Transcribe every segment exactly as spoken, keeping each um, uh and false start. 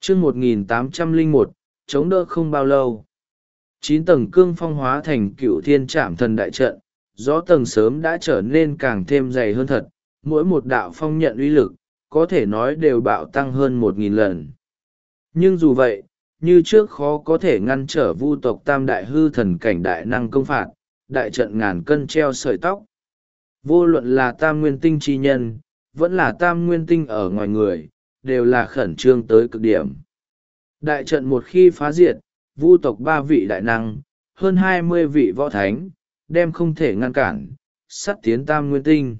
chương một nghìn tám trăm lẻ một, chống đỡ không bao lâu. Chín tầng cương phong hóa thành cựu thiên trảm thần đại trận, gió tầng sớm đã trở nên càng thêm dày hơn thật, mỗi một đạo phong nhận uy lực, có thể nói đều bạo tăng hơn một nghìn lần. Nhưng dù vậy, như trước khó có thể ngăn trở vu tộc tam đại hư thần cảnh đại năng công phạt, đại trận ngàn cân treo sợi tóc. Vô luận là tam nguyên tinh chi nhân, vẫn là tam nguyên tinh ở ngoài người, đều là khẩn trương tới cực điểm. Đại trận một khi phá diệt, vu tộc ba vị đại năng, hơn hai mươi vị võ thánh, đem không thể ngăn cản, sắt tiến tam nguyên tinh.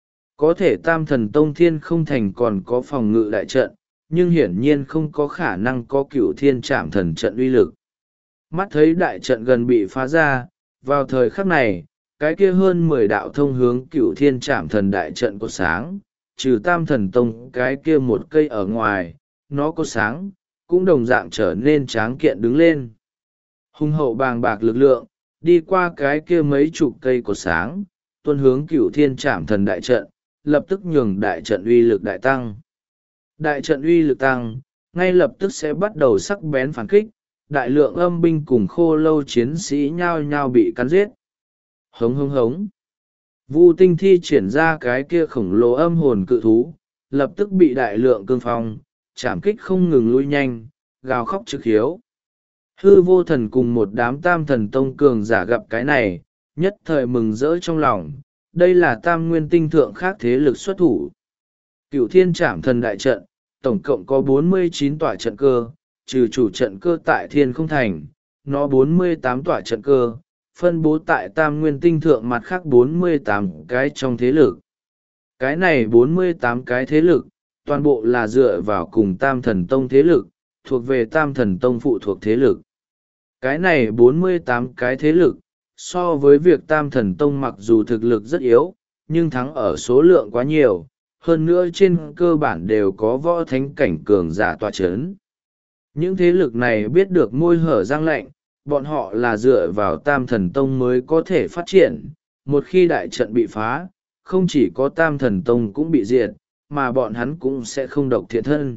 Có thể tam thần tông thiên không thành còn có phòng ngự đại trận, nhưng hiển nhiên không có khả năng có cựu thiên trảm thần trận uy lực. Mắt thấy đại trận gần bị phá ra, vào thời khắc này, cái kia hơn mười đạo thông hướng cựu thiên trảm thần đại trận có sáng, trừ tam thần tông cái kia một cây ở ngoài, nó có sáng, cũng đồng dạng trở nên tráng kiện đứng lên. Hùng hậu bàng bạc lực lượng, đi qua cái kia mấy chục cây của sáng, tuôn hướng cựu thiên trảm thần đại trận, lập tức nhường đại trận uy lực đại tăng. Đại trận uy lực tăng, ngay lập tức sẽ bắt đầu sắc bén phản kích, đại lượng âm binh cùng khô lâu chiến sĩ nhao nhao bị cắn giết. Hống hống hống. Vu tinh thi triển ra cái kia khổng lồ âm hồn cự thú, lập tức bị đại lượng cương phong, chạm kích không ngừng lui nhanh, gào khóc trực hiếu. Hư vô thần cùng một đám tam thần tông cường giả gặp cái này, nhất thời mừng rỡ trong lòng, đây là tam nguyên tinh thượng khác thế lực xuất thủ. Cựu thiên trảm thần đại trận, tổng cộng có bốn mươi chín tòa trận cơ, trừ chủ trận cơ tại thiên không thành, nó bốn mươi tám tòa trận cơ, phân bố tại tam nguyên tinh thượng mặt khác bốn mươi tám cái trong thế lực. Cái này bốn mươi tám cái thế lực, toàn bộ là dựa vào cùng tam thần tông thế lực, thuộc về tam thần tông phụ thuộc thế lực. Cái này bốn mươi tám cái thế lực, so với việc tam thần tông mặc dù thực lực rất yếu, nhưng thắng ở số lượng quá nhiều, hơn nữa trên cơ bản đều có võ thánh cảnh cường giả tọa chấn. Những thế lực này biết được môi hở răng lạnh, bọn họ là dựa vào tam thần tông mới có thể phát triển. Một khi đại trận bị phá, không chỉ có tam thần tông cũng bị diệt, mà bọn hắn cũng sẽ không độc thiện thân.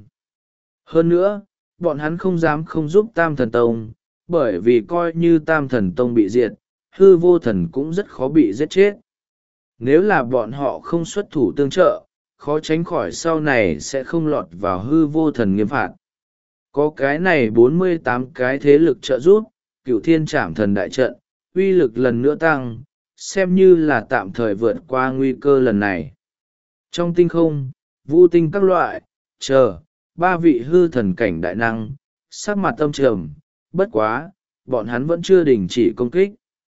Hơn nữa, bọn hắn không dám không giúp tam thần tông, bởi vì coi như tam thần tông bị diệt, hư vô thần cũng rất khó bị giết chết. Nếu là bọn họ không xuất thủ tương trợ, khó tránh khỏi sau này sẽ không lọt vào hư vô thần nghiêm phạt. Có cái này bốn mươi tám cái thế lực trợ giúp, cựu thiên trảm thần đại trận, uy lực lần nữa tăng, xem như là tạm thời vượt qua nguy cơ lần này. Trong tinh không, vũ tinh các loại, chờ, ba vị hư thần cảnh đại năng, sắc mặt âm trầm, bất quá, bọn hắn vẫn chưa đình chỉ công kích.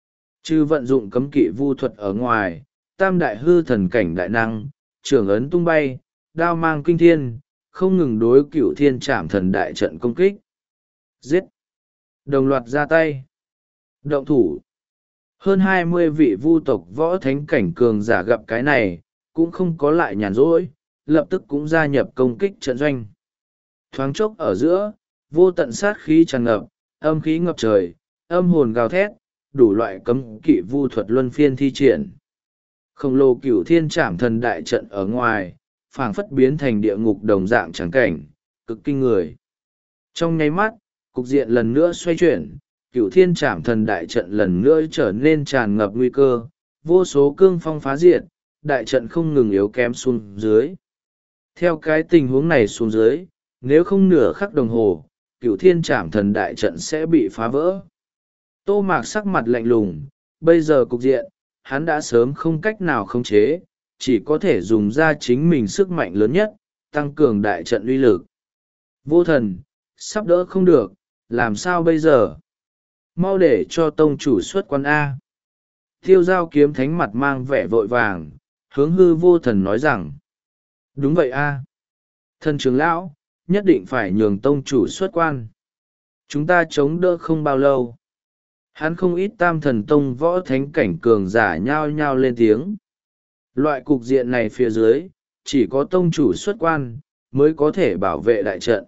Trừ vận dụng cấm kỵ vu thuật ở ngoài, tam đại hư thần cảnh đại năng, trưởng ấn tung bay, đao mang kinh thiên, không ngừng đối cựu thiên trảm thần đại trận công kích. Giết! Đồng loạt ra tay. Động thủ. Hơn hai mươi vị vu tộc võ thánh cảnh cường giả gặp cái này, cũng không có lại nhàn rỗi, lập tức cũng gia nhập công kích trận doanh. Thoáng chốc ở giữa, vô tận sát khí tràn ngập, âm khí ngập trời, âm hồn gào thét, đủ loại cấm kỵ vu thuật luân phiên thi triển. Khổng lồ cửu thiên trảm thần đại trận ở ngoài, phảng phất biến thành địa ngục đồng dạng trắng cảnh, cực kinh người. Trong nháy mắt, cục diện lần nữa xoay chuyển, cửu thiên trảm thần đại trận lần nữa trở nên tràn ngập nguy cơ, vô số cương phong phá diệt, đại trận không ngừng yếu kém xuống dưới. Theo cái tình huống này xuống dưới, nếu không nửa khắc đồng hồ, cửu thiên trảm thần đại trận sẽ bị phá vỡ. Tô Mạc sắc mặt lạnh lùng, bây giờ cục diện, hắn đã sớm không cách nào khống chế, chỉ có thể dùng ra chính mình sức mạnh lớn nhất, tăng cường đại trận uy lực. Vô thần, sắp đỡ không được, làm sao bây giờ? Mau để cho tông chủ xuất quan A. Tiêu giao kiếm thánh mặt mang vẻ vội vàng, hướng hư vô thần nói rằng. Đúng vậy A. Thần trưởng lão, nhất định phải nhường tông chủ xuất quan. Chúng ta chống đỡ không bao lâu. Hắn không ít tam thần tông võ thánh cảnh cường giả nhao nhao lên tiếng. Loại cục diện này phía dưới, chỉ có tông chủ xuất quan, mới có thể bảo vệ đại trận.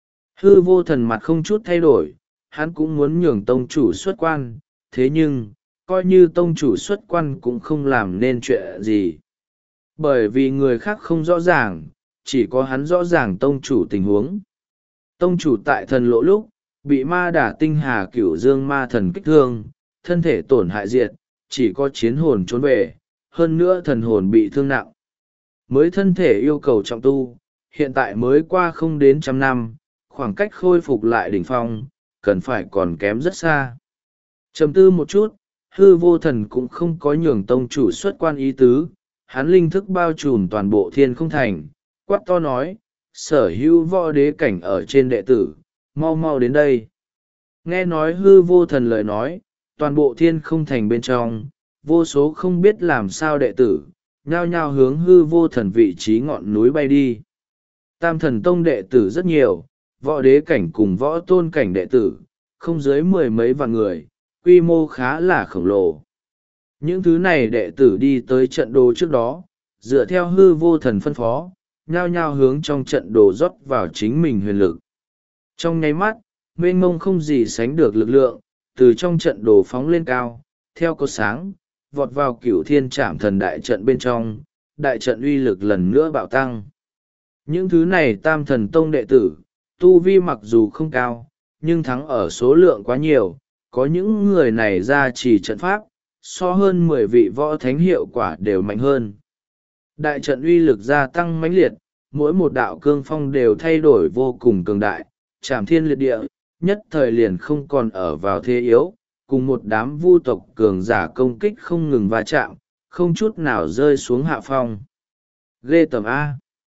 Hư vô thần mặt không chút thay đổi, hắn cũng muốn nhường tông chủ xuất quan, thế nhưng, coi như tông chủ xuất quan cũng không làm nên chuyện gì. Bởi vì người khác không rõ ràng, chỉ có hắn rõ ràng tông chủ tình huống. Tông chủ tại thần lộ lúc, bị ma đả tinh hà cửu dương ma thần kích thương, thân thể tổn hại diệt, chỉ có chiến hồn trốn về, hơn nữa thần hồn bị thương nặng. Mới thân thể yêu cầu trọng tu, hiện tại mới qua không đến trăm năm, khoảng cách khôi phục lại đỉnh phong, cần phải còn kém rất xa. Trầm tư một chút, hư vô thần cũng không có nhường tông chủ xuất quan ý tứ, hắn linh thức bao trùm toàn bộ thiên không thành, quát to nói, sở hữu võ đế cảnh ở trên đệ tử, mau mau đến đây. Nghe nói hư vô thần lời nói, toàn bộ thiên không thành bên trong, vô số không biết làm sao đệ tử, nhao nhao hướng hư vô thần vị trí ngọn núi bay đi. Tam thần tông đệ tử rất nhiều, võ đế cảnh cùng võ tôn cảnh đệ tử, không dưới mười mấy vạn người, quy mô khá là khổng lồ. Những thứ này đệ tử đi tới trận đồ trước đó, dựa theo hư vô thần phân phó, nhao nhao hướng trong trận đồ rót vào chính mình huyền lực. Trong nháy mắt, mênh mông không gì sánh được lực lượng, từ trong trận đồ phóng lên cao, theo cột sáng, vọt vào cửu thiên trảm thần đại trận bên trong, đại trận uy lực lần nữa bạo tăng. Những thứ này tam thần tông đệ tử, tu vi mặc dù không cao, nhưng thắng ở số lượng quá nhiều, có những người này ra chỉ trận pháp, so hơn mười vị võ thánh hiệu quả đều mạnh hơn. Đại trận uy lực gia tăng mãnh liệt, mỗi một đạo cương phong đều thay đổi vô cùng cường đại, trảm thiên liệt địa, nhất thời liền không còn ở vào thế yếu, cùng một đám vu tộc cường giả công kích không ngừng va chạm, không chút nào rơi xuống hạ phong. Ghê tầm A.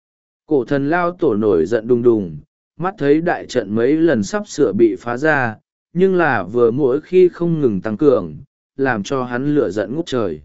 Cổ thần lao tổ nổi giận đùng đùng, mắt thấy đại trận mấy lần sắp sửa bị phá ra, nhưng là vừa mỗi khi không ngừng tăng cường, làm cho hắn lửa giận ngút trời.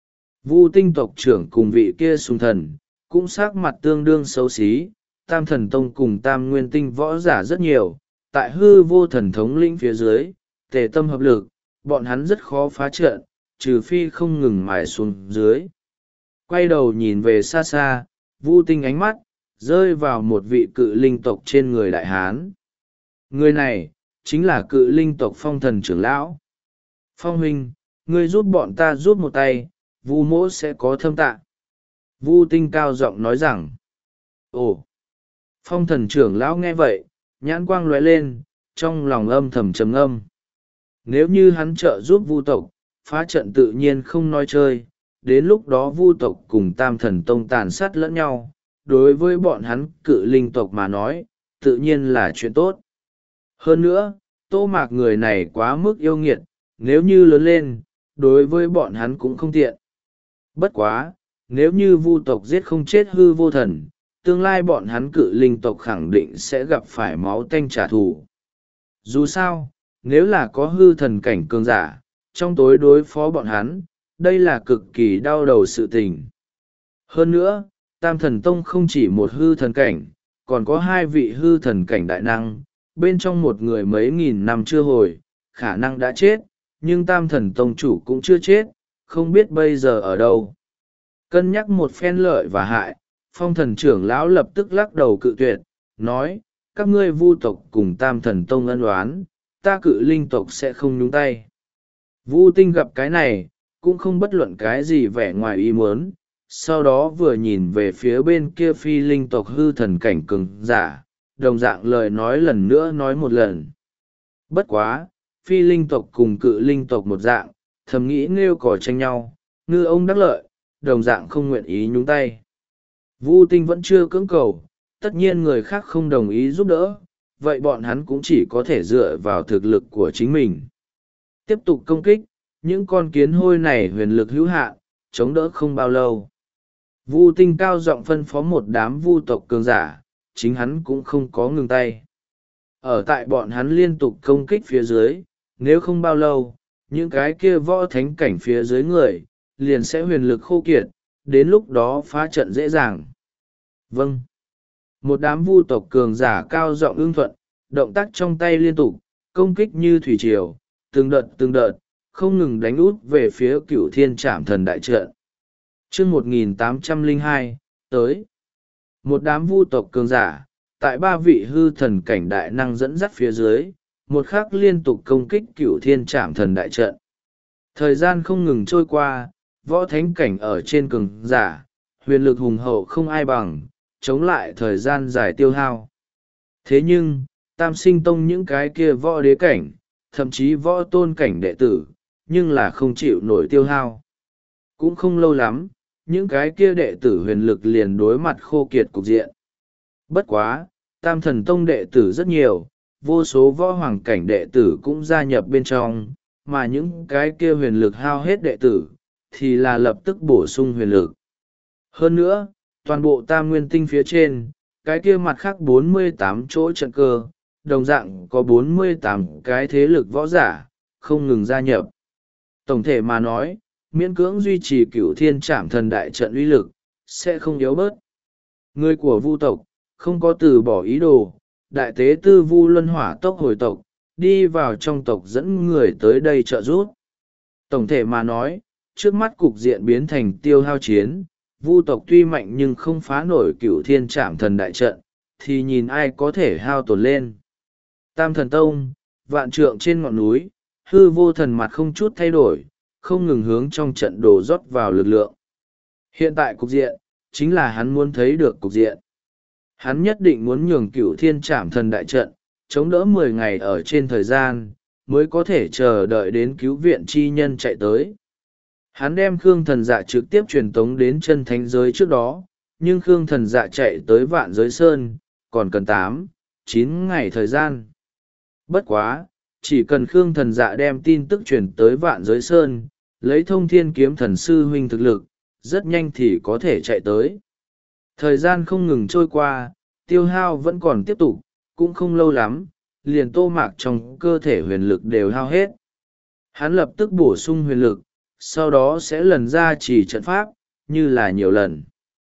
Vu tinh tộc trưởng cùng vị kia sùng thần, cũng sắc mặt tương đương xấu xí, tam thần tông cùng tam nguyên tinh võ giả rất nhiều, tại hư vô thần thống lĩnh phía dưới, tề tâm hợp lực, bọn hắn rất khó phá trận, trừ phi không ngừng mài xuống dưới. Quay đầu nhìn về xa xa, Vu tinh ánh mắt, rơi vào một vị cự linh tộc trên người đại hán. Người này, chính là cự linh tộc phong thần trưởng lão. Phong huynh, ngươi giúp bọn ta giúp một tay, Vu mỗ sẽ có thâm tạ. Vu tinh cao giọng nói rằng. Ồ! Phong thần trưởng lão nghe vậy, nhãn quang lóe lên, trong lòng âm thầm trầm ngâm. Nếu như hắn trợ giúp Vu tộc, phá trận tự nhiên không nói chơi, đến lúc đó Vu tộc cùng tam thần tông tàn sát lẫn nhau, đối với bọn hắn cự linh tộc mà nói, tự nhiên là chuyện tốt. Hơn nữa, Tô Mạc người này quá mức yêu nghiệt, nếu như lớn lên, đối với bọn hắn cũng không tiện. Bất quá, nếu như Vu tộc giết không chết hư vô thần, tương lai bọn hắn cự linh tộc khẳng định sẽ gặp phải máu tanh trả thù. Dù sao, nếu là có hư thần cảnh cường giả, trong tối đối phó bọn hắn, đây là cực kỳ đau đầu sự tình. Hơn nữa, Tam thần tông không chỉ một hư thần cảnh, còn có hai vị hư thần cảnh đại năng, bên trong một người mấy nghìn năm chưa hồi, khả năng đã chết, nhưng tam thần tông chủ cũng chưa chết, không biết bây giờ ở đâu. Cân nhắc một phen lợi và hại, phong thần trưởng lão lập tức lắc đầu cự tuyệt, nói, các ngươi vu tộc cùng tam thần tông ân oán, ta cự linh tộc sẽ không nhúng tay. Vu tinh gặp cái này, cũng không bất luận cái gì vẻ ngoài ý muốn, sau đó vừa nhìn về phía bên kia phi linh tộc hư thần cảnh cường giả, đồng dạng lời nói lần nữa nói một lần. Bất quá, phi linh tộc cùng cự linh tộc một dạng, thầm nghĩ nêu cỏ tranh nhau, ngư ông đắc lợi, đồng dạng không nguyện ý nhúng tay. Vu tinh vẫn chưa cưỡng cầu, tất nhiên người khác không đồng ý giúp đỡ, vậy bọn hắn cũng chỉ có thể dựa vào thực lực của chính mình. Tiếp tục công kích, những con kiến hôi này huyền lực hữu hạn, chống đỡ không bao lâu. Vu tinh cao giọng phân phó một đám vu tộc cường giả, chính hắn cũng không có ngừng tay. Ở tại bọn hắn liên tục công kích phía dưới, nếu không bao lâu, những cái kia võ thánh cảnh phía dưới người, liền sẽ huyền lực khô kiệt, đến lúc đó phá trận dễ dàng. Vâng. Một đám vu tộc cường giả cao giọng ưng thuận, động tác trong tay liên tục, công kích như thủy triều, từng đợt từng đợt, không ngừng đánh út về phía cửu thiên trảm thần đại trận. Chương một nghìn tám trăm lẻ hai, tới. Một đám vu tộc cường giả, tại ba vị hư thần cảnh đại năng dẫn dắt phía dưới, một khắc liên tục công kích cửu thiên trảm thần đại trận. Thời gian không ngừng trôi qua, võ thánh cảnh ở trên cường giả, huyền lực hùng hậu không ai bằng, chống lại thời gian dài tiêu hao. Thế nhưng, Tam sinh tông những cái kia võ đế cảnh, thậm chí võ tôn cảnh đệ tử, nhưng là không chịu nổi tiêu hao. Cũng không lâu lắm, những cái kia đệ tử huyền lực liền đối mặt khô kiệt cục diện. Bất quá, tam thần tông đệ tử rất nhiều, vô số võ hoàng cảnh đệ tử cũng gia nhập bên trong, mà những cái kia huyền lực hao hết đệ tử, thì là lập tức bổ sung huyền lực. Hơn nữa, toàn bộ tam nguyên tinh phía trên, cái kia mặt khác bốn mươi tám chỗ trận cơ, đồng dạng có bốn mươi tám cái thế lực võ giả, không ngừng gia nhập. Tổng thể mà nói, miễn cưỡng duy trì cửu thiên trảm thần đại trận uy lực, sẽ không yếu bớt. Người của vu tộc, không có từ bỏ ý đồ, đại tế tư vu luân hỏa tốc hồi tộc, đi vào trong tộc dẫn người tới đây trợ giúp. Tổng thể mà nói, trước mắt cục diện biến thành tiêu hao chiến, vu tộc tuy mạnh nhưng không phá nổi cửu thiên trảm thần đại trận, thì nhìn ai có thể hao tổn lên. Tam thần tông, vạn trượng trên ngọn núi, hư vô thần mặt không chút thay đổi, không ngừng hướng trong trận đồ rót vào lực lượng. Hiện tại cục diện, chính là hắn muốn thấy được cục diện. Hắn nhất định muốn nhường cửu thiên trảm thần đại trận, chống đỡ mười ngày ở trên thời gian, mới có thể chờ đợi đến cứu viện chi nhân chạy tới. Hắn đem Khương thần dạ trực tiếp truyền tống đến chân thánh giới trước đó, nhưng Khương thần dạ chạy tới vạn giới sơn, còn cần tám, chín ngày thời gian. Bất quá, chỉ cần Khương thần dạ đem tin tức truyền tới vạn giới sơn, lấy thông thiên kiếm thần sư huynh thực lực, rất nhanh thì có thể chạy tới. Thời gian không ngừng trôi qua, tiêu hao vẫn còn tiếp tục, cũng không lâu lắm, liền Tô Mạc trong cơ thể huyền lực đều hao hết. Hắn lập tức bổ sung huyền lực, sau đó sẽ lần ra chỉ trận pháp, như là nhiều lần.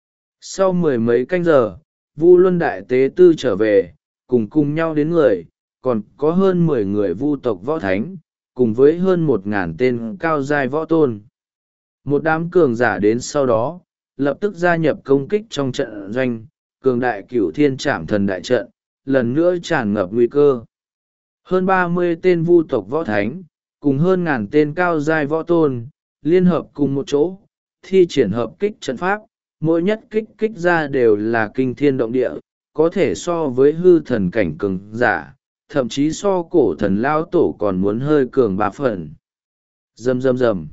Sau mười mấy canh giờ, Vu Luân Đại Tế Tư trở về, cùng cùng nhau đến người, còn có hơn mười người vu tộc võ thánh, cùng với hơn một ngàn tên cao giai võ tôn. Một đám cường giả đến sau đó, lập tức gia nhập công kích trong trận doanh, cường đại cửu thiên trảm thần đại trận, lần nữa tràn ngập nguy cơ. Hơn ba mươi tên vu tộc võ thánh, cùng hơn ngàn tên cao giai võ tôn, liên hợp cùng một chỗ, thi triển hợp kích trận pháp, mỗi nhất kích kích ra đều là kinh thiên động địa, có thể so với hư thần cảnh cường giả, thậm chí so cổ thần lao tổ còn muốn hơi cường ba phần. Rầm rầm rầm.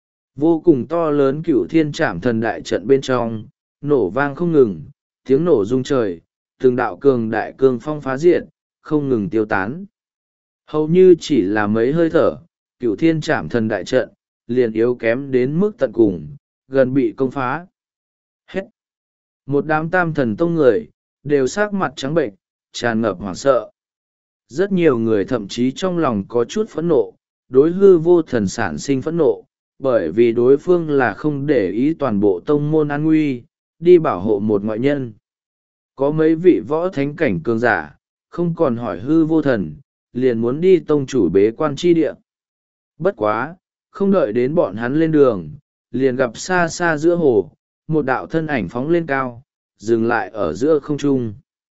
Vô cùng to lớn cửu thiên trảm thần đại trận bên trong, nổ vang không ngừng, tiếng nổ rung trời, từng đạo cường đại cương phong phá diện, không ngừng tiêu tán. Hầu như chỉ là mấy hơi thở, cửu thiên trảm thần đại trận, liền yếu kém đến mức tận cùng, gần bị công phá. Hết. Một đám tam thần tông người, đều sắc mặt trắng bệnh, tràn ngập hoảng sợ. Rất nhiều người thậm chí trong lòng có chút phẫn nộ, đối hư vô thần sản sinh phẫn nộ, bởi vì đối phương là không để ý toàn bộ tông môn an nguy, đi bảo hộ một ngoại nhân. Có mấy vị võ thánh cảnh cường giả, không còn hỏi hư vô thần, liền muốn đi tông chủ bế quan chi địa. Bất quá, không đợi đến bọn hắn lên đường, liền gặp xa xa giữa hồ, một đạo thân ảnh phóng lên cao, dừng lại ở giữa không trung.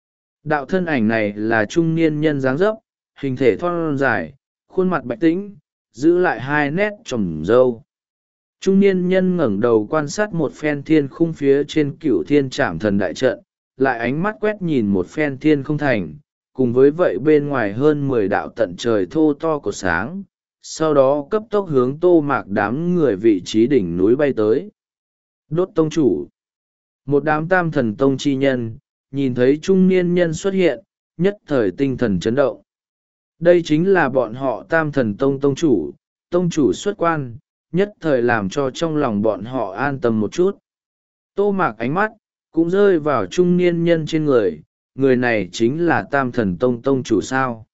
Đạo thân ảnh này là trung niên nhân dáng dấp, hình thể thon dài, khuôn mặt bạch tĩnh, giữ lại hai nét tròm râu. Trung niên nhân ngẩng đầu quan sát một phen thiên khung phía trên cửu thiên trảm thần đại trận, lại ánh mắt quét nhìn một phen thiên không thành, cùng với vậy bên ngoài hơn mười đạo tận trời thô to của sáng, sau đó cấp tốc hướng Tô Mạc đám người vị trí đỉnh núi bay tới. Đốt tông chủ. Một đám tam thần tông chi nhân, nhìn thấy trung niên nhân xuất hiện, nhất thời tinh thần chấn động. Đây chính là bọn họ tam thần tông tông chủ, tông chủ xuất quan, nhất thời làm cho trong lòng bọn họ an tâm một chút. Tô Mạc ánh mắt, cũng rơi vào trung niên nhân trên người, người này chính là tam thần tông tông chủ sao.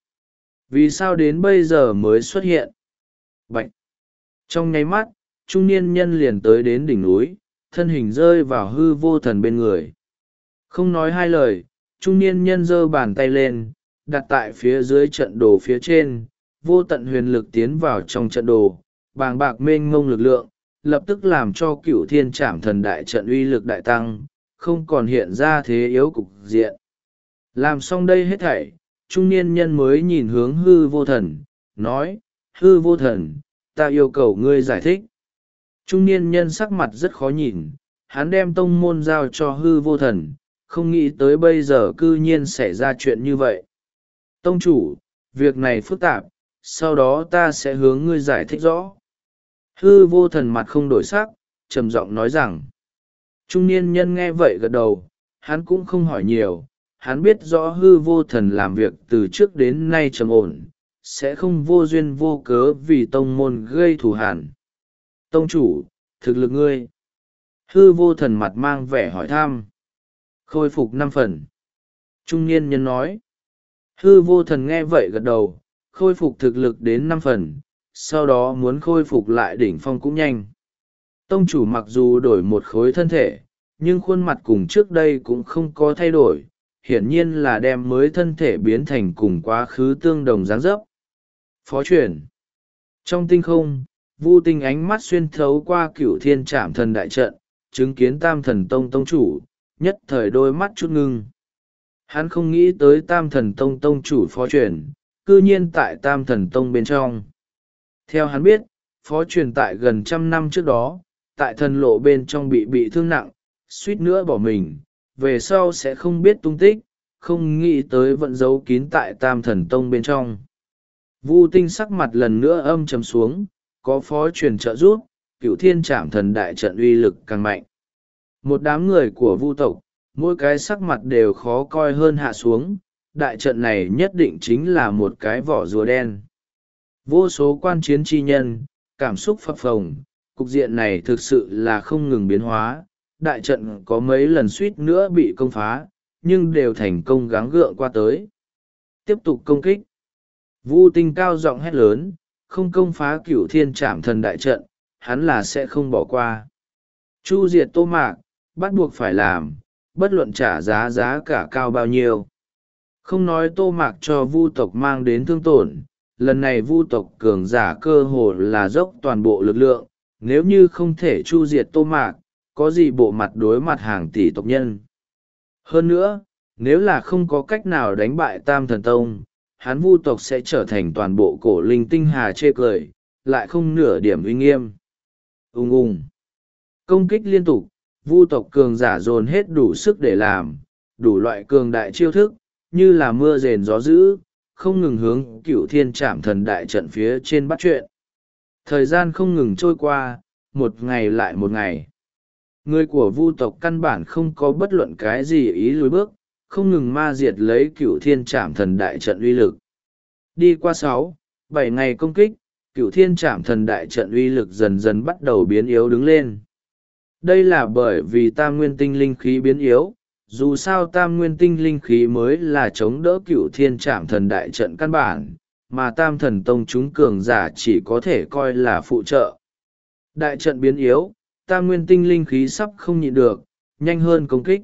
Vì sao đến bây giờ mới xuất hiện? Bạch! Trong nháy mắt, trung niên nhân liền tới đến đỉnh núi, thân hình rơi vào hư vô thần bên người. Không nói hai lời, trung niên nhân giơ bàn tay lên, đặt tại phía dưới trận đồ phía trên, vô tận huyền lực tiến vào trong trận đồ, bàng bạc mênh mông lực lượng, lập tức làm cho cửu thiên trảm thần đại trận uy lực đại tăng, không còn hiện ra thế yếu cục diện. Làm xong đây hết thảy, trung niên nhân mới nhìn hướng hư vô thần, nói, hư vô thần, ta yêu cầu ngươi giải thích. Trung niên nhân sắc mặt rất khó nhìn, hắn đem tông môn giao cho hư vô thần, không nghĩ tới bây giờ cư nhiên xảy ra chuyện như vậy. Tông chủ, việc này phức tạp, sau đó ta sẽ hướng ngươi giải thích rõ. Hư vô thần mặt không đổi sắc, trầm giọng nói rằng. Trung niên nhân nghe vậy gật đầu, hắn cũng không hỏi nhiều, hắn biết rõ hư vô thần làm việc từ trước đến nay trầm ổn, sẽ không vô duyên vô cớ vì tông môn gây thù hằn. Tông chủ, thực lực ngươi. Hư vô thần mặt mang vẻ hỏi thăm. Khôi phục năm phần. Trung niên nhân nói. Hư vô thần nghe vậy gật đầu, khôi phục thực lực đến năm phần, sau đó muốn khôi phục lại đỉnh phong cũng nhanh. Tông chủ mặc dù đổi một khối thân thể, nhưng khuôn mặt cùng trước đây cũng không có thay đổi, hiển nhiên là đem mới thân thể biến thành cùng quá khứ tương đồng dáng dấp. Phó truyền. Trong tinh không, Vu Tinh ánh mắt xuyên thấu qua cửu thiên trảm thần đại trận, chứng kiến tam thần tông tông chủ, nhất thời đôi mắt chút ngưng. Hắn không nghĩ tới tam thần tông tông chủ phó truyền, cư nhiên tại tam thần tông bên trong. Theo hắn biết, phó truyền tại gần trăm năm trước đó, tại thần lộ bên trong bị bị thương nặng, suýt nữa bỏ mình, về sau sẽ không biết tung tích, không nghĩ tới vẫn giấu kín tại tam thần tông bên trong. Vu Tinh sắc mặt lần nữa âm trầm xuống, có phó truyền trợ giúp, cửu thiên trảm thần đại trận uy lực càng mạnh. Một đám người của Vu tộc, mỗi cái sắc mặt đều khó coi hơn hạ xuống, đại trận này nhất định chính là một cái vỏ rùa đen. Vô số quan chiến chi nhân, cảm xúc phập phồng, cục diện này thực sự là không ngừng biến hóa, đại trận có mấy lần suýt nữa bị công phá, nhưng đều thành công gắng gượng qua tới. Tiếp tục công kích. Vu Tinh cao giọng hét lớn, không công phá cửu thiên trảm thần đại trận, hắn là sẽ không bỏ qua. Chu diệt Tô Mạc, bắt buộc phải làm, bất luận trả giá giá cả cao bao nhiêu. Không nói Tô Mạc cho Vu tộc mang đến thương tổn, lần này Vu tộc cường giả cơ hồ là dốc toàn bộ lực lượng, nếu như không thể chu diệt Tô Mạc, có gì bộ mặt đối mặt hàng tỷ tộc nhân. Hơn nữa, nếu là không có cách nào đánh bại Tam Thần Tông, hắn Vu tộc sẽ trở thành toàn bộ cổ linh tinh hà chê cười, lại không nửa điểm uy nghiêm. Ung ung. Công kích liên tục, Vu tộc cường giả dồn hết đủ sức để làm, đủ loại cường đại chiêu thức, như là mưa rền gió dữ, không ngừng hướng cửu thiên trảm thần đại trận phía trên bắt chuyện. Thời gian không ngừng trôi qua, một ngày lại một ngày. Người của Vu tộc căn bản không có bất luận cái gì ý lùi bước, không ngừng ma diệt lấy cửu thiên trảm thần đại trận uy lực. Đi qua sáu, bảy ngày công kích, cửu thiên trảm thần đại trận uy lực dần dần bắt đầu biến yếu đứng lên. Đây là bởi vì tam nguyên tinh linh khí biến yếu, dù sao tam nguyên tinh linh khí mới là chống đỡ cửu thiên trảm thần đại trận căn bản, mà tam thần tông chúng cường giả chỉ có thể coi là phụ trợ. Đại trận biến yếu, tam nguyên tinh linh khí sắp không nhịn được, nhanh hơn công kích.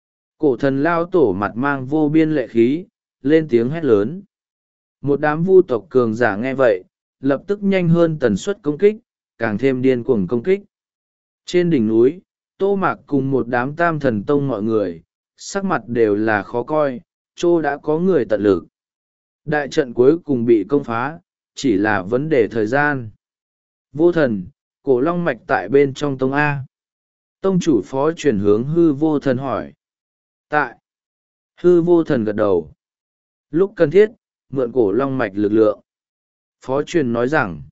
Cổ thần lao tổ mặt mang vô biên lệ khí, lên tiếng hét lớn. Một đám vu tộc cường giả nghe vậy, lập tức nhanh hơn tần suất công kích, càng thêm điên cuồng công kích. Trên đỉnh núi, Tô Mạc cùng một đám tam thần tông mọi người, sắc mặt đều là khó coi, chô đã có người tận lực. Đại trận cuối cùng bị công phá, chỉ là vấn đề thời gian. Vô thần, cổ long mạch tại bên trong tông A. Tông chủ phó chuyển hướng hư vô thần hỏi. Tại. Hư vô thần gật đầu. Lúc cần thiết, mượn cổ long mạch lực lượng. Phó truyền nói rằng.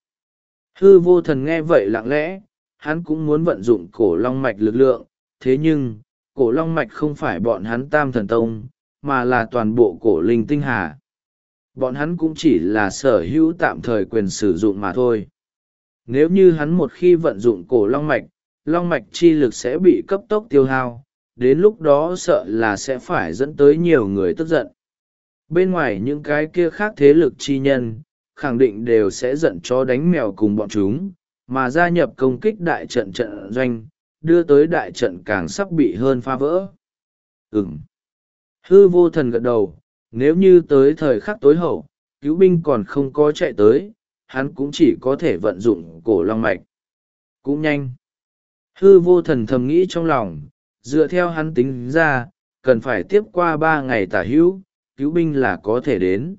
Hư vô thần nghe vậy lặng lẽ, hắn cũng muốn vận dụng cổ long mạch lực lượng, thế nhưng, cổ long mạch không phải bọn hắn tam thần tông, mà là toàn bộ cổ linh tinh hà. Bọn hắn cũng chỉ là sở hữu tạm thời quyền sử dụng mà thôi. Nếu như hắn một khi vận dụng cổ long mạch, long mạch chi lực sẽ bị cấp tốc tiêu hao, đến lúc đó sợ là sẽ phải dẫn tới nhiều người tức giận. Bên ngoài những cái kia khác thế lực chi nhân, khẳng định đều sẽ giận chó đánh mèo cùng bọn chúng, mà gia nhập công kích đại trận trận doanh, đưa tới đại trận càng sắp bị hơn phá vỡ. Ừm. Hư vô thần gật đầu, nếu như tới thời khắc tối hậu, cứu binh còn không có chạy tới, hắn cũng chỉ có thể vận dụng cổ long mạch. Cũng nhanh. Hư vô thần thầm nghĩ trong lòng, dựa theo hắn tính ra, cần phải tiếp qua ba ngày tả hữu, cứu binh là có thể đến.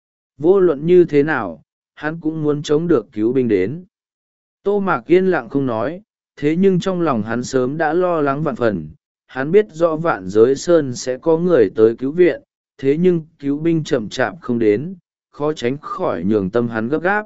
Vô luận như thế nào, hắn cũng muốn chống được cứu binh đến. Tô Mạc yên lặng không nói, thế nhưng trong lòng hắn sớm đã lo lắng vạn phần, hắn biết rõ vạn giới sơn sẽ có người tới cứu viện, thế nhưng cứu binh chậm chạp không đến, khó tránh khỏi nhường tâm hắn gấp gáp.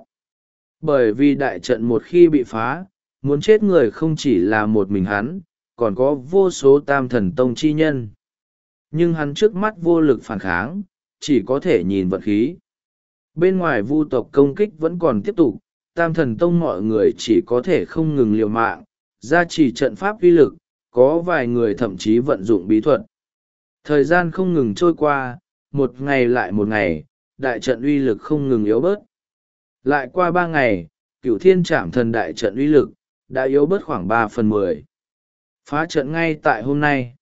Bởi vì đại trận một khi bị phá, muốn chết người không chỉ là một mình hắn, còn có vô số tam thần tông chi nhân. Nhưng hắn trước mắt vô lực phản kháng, chỉ có thể nhìn vận khí. Bên ngoài vu tộc công kích vẫn còn tiếp tục, tam thần tông mọi người chỉ có thể không ngừng liều mạng, gia trì trận pháp uy lực, có vài người thậm chí vận dụng bí thuật. Thời gian không ngừng trôi qua, một ngày lại một ngày, đại trận uy lực không ngừng yếu bớt. Lại qua ba ngày, cửu thiên trảm thần đại trận uy lực đã yếu bớt khoảng ba phần mười. Phá trận ngay tại hôm nay.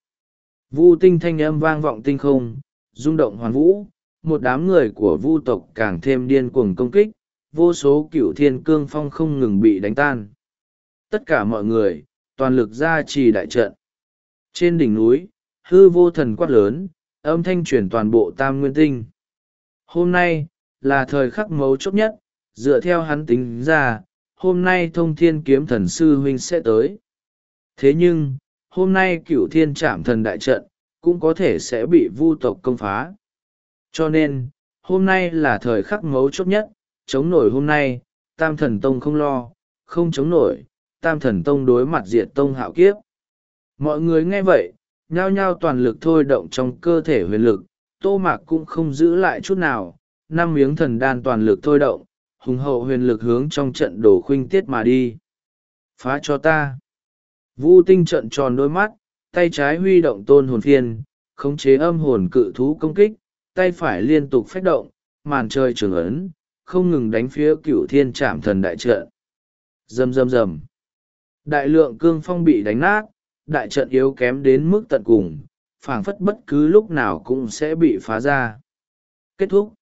Vu tinh thanh âm vang vọng tinh không, rung động hoàn vũ, một đám người của vu tộc càng thêm điên cuồng công kích, vô số cửu thiên cương phong không ngừng bị đánh tan. Tất cả mọi người, toàn lực gia trì đại trận. Trên đỉnh núi, hư vô thần quát lớn, âm thanh truyền toàn bộ tam nguyên tinh. Hôm nay, là thời khắc mấu chốt nhất, dựa theo hắn tính ra, hôm nay thông thiên kiếm thần sư huynh sẽ tới. Thế nhưng, hôm nay cửu thiên trảm thần đại trận, cũng có thể sẽ bị vu tộc công phá. Cho nên, hôm nay là thời khắc mấu chốt nhất, chống nổi hôm nay, tam thần tông không lo, không chống nổi, tam thần tông đối mặt diệt tông hạo kiếp. Mọi người nghe vậy, nhao nhao toàn lực thôi động trong cơ thể huyền lực, Tô Mạc cũng không giữ lại chút nào, năm miếng thần đan toàn lực thôi động, hùng hậu huyền lực hướng trong trận đồ khuynh tiết mà đi. Phá cho ta. Vu tinh trận tròn đôi mắt, tay trái huy động tôn hồn phiên, khống chế âm hồn cự thú công kích, tay phải liên tục phách động, màn trời trường ấn, không ngừng đánh phía cửu thiên trảm thần đại trận. Rầm rầm rầm. Đại lượng cương phong bị đánh nát, đại trận yếu kém đến mức tận cùng, phảng phất bất cứ lúc nào cũng sẽ bị phá ra. Kết thúc.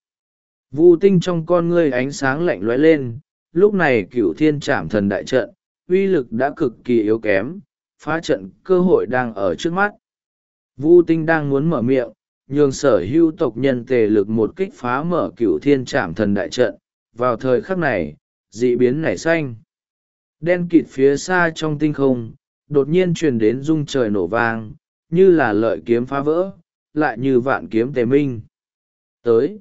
Vu tinh trong con ngươi ánh sáng lạnh lóe lên, lúc này cửu thiên trảm thần đại trận, uy lực đã cực kỳ yếu kém, phá trận cơ hội đang ở trước mắt. Vu tinh đang muốn mở miệng, nhường sở hữu tộc nhân tề lực một kích phá mở cửu thiên trảm thần đại trận. Vào thời khắc này, dị biến nảy xanh. Đen kịt phía xa trong tinh không, đột nhiên truyền đến rung trời nổ vang, như là lợi kiếm phá vỡ, lại như vạn kiếm tề minh. Tới.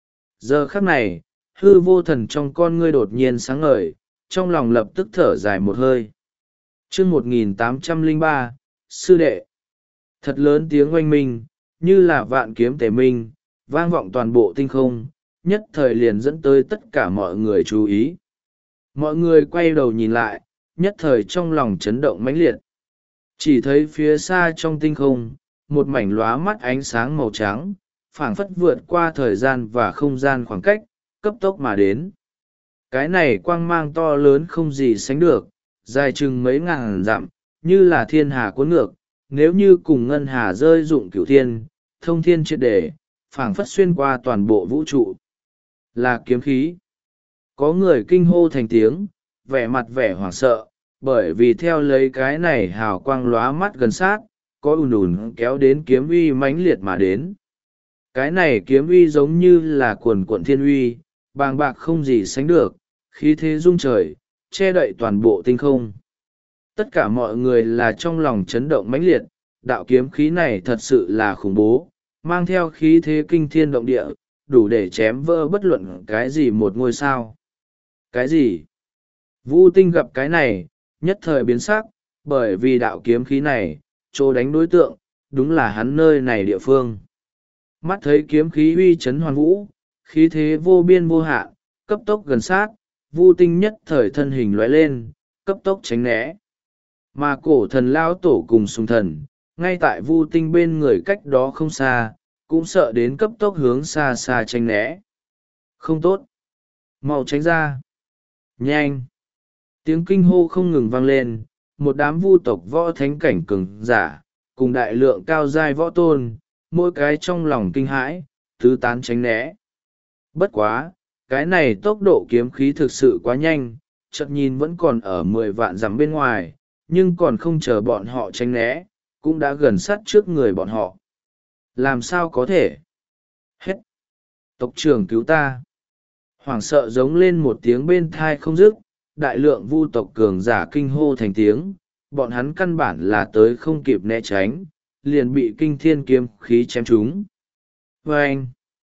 Giờ khắc này, hư vô thần trong con ngươi đột nhiên sáng ngời, trong lòng lập tức thở dài một hơi. Chương một nghìn tám trăm lẻ ba, Sư đệ. Thật lớn tiếng oanh minh, như là vạn kiếm tề minh, vang vọng toàn bộ tinh không, nhất thời liền dẫn tới tất cả mọi người chú ý. Mọi người quay đầu nhìn lại, nhất thời trong lòng chấn động mãnh liệt. Chỉ thấy phía xa trong tinh không, một mảnh lóa mắt ánh sáng màu trắng, phảng phất vượt qua thời gian và không gian khoảng cách, cấp tốc mà đến. Cái này quang mang to lớn không gì sánh được, dài chừng mấy ngàn dặm, như là thiên hà cuốn ngược, nếu như cùng ngân hà rơi dụng cửu thiên, thông thiên triệt để, phảng phất xuyên qua toàn bộ vũ trụ. Là kiếm khí. Có người kinh hô thành tiếng, vẻ mặt vẻ hoảng sợ, bởi vì theo lấy cái này hào quang lóa mắt gần sát, có ùn ùn kéo đến kiếm uy mãnh liệt mà đến. Cái này kiếm uy giống như là cuồn cuộn thiên uy, bàng bạc không gì sánh được, khí thế rung trời, che đậy toàn bộ tinh không. Tất cả mọi người là trong lòng chấn động mãnh liệt, đạo kiếm khí này thật sự là khủng bố, mang theo khí thế kinh thiên động địa, đủ để chém vỡ bất luận cái gì một ngôi sao. Cái gì? Vu tinh gặp cái này, nhất thời biến sắc, bởi vì đạo kiếm khí này, chỗ đánh đối tượng, đúng là hắn nơi này địa phương. Mắt thấy kiếm khí uy chấn hoàn vũ, khí thế vô biên vô hạn, cấp tốc gần sát, Vu tinh nhất thời thân hình lóe lên, cấp tốc tránh né. Mà cổ thần lao tổ cùng sùng thần, ngay tại Vu tinh bên người cách đó không xa, cũng sợ đến cấp tốc hướng xa xa tránh né. Không tốt. Mau tránh ra. Nhanh. Tiếng kinh hô không ngừng vang lên, một đám vu tộc võ thánh cảnh cường giả, cùng đại lượng cao giai võ tôn, mỗi cái trong lòng kinh hãi, tứ tán tránh né. Bất quá, cái này tốc độ kiếm khí thực sự quá nhanh, chợt nhìn vẫn còn ở mười vạn dặm bên ngoài, nhưng còn không chờ bọn họ tránh né, cũng đã gần sát trước người bọn họ. Làm sao có thể? Hết! Tộc trưởng cứu ta! Hoảng sợ giống lên một tiếng bên thai không dứt, đại lượng vu tộc cường giả kinh hô thành tiếng, bọn hắn căn bản là tới không kịp né tránh, liền bị kinh thiên kiếm khí chém trúng. vâng,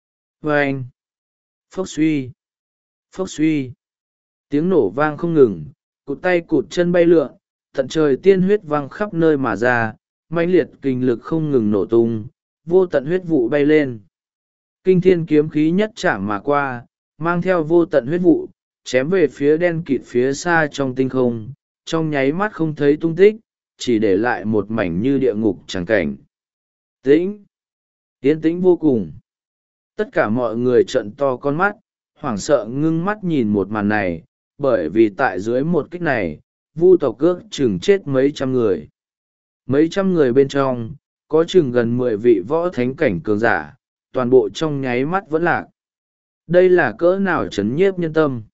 vâng, phốc suy, phốc suy. Tiếng nổ vang không ngừng, cụt tay cụt chân bay lượn, tận trời tiên huyết văng khắp nơi mà ra, mãnh liệt kinh lực không ngừng nổ tung, vô tận huyết vụ bay lên. Kinh thiên kiếm khí nhất chạm mà qua, mang theo vô tận huyết vụ, chém về phía đen kịt phía xa trong tinh không, trong nháy mắt không thấy tung tích, chỉ để lại một mảnh như địa ngục trắng cảnh. Tĩnh, yên tĩnh vô cùng. Tất cả mọi người trợn to con mắt, hoảng sợ ngưng mắt nhìn một màn này, bởi vì tại dưới một kích này, vu tộc ước chừng chết mấy trăm người. Mấy trăm người bên trong, có chừng gần mười vị võ thánh cảnh cường giả, toàn bộ trong nháy mắt vẫn lạc. Đây là cỡ nào chấn nhiếp nhân tâm.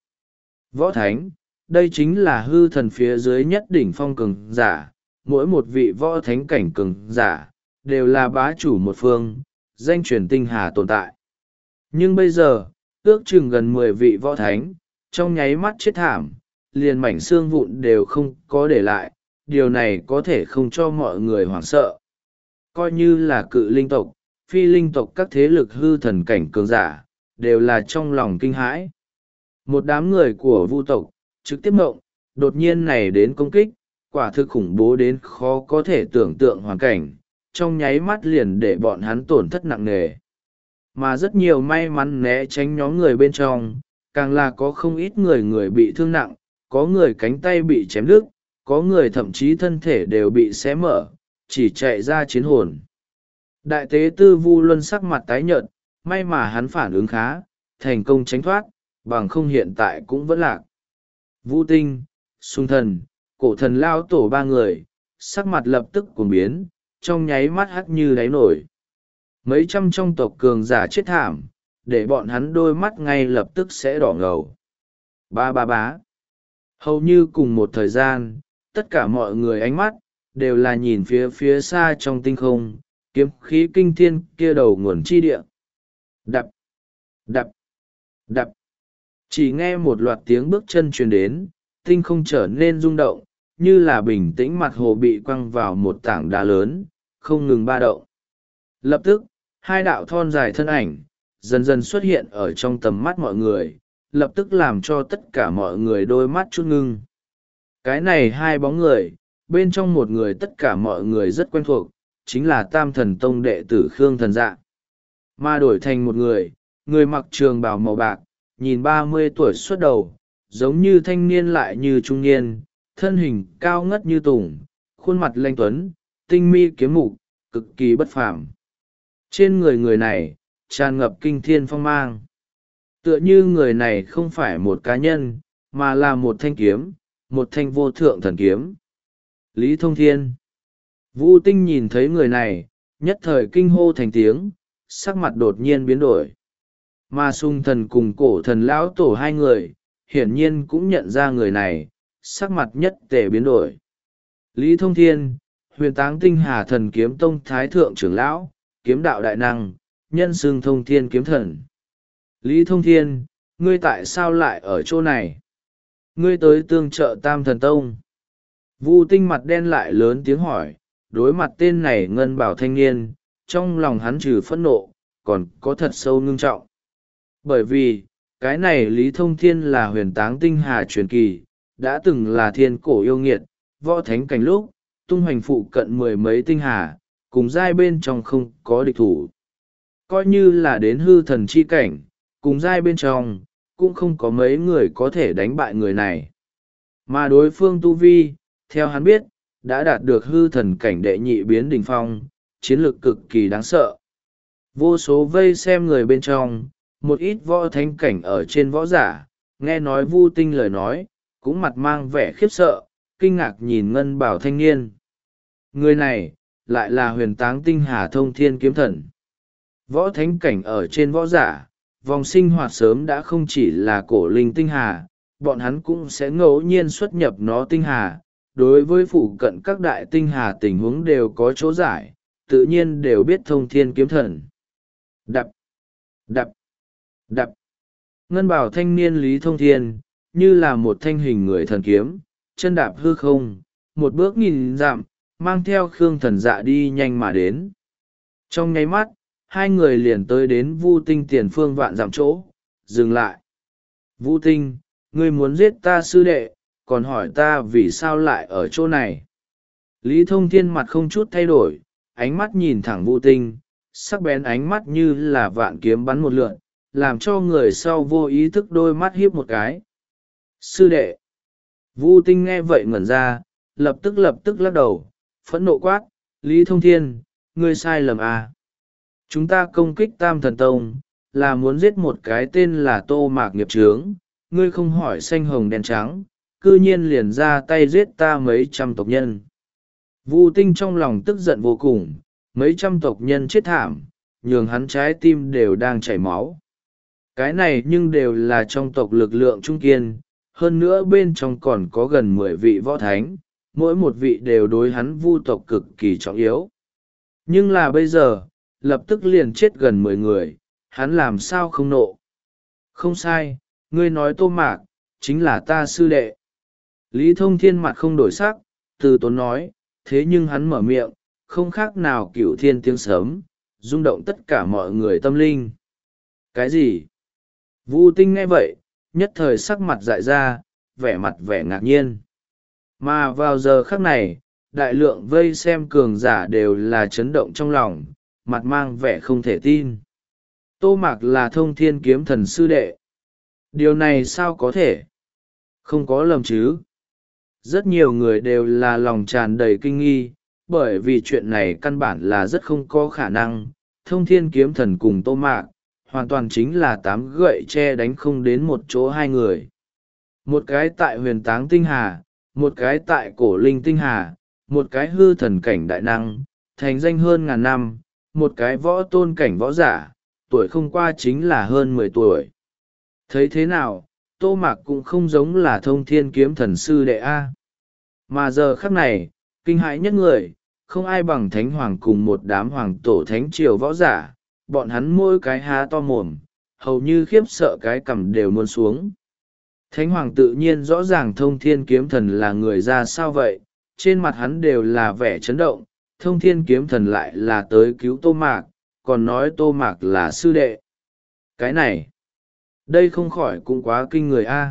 Võ thánh, đây chính là hư thần phía dưới nhất đỉnh phong cường giả, mỗi một vị võ thánh cảnh cường giả, đều là bá chủ một phương, danh truyền tinh hà tồn tại. Nhưng bây giờ, ước chừng gần mười vị võ thánh, trong nháy mắt chết thảm, liền mảnh xương vụn đều không có để lại, điều này có thể không cho mọi người hoảng sợ. Coi như là cự linh tộc, phi linh tộc các thế lực hư thần cảnh cường giả, đều là trong lòng kinh hãi. Một đám người của vu tộc, trực tiếp mộng, đột nhiên này đến công kích, quả thực khủng bố đến khó có thể tưởng tượng hoàn cảnh, trong nháy mắt liền để bọn hắn tổn thất nặng nề. Mà rất nhiều may mắn né tránh nhóm người bên trong, càng là có không ít người người bị thương nặng, có người cánh tay bị chém đứt, có người thậm chí thân thể đều bị xé mở, chỉ chạy ra chiến hồn. Đại tế tư Vu Luân sắc mặt tái nhợt, may mà hắn phản ứng khá, thành công tránh thoát, bằng không hiện tại cũng vẫn lạc. Vu Tinh, Xung Thần, Cổ Thần lao tổ ba người, sắc mặt lập tức cuồng biến, trong nháy mắt hắt như đáy nổi. Mấy trăm trong tộc cường giả chết thảm, để bọn hắn đôi mắt ngay lập tức sẽ đỏ ngầu. Ba ba bá. Hầu như cùng một thời gian, tất cả mọi người ánh mắt, đều là nhìn phía phía xa trong tinh không, kiếm khí kinh thiên kia đầu nguồn chi địa. Đập, đập, đập. Chỉ nghe một loạt tiếng bước chân truyền đến, tinh không trở nên rung động, như là bình tĩnh mặt hồ bị quăng vào một tảng đá lớn, không ngừng ba động. Lập tức, hai đạo thon dài thân ảnh, dần dần xuất hiện ở trong tầm mắt mọi người, lập tức làm cho tất cả mọi người đôi mắt chút ngưng. Cái này hai bóng người, bên trong một người tất cả mọi người rất quen thuộc, chính là Tam Thần Tông đệ tử Khương Thần Dạ. Mà đổi thành một người, người mặc trường bào màu bạc, nhìn ba mươi tuổi xuất đầu, giống như thanh niên lại như trung niên, thân hình cao ngất như tùng, khuôn mặt lanh tuấn, tinh mi kiếm mục, cực kỳ bất phàm. Trên người người này, tràn ngập kinh thiên phong mang. Tựa như người này không phải một cá nhân, mà là một thanh kiếm, một thanh vô thượng thần kiếm. Lý Thông Thiên. Vu Tinh nhìn thấy người này, nhất thời kinh hô thành tiếng, sắc mặt đột nhiên biến đổi. Mà Xung Thần cùng Cổ Thần lão tổ hai người, hiển nhiên cũng nhận ra người này, sắc mặt nhất tề biến đổi. Lý Thông Thiên, Huyền Táng Tinh Hà Thần Kiếm Tông Thái Thượng trưởng lão, kiếm đạo đại năng, nhân xưng Thông Thiên kiếm thần. Lý Thông Thiên, ngươi tại sao lại ở chỗ này? Ngươi tới tương trợ Tam Thần Tông. Vu Tinh mặt đen lại lớn tiếng hỏi, đối mặt tên này ngân bảo thanh niên, trong lòng hắn trừ phẫn nộ, còn có thật sâu ngưng trọng. Bởi vì, cái này Lý Thông Thiên là Huyền Táng Tinh Hà truyền kỳ, đã từng là thiên cổ yêu nghiệt, võ thánh cảnh lúc, tung hoành phụ cận mười mấy tinh hà, cùng giai bên trong không có địch thủ. Coi như là đến hư thần chi cảnh, cùng giai bên trong, cũng không có mấy người có thể đánh bại người này. Mà đối phương tu vi, theo hắn biết, đã đạt được hư thần cảnh đệ nhị biến đỉnh phong, chiến lược cực kỳ đáng sợ. Vô số vây xem người bên trong, một ít võ thánh cảnh ở trên võ giả, nghe nói Vu Tinh lời nói, cũng mặt mang vẻ khiếp sợ, kinh ngạc nhìn ngân bảo thanh niên. Người này, lại là Huyền Táng Tinh Hà Thông Thiên kiếm thần. Võ thánh cảnh ở trên võ giả, vòng sinh hoạt sớm đã không chỉ là cổ linh tinh hà, bọn hắn cũng sẽ ngẫu nhiên xuất nhập nó tinh hà. Đối với phụ cận các đại tinh hà tình huống đều có chỗ giải, tự nhiên đều biết Thông Thiên kiếm thần. Đập, đập, đập. Ngân bảo thanh niên Lý Thông Thiên, như là một thanh hình người thần kiếm, chân đạp hư không, một bước nghìn dặm, mang theo Khương Thần Dạ đi nhanh mà đến. Trong nháy mắt, hai người liền tới đến Vu Tinh tiền phương vạn dặm chỗ, dừng lại. Vu Tinh, ngươi muốn giết ta sư đệ, còn hỏi ta vì sao lại ở chỗ này. Lý Thông Thiên mặt không chút thay đổi, ánh mắt nhìn thẳng Vu Tinh, sắc bén ánh mắt như là vạn kiếm bắn một lượn, làm cho người sau vô ý thức đôi mắt hiếp một cái. Sư đệ. Vu Tinh nghe vậy ngẩn ra, lập tức lập tức lắc đầu, phẫn nộ quát, Lý Thông Thiên, ngươi sai lầm à. Chúng ta công kích Tam Thần Tông, là muốn giết một cái tên là Tô Mạc nghiệp chướng, ngươi không hỏi xanh hồng đen trắng, cư nhiên liền ra tay giết ta mấy trăm tộc nhân. Vu Tinh trong lòng tức giận vô cùng, mấy trăm tộc nhân chết thảm, nhường hắn trái tim đều đang chảy máu. Cái này nhưng đều là trong tộc lực lượng trung kiên, hơn nữa bên trong còn có gần mười vị võ thánh, mỗi một vị đều đối hắn Vu tộc cực kỳ trọng yếu. Nhưng là bây giờ, lập tức liền chết gần mười người, hắn làm sao không nộ. Không sai, ngươi nói Tô Mạc, chính là ta sư đệ. Lý Thông Thiên mặt không đổi sắc, từ tốn nói, thế nhưng hắn mở miệng, không khác nào cửu thiên tiếng sớm, rung động tất cả mọi người tâm linh. Cái gì? Vu Tinh nghe vậy, nhất thời sắc mặt dại ra, vẻ mặt vẻ ngạc nhiên. Mà vào giờ khắc này, đại lượng vây xem cường giả đều là chấn động trong lòng, mặt mang vẻ không thể tin. Tô Mạc là Thông Thiên kiếm thần sư đệ. Điều này sao có thể? Không có lầm chứ? Rất nhiều người đều là lòng tràn đầy kinh nghi, bởi vì chuyện này căn bản là rất không có khả năng. Thông Thiên kiếm thần cùng Tô Mạc, hoàn toàn chính là tám gậy che đánh không đến một chỗ hai người. Một cái tại huyền táng tinh hà, một cái tại cổ linh tinh hà, một cái hư thần cảnh đại năng, thành danh hơn ngàn năm, một cái võ tôn cảnh võ giả, tuổi không qua chính là hơn mười tuổi. Thấy thế nào, Tô Mạc cũng không giống là Thông Thiên kiếm thần sư đệ A. Mà giờ khắc này, kinh hãi nhất người, không ai bằng Thánh Hoàng cùng một đám hoàng tổ thánh triều võ giả, bọn hắn mỗi cái há to mồm, hầu như khiếp sợ cái cằm đều muốn xuống. Thánh Hoàng tự nhiên rõ ràng Thông Thiên kiếm thần là người ra sao vậy, trên mặt hắn đều là vẻ chấn động, Thông Thiên kiếm thần lại là tới cứu Tô Mạc, còn nói Tô Mạc là sư đệ. Cái này, đây không khỏi cũng quá kinh người a.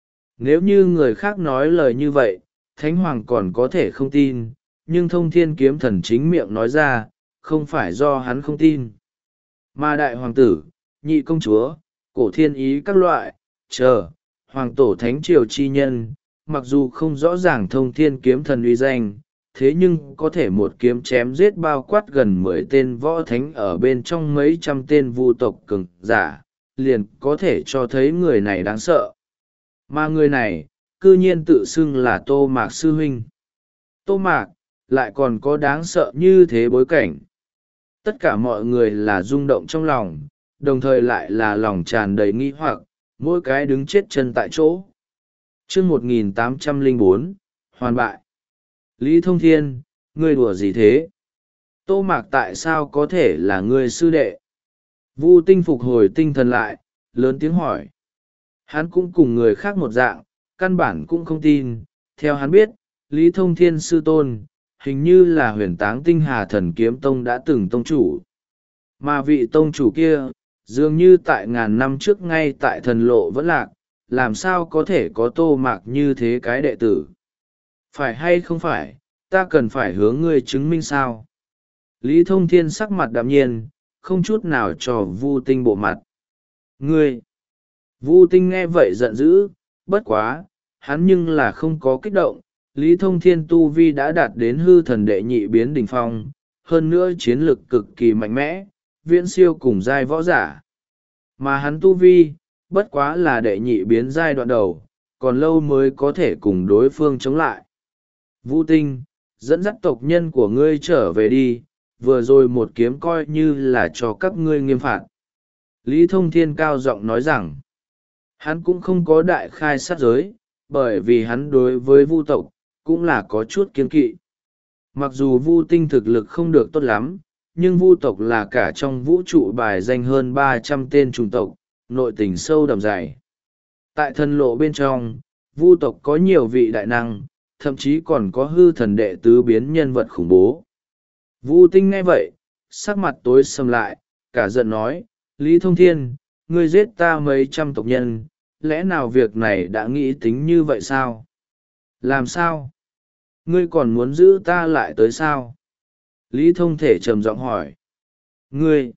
Nếu như người khác nói lời như vậy, Thánh Hoàng còn có thể không tin, nhưng Thông Thiên kiếm thần chính miệng nói ra, không phải do hắn không tin. Mà đại hoàng tử, nhị công chúa, cổ thiên ý các loại, chờ, hoàng tổ thánh triều chi nhân, mặc dù không rõ ràng Thông Thiên kiếm thần uy danh, thế nhưng có thể một kiếm chém giết bao quát gần mười tên võ thánh ở bên trong mấy trăm tên vu tộc cường giả, liền có thể cho thấy người này đáng sợ. Mà người này, cư nhiên tự xưng là Tô Mạc sư huynh. Tô Mạc, lại còn có đáng sợ như thế bối cảnh. Tất cả mọi người là rung động trong lòng, đồng thời lại là lòng tràn đầy nghi hoặc, mỗi cái đứng chết chân tại chỗ. Chương một nghìn tám trăm lẻ bốn, hoàn bại. Lý Thông Thiên, ngươi đùa gì thế? Tô Mạc tại sao có thể là ngươi sư đệ? Vu Tinh phục hồi tinh thần lại, lớn tiếng hỏi. Hắn cũng cùng người khác một dạng, căn bản cũng không tin. Theo hắn biết, Lý Thông Thiên sư tôn, hình như là huyền táng tinh hà thần kiếm tông đã từng tông chủ. Mà vị tông chủ kia, dường như tại ngàn năm trước ngay tại thần lộ vẫn lạc, làm sao có thể có Tô Mạc như thế cái đệ tử? Phải hay không phải, ta cần phải hướng ngươi chứng minh sao? Lý Thông Thiên sắc mặt đạm nhiên, không chút nào cho Vu Tinh bộ mặt. Ngươi! Vu Tinh nghe vậy giận dữ, bất quá, hắn nhưng là không có kích động. Lý Thông Thiên tu vi đã đạt đến hư thần đệ nhị biến đỉnh phong, hơn nữa chiến lực cực kỳ mạnh mẽ, viễn siêu cùng giai võ giả. Mà hắn tu vi, bất quá là đệ nhị biến giai đoạn đầu, còn lâu mới có thể cùng đối phương chống lại. Vu Tinh, dẫn dắt tộc nhân của ngươi trở về đi, vừa rồi một kiếm coi như là cho các ngươi nghiêm phạt. Lý Thông Thiên cao giọng nói rằng, hắn cũng không có đại khai sát giới, bởi vì hắn đối với Vu tộc, cũng là có chút kiên kỵ. Mặc dù Vu Tinh thực lực không được tốt lắm, nhưng Vu tộc là cả trong vũ trụ bài danh hơn ba trăm tên chủng tộc, nội tình sâu đậm dày. Tại thần lộ bên trong, Vu tộc có nhiều vị đại năng, thậm chí còn có hư thần đệ tứ biến nhân vật khủng bố. Vu Tinh nghe vậy, sắc mặt tối sầm lại, cả giận nói, Lý Thông Thiên, ngươi giết ta mấy trăm tộc nhân, lẽ nào việc này đã nghĩ tính như vậy sao? Làm sao? Ngươi còn muốn giữ ta lại tới sao? Lý Thông Thể trầm giọng hỏi. Ngươi!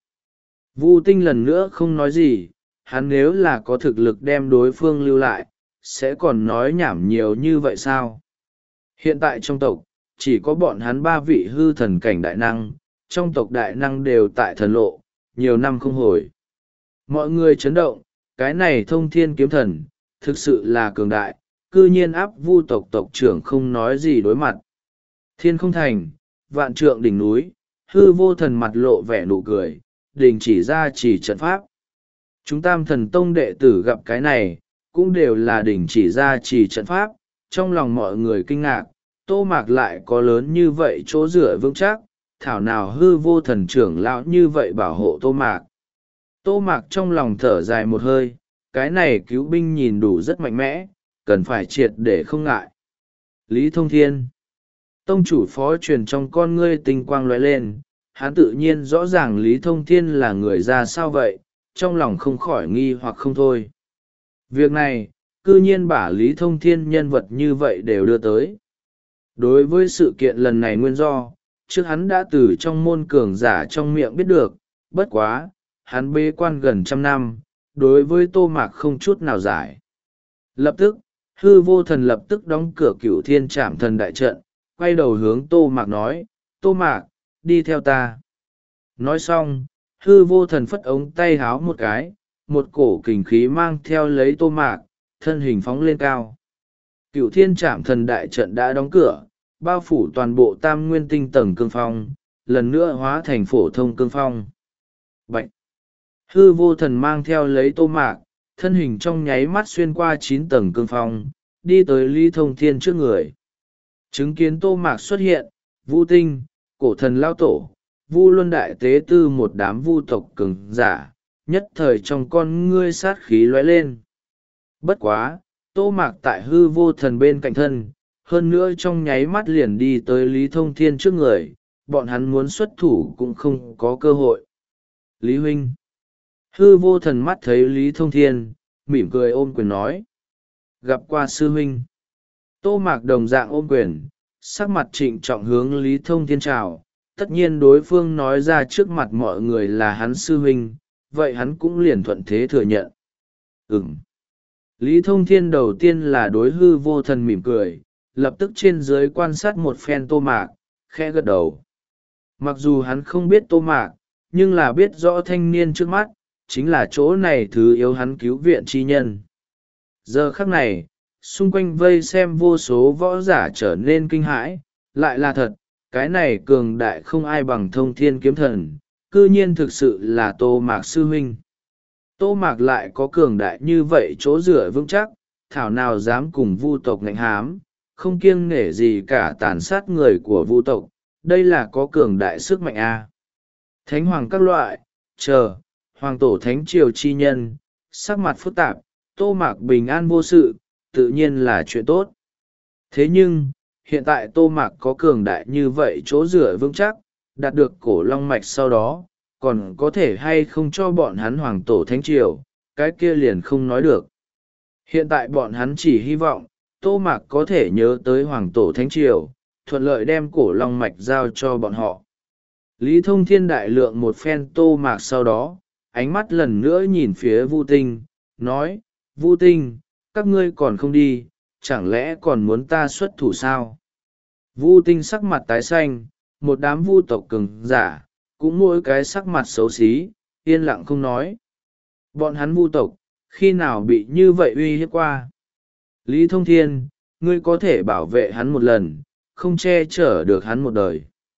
Vu Tinh lần nữa không nói gì, hắn nếu là có thực lực đem đối phương lưu lại, sẽ còn nói nhảm nhiều như vậy sao? Hiện tại trong tộc, chỉ có bọn hắn ba vị hư thần cảnh đại năng, trong tộc đại năng đều tại thần lộ, nhiều năm không hồi. Mọi người chấn động, cái này Thông Thiên kiếm thần, thực sự là cường đại, cư nhiên áp Vu tộc tộc trưởng không nói gì đối mặt. Thiên không thành, vạn trượng đỉnh núi, hư vô thần mặt lộ vẻ nụ cười, đình chỉ ra chỉ trận pháp. Chúng tam thần tông đệ tử gặp cái này, cũng đều là đình chỉ ra chỉ trận pháp, trong lòng mọi người kinh ngạc, Tô Mạc lại có lớn như vậy chỗ dựa vững chắc, thảo nào hư vô thần trưởng lão như vậy bảo hộ Tô Mạc. Tô Mạc trong lòng thở dài một hơi, cái này cứu binh nhìn đủ rất mạnh mẽ, cần phải triệt để không ngại. Lý Thông Thiên, tông chủ phó truyền trong con ngươi tinh quang lóe lên, hắn tự nhiên rõ ràng Lý Thông Thiên là người ra sao vậy, trong lòng không khỏi nghi hoặc không thôi. Việc này, cư nhiên bả Lý Thông Thiên nhân vật như vậy đều đưa tới. Đối với sự kiện lần này nguyên do, trước hắn đã từ trong môn cường giả trong miệng biết được, bất quá, hắn bế quan gần trăm năm, đối với Tô Mạc không chút nào giải. Lập tức, hư vô thần lập tức đóng cửa Cửu Thiên Trảm Thần đại trận, quay đầu hướng Tô Mạc nói, Tô Mạc, đi theo ta. Nói xong, hư vô thần phất ống tay háo một cái, một cổ kình khí mang theo lấy Tô Mạc, thân hình phóng lên cao. Cửu Thiên Trảm Thần đại trận đã đóng cửa, bao phủ toàn bộ tam nguyên tinh tầng cương phong, lần nữa hóa thành phổ thông cương phong. Bạch! Hư vô thần mang theo lấy Tô Mạc, thân hình trong nháy mắt xuyên qua chín tầng cương phong, đi tới Lý Thông Thiên trước người. Chứng kiến Tô Mạc xuất hiện, Vu Tinh, cổ thần lao tổ, Vu Luân đại tế tư một đám vu tộc cường giả, nhất thời trong con ngươi sát khí lóe lên. Bất quá, Tô Mạc tại hư vô thần bên cạnh thân, hơn nữa trong nháy mắt liền đi tới Lý Thông Thiên trước người, bọn hắn muốn xuất thủ cũng không có cơ hội. Lý huynh! Hư vô thần mắt thấy Lý Thông Thiên, mỉm cười ôm quyền nói. Gặp qua sư huynh. Tô Mạc đồng dạng ôm quyền, sắc mặt trịnh trọng hướng Lý Thông Thiên chào. Tất nhiên đối phương nói ra trước mặt mọi người là hắn sư huynh, vậy hắn cũng liền thuận thế thừa nhận. Ừm. Lý Thông Thiên đầu tiên là đối hư vô thần mỉm cười, lập tức trên dưới quan sát một phen Tô Mạc, khẽ gật đầu. Mặc dù hắn không biết Tô Mạc, nhưng là biết rõ thanh niên trước mắt, chính là chỗ này thứ yếu hắn cứu viện chi nhân. Giờ khắc này, xung quanh vây xem vô số võ giả trở nên kinh hãi, lại là thật, cái này cường đại không ai bằng Thông Thiên kiếm thần, cư nhiên thực sự là Tô Mạc sư huynh. Tô Mạc lại có cường đại như vậy chỗ dựa vững chắc, thảo nào dám cùng vu tộc ngạnh hám, không kiêng nể gì cả tàn sát người của vu tộc, đây là có cường đại sức mạnh a. À. Thánh hoàng các loại, chờ, hoàng tổ thánh triều chi nhân, sắc mặt phức tạp, Tô Mạc bình an vô sự, tự nhiên là chuyện tốt. Thế nhưng, hiện tại Tô Mạc có cường đại như vậy chỗ dựa vững chắc, đạt được cổ long mạch sau đó, còn có thể hay không cho bọn hắn hoàng tổ thánh triều, cái kia liền không nói được. Hiện tại bọn hắn chỉ hy vọng, Tô Mạc có thể nhớ tới hoàng tổ thánh triều, thuận lợi đem cổ long mạch giao cho bọn họ. Lý Thông Thiên đại lượng một phen Tô Mạc sau đó, ánh mắt lần nữa nhìn phía Vu Tinh, nói, Vu Tinh, các ngươi còn không đi, chẳng lẽ còn muốn ta xuất thủ sao? Vu Tinh sắc mặt tái xanh, một đám vu tộc cường giả, cũng mỗi cái sắc mặt xấu xí, yên lặng không nói. Bọn hắn vu tộc, khi nào bị như vậy uy hiếp qua? Lý Thông Thiên, ngươi có thể bảo vệ hắn một lần, không che chở được hắn một đời.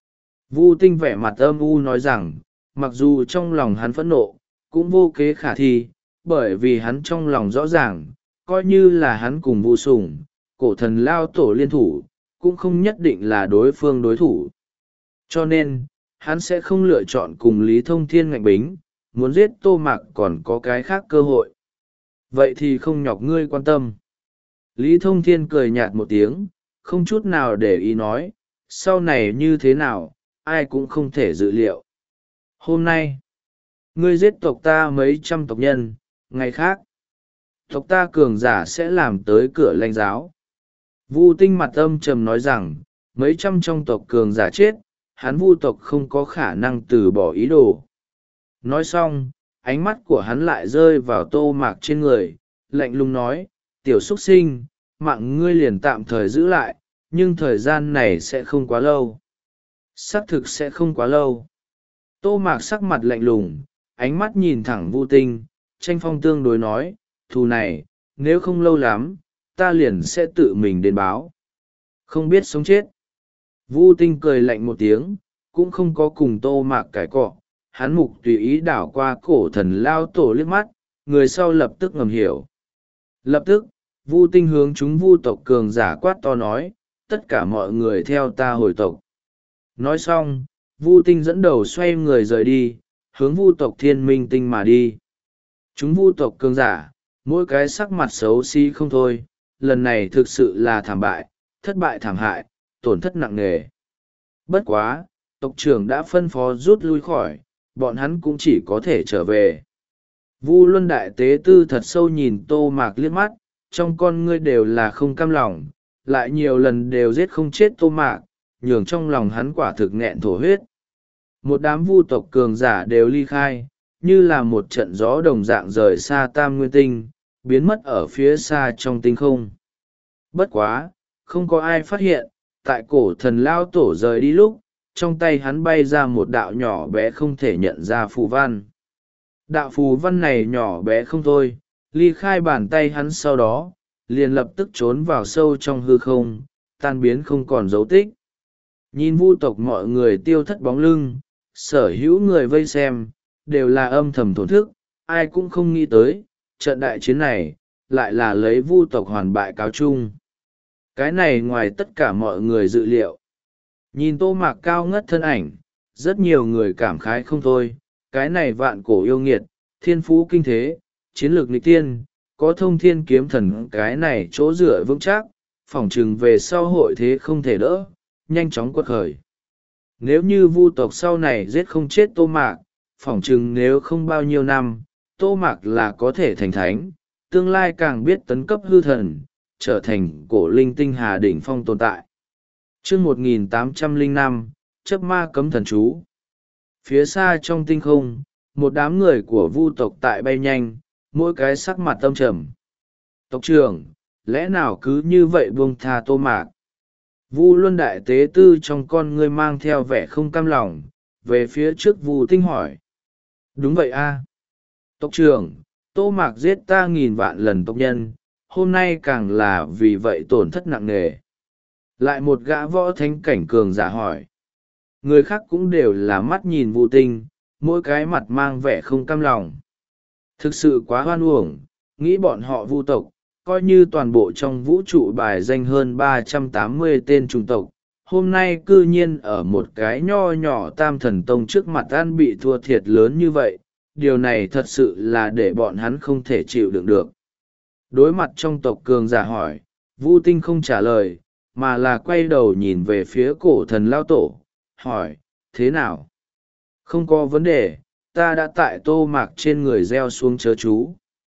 Vu Tinh vẻ mặt âm u nói rằng, mặc dù trong lòng hắn phẫn nộ, cũng vô kế khả thi, bởi vì hắn trong lòng rõ ràng, coi như là hắn cùng Vu Sùng, cổ thần lao tổ liên thủ, cũng không nhất định là đối phương đối thủ. Cho nên, hắn sẽ không lựa chọn cùng Lý Thông Thiên ngạnh bính, muốn giết Tô Mạc còn có cái khác cơ hội. Vậy thì không nhọc ngươi quan tâm. Lý Thông Thiên cười nhạt một tiếng, không chút nào để ý nói, sau này như thế nào, ai cũng không thể dự liệu. Hôm nay, ngươi giết tộc ta mấy trăm tộc nhân, ngày khác tộc ta cường giả sẽ làm tới cửa lãnh giáo. Vu Tinh mặt âm trầm nói rằng, mấy trăm trong tộc cường giả chết, hắn Vu tộc không có khả năng từ bỏ ý đồ. Nói xong, ánh mắt của hắn lại rơi vào Tô Mạc trên người, lạnh lùng nói, tiểu xuất sinh, mạng ngươi liền tạm thời giữ lại, nhưng thời gian này sẽ không quá lâu. Xác thực sẽ không quá lâu. Tô Mạc sắc mặt lạnh lùng, ánh mắt nhìn thẳng Vu Tinh, tranh phong tương đối nói, thù này, nếu không lâu lắm, ta liền sẽ tự mình đến báo. Không biết sống chết. Vu Tinh cười lạnh một tiếng, cũng không có cùng Tô Mạc cãi cọ, hắn mục tùy ý đảo qua cổ thần lao tổ liếc mắt, người sau lập tức ngầm hiểu. Lập tức, Vu Tinh hướng chúng Vu tộc cường giả quát to nói, tất cả mọi người theo ta hồi tộc. Nói xong, Vu Tinh dẫn đầu xoay người rời đi, hướng Vu tộc Thiên Minh Tinh mà đi. Chúng Vu tộc cường giả, mỗi cái sắc mặt xấu xí không thôi, lần này thực sự là thảm bại, thất bại thảm hại, tổn thất nặng nề. Bất quá, tộc trưởng đã phân phó rút lui khỏi, bọn hắn cũng chỉ có thể trở về. Vu Luân Đại Tế Tư thật sâu nhìn Tô Mạc liếc mắt, trong con ngươi đều là không cam lòng, lại nhiều lần đều giết không chết Tô Mạc, nhường trong lòng hắn quả thực nghẹn thổ huyết. Một đám Vu tộc cường giả đều ly khai, như là một trận gió đồng dạng rời xa Tam Nguyên Tinh, biến mất ở phía xa trong tinh không. Bất quá, không có ai phát hiện, tại cổ thần lao tổ rời đi lúc, trong tay hắn bay ra một đạo nhỏ bé không thể nhận ra phù văn. Đạo phù văn này nhỏ bé không thôi, ly khai bàn tay hắn sau đó, liền lập tức trốn vào sâu trong hư không, tan biến không còn dấu tích. Nhìn Vu tộc mọi người tiêu thất bóng lưng, sở hữu người vây xem, đều là âm thầm thổn thức, ai cũng không nghĩ tới, trận đại chiến này, lại là lấy Vu tộc hoàn bại cáo chung. Cái này ngoài tất cả mọi người dự liệu. Nhìn Tô Mạc cao ngất thân ảnh, rất nhiều người cảm khái không thôi, cái này vạn cổ yêu nghiệt, thiên phú kinh thế, chiến lược nghịch tiên, có thông thiên kiếm thần cái này chỗ dựa vững chắc, phỏng chừng về sau hội thế không thể đỡ, nhanh chóng quật khởi. Nếu như Vu tộc sau này giết không chết Tô Mạc, phỏng chừng nếu không bao nhiêu năm, Tô Mạc là có thể thành thánh, tương lai càng biết tấn cấp hư thần, trở thành cổ linh tinh hà đỉnh phong tồn tại. Chương một nghìn tám trăm lẻ năm, chấp ma cấm thần chú. Phía xa trong tinh không, một đám người của Vu tộc tại bay nhanh, mỗi cái sắc mặt tâm trầm. Tộc trưởng, lẽ nào cứ như vậy buông tha Tô Mạc? Vu Luân Đại Tế Tư trong con ngươi mang theo vẻ không cam lòng, về phía trước Vu Tinh hỏi. Đúng vậy a, tộc trưởng, Tô Mạc giết ta nghìn vạn lần tộc nhân, hôm nay càng là vì vậy tổn thất nặng nề. Lại một gã võ thánh cảnh cường giả hỏi. Người khác cũng đều là mắt nhìn Vu Tinh, mỗi cái mặt mang vẻ không cam lòng. Thực sự quá hoan uổng, nghĩ bọn họ Vu tộc, coi như toàn bộ trong vũ trụ bài danh hơn ba trăm tám mươi tên chủng tộc, hôm nay cư nhiên ở một cái nho nhỏ Tam Thần Tông trước mặt ăn bị thua thiệt lớn như vậy, điều này thật sự là để bọn hắn không thể chịu đựng được. Đối mặt trong tộc cường giả hỏi, Vu Tinh không trả lời, mà là quay đầu nhìn về phía cổ thần lao tổ, hỏi, thế nào? Không có vấn đề, ta đã tại Tô Mạc trên người gieo xuống chớ chú.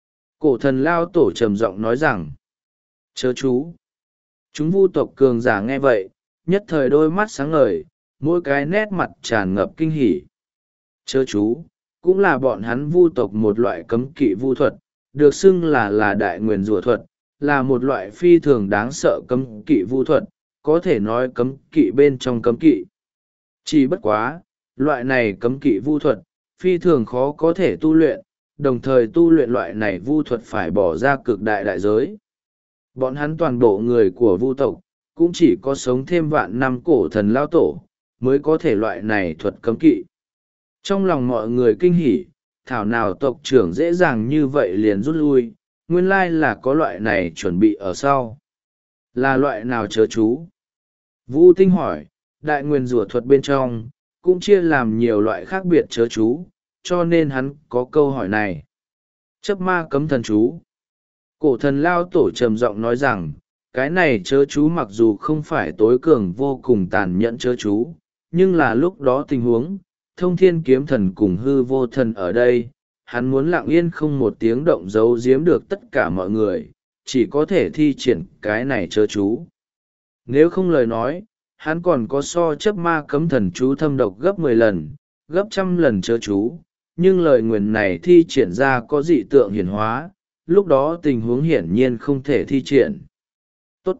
Cổ thần lao tổ trầm giọng nói rằng, chớ chú. Chúng Vu tộc cường giả nghe vậy, nhất thời đôi mắt sáng ngời, mỗi cái nét mặt tràn ngập kinh hỉ. Chớ chú, cũng là bọn hắn Vu tộc một loại cấm kỵ vu thuật, được xưng là là đại nguyền rủa thuật, là một loại phi thường đáng sợ cấm kỵ vu thuật, có thể nói cấm kỵ bên trong cấm kỵ. Chỉ bất quá, loại này cấm kỵ vu thuật, phi thường khó có thể tu luyện, đồng thời tu luyện loại này vu thuật phải bỏ ra cực đại đại giới. Bọn hắn toàn bộ người của Vu tộc, cũng chỉ có sống thêm vạn năm cổ thần lao tổ, mới có thể loại này thuật cấm kỵ. Trong lòng mọi người kinh hỉ, thảo nào tộc trưởng dễ dàng như vậy liền rút lui, nguyên lai là có loại này chuẩn bị ở sau. Là loại nào chớ chú? Vu Tinh hỏi, đại nguyên rủa thuật bên trong, cũng chia làm nhiều loại khác biệt chớ chú, cho nên hắn có câu hỏi này. Chấp ma cấm thần chú. Cổ thần lao tổ trầm giọng nói rằng, cái này chớ chú mặc dù không phải tối cường vô cùng tàn nhẫn chớ chú, nhưng là lúc đó tình huống, Thông Thiên Kiếm Thần cùng Hư Vô Thần ở đây, hắn muốn lặng yên không một tiếng động giấu giếm được tất cả mọi người, chỉ có thể thi triển cái này chớ chú. Nếu không lời nói, hắn còn có so chấp ma cấm thần chú thâm độc gấp mười lần, gấp trăm lần chớ chú, nhưng lời nguyền này thi triển ra có dị tượng hiển hóa, lúc đó tình huống hiển nhiên không thể thi triển. Tốt!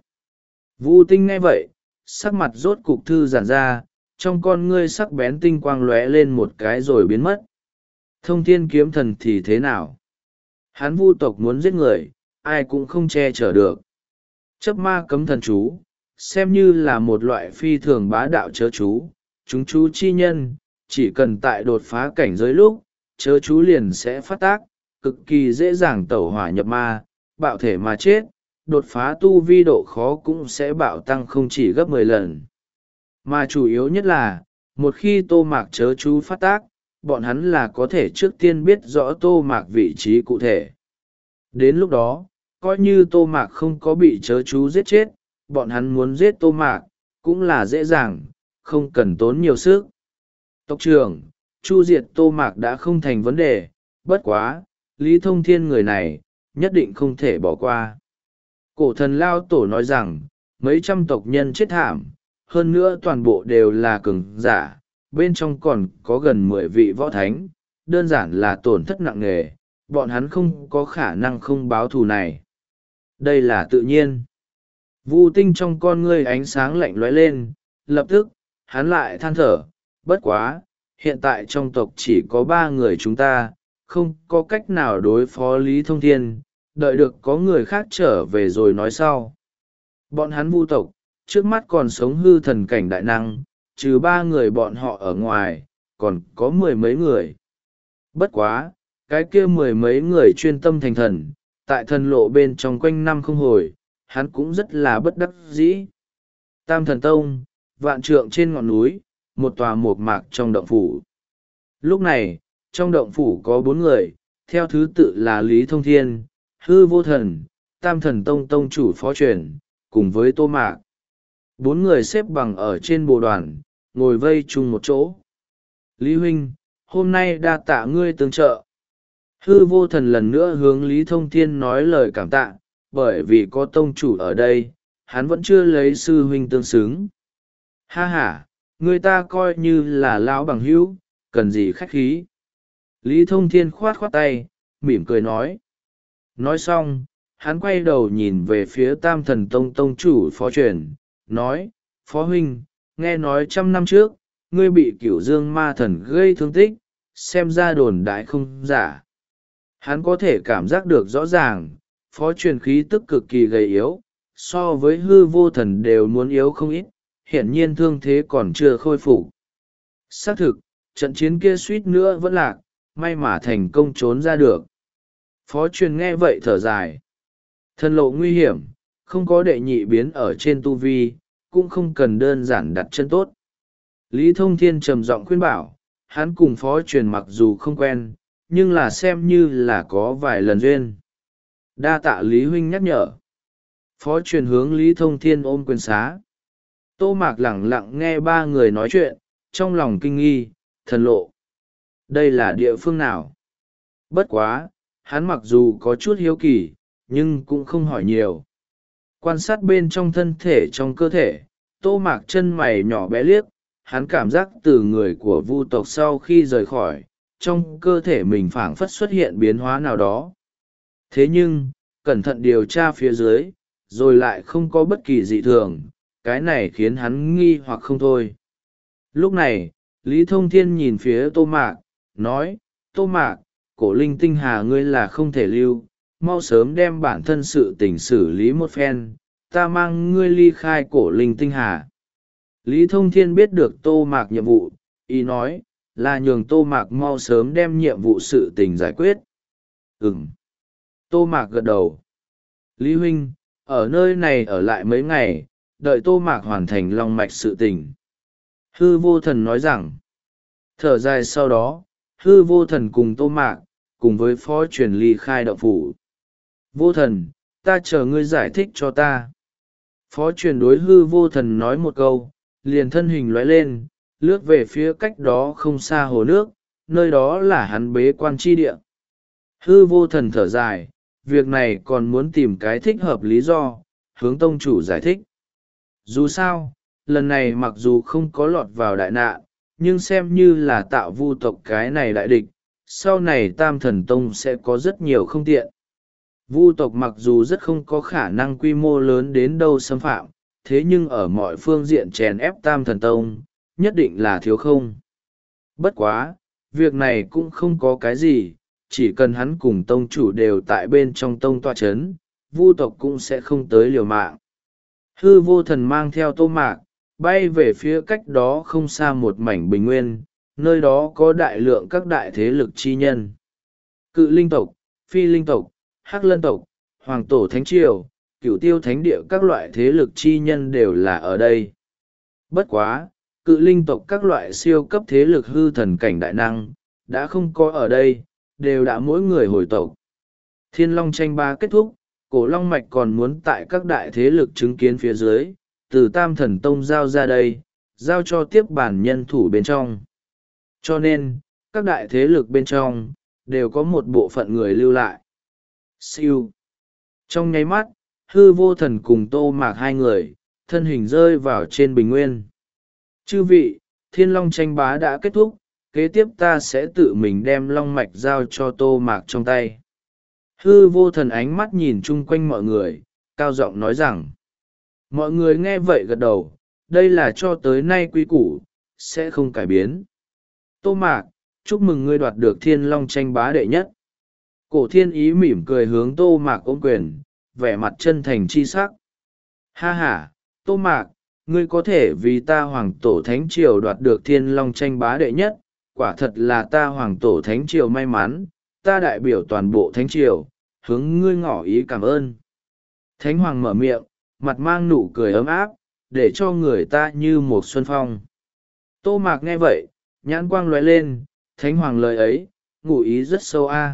Vu Tinh nghe vậy, sắc mặt rốt cục thư giãn ra, trong con ngươi sắc bén tinh quang lóe lên một cái rồi biến mất. Thông Thiên Kiếm Thần thì thế nào? Hắn Vu tộc muốn giết người, ai cũng không che chở được. Chấp ma cấm thần chú, xem như là một loại phi thường bá đạo chớ chú, chúng chú chi nhân, chỉ cần tại đột phá cảnh giới lúc, chớ chú liền sẽ phát tác, cực kỳ dễ dàng tẩu hỏa nhập ma, bạo thể mà chết, đột phá tu vi độ khó cũng sẽ bạo tăng không chỉ gấp mười lần. Mà chủ yếu nhất là, một khi tô mạc chớ chú phát tác, bọn hắn là có thể trước tiên biết rõ tô mạc vị trí cụ thể. Đến lúc đó, coi như tô mạc không có bị chớ chú giết chết, bọn hắn muốn giết tô mạc, cũng là dễ dàng, không cần tốn nhiều sức. Tộc trưởng, chu diệt tô mạc đã không thành vấn đề, bất quá, Lý Thông Thiên người này, nhất định không thể bỏ qua. Cổ thần Lao Tổ nói rằng, mấy trăm tộc nhân chết thảm, hơn nữa toàn bộ đều là cường giả, bên trong còn có gần mười vị võ thánh, đơn giản là tổn thất nặng nề, bọn hắn không có khả năng không báo thù này. Đây là tự nhiên. Vu Tinh trong con ngươi ánh sáng lạnh lóe lên, lập tức, hắn lại than thở, bất quá, hiện tại trong tộc chỉ có ba người chúng ta, không có cách nào đối phó Lý Thông Thiên, đợi được có người khác trở về rồi nói sau. Bọn hắn Vu tộc, trước mắt còn sống hư thần cảnh đại năng, trừ ba người bọn họ ở ngoài, còn có mười mấy người. Bất quá, cái kia mười mấy người chuyên tâm thành thần, tại thần lộ bên trong quanh năm không hồi, hắn cũng rất là bất đắc dĩ. Tam Thần Tông, vạn trượng trên ngọn núi, một tòa mộc mạc trong động phủ. Lúc này, trong động phủ có bốn người, theo thứ tự là Lý Thông Thiên, Hư Vô Thần, Tam Thần Tông Tông chủ phó truyền, cùng với Tô Mạc. Bốn người xếp bằng ở trên bồ đoàn, ngồi vây chung một chỗ. Lý Huynh, hôm nay đa tạ ngươi tương trợ. Hư Vô Thần lần nữa hướng Lý Thông Thiên nói lời cảm tạ, bởi vì có tông chủ ở đây, hắn vẫn chưa lấy sư huynh tương xứng. Ha ha, người ta coi như là lão bằng hữu, cần gì khách khí. Lý Thông Thiên khoát khoát tay, mỉm cười nói. Nói xong, hắn quay đầu nhìn về phía Tam Thần Tông tông chủ phó truyền, nói, Phó huynh, nghe nói trăm năm trước, ngươi bị Cửu Dương ma thần gây thương tích, xem ra đồn đại không giả. Hắn có thể cảm giác được rõ ràng, phó truyền khí tức cực kỳ gầy yếu, so với Hư Vô Thần đều muốn yếu không ít, hiển nhiên thương thế còn chưa khôi phục. Xác thực, trận chiến kia suýt nữa vẫn lạc, may mà thành công trốn ra được. Phó truyền nghe vậy thở dài. Thần lộ nguy hiểm, không có đệ nhị biến ở trên tu vi, cũng không cần đơn giản đặt chân tốt. Lý Thông Thiên trầm giọng khuyên bảo, hắn cùng phó truyền mặc dù không quen, nhưng là xem như là có vài lần duyên. Đa tạ Lý Huynh nhắc nhở. Phó truyền hướng Lý Thông Thiên ôm quyền xá. Tô Mạc lẳng lặng nghe ba người nói chuyện, trong lòng kinh nghi, thần lộ. Đây là địa phương nào? Bất quá, hắn mặc dù có chút hiếu kỳ, nhưng cũng không hỏi nhiều. Quan sát bên trong thân thể trong cơ thể, Tô Mạc chân mày nhỏ bé liếc, hắn cảm giác từ người của Vu tộc sau khi rời khỏi, trong cơ thể mình phảng phất xuất hiện biến hóa nào đó. Thế nhưng, cẩn thận điều tra phía dưới, rồi lại không có bất kỳ dị thường, cái này khiến hắn nghi hoặc không thôi. Lúc này, Lý Thông Thiên nhìn phía Tô Mạc, nói, Tô Mạc, cổ linh tinh hà ngươi là không thể lưu, mau sớm đem bản thân sự tình xử lý một phen, ta mang ngươi ly khai cổ linh tinh hà. Lý Thông Thiên biết được Tô Mạc nhiệm vụ, ý nói, là nhường Tô Mạc mau sớm đem nhiệm vụ sự tình giải quyết. Ừm. Tô Mạc gật đầu. Lý Huynh, ở nơi này ở lại mấy ngày, đợi Tô Mạc hoàn thành long mạch sự tình. Hư Vô Thần nói rằng, thở dài sau đó, Hư Vô Thần cùng Tô Mạc, cùng với phó truyền ly khai động phủ. Vô Thần, ta chờ ngươi giải thích cho ta. Phó truyền đối Hư Vô Thần nói một câu, liền thân hình lóe lên, lướt về phía cách đó không xa hồ nước, nơi đó là hắn bế quan tri địa. Hư vô thần thở dài, việc này còn muốn tìm cái thích hợp lý do, hướng tông chủ giải thích. Dù sao, lần này mặc dù không có lọt vào đại nạn, nhưng xem như là tạo vu tộc cái này đại địch, sau này tam thần tông sẽ có rất nhiều không tiện. Vu tộc mặc dù rất không có khả năng quy mô lớn đến đâu xâm phạm, thế nhưng ở mọi phương diện chèn ép tam thần tông, nhất định là thiếu không. Bất quá, việc này cũng không có cái gì, chỉ cần hắn cùng tông chủ đều tại bên trong tông tọa chấn, vu tộc cũng sẽ không tới liều mạng. Hư vô thần mang theo Tô Mạc, bay về phía cách đó không xa một mảnh bình nguyên, nơi đó có đại lượng các đại thế lực chi nhân. Cự linh tộc, phi linh tộc, hắc lân tộc, hoàng tổ thánh triều, cửu tiêu thánh địa, các loại thế lực chi nhân đều là ở đây. Bất quá, cự linh tộc các loại siêu cấp thế lực hư thần cảnh đại năng, đã không có ở đây, đều đã mỗi người hồi tộc. Thiên Long tranh ba kết thúc, cổ Long Mạch còn muốn tại các đại thế lực chứng kiến phía dưới, từ Tam Thần Tông giao ra đây, giao cho tiếp bản nhân thủ bên trong. Cho nên, các đại thế lực bên trong, đều có một bộ phận người lưu lại. Siêu. Trong nháy mắt, hư vô thần cùng Tô Mạc hai người, thân hình rơi vào trên bình nguyên. Chư vị, Thiên Long tranh bá đã kết thúc, kế tiếp ta sẽ tự mình đem long mạch giao cho Tô Mạc trong tay. Hư vô thần ánh mắt nhìn chung quanh mọi người, cao giọng nói rằng. Mọi người nghe vậy gật đầu, đây là cho tới nay quy củ, sẽ không cải biến. Tô Mạc, chúc mừng ngươi đoạt được Thiên Long tranh bá đệ nhất. Cổ thiên ý mỉm cười hướng Tô Mạc ôm quyền, vẻ mặt chân thành chi sắc. Ha ha, Tô Mạc, ngươi có thể vì ta hoàng tổ thánh triều đoạt được Thiên Long tranh bá đệ nhất, quả thật là ta hoàng tổ thánh triều may mắn, ta đại biểu toàn bộ thánh triều, hướng ngươi ngỏ ý cảm ơn. Thánh hoàng mở miệng, mặt mang nụ cười ấm áp, để cho người ta như một xuân phong. Tô Mạc nghe vậy, nhãn quang lóe lên, thánh hoàng lời ấy, ngụ ý rất sâu a.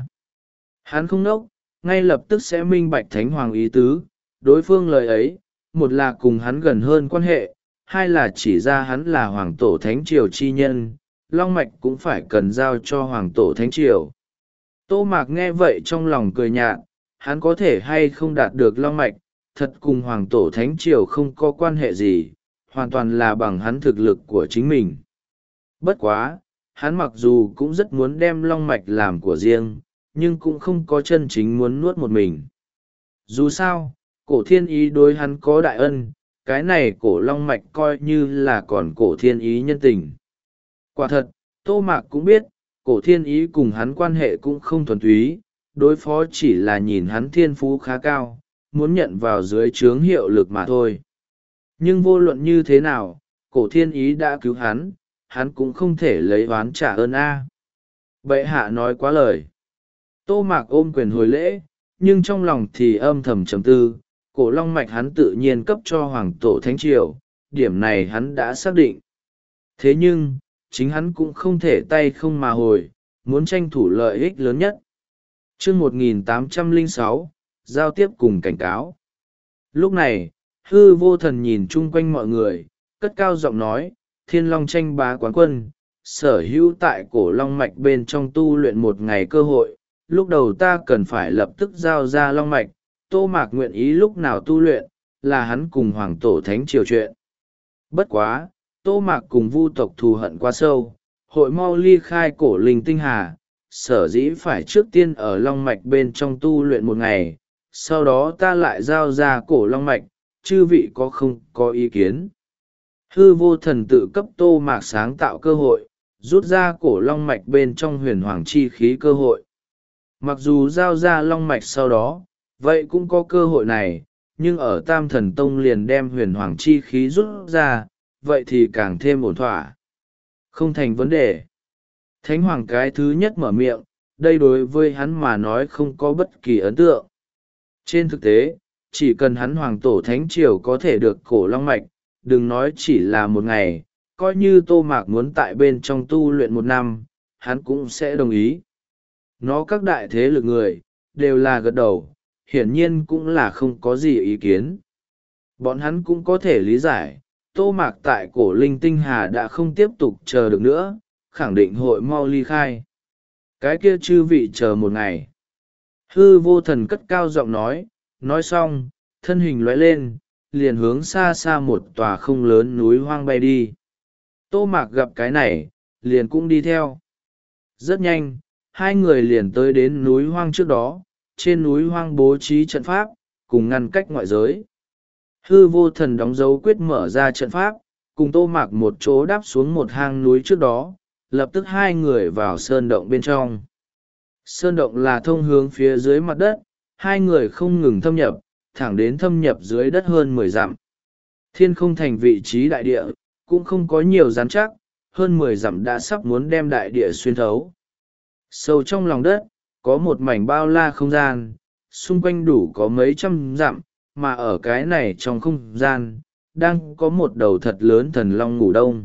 Hắn không nốc, ngay lập tức sẽ minh bạch thánh hoàng ý tứ, đối phương lời ấy, một là cùng hắn gần hơn quan hệ, hai là chỉ ra hắn là hoàng tổ thánh triều chi nhân, long mạch cũng phải cần giao cho hoàng tổ thánh triều. Tô Mạc nghe vậy trong lòng cười nhạt, hắn có thể hay không đạt được long mạch, thật cùng hoàng tổ thánh triều không có quan hệ gì, hoàn toàn là bằng hắn thực lực của chính mình. Bất quá, hắn mặc dù cũng rất muốn đem long mạch làm của riêng, nhưng cũng không có chân chính muốn nuốt một mình. Dù sao, cổ thiên ý đối hắn có đại ân, cái này cổ long mạch coi như là còn cổ thiên ý nhân tình. Quả thật, Tô Mạc cũng biết, cổ thiên ý cùng hắn quan hệ cũng không thuần túy, đối phó chỉ là nhìn hắn thiên phú khá cao, muốn nhận vào dưới trướng hiệu lực mà thôi. Nhưng vô luận như thế nào, cổ thiên ý đã cứu hắn, hắn cũng không thể lấy oán trả ơn a. Bệ hạ nói quá lời. Tô Mạc ôm quyền hồi lễ, nhưng trong lòng thì âm thầm trầm tư, cổ long mạch hắn tự nhiên cấp cho hoàng tổ thánh triều, điểm này hắn đã xác định. Thế nhưng, chính hắn cũng không thể tay không mà hồi, muốn tranh thủ lợi ích lớn nhất. chương một nghìn tám trăm lẻ sáu, giao tiếp cùng cảnh cáo. Lúc này, hư vô thần nhìn chung quanh mọi người, cất cao giọng nói, Thiên Long tranh bá quán quân, sở hữu tại cổ long mạch bên trong tu luyện một ngày cơ hội, lúc đầu ta cần phải lập tức giao ra long mạch, Tô Mạc nguyện ý lúc nào tu luyện, là hắn cùng hoàng tổ thánh triều chuyện. Bất quá, Tô Mạc cùng vu tộc thù hận quá sâu, hội mau ly khai cổ linh tinh hà, sở dĩ phải trước tiên ở long mạch bên trong tu luyện một ngày, sau đó ta lại giao ra cổ long mạch, chư vị có không có ý kiến. Hư vô thần tự cấp Tô Mạc sáng tạo cơ hội, rút ra cổ long mạch bên trong huyền hoàng chi khí cơ hội. Mặc dù giao ra long mạch sau đó, vậy cũng có cơ hội này, nhưng ở Tam Thần Tông liền đem huyền hoàng chi khí rút ra, vậy thì càng thêm ổn thỏa. Không thành vấn đề. Thánh hoàng cái thứ nhất mở miệng, đây đối với hắn mà nói không có bất kỳ ấn tượng. Trên thực tế, chỉ cần hắn hoàng tổ thánh triều có thể được cổ long mạch, đừng nói chỉ là một ngày, coi như Tô Mạc muốn tại bên trong tu luyện một năm, hắn cũng sẽ đồng ý. Nó các đại thế lực người, đều là gật đầu, hiển nhiên cũng là không có gì ý kiến. Bọn hắn cũng có thể lý giải, Tô Mạc tại cổ linh tinh hà đã không tiếp tục chờ được nữa, khẳng định hội mau ly khai. Cái kia chư vị chờ một ngày. Hư vô thần cất cao giọng nói, nói xong, thân hình lóe lên, liền hướng xa xa một tòa không lớn núi hoang bay đi. Tô Mạc gặp cái này, liền cũng đi theo. Rất nhanh, hai người liền tới đến núi hoang trước đó, trên núi hoang bố trí trận pháp, cùng ngăn cách ngoại giới. Hư vô thần đóng dấu quyết mở ra trận pháp, cùng Tô Mạc một chỗ đáp xuống một hang núi trước đó, lập tức hai người vào sơn động bên trong. Sơn động là thông hướng phía dưới mặt đất, hai người không ngừng thâm nhập, thẳng đến thâm nhập dưới đất hơn mười dặm. Thiên không thành vị trí đại địa, cũng không có nhiều rắn chắc, hơn mười dặm đã sắp muốn đem đại địa xuyên thấu. Sâu trong lòng đất, có một mảnh bao la không gian, xung quanh đủ có mấy trăm dặm, mà ở cái này trong không gian, đang có một đầu thật lớn thần long ngủ đông.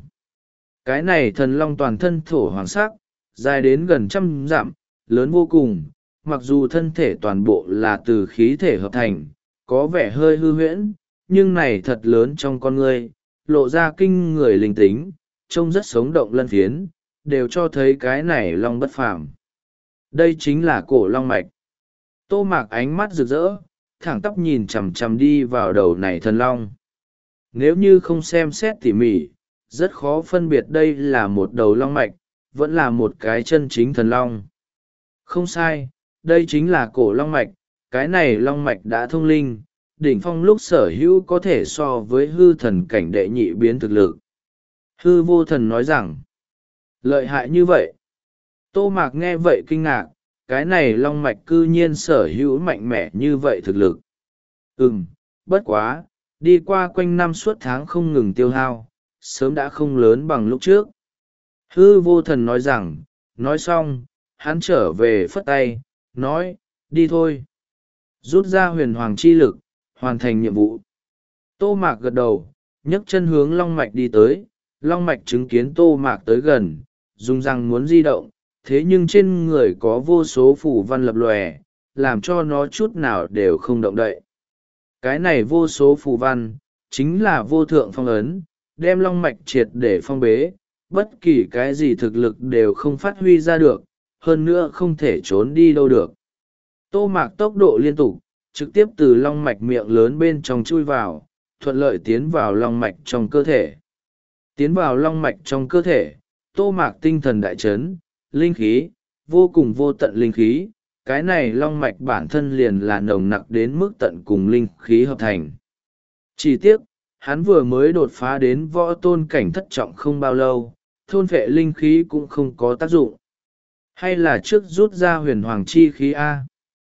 Cái này thần long toàn thân thổ hoàng sắc, dài đến gần trăm dặm, lớn vô cùng, mặc dù thân thể toàn bộ là từ khí thể hợp thành, có vẻ hơi hư huyễn, nhưng này thật lớn trong con người, lộ ra kinh người linh tính, trông rất sống động lân phiến, đều cho thấy cái này long bất phàm. Đây chính là cổ long mạch. Tô Mạc ánh mắt rực rỡ, thẳng tắp nhìn chằm chằm đi vào đầu này thần long. Nếu như không xem xét tỉ mỉ, rất khó phân biệt đây là một đầu long mạch, vẫn là một cái chân chính thần long. Không sai, đây chính là cổ long mạch, cái này long mạch đã thông linh, đỉnh phong lúc sở hữu có thể so với hư thần cảnh đệ nhị biến thực lực. Hư vô thần nói rằng, lợi hại như vậy. Tô Mạc nghe vậy kinh ngạc, cái này long mạch cư nhiên sở hữu mạnh mẽ như vậy thực lực. Ừm, bất quá, đi qua quanh năm suốt tháng không ngừng tiêu hao, sớm đã không lớn bằng lúc trước. Hư vô thần nói rằng, nói xong, hắn trở về phất tay, nói, đi thôi. Rút ra huyền hoàng chi lực, hoàn thành nhiệm vụ. Tô Mạc gật đầu, nhấc chân hướng long mạch đi tới, long mạch chứng kiến Tô Mạc tới gần, dùng răng muốn di động, thế nhưng trên người có vô số phủ văn lập lòe, làm cho nó chút nào đều không động đậy. Cái này vô số phù văn, chính là vô thượng phong ấn, đem long mạch triệt để phong bế, bất kỳ cái gì thực lực đều không phát huy ra được, hơn nữa không thể trốn đi đâu được. Tô Mạc tốc độ liên tục, trực tiếp từ long mạch miệng lớn bên trong chui vào, thuận lợi tiến vào long mạch trong cơ thể. Tiến vào long mạch trong cơ thể, Tô Mạc tinh thần đại chấn, linh khí, vô cùng vô tận linh khí, cái này long mạch bản thân liền là nồng nặc đến mức tận cùng linh khí hợp thành. Chỉ tiếc, hắn vừa mới đột phá đến võ tôn cảnh thất trọng không bao lâu, thôn vệ linh khí cũng không có tác dụng. Hay là trước rút ra huyền hoàng chi khí A?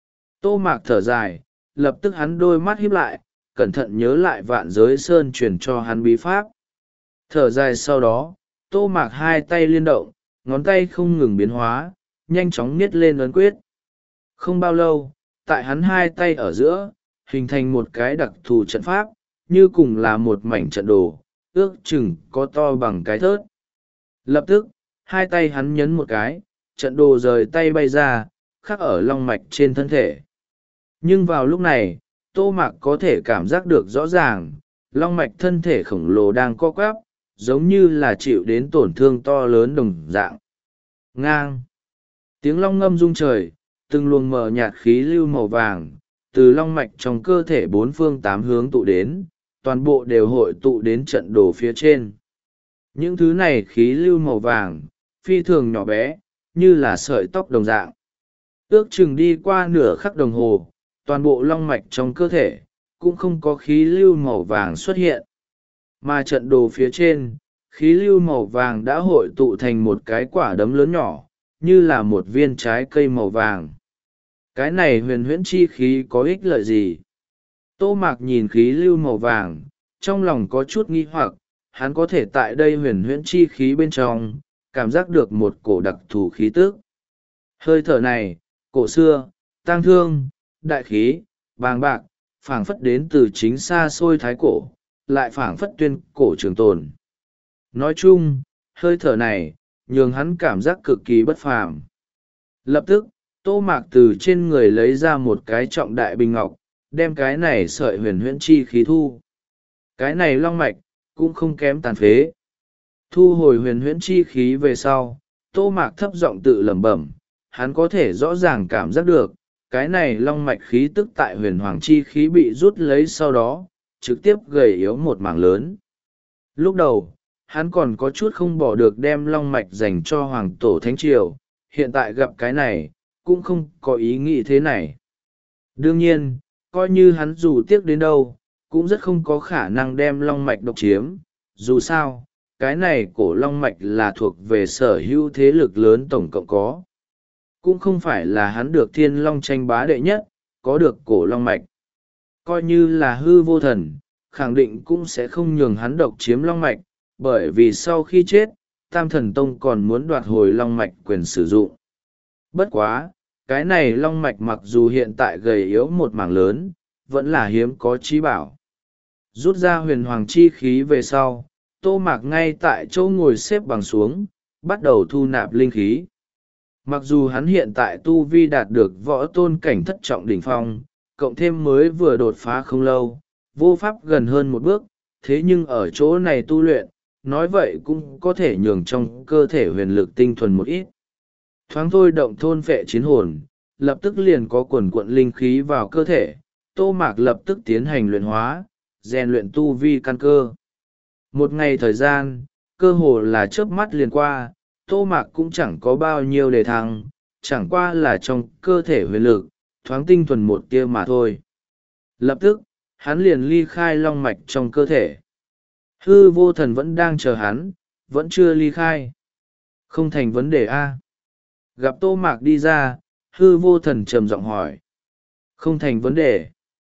Tô Mạc thở dài, lập tức hắn đôi mắt híp lại, cẩn thận nhớ lại vạn giới sơn truyền cho hắn bí pháp. Thở dài sau đó, Tô Mạc hai tay liên động, ngón tay không ngừng biến hóa, nhanh chóng niết lên ấn quyết. Không bao lâu, tại hắn hai tay ở giữa, hình thành một cái đặc thù trận pháp, như cùng là một mảnh trận đồ, ước chừng có to bằng cái thớt. Lập tức, hai tay hắn nhấn một cái, trận đồ rời tay bay ra, khắc ở long mạch trên thân thể. Nhưng vào lúc này, Tô Mạc có thể cảm giác được rõ ràng, long mạch thân thể khổng lồ đang co quắp, giống như là chịu đến tổn thương to lớn đồng dạng. Ngang! Tiếng long ngâm rung trời, từng luồng mờ nhạt khí lưu màu vàng, từ long mạch trong cơ thể bốn phương tám hướng tụ đến, toàn bộ đều hội tụ đến trận đồ phía trên. Những thứ này khí lưu màu vàng, phi thường nhỏ bé, như là sợi tóc đồng dạng. Ước chừng đi qua nửa khắc đồng hồ, toàn bộ long mạch trong cơ thể, cũng không có khí lưu màu vàng xuất hiện. Mà trận đồ phía trên, khí lưu màu vàng đã hội tụ thành một cái quả đấm lớn nhỏ, như là một viên trái cây màu vàng. Cái này huyền huyễn chi khí có ích lợi gì? Tô Mạc nhìn khí lưu màu vàng, trong lòng có chút nghi hoặc, hắn có thể tại đây huyền huyễn chi khí bên trong, cảm giác được một cổ đặc thù khí tức. Hơi thở này, cổ xưa, tang thương, đại khí, bàng bạc, phảng phất đến từ chính xa xôi thái cổ, lại phảng phất tuyên cổ trường tồn. Nói chung, hơi thở này, nhường hắn cảm giác cực kỳ bất phàm. Lập tức, Tô Mạc từ trên người lấy ra một cái trọng đại bình ngọc, đem cái này sợi huyền huyễn chi khí thu. Cái này long mạch, cũng không kém tàn phế. Thu hồi huyền huyễn chi khí về sau, Tô Mạc thấp giọng tự lẩm bẩm, hắn có thể rõ ràng cảm giác được, cái này long mạch khí tức tại huyền hoàng chi khí bị rút lấy sau đó, trực tiếp gầy yếu một mảng lớn. Lúc đầu, hắn còn có chút không bỏ được đem long mạch dành cho hoàng tổ thánh triều, hiện tại gặp cái này, cũng không có ý nghĩ thế này. Đương nhiên, coi như hắn dù tiếc đến đâu, cũng rất không có khả năng đem long mạch độc chiếm, dù sao, cái này cổ long mạch là thuộc về sở hữu thế lực lớn tổng cộng có. Cũng không phải là hắn được thiên long tranh bá đệ nhất, có được cổ long mạch. Coi như là hư vô thần, khẳng định cũng sẽ không nhường hắn độc chiếm long mạch, bởi vì sau khi chết, Tam Thần Tông còn muốn đoạt hồi long mạch quyền sử dụng. Bất quá, cái này long mạch mặc dù hiện tại gầy yếu một mảng lớn, vẫn là hiếm có trí bảo. Rút ra huyền hoàng chi khí về sau, Tô Mạc ngay tại chỗ ngồi xếp bằng xuống, bắt đầu thu nạp linh khí. Mặc dù hắn hiện tại tu vi đạt được võ tôn cảnh thất trọng đỉnh phong, cộng thêm mới vừa đột phá không lâu, vô pháp gần hơn một bước, thế nhưng ở chỗ này tu luyện, nói vậy cũng có thể nhường trong cơ thể huyền lực tinh thuần một ít. Thoáng thôi động thôn phệ chiến hồn, lập tức liền có quần quận linh khí vào cơ thể, Tô Mạc lập tức tiến hành luyện hóa, rèn luyện tu vi căn cơ. Một ngày thời gian, cơ hồ là chớp mắt liền qua, Tô Mạc cũng chẳng có bao nhiêu đề thăng, chẳng qua là trong cơ thể huyền lực, thoáng tinh thuần một tia mà thôi. Lập tức, hắn liền ly khai long mạch trong cơ thể. Hư vô thần vẫn đang chờ hắn, vẫn chưa ly khai. Không thành vấn đề a. Gặp Tô Mạc đi ra, hư vô thần trầm giọng hỏi. Không thành vấn đề.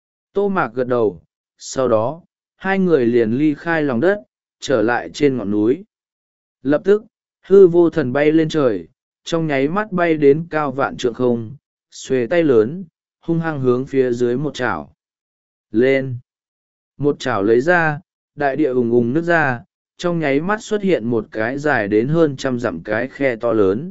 Tô Mạc gật đầu, sau đó, hai người liền ly khai lòng đất, trở lại trên ngọn núi. Lập tức, hư vô thần bay lên trời, trong nháy mắt bay đến cao vạn trượng không, xuề tay lớn, hung hăng hướng phía dưới một chảo. Lên! Một chảo lấy ra, đại địa ùng ùng nứt ra, trong nháy mắt xuất hiện một cái dài đến hơn trăm dặm cái khe to lớn.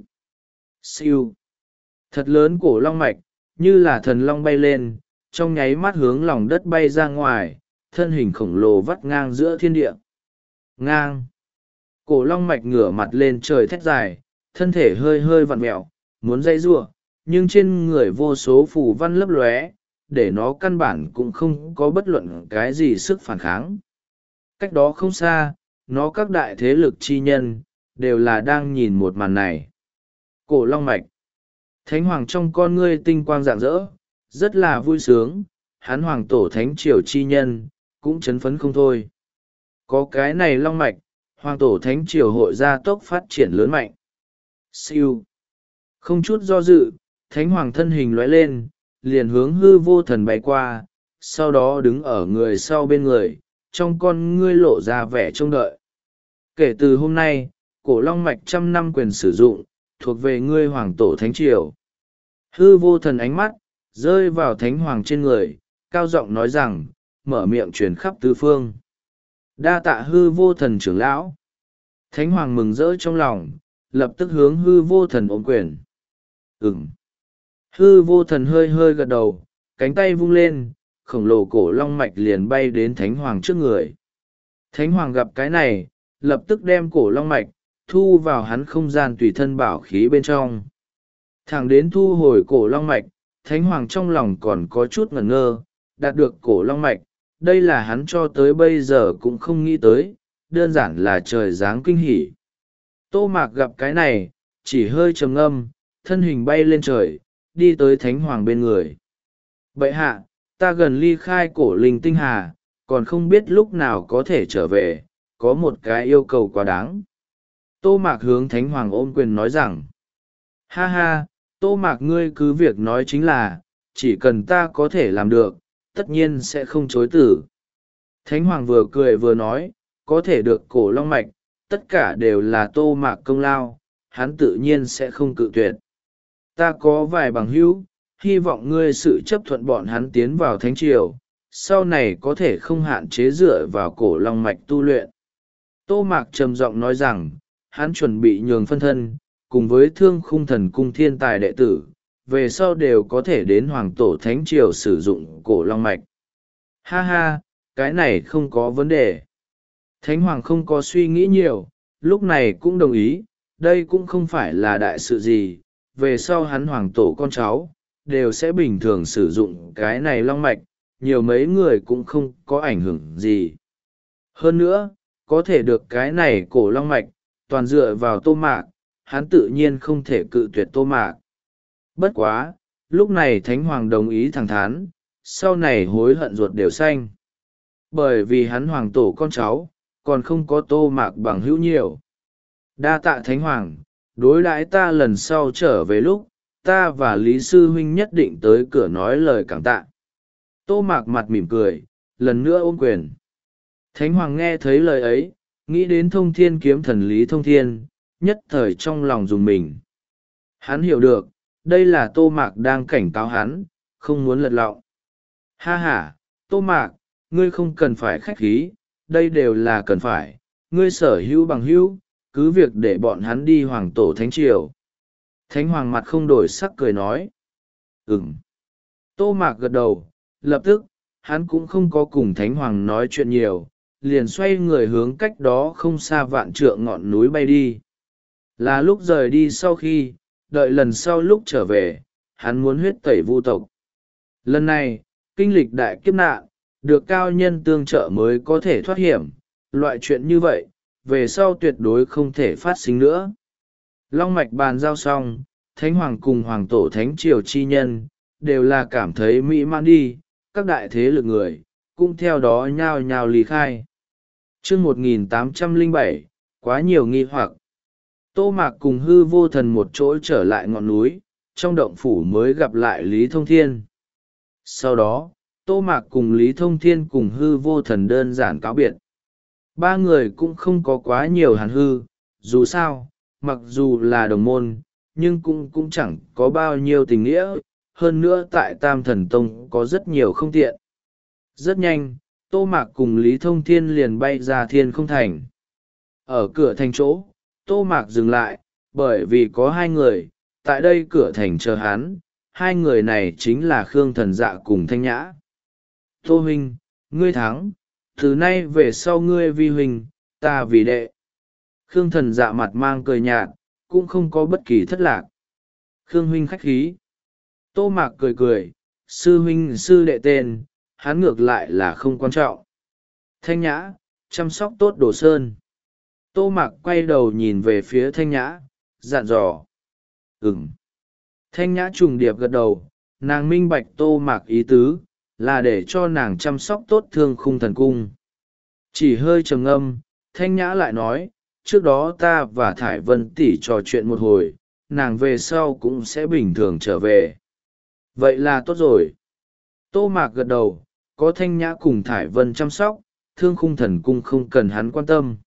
Siêu! Thật lớn cổ long mạch, như là thần long bay lên, trong nháy mắt hướng lòng đất bay ra ngoài, thân hình khổng lồ vắt ngang giữa thiên địa. Ngang! Cổ long mạch ngửa mặt lên trời thét dài, thân thể hơi hơi vặn mẹo, muốn dây giụa, nhưng trên người vô số phù văn lấp lóe, để nó căn bản cũng không có bất luận cái gì sức phản kháng. Cách đó không xa, nó các đại thế lực chi nhân, đều là đang nhìn một màn này. Cổ long mạch. Thánh hoàng trong con ngươi tinh quang rạng rỡ, rất là vui sướng, hắn hoàng tổ thánh triều chi nhân, cũng chấn phấn không thôi. Có cái này long mạch, hoàng tổ thánh triều hội gia tốc phát triển lớn mạnh. Siêu. Không chút do dự, thánh hoàng thân hình lóe lên, liền hướng hư vô thần bay qua, sau đó đứng ở người sau bên người, trong con ngươi lộ ra vẻ trông đợi. Kể từ hôm nay, cổ long mạch trăm năm quyền sử dụng, thuộc về ngươi hoàng tổ thánh triều. Hư vô thần ánh mắt, rơi vào thánh hoàng trên người, cao giọng nói rằng, mở miệng truyền khắp tứ phương. Đa tạ hư vô thần trưởng lão. Thánh hoàng mừng rỡ trong lòng, lập tức hướng hư vô thần ôm quyền. Ừm. Hư vô thần hơi hơi gật đầu, cánh tay vung lên, khổng lồ cổ long mạch liền bay đến thánh hoàng trước người. Thánh hoàng gặp cái này, lập tức đem cổ long mạch, thu vào hắn không gian tùy thân bảo khí bên trong. Thẳng đến thu hồi cổ long mạch, thánh hoàng trong lòng còn có chút ngẩn ngơ, đạt được cổ long mạch, đây là hắn cho tới bây giờ cũng không nghĩ tới, đơn giản là trời giáng kinh hỉ. Tô Mạc gặp cái này, chỉ hơi trầm ngâm, thân hình bay lên trời, đi tới thánh hoàng bên người. Bệ hạ, ta gần ly khai cổ linh tinh hà, còn không biết lúc nào có thể trở về, có một cái yêu cầu quá đáng. Tô Mạc hướng thánh hoàng ôm quyền nói rằng, ha ha, Tô Mạc ngươi cứ việc nói chính là, chỉ cần ta có thể làm được, tất nhiên sẽ không chối tử. Thánh hoàng vừa cười vừa nói, có thể được cổ long mạch, tất cả đều là Tô Mạc công lao, hắn tự nhiên sẽ không cự tuyệt. Ta có vài bằng hữu, hy vọng ngươi sự chấp thuận bọn hắn tiến vào thánh triều, sau này có thể không hạn chế dựa vào cổ long mạch tu luyện. Tô Mạc trầm giọng nói rằng, hắn chuẩn bị nhường phân thân, cùng với thương khung thần cung thiên tài đệ tử, về sau đều có thể đến hoàng tổ thánh triều sử dụng cổ long mạch. Ha ha, cái này không có vấn đề. Thánh Hoàng không có suy nghĩ nhiều, lúc này cũng đồng ý, đây cũng không phải là đại sự gì, về sau hắn hoàng tổ con cháu, đều sẽ bình thường sử dụng cái này long mạch, nhiều mấy người cũng không có ảnh hưởng gì. Hơn nữa, có thể được cái này cổ long mạch, toàn dựa vào Tô Mạc, hắn tự nhiên không thể cự tuyệt Tô Mạc. Bất quá, lúc này Thánh Hoàng đồng ý thẳng thắn, sau này hối hận ruột đều xanh. Bởi vì hắn hoàng tổ con cháu, còn không có Tô Mạc bằng hữu nhiều. Đa tạ Thánh Hoàng, đối đãi ta lần sau trở về lúc, ta và Lý Sư Huynh nhất định tới cửa nói lời cảm tạ. Tô Mạc mặt mỉm cười, lần nữa ôm quyền. Thánh Hoàng nghe thấy lời ấy, nghĩ đến Thông Thiên kiếm thần Lý Thông Thiên, nhất thời trong lòng dùng mình. Hắn hiểu được, đây là Tô Mạc đang cảnh cáo hắn, không muốn lật lọng. Ha ha, Tô Mạc, ngươi không cần phải khách khí, đây đều là cần phải, ngươi sở hữu bằng hữu, cứ việc để bọn hắn đi hoàng tổ thánh triều. Thánh Hoàng mặt không đổi sắc cười nói. Ừm. Tô Mạc gật đầu, lập tức, hắn cũng không có cùng Thánh Hoàng nói chuyện nhiều, liền xoay người hướng cách đó không xa vạn trượng ngọn núi bay đi. Là lúc rời đi sau khi, đợi lần sau lúc trở về, hắn muốn huyết tẩy vu tộc. Lần này, kinh lịch đại kiếp nạn, được cao nhân tương trợ mới có thể thoát hiểm, loại chuyện như vậy, về sau tuyệt đối không thể phát sinh nữa. Long mạch bàn giao xong, Thánh Hoàng cùng Hoàng tổ Thánh Triều chi nhân, đều là cảm thấy mỹ mãn đi, các đại thế lực người, cũng theo đó nhao nhao lý khai. chương một nghìn tám trăm lẻ bảy, quá nhiều nghi hoặc. Tô Mạc cùng hư vô thần một chỗ trở lại ngọn núi, trong động phủ mới gặp lại Lý Thông Thiên. Sau đó, Tô Mạc cùng Lý Thông Thiên cùng hư vô thần đơn giản cáo biệt. Ba người cũng không có quá nhiều hàn hư, dù sao, mặc dù là đồng môn, nhưng cũng cũng chẳng có bao nhiêu tình nghĩa, hơn nữa tại Tam Thần Tông có rất nhiều không tiện. Rất nhanh, Tô Mạc cùng Lý Thông Thiên liền bay ra Thiên Không Thành. Ở cửa thành chỗ, Tô Mạc dừng lại, bởi vì có hai người, tại đây cửa thành chờ hắn, hai người này chính là Khương Thần Dạ cùng Thanh Nhã. Tô huynh, ngươi thắng, từ nay về sau ngươi vi huynh, ta vì đệ. Khương Thần Dạ mặt mang cười nhạt, cũng không có bất kỳ thất lạc. Khương huynh khách khí. Tô Mạc cười cười, sư huynh sư đệ tên, hắn ngược lại là không quan trọng. Thanh Nhã, chăm sóc tốt Đồ Sơn. Tô Mạc quay đầu nhìn về phía Thanh Nhã, dặn dò. Ừm. Thanh Nhã trùng điệp gật đầu, nàng minh bạch Tô Mạc ý tứ, là để cho nàng chăm sóc tốt Thương Khung Thần Cung. Chỉ hơi trầm ngâm, Thanh Nhã lại nói, trước đó ta và Thải Vân tỷ trò chuyện một hồi, nàng về sau cũng sẽ bình thường trở về. Vậy là tốt rồi. Tô Mạc gật đầu, có Thanh Nhã cùng Thải Vân chăm sóc, Thương Khung Thần Cung không cần hắn quan tâm.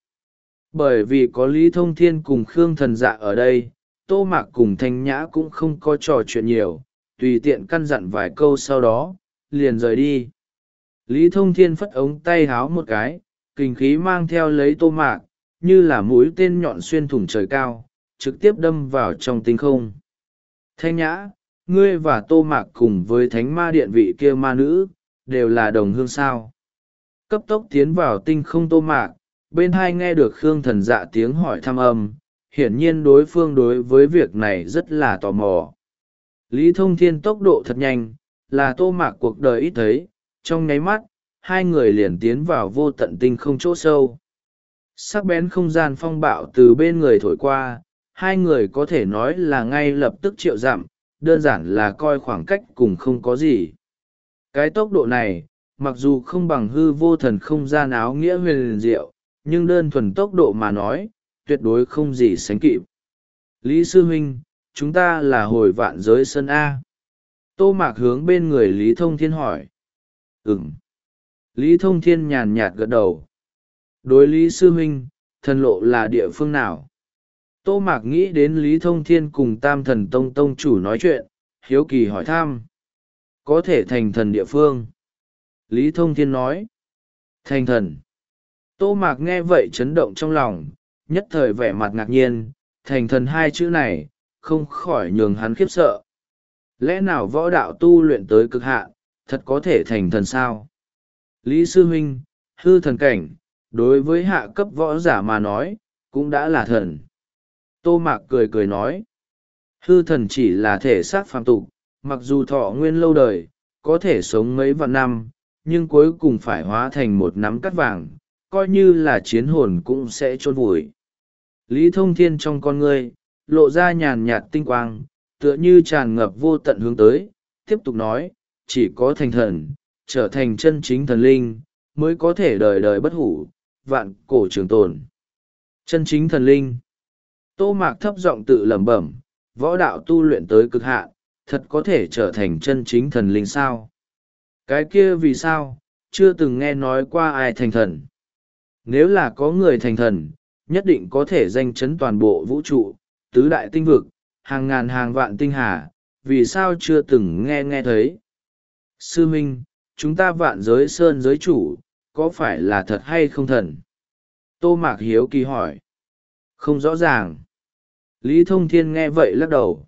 Bởi vì có Lý Thông Thiên cùng Khương Thần Dạ ở đây, Tô Mạc cùng Thanh Nhã cũng không có trò chuyện nhiều, tùy tiện căn dặn vài câu sau đó, liền rời đi. Lý Thông Thiên phất ống tay háo một cái, kinh khí mang theo lấy Tô Mạc, như là mũi tên nhọn xuyên thủng trời cao, trực tiếp đâm vào trong tinh không. Thanh Nhã, ngươi và Tô Mạc cùng với Thánh Ma Điện vị kia ma nữ, đều là đồng hương sao. Cấp tốc tiến vào tinh không Tô Mạc, bên hai nghe được Khương Thần Dạ tiếng hỏi thăm âm, hiển nhiên đối phương đối với việc này rất là tò mò. Lý Thông Thiên tốc độ thật nhanh, là Tô Mạc cuộc đời ít thấy, trong nháy mắt, hai người liền tiến vào vô tận tinh không chỗ sâu. Sắc bén không gian phong bạo từ bên người thổi qua, hai người có thể nói là ngay lập tức triệu dặm, đơn giản là coi khoảng cách cùng không có gì. Cái tốc độ này, mặc dù không bằng hư vô thần không gian áo nghĩa huyền diệu, nhưng đơn thuần tốc độ mà nói, tuyệt đối không gì sánh kịp. Lý Sư Huynh, chúng ta là hồi vạn giới sân A. Tô Mạc hướng bên người Lý Thông Thiên hỏi. Ừm. Lý Thông Thiên nhàn nhạt gật đầu. Đối Lý Sư Huynh, thần lộ là địa phương nào? Tô Mạc nghĩ đến Lý Thông Thiên cùng Tam Thần Tông Tông chủ nói chuyện, hiếu kỳ hỏi thăm. Có thể thành thần địa phương. Lý Thông Thiên nói. Thành thần. Tô Mạc nghe vậy chấn động trong lòng, nhất thời vẻ mặt ngạc nhiên, thành thần hai chữ này, không khỏi nhường hắn khiếp sợ. Lẽ nào võ đạo tu luyện tới cực hạn, thật có thể thành thần sao? Lý Sư Huynh, hư thần cảnh, đối với hạ cấp võ giả mà nói cũng đã là thần. Tô Mạc cười cười nói, hư thần chỉ là thể xác phàm tục, mặc dù thọ nguyên lâu đời, có thể sống mấy vạn năm, nhưng cuối cùng phải hóa thành một nắm cát vàng, coi như là chiến hồn cũng sẽ chôn vùi. Lý Thông Thiên trong con ngươi lộ ra nhàn nhạt tinh quang, tựa như tràn ngập vô tận hướng tới, tiếp tục nói, chỉ có thành thần, trở thành chân chính thần linh, mới có thể đời đời bất hủ, vạn cổ trường tồn. Chân chính thần linh. Tô Mạc thấp giọng tự lẩm bẩm, võ đạo tu luyện tới cực hạn, thật có thể trở thành chân chính thần linh sao? Cái kia vì sao, chưa từng nghe nói qua ai thành thần. Nếu là có người thành thần, nhất định có thể danh chấn toàn bộ vũ trụ, tứ đại tinh vực, hàng ngàn hàng vạn tinh hà, vì sao chưa từng nghe nghe thấy. Sư Minh, chúng ta vạn giới sơn giới chủ, có phải là thật hay không thần? Tô Mạc hiếu kỳ hỏi. Không rõ ràng. Lý Thông Thiên nghe vậy lắc đầu.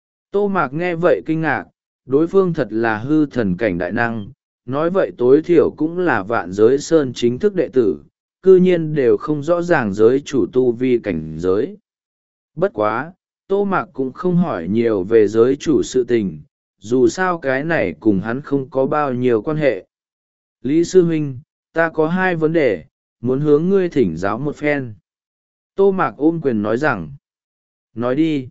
Tô Mạc nghe vậy kinh ngạc, đối phương thật là hư thần cảnh đại năng, nói vậy tối thiểu cũng là vạn giới sơn chính thức đệ tử, cư nhiên đều không rõ ràng giới chủ tu vi cảnh giới. Bất quá, Tô Mạc cũng không hỏi nhiều về giới chủ sự tình, dù sao cái này cùng hắn không có bao nhiêu quan hệ. Lý Sư Huynh, ta có hai vấn đề, muốn hướng ngươi thỉnh giáo một phen. Tô Mạc ôm quyền nói rằng, nói đi.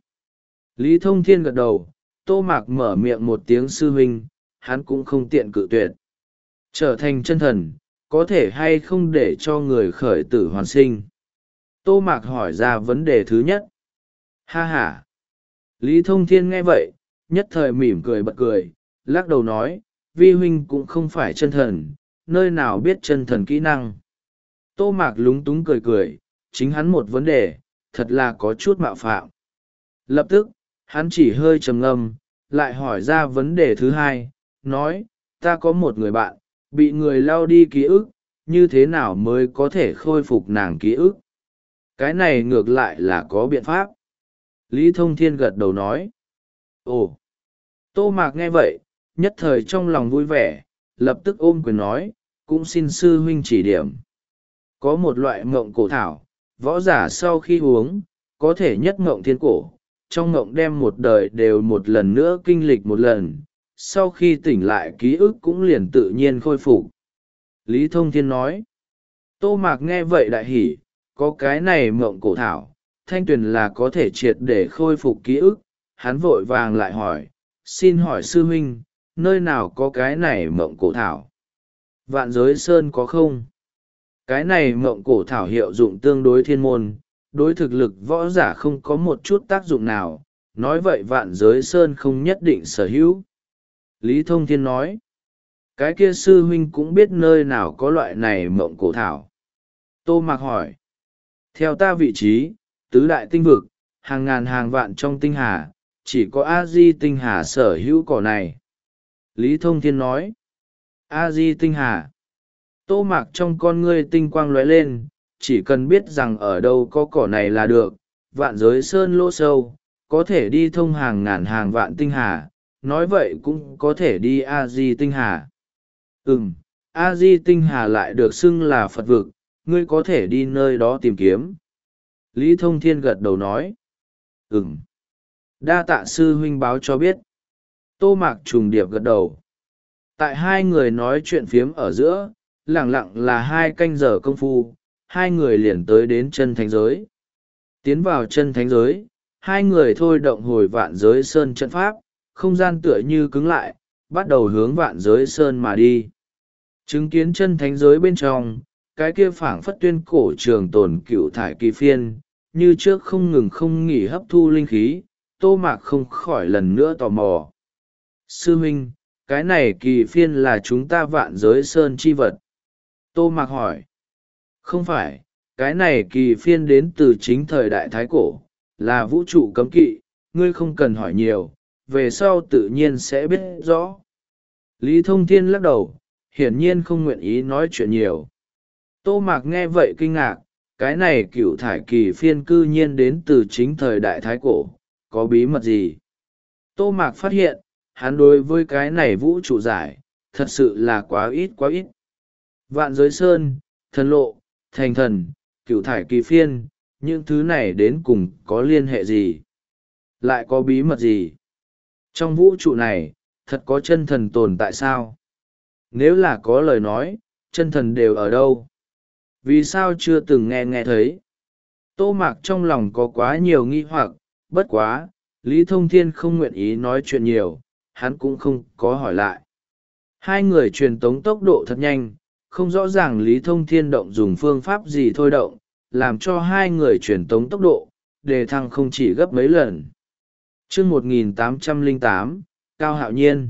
Lý Thông Thiên gật đầu, Tô Mạc mở miệng một tiếng sư huynh, hắn cũng không tiện cự tuyệt. Trở thành chân thần, có thể hay không để cho người khởi tử hoàn sinh? Tô Mạc hỏi ra vấn đề thứ nhất. Ha ha! Lý Thông Thiên nghe vậy, nhất thời mỉm cười bật cười, lắc đầu nói, vi huynh cũng không phải chân thần, nơi nào biết chân thần kỹ năng. Tô Mạc lúng túng cười cười, chính hắn một vấn đề, thật là có chút mạo phạm. Lập tức, hắn chỉ hơi trầm ngâm, lại hỏi ra vấn đề thứ hai, nói, ta có một người bạn, bị người lao đi ký ức, như thế nào mới có thể khôi phục nàng ký ức? Cái này ngược lại là có biện pháp. Lý Thông Thiên gật đầu nói. Ồ! Tô Mạc nghe vậy, nhất thời trong lòng vui vẻ, lập tức ôm quyền nói, cũng xin sư huynh chỉ điểm. Có một loại mộng cổ thảo, võ giả sau khi uống, có thể nhất mộng thiên cổ, trong mộng đem một đời đều một lần nữa kinh lịch một lần, sau khi tỉnh lại ký ức cũng liền tự nhiên khôi phục. Lý Thông Thiên nói. Tô Mạc nghe vậy đại hỉ, có cái này mộng cổ thảo, thanh tuyền là có thể triệt để khôi phục ký ức. Hắn vội vàng lại hỏi, xin hỏi sư huynh, nơi nào có cái này mộng cổ thảo? Vạn giới sơn có không? Cái này mộng cổ thảo hiệu dụng tương đối thiên môn, đối thực lực võ giả không có một chút tác dụng nào, nói vậy vạn giới sơn không nhất định sở hữu. Lý Thông Thiên nói, cái kia sư huynh cũng biết nơi nào có loại này mộng cổ thảo. Tô Mạc hỏi, theo ta vị trí, tứ đại tinh vực, hàng ngàn hàng vạn trong tinh hà, chỉ có A-di tinh hà sở hữu cỏ này. Lý Thông Thiên nói, A-di tinh hà. Tô Mạc trong con ngươi tinh quang lóe lên, chỉ cần biết rằng ở đâu có cỏ này là được, vạn giới sơn lỗ sâu, có thể đi thông hàng ngàn hàng vạn tinh hà, nói vậy cũng có thể đi A-di tinh hà. Ừm, A-di tinh hà lại được xưng là Phật vực, ngươi có thể đi nơi đó tìm kiếm. Lý Thông Thiên gật đầu nói. Ừm, đa tạ sư huynh báo cho biết. Tô Mạc trùng điệp gật đầu. Tại hai người nói chuyện phiếm ở giữa, lẳng lặng là hai canh giờ công phu, hai người liền tới đến chân thánh giới. Tiến vào chân thánh giới, hai người thôi động hồi vạn giới sơn trận pháp, không gian tựa như cứng lại, bắt đầu hướng vạn giới sơn mà đi. Chứng kiến chân thánh giới bên trong, cái kia phảng phất tuyên cổ trường tồn cựu thải kỳ phiên, như trước không ngừng không nghỉ hấp thu linh khí, Tô Mạc không khỏi lần nữa tò mò. Sư huynh, cái này kỳ phiên là chúng ta vạn giới sơn chi vật. Tô Mạc hỏi. Không phải, cái này kỳ phiên đến từ chính thời đại Thái Cổ, là vũ trụ cấm kỵ, ngươi không cần hỏi nhiều, về sau tự nhiên sẽ biết rõ. Lý Thông Thiên lắc đầu, hiển nhiên không nguyện ý nói chuyện nhiều. Tô Mạc nghe vậy kinh ngạc, cái này cựu thải kỳ phiên cư nhiên đến từ chính thời đại Thái Cổ, có bí mật gì? Tô Mạc phát hiện, hắn đối với cái này vũ trụ giải, thật sự là quá ít quá ít. Vạn giới sơn, thần lộ, thành thần, cựu thải kỳ phiên, những thứ này đến cùng có liên hệ gì? Lại có bí mật gì? Trong vũ trụ này, thật có chân thần tồn tại sao? Nếu là có lời nói, chân thần đều ở đâu? Vì sao chưa từng nghe nghe thấy? Tô Mạc trong lòng có quá nhiều nghi hoặc, bất quá, Lý Thông Thiên không nguyện ý nói chuyện nhiều, hắn cũng không có hỏi lại. Hai người truyền tống tốc độ thật nhanh, không rõ ràng Lý Thông Thiên động dùng phương pháp gì thôi động, làm cho hai người truyền tống tốc độ, đề thăng không chỉ gấp mấy lần. chương một nghìn tám trăm lẻ tám, Cao Hạo Nhiên.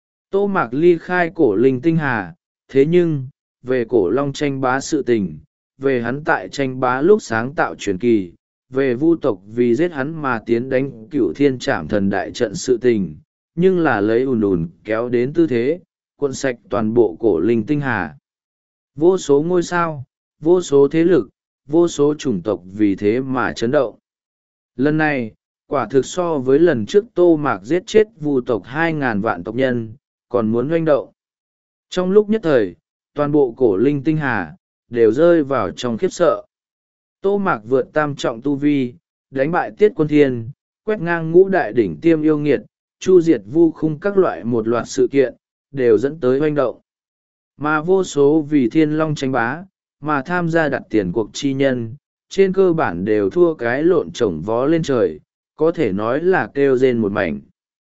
Tô Mạc ly khai cổ linh tinh hà, thế nhưng, về cổ long tranh bá sự tình, về hắn tại tranh bá lúc sáng tạo truyền kỳ, về vu tộc vì giết hắn mà tiến đánh cửu thiên trảm thần đại trận sự tình, nhưng là lấy ùn ùn kéo đến tư thế, cuộn sạch toàn bộ cổ linh tinh hà. Vô số ngôi sao, vô số thế lực, vô số chủng tộc vì thế mà chấn động. Lần này, quả thực so với lần trước Tô Mạc giết chết vu tộc hai ngàn vạn tộc nhân, còn muốn oanh động. Trong lúc nhất thời, toàn bộ cổ linh tinh hà, đều rơi vào trong khiếp sợ. Tô Mạc vượt tam trọng tu vi, đánh bại Tiết Quân Thiên, quét ngang ngũ đại đỉnh tiêm yêu nghiệt, chu diệt vu khung các loại một loạt sự kiện, đều dẫn tới oanh động. Mà vô số vì thiên long tranh bá, mà tham gia đặt tiền cuộc chi nhân, trên cơ bản đều thua cái lộn trổng vó lên trời, có thể nói là kêu rên một mảnh.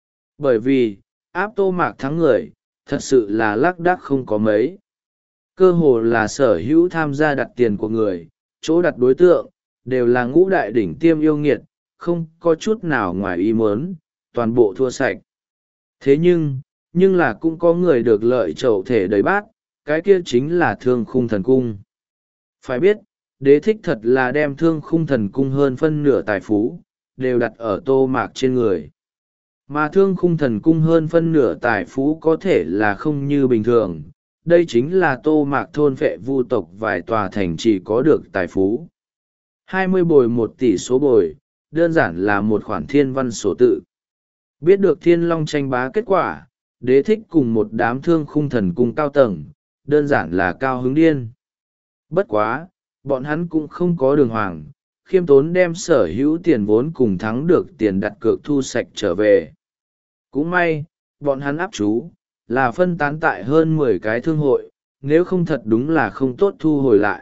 Bởi vì, áp Tô Mạc thắng người, thật sự là lác đác không có mấy. Cơ hồ là sở hữu tham gia đặt tiền của người, chỗ đặt đối tượng, đều là ngũ đại đỉnh tiêm yêu nghiệt, không có chút nào ngoài ý muốn, toàn bộ thua sạch. Thế nhưng, nhưng là cũng có người được lợi chậu thể đầy bát, cái kia chính là Thương Khung Thần Cung. Phải biết, đế thích thật là đem Thương Khung Thần Cung hơn phân nửa tài phú, đều đặt ở Tô Mạc trên người. Mà Thương Khung Thần Cung hơn phân nửa tài phú có thể là không như bình thường, đây chính là Tô Mạc thôn phệ vu tộc vài tòa thành chỉ có được tài phú. hai mươi bồi một tỷ số bồi, đơn giản là một khoản thiên văn sổ tự. Biết được thiên long tranh bá kết quả, đế thích cùng một đám Thương Khung Thần Cung cao tầng, đơn giản là cao hứng điên. Bất quá, bọn hắn cũng không có đường hoàng, khiêm tốn đem sở hữu tiền vốn cùng thắng được tiền đặt cược thu sạch trở về. Cũng may, bọn hắn áp chú, là phân tán tại hơn mười cái thương hội, nếu không thật đúng là không tốt thu hồi lại.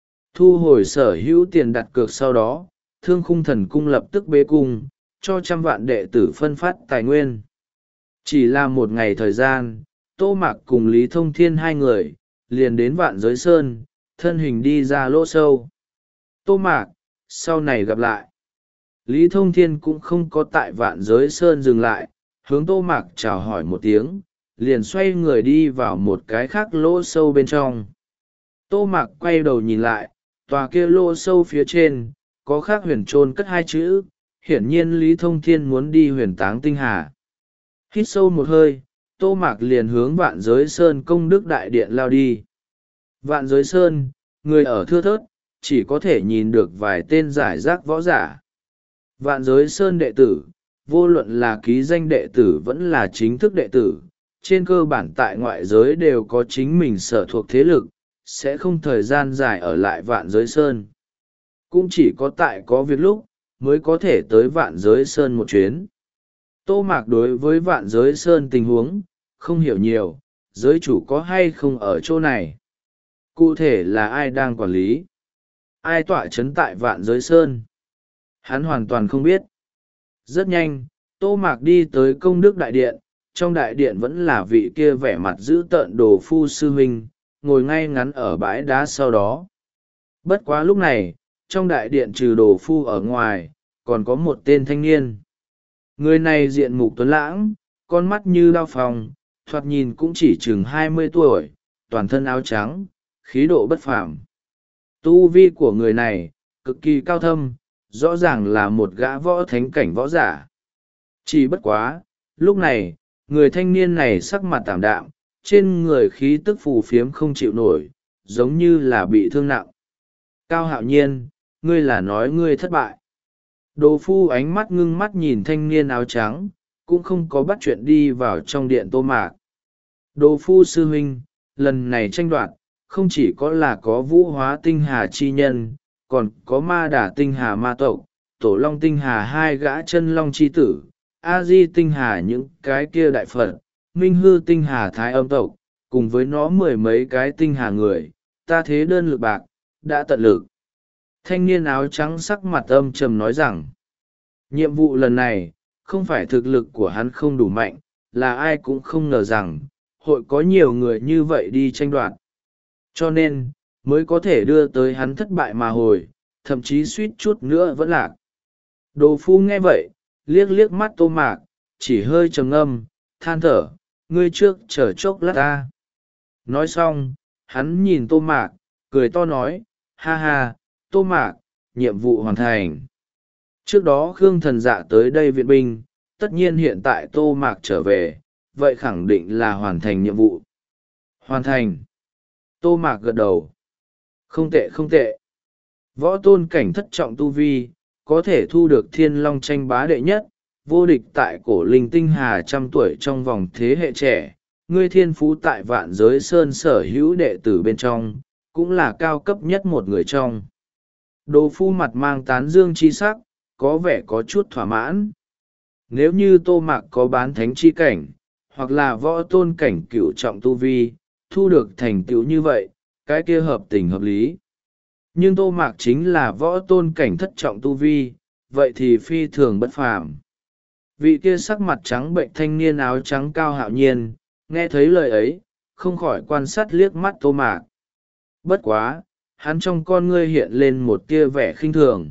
Thu hồi sở hữu tiền đặt cược sau đó, Thương Khung Thần Cung lập tức bế cung, cho trăm vạn đệ tử phân phát tài nguyên. Chỉ là một ngày thời gian, Tô Mạc cùng Lý Thông Thiên hai người, liền đến Vạn Giới Sơn, thân hình đi ra lỗ sâu. Tô Mạc, sau này gặp lại. Lý Thông Thiên cũng không có tại Vạn Giới Sơn dừng lại, hướng Tô Mạc chào hỏi một tiếng, liền xoay người đi vào một cái khác lỗ sâu bên trong. Tô Mạc quay đầu nhìn lại, tòa kia lỗ sâu phía trên, có khắc huyền trôn cất hai chữ, hiển nhiên Lý Thông Thiên muốn đi huyền táng tinh hà. Hít sâu một hơi, Tô Mạc liền hướng Vạn Giới Sơn công đức đại điện lao đi. Vạn Giới Sơn, người ở thưa thớt, chỉ có thể nhìn được vài tên giải rác võ giả. Vạn Giới Sơn đệ tử, vô luận là ký danh đệ tử vẫn là chính thức đệ tử, trên cơ bản tại ngoại giới đều có chính mình sở thuộc thế lực, sẽ không thời gian dài ở lại Vạn Giới Sơn. Cũng chỉ có tại có việc lúc, mới có thể tới Vạn Giới Sơn một chuyến. Tô Mạc đối với Vạn Giới Sơn tình huống, không hiểu nhiều, giới chủ có hay không ở chỗ này. Cụ thể là ai đang quản lý, ai tọa chấn tại Vạn Giới Sơn, hắn hoàn toàn không biết. Rất nhanh, Tô Mạc đi tới công đức đại điện, trong đại điện vẫn là vị kia vẻ mặt dữ tợn Đồ Phu sư huynh, ngồi ngay ngắn ở bãi đá sau đó. Bất quá lúc này, trong đại điện trừ Đồ Phu ở ngoài, còn có một tên thanh niên. Người này diện mục tuấn lãng, con mắt như đao phòng, thoạt nhìn cũng chỉ chừng hai mươi tuổi, toàn thân áo trắng, khí độ bất phàm. Tu vi của người này, cực kỳ cao thâm, rõ ràng là một gã võ thánh cảnh võ giả. Chỉ bất quá, lúc này, người thanh niên này sắc mặt tảm đạm, trên người khí tức phù phiếm không chịu nổi, giống như là bị thương nặng. Cao Hạo Nhiên, ngươi là nói ngươi thất bại. Đồ Phu ánh mắt ngưng mắt nhìn thanh niên áo trắng, cũng không có bắt chuyện đi vào trong điện Tô Mạc. Đồ Phu sư huynh, lần này tranh đoạt, không chỉ có là có vũ hóa tinh hà chi nhân, còn có ma đà tinh hà ma tộc, tổ long tinh hà hai gã chân long chi tử, a di tinh hà những cái kia đại phật, minh hư tinh hà thái âm tộc, cùng với nó mười mấy cái tinh hà người, ta thế đơn lực bạc, đã tận lực. Thanh niên áo trắng sắc mặt âm trầm nói rằng, nhiệm vụ lần này, không phải thực lực của hắn không đủ mạnh, là ai cũng không ngờ rằng, hội có nhiều người như vậy đi tranh đoạt. Cho nên, mới có thể đưa tới hắn thất bại mà hồi, thậm chí suýt chút nữa vẫn lạc. Đồ phu nghe vậy, liếc liếc mắt Tô Mạc, chỉ hơi trầm ngâm, than thở, ngươi trước chờ chốc lát ta. Nói xong, hắn nhìn Tô Mạc, cười to nói, ha ha, Tô Mạc, nhiệm vụ hoàn thành. Trước đó Khương Thần Dạ tới đây viện binh, tất nhiên hiện tại Tô Mạc trở về, vậy khẳng định là hoàn thành nhiệm vụ. Hoàn thành. Tô Mạc gật đầu. Không tệ không tệ. Võ tôn cảnh thất trọng tu vi, có thể thu được thiên long tranh bá đệ nhất, vô địch tại cổ linh tinh hà trăm tuổi trong vòng thế hệ trẻ. Ngươi thiên phú tại vạn giới sơn sở hữu đệ tử bên trong, cũng là cao cấp nhất một người trong. Đồ phu mặt mang tán dương chi sắc, có vẻ có chút thỏa mãn. Nếu như Tô Mạc có bán thánh chi cảnh, hoặc là võ tôn cảnh cửu trọng tu vi, thu được thành tựu như vậy, cái kia hợp tình hợp lý. Nhưng Tô Mạc chính là võ tôn cảnh thất trọng tu vi, vậy thì phi thường bất phàm. Vị kia sắc mặt trắng bệnh thanh niên áo trắng cao hạo nhiên, nghe thấy lời ấy, không khỏi quan sát liếc mắt Tô Mạc. Bất quá, hắn trong con ngươi hiện lên một tia vẻ khinh thường.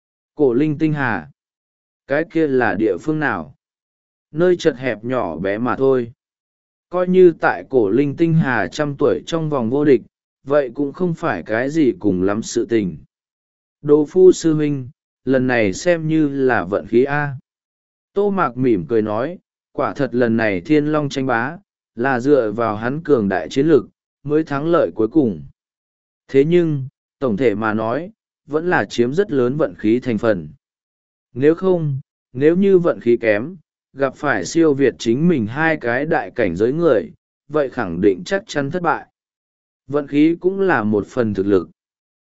Cổ linh tinh hà. Cái kia là địa phương nào? Nơi chật hẹp nhỏ bé mà thôi. Coi như tại cổ linh tinh hà trăm tuổi trong vòng vô địch, vậy cũng không phải cái gì cùng lắm sự tình. Đồ phu sư huynh, lần này xem như là vận khí A. Tô Mạc mỉm cười nói, quả thật lần này thiên long tranh bá, là dựa vào hắn cường đại chiến lực, mới thắng lợi cuối cùng. Thế nhưng, tổng thể mà nói, vẫn là chiếm rất lớn vận khí thành phần. Nếu không, nếu như vận khí kém, gặp phải siêu việt chính mình hai cái đại cảnh giới người, vậy khẳng định chắc chắn thất bại. Vận khí cũng là một phần thực lực.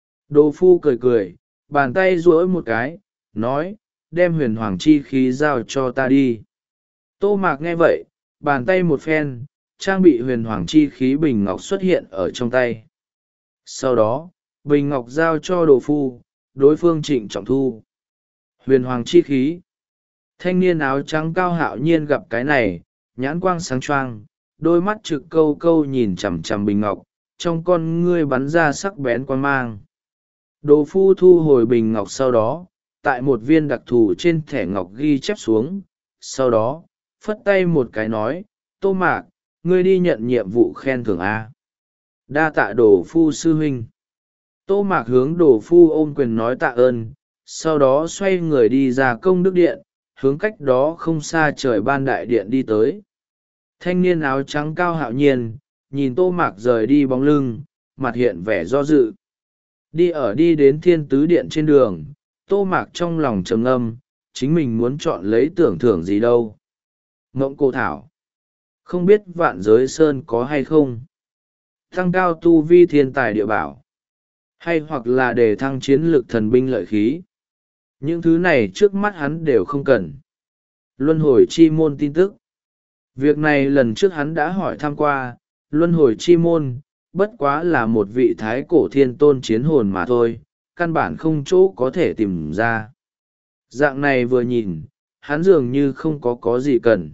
Đồ phu cười cười, bàn tay duỗi một cái, nói, đem huyền hoàng chi khí giao cho ta đi. Tô Mạc nghe vậy, bàn tay một phen, trang bị huyền hoàng chi khí bình ngọc xuất hiện ở trong tay. Sau đó, bình ngọc giao cho đồ phu, đối phương trịnh trọng thu. Huyền hoàng chi khí. Thanh niên áo trắng cao hạo nhiên gặp cái này, nhãn quang sáng choang, đôi mắt trực câu câu nhìn chằm chằm bình ngọc, trong con ngươi bắn ra sắc bén quan mang. Đồ phu thu hồi bình ngọc sau đó, tại một viên đặc thù trên thẻ ngọc ghi chép xuống, sau đó, phất tay một cái nói, Tô Mạc, ngươi đi nhận nhiệm vụ khen thưởng A. Đa tạ đồ phu sư huynh. Tô Mạc hướng đồ phu ôm quyền nói tạ ơn, sau đó xoay người đi ra công đức điện, hướng cách đó không xa trời ban đại điện đi tới. Thanh niên áo trắng cao hạo nhiên, nhìn Tô Mạc rời đi bóng lưng, mặt hiện vẻ do dự. Đi ở đi đến thiên tứ điện trên đường, Tô Mạc trong lòng trầm ngâm, chính mình muốn chọn lấy tưởng thưởng gì đâu. Mộng cô thảo. Không biết vạn giới sơn có hay không? Tăng cao tu vi thiên tài địa bảo. Hay hoặc là để thăng chiến lược thần binh lợi khí. Những thứ này trước mắt hắn đều không cần. Luân hồi chi môn tin tức. Việc này lần trước hắn đã hỏi thăm qua, luân hồi chi môn, bất quá là một vị thái cổ thiên tôn chiến hồn mà thôi, căn bản không chỗ có thể tìm ra. Dạng này vừa nhìn, hắn dường như không có có gì cần.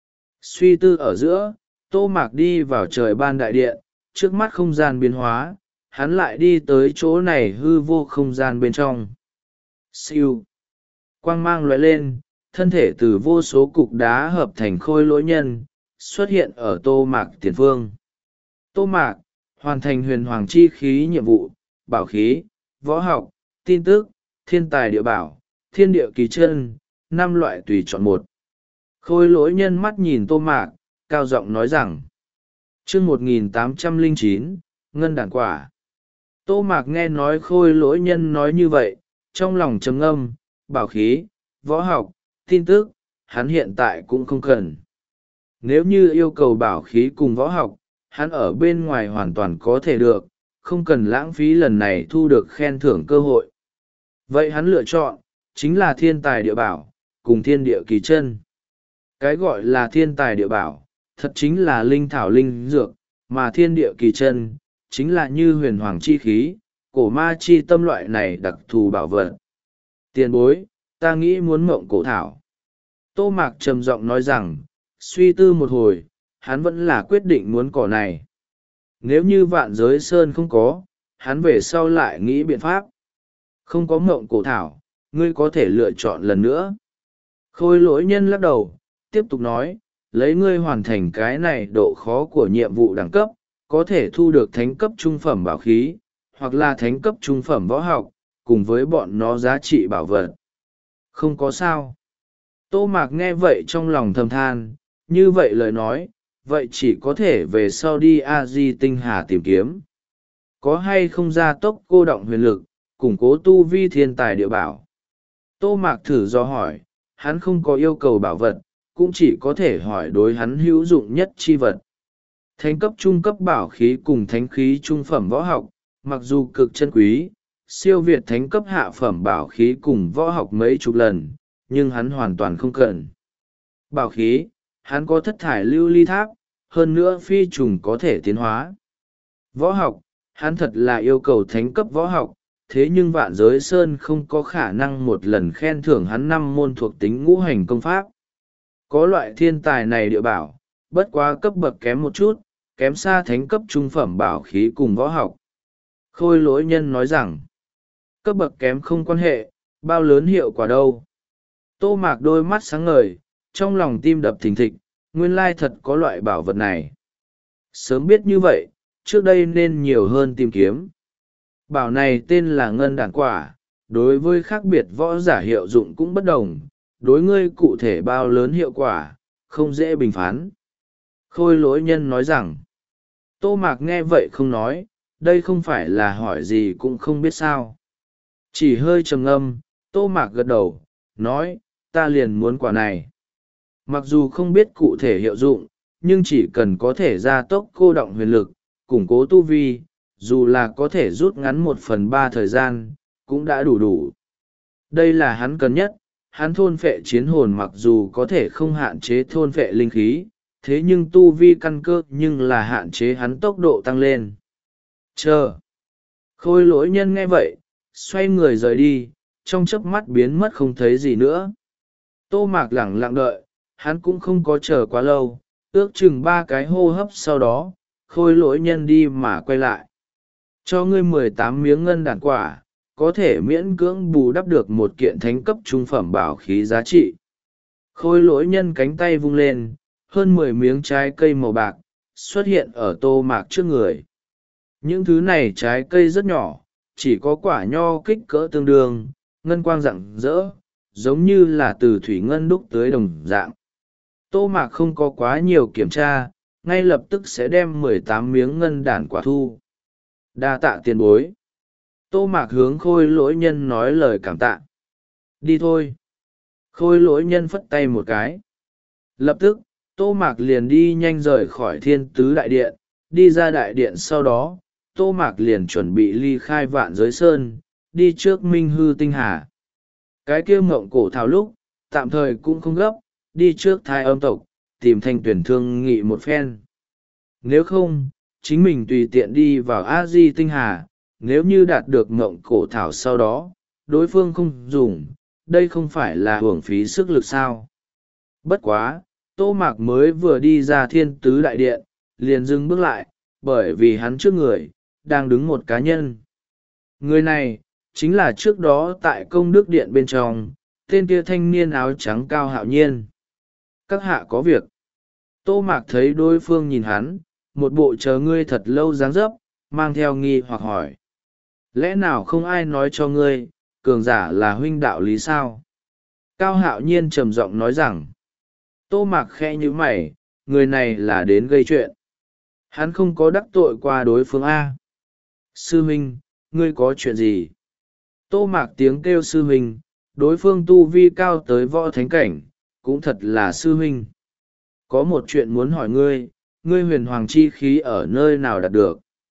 Suy tư ở giữa, Tô Mạc đi vào trời ban đại điện, trước mắt không gian biến hóa, hắn lại đi tới chỗ này hư vô không gian bên trong. Siêu. Quang mang lóe lên, thân thể từ vô số cục đá hợp thành khôi lỗi nhân, xuất hiện ở Tô Mạc tiền phương. Tô Mạc, hoàn thành huyền hoàng chi khí nhiệm vụ, bảo khí, võ học, tin tức, thiên tài địa bảo, thiên địa kỳ chân, năm loại tùy chọn một. Khôi lỗi nhân mắt nhìn Tô Mạc, cao giọng nói rằng, chương một nghìn tám trăm lẻ chín, ngân đàn quả. Tô Mạc nghe nói khôi lỗi nhân nói như vậy, trong lòng trầm ngâm, bảo khí, võ học, tin tức, hắn hiện tại cũng không cần. Nếu như yêu cầu bảo khí cùng võ học, hắn ở bên ngoài hoàn toàn có thể được, không cần lãng phí lần này thu được khen thưởng cơ hội. Vậy hắn lựa chọn, chính là thiên tài địa bảo, cùng thiên địa kỳ chân. Cái gọi là thiên tài địa bảo, thật chính là linh thảo linh dược, mà thiên địa kỳ chân, chính là như huyền hoàng chi khí, cổ ma chi tâm loại này đặc thù bảo vật. Tiền bối, ta nghĩ muốn mộng cổ thảo. Tô Mạc trầm giọng nói rằng, suy tư một hồi, hắn vẫn là quyết định muốn cỏ này. Nếu như vạn giới sơn không có, hắn về sau lại nghĩ biện pháp. Không có mộng cổ thảo, ngươi có thể lựa chọn lần nữa. Khôi lỗi nhân lắc đầu, tiếp tục nói, lấy ngươi hoàn thành cái này độ khó của nhiệm vụ đẳng cấp, có thể thu được thánh cấp trung phẩm bảo khí, hoặc là thánh cấp trung phẩm võ học, cùng với bọn nó giá trị bảo vật. Không có sao. Tô Mạc nghe vậy trong lòng thầm than, như vậy lời nói, vậy chỉ có thể về sau đi a di tinh hà tìm kiếm. Có hay không gia tốc cô động huyền lực, củng cố tu vi thiên tài địa bảo. Tô Mạc thử do hỏi, hắn không có yêu cầu bảo vật, cũng chỉ có thể hỏi đối hắn hữu dụng nhất chi vật. Thánh cấp trung cấp bảo khí cùng thánh khí trung phẩm võ học, mặc dù cực chân quý, siêu việt thánh cấp hạ phẩm bảo khí cùng võ học mấy chục lần, nhưng hắn hoàn toàn không cần. Bảo khí, hắn có thất thải lưu ly tháp, hơn nữa phi trùng có thể tiến hóa. Võ học, hắn thật là yêu cầu thánh cấp võ học, thế nhưng vạn giới sơn không có khả năng một lần khen thưởng hắn năm môn thuộc tính ngũ hành công pháp. Có loại thiên tài này địa bảo, bất quá cấp bậc kém một chút, kém xa thánh cấp trung phẩm bảo khí cùng võ học. Khôi lỗi nhân nói rằng, cấp bậc kém không quan hệ, bao lớn hiệu quả đâu. Tô Mạc đôi mắt sáng ngời, trong lòng tim đập thình thịch, nguyên lai thật có loại bảo vật này. Sớm biết như vậy, trước đây nên nhiều hơn tìm kiếm. Bảo này tên là ngân đản quả, đối với khác biệt võ giả hiệu dụng cũng bất đồng, đối ngươi cụ thể bao lớn hiệu quả, không dễ bình phán. Khôi lỗi nhân nói rằng, Tô Mạc nghe vậy không nói, đây không phải là hỏi gì cũng không biết sao. Chỉ hơi trầm ngâm, Tô Mạc gật đầu, nói, ta liền muốn quả này. Mặc dù không biết cụ thể hiệu dụng, nhưng chỉ cần có thể gia tốc cô động huyền lực, củng cố tu vi, dù là có thể rút ngắn một phần ba thời gian, cũng đã đủ đủ. Đây là hắn cần nhất, hắn thôn phệ chiến hồn mặc dù có thể không hạn chế thôn phệ linh khí, thế nhưng tu vi căn cơ nhưng là hạn chế hắn tốc độ tăng lên. Chờ. Khôi lỗi nhân nghe vậy, xoay người rời đi, trong chớp mắt biến mất không thấy gì nữa. Tô Mạc lẳng lặng đợi, hắn cũng không có chờ quá lâu, ước chừng ba cái hô hấp sau đó, khôi lỗi nhân đi mà quay lại. Cho ngươi mười tám miếng ngân đản quả, có thể miễn cưỡng bù đắp được một kiện thánh cấp trung phẩm bảo khí giá trị. Khôi lỗi nhân cánh tay vung lên, hơn mười miếng trái cây màu bạc, xuất hiện ở Tô Mạc trước người. Những thứ này trái cây rất nhỏ, chỉ có quả nho kích cỡ tương đương, ngân quang rạng rỡ, giống như là từ thủy ngân đúc tới đồng dạng. Tô Mạc không có quá nhiều kiểm tra, ngay lập tức sẽ đem mười tám miếng ngân đản quả thu. Đa tạ tiền bối. Tô Mạc hướng khôi lỗi nhân nói lời cảm tạ. Đi thôi. Khôi lỗi nhân phất tay một cái. Lập tức, Tô Mạc liền đi nhanh rời khỏi thiên tứ đại điện, đi ra đại điện sau đó, Tô Mạc liền chuẩn bị ly khai vạn giới sơn, đi trước Minh Hư Tinh Hà. Cái kia mộng cổ thảo lúc, tạm thời cũng không gấp, đi trước Thai Âm tộc, tìm Thanh Tuyển thương nghị một phen. Nếu không, chính mình tùy tiện đi vào A Di Tinh Hà, nếu như đạt được mộng cổ thảo sau đó, đối phương không dùng, đây không phải là hưởng phí sức lực sao. Bất quá, Tô Mạc mới vừa đi ra thiên tứ đại điện, liền dừng bước lại, bởi vì hắn trước người, đang đứng một cá nhân. Người này, chính là trước đó tại công đức điện bên trong, tên kia thanh niên áo trắng Cao Hạo Nhiên. Các hạ có việc. Tô Mạc thấy đối phương nhìn hắn, một bộ chờ ngươi thật lâu dáng dấp, mang theo nghi hoặc hỏi. Lẽ nào không ai nói cho ngươi, cường giả là huynh đạo lý sao? Cao Hạo Nhiên trầm giọng nói rằng. Tô Mạc khẽ như mày, người này là đến gây chuyện. Hắn không có đắc tội qua đối phương A. Sư huynh, ngươi có chuyện gì? Tô Mạc tiếng kêu sư huynh, đối phương tu vi cao tới võ thánh cảnh, cũng thật là sư huynh. Có một chuyện muốn hỏi ngươi, ngươi huyền hoàng chi khí ở nơi nào đạt được?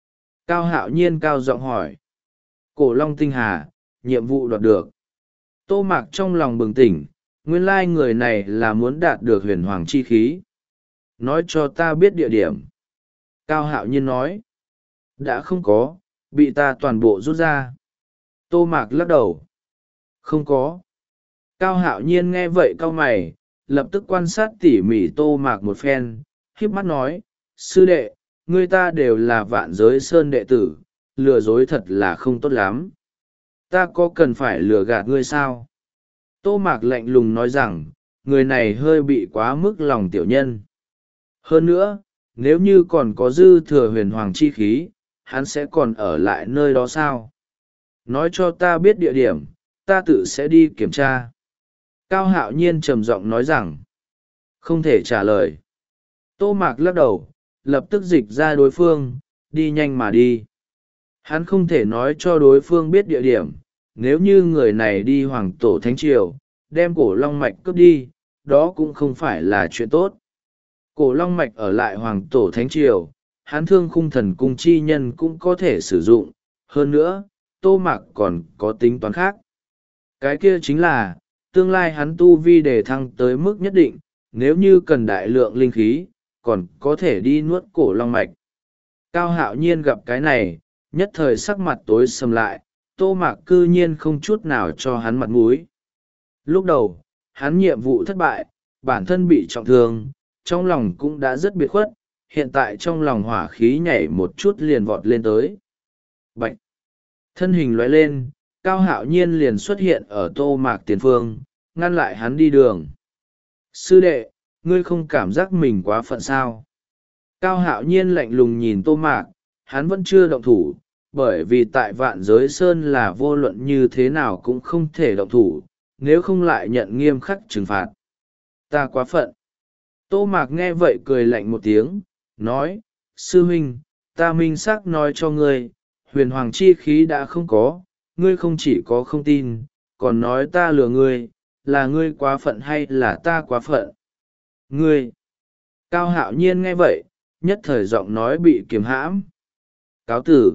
Cao Hạo Nhiên cao giọng hỏi. Cổ Long Tinh Hà, nhiệm vụ đoạt được. Tô Mạc trong lòng bừng tỉnh, nguyên lai người này là muốn đạt được huyền hoàng chi khí. Nói cho ta biết địa điểm. Cao Hạo Nhiên nói. Đã không có, bị ta toàn bộ rút ra. Tô Mạc lắc đầu. Không có. Cao Hạo Nhiên nghe vậy cau mày, lập tức quan sát tỉ mỉ Tô Mạc một phen, híp mắt nói, sư đệ, người ta đều là vạn giới sơn đệ tử, lừa dối thật là không tốt lắm. Ta có cần phải lừa gạt ngươi sao? Tô Mạc lạnh lùng nói rằng, người này hơi bị quá mức lòng tiểu nhân. Hơn nữa, nếu như còn có dư thừa huyền hoàng chi khí, hắn sẽ còn ở lại nơi đó sao? Nói cho ta biết địa điểm, ta tự sẽ đi kiểm tra. Cao Hạo Nhiên trầm giọng nói rằng, không thể trả lời. Tô Mạc lắc đầu, lập tức dịch ra đối phương, đi nhanh mà đi. Hắn không thể nói cho đối phương biết địa điểm, nếu như người này đi Hoàng Tổ Thánh Triều, đem cổ long mạch cướp đi, đó cũng không phải là chuyện tốt. Cổ long mạch ở lại Hoàng Tổ Thánh Triều, hắn Thương Khung Thần Cung chi nhân cũng có thể sử dụng. Hơn nữa, Tô Mạc còn có tính toán khác. Cái kia chính là, tương lai hắn tu vi đề thăng tới mức nhất định, nếu như cần đại lượng linh khí, còn có thể đi nuốt cổ long mạch. Cao Hạo Nhiên gặp cái này, nhất thời sắc mặt tối sầm lại, Tô Mạc cư nhiên không chút nào cho hắn mặt mũi. Lúc đầu, hắn nhiệm vụ thất bại, bản thân bị trọng thương, trong lòng cũng đã rất biệt khuất, hiện tại trong lòng hỏa khí nhảy một chút liền vọt lên tới. Bạch! Thân hình lóe lên, Cao Hạo Nhiên liền xuất hiện ở Tô Mạc tiền phương, ngăn lại hắn đi đường. Sư đệ, ngươi không cảm giác mình quá phận sao? Cao Hạo Nhiên lạnh lùng nhìn Tô Mạc, hắn vẫn chưa động thủ, bởi vì tại Vạn Giới Sơn là vô luận như thế nào cũng không thể động thủ, nếu không lại nhận nghiêm khắc trừng phạt. Ta quá phận. Tô Mạc nghe vậy cười lạnh một tiếng, nói, sư huynh, ta minh xác nói cho ngươi, huyền hoàng chi khí đã không có, ngươi không chỉ có không tin, còn nói ta lừa ngươi, là ngươi quá phận hay là ta quá phận? Ngươi! Cao Hạo Nhiên nghe vậy, nhất thời giọng nói bị kiềm hãm. Cáo tử!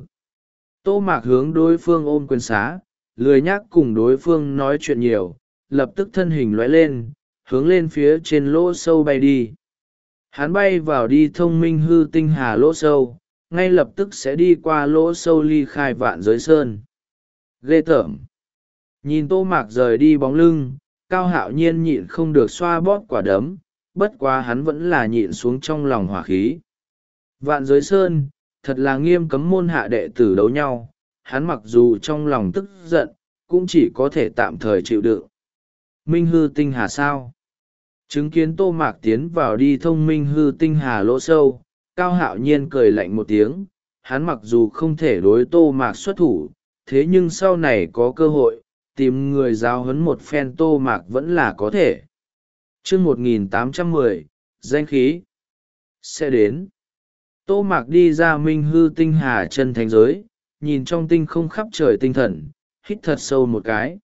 Tô Mạc hướng đối phương ôm quyền xá, lười nhác cùng đối phương nói chuyện nhiều, lập tức thân hình lóe lên, hướng lên phía trên lỗ sâu bay đi. Hắn bay vào đi thông minh hư tinh hà lỗ sâu, ngay lập tức sẽ đi qua lỗ sâu ly khai Vạn Giới Sơn. Ghê tởm! Nhìn Tô Mạc rời đi bóng lưng, Cao Hạo Nhiên nhịn không được xoa bóp quả đấm, bất quá hắn vẫn là nhịn xuống trong lòng hỏa khí. Vạn Giới Sơn, thật là nghiêm cấm môn hạ đệ tử đấu nhau, hắn mặc dù trong lòng tức giận, cũng chỉ có thể tạm thời chịu đựng. Minh hư tinh hà sao? Chứng kiến Tô Mạc tiến vào đi thông minh hư tinh hà lỗ sâu, Cao Hạo Nhiên cười lạnh một tiếng, hắn mặc dù không thể đối Tô Mạc xuất thủ, thế nhưng sau này có cơ hội, tìm người giáo huấn một phen Tô Mạc vẫn là có thể. chương một nghìn tám trăm mười, danh khí sẽ đến. Tô Mạc đi ra minh hư tinh hà chân thánh giới, nhìn trong tinh không khắp trời tinh thần, hít thật sâu một cái.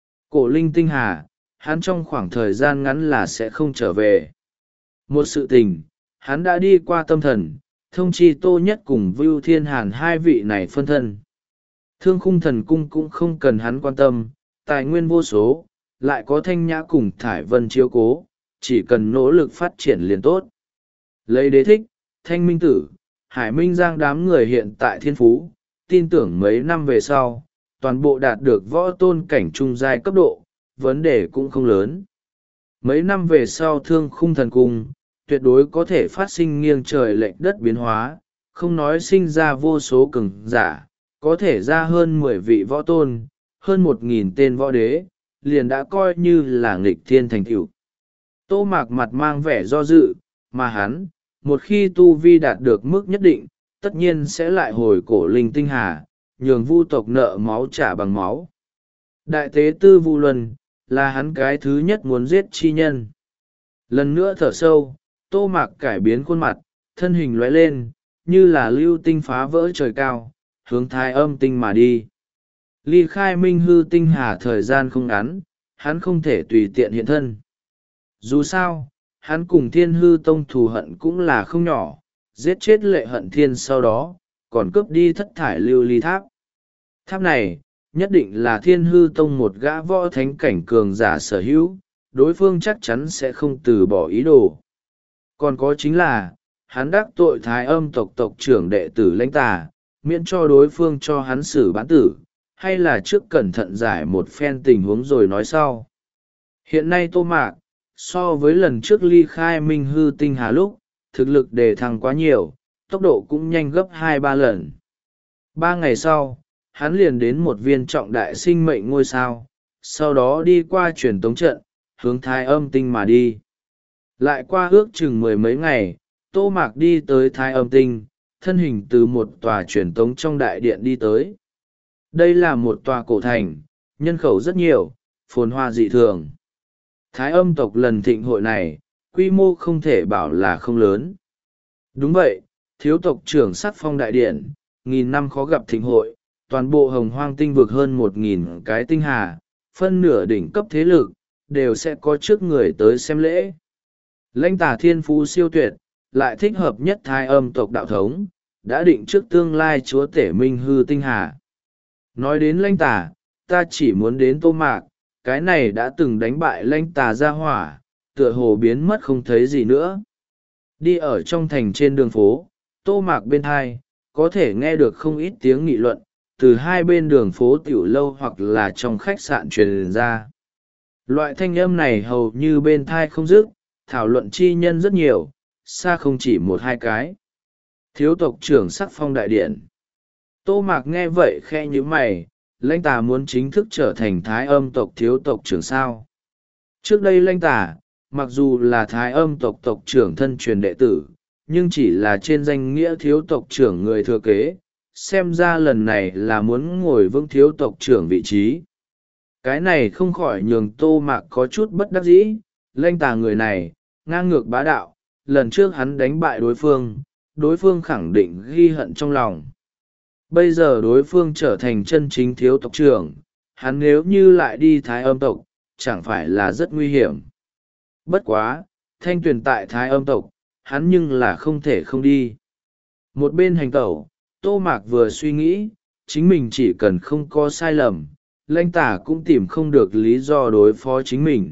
Cổ linh tinh hà, hắn trong khoảng thời gian ngắn là sẽ không trở về. Một sự tình, hắn đã đi qua tâm thần, thông chi Tô Nhất cùng Vưu Thiên Hàn hai vị này phân thân. Thương Khung Thần Cung cũng không cần hắn quan tâm, tài nguyên vô số, lại có Thanh Nhã cùng Thải Vân chiếu cố, chỉ cần nỗ lực phát triển liền tốt. Lấy đế thích, Thanh Minh Tử, Hải Minh Giang đám người hiện tại thiên phú, tin tưởng mấy năm về sau, toàn bộ đạt được võ tôn cảnh trung giai cấp độ, vấn đề cũng không lớn. Mấy năm về sau Thương Khung Thần Cung, tuyệt đối có thể phát sinh nghiêng trời lệch đất biến hóa, không nói sinh ra vô số cường giả, có thể ra hơn mười vị võ tôn, hơn một nghìn tên võ đế, liền đã coi như là nghịch thiên thành tựu. Tô Mạc mặt mang vẻ do dự, mà hắn, một khi tu vi đạt được mức nhất định, tất nhiên sẽ lại hồi cổ linh tinh hà, nhường vu tộc nợ máu trả bằng máu. Đại tế tư Vu Luân, là hắn cái thứ nhất muốn giết chi nhân. Lần nữa thở sâu, Tô Mạc cải biến khuôn mặt, thân hình lóe lên, như là lưu tinh phá vỡ trời cao, hướng Thái Âm tinh mà đi. Ly khai minh hư tinh hà thời gian không ngắn, hắn không thể tùy tiện hiện thân. Dù sao, hắn cùng thiên hư tông thù hận cũng là không nhỏ, giết chết lệ hận thiên sau đó, còn cướp đi thất thải lưu ly tháp. Tháp này nhất định là Thiên Hư Tông một gã võ thánh cảnh cường giả sở hữu, đối phương chắc chắn sẽ không từ bỏ ý đồ. Còn có chính là, hắn đắc tội Thái Âm tộc tộc trưởng đệ tử Lãnh Tà, miễn cho đối phương cho hắn xử bán tử, hay là trước cẩn thận giải một phen tình huống rồi nói sau. Hiện nay Tô Mạc, so với lần trước ly khai Minh Hư Tinh Hà lúc, thực lực đề thăng quá nhiều, tốc độ cũng nhanh gấp hai ba lần. Ba ngày sau, hắn liền đến một viên trọng đại sinh mệnh ngôi sao, sau đó đi qua truyền tống trận, hướng Thái Âm Tinh mà đi. Lại qua ước chừng mười mấy ngày, Tô Mạc đi tới Thái Âm Tinh, thân hình từ một tòa truyền tống trong đại điện đi tới. Đây là một tòa cổ thành, nhân khẩu rất nhiều, phồn hoa dị thường. Thái Âm tộc lần thịnh hội này, quy mô không thể bảo là không lớn. Đúng vậy, thiếu tộc trưởng sắc phong đại điện, nghìn năm khó gặp thịnh hội, toàn bộ hồng hoang tinh vực hơn một nghìn cái tinh hà, phân nửa đỉnh cấp thế lực, đều sẽ có trước người tới xem lễ. Lãnh Tà thiên phú siêu tuyệt, lại thích hợp nhất Thái Âm tộc đạo thống, đã định trước tương lai chúa tể Minh Hư Tinh Hà. Nói đến Lãnh Tà, ta chỉ muốn đến Tô Mạc, cái này đã từng đánh bại Lãnh Tà ra hỏa, tựa hồ biến mất không thấy gì nữa. Đi ở trong thành trên đường phố, Tô Mạc bên hai, có thể nghe được không ít tiếng nghị luận, từ hai bên đường phố tiểu lâu hoặc là trong khách sạn truyền ra. Loại thanh âm này hầu như bên thai không dứt, thảo luận chi nhân rất nhiều, xa không chỉ một hai cái. Thiếu tộc trưởng sắc phong đại điện. Tô Mạc nghe vậy khe như mày, Lãnh Tà muốn chính thức trở thành Thái Âm tộc thiếu tộc trưởng sao. Trước đây Lãnh Tà, mặc dù là Thái Âm tộc tộc trưởng thân truyền đệ tử, nhưng chỉ là trên danh nghĩa thiếu tộc trưởng người thừa kế, xem ra lần này là muốn ngồi vững thiếu tộc trưởng vị trí. Cái này không khỏi nhường Tô Mạc có chút bất đắc dĩ, Lãnh Tà người này, ngang ngược bá đạo, lần trước hắn đánh bại đối phương, đối phương khẳng định ghi hận trong lòng. Bây giờ đối phương trở thành chân chính thiếu tộc trưởng, hắn nếu như lại đi Thái Âm tộc, chẳng phải là rất nguy hiểm. Bất quá, thanh tuyển tại Thái Âm tộc, hắn nhưng là không thể không đi. Một bên hành tẩu, Tô Mạc vừa suy nghĩ, chính mình chỉ cần không có sai lầm, Lãnh Tà cũng tìm không được lý do đối phó chính mình.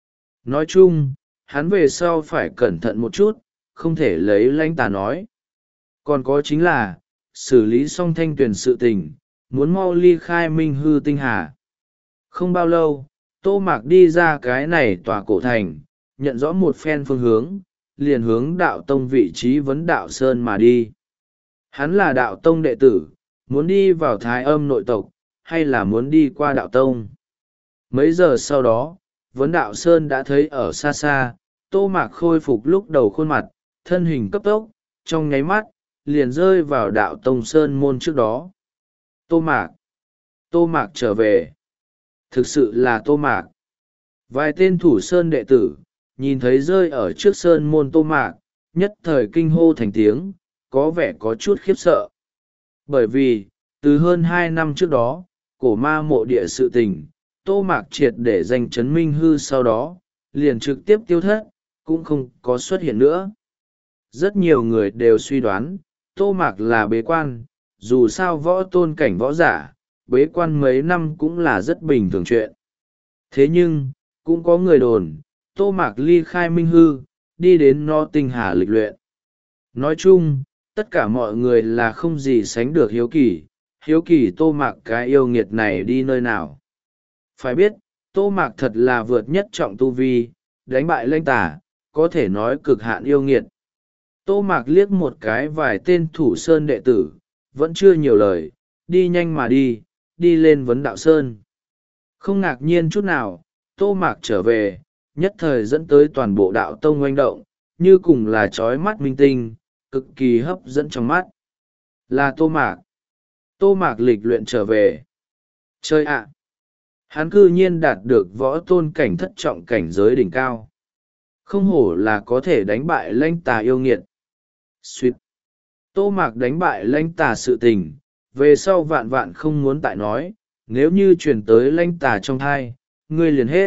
Nói chung, hắn về sau phải cẩn thận một chút, không thể lấy Lãnh Tà nói. Còn có chính là, xử lý xong thanh tuyển sự tình, muốn mau ly khai Minh Hư Tinh Hà. Không bao lâu, Tô Mạc đi ra cái này tòa cổ thành, nhận rõ một phen phương hướng, liền hướng đạo tông vị trí vấn đạo Sơn mà đi. Hắn là đạo tông đệ tử, muốn đi vào Thái Âm nội tộc, hay là muốn đi qua đạo tông. Mấy giờ sau đó, vấn đạo Sơn đã thấy ở xa xa, Tô Mạc khôi phục lúc đầu khuôn mặt, thân hình cấp tốc, trong nháy mắt, liền rơi vào đạo tông Sơn môn trước đó. Tô Mạc! Tô Mạc trở về! Thực sự là Tô Mạc! Vài tên thủ Sơn đệ tử, nhìn thấy rơi ở trước Sơn môn Tô Mạc, nhất thời kinh hô thành tiếng, có vẻ có chút khiếp sợ. Bởi vì, từ hơn hai năm trước đó, cổ ma mộ địa sự tình, Tô Mạc triệt để giành chấn Minh Hư sau đó, liền trực tiếp tiêu thất, cũng không có xuất hiện nữa. Rất nhiều người đều suy đoán, Tô Mạc là bế quan, dù sao võ tôn cảnh võ giả, bế quan mấy năm cũng là rất bình thường chuyện. Thế nhưng, cũng có người đồn, Tô Mạc ly khai Minh Hư, đi đến No Tinh Hà lịch luyện. Nói chung, tất cả mọi người là không gì sánh được hiếu kỳ, hiếu kỳ Tô Mạc cái yêu nghiệt này đi nơi nào. Phải biết, Tô Mạc thật là vượt nhất trọng tu vi, đánh bại Lãnh Tà, có thể nói cực hạn yêu nghiệt. Tô Mạc liếc một cái vài tên thủ Sơn đệ tử, vẫn chưa nhiều lời, đi nhanh mà đi, đi lên vấn đạo Sơn. Không ngạc nhiên chút nào, Tô Mạc trở về, nhất thời dẫn tới toàn bộ đạo tông oanh động, như cùng là trói mắt minh tinh, cực kỳ hấp dẫn trong mắt. Là Tô Mạc. Tô Mạc lịch luyện trở về. Chơi ạ! Hắn cư nhiên đạt được võ tôn cảnh thất trọng cảnh giới đỉnh cao. Không hổ là có thể đánh bại Lãnh Tà yêu nghiệt. Suýt! Tô Mạc đánh bại Lãnh Tà sự tình, về sau vạn vạn không muốn tại nói, nếu như chuyển tới Lãnh Tà trong thai, ngươi liền hết.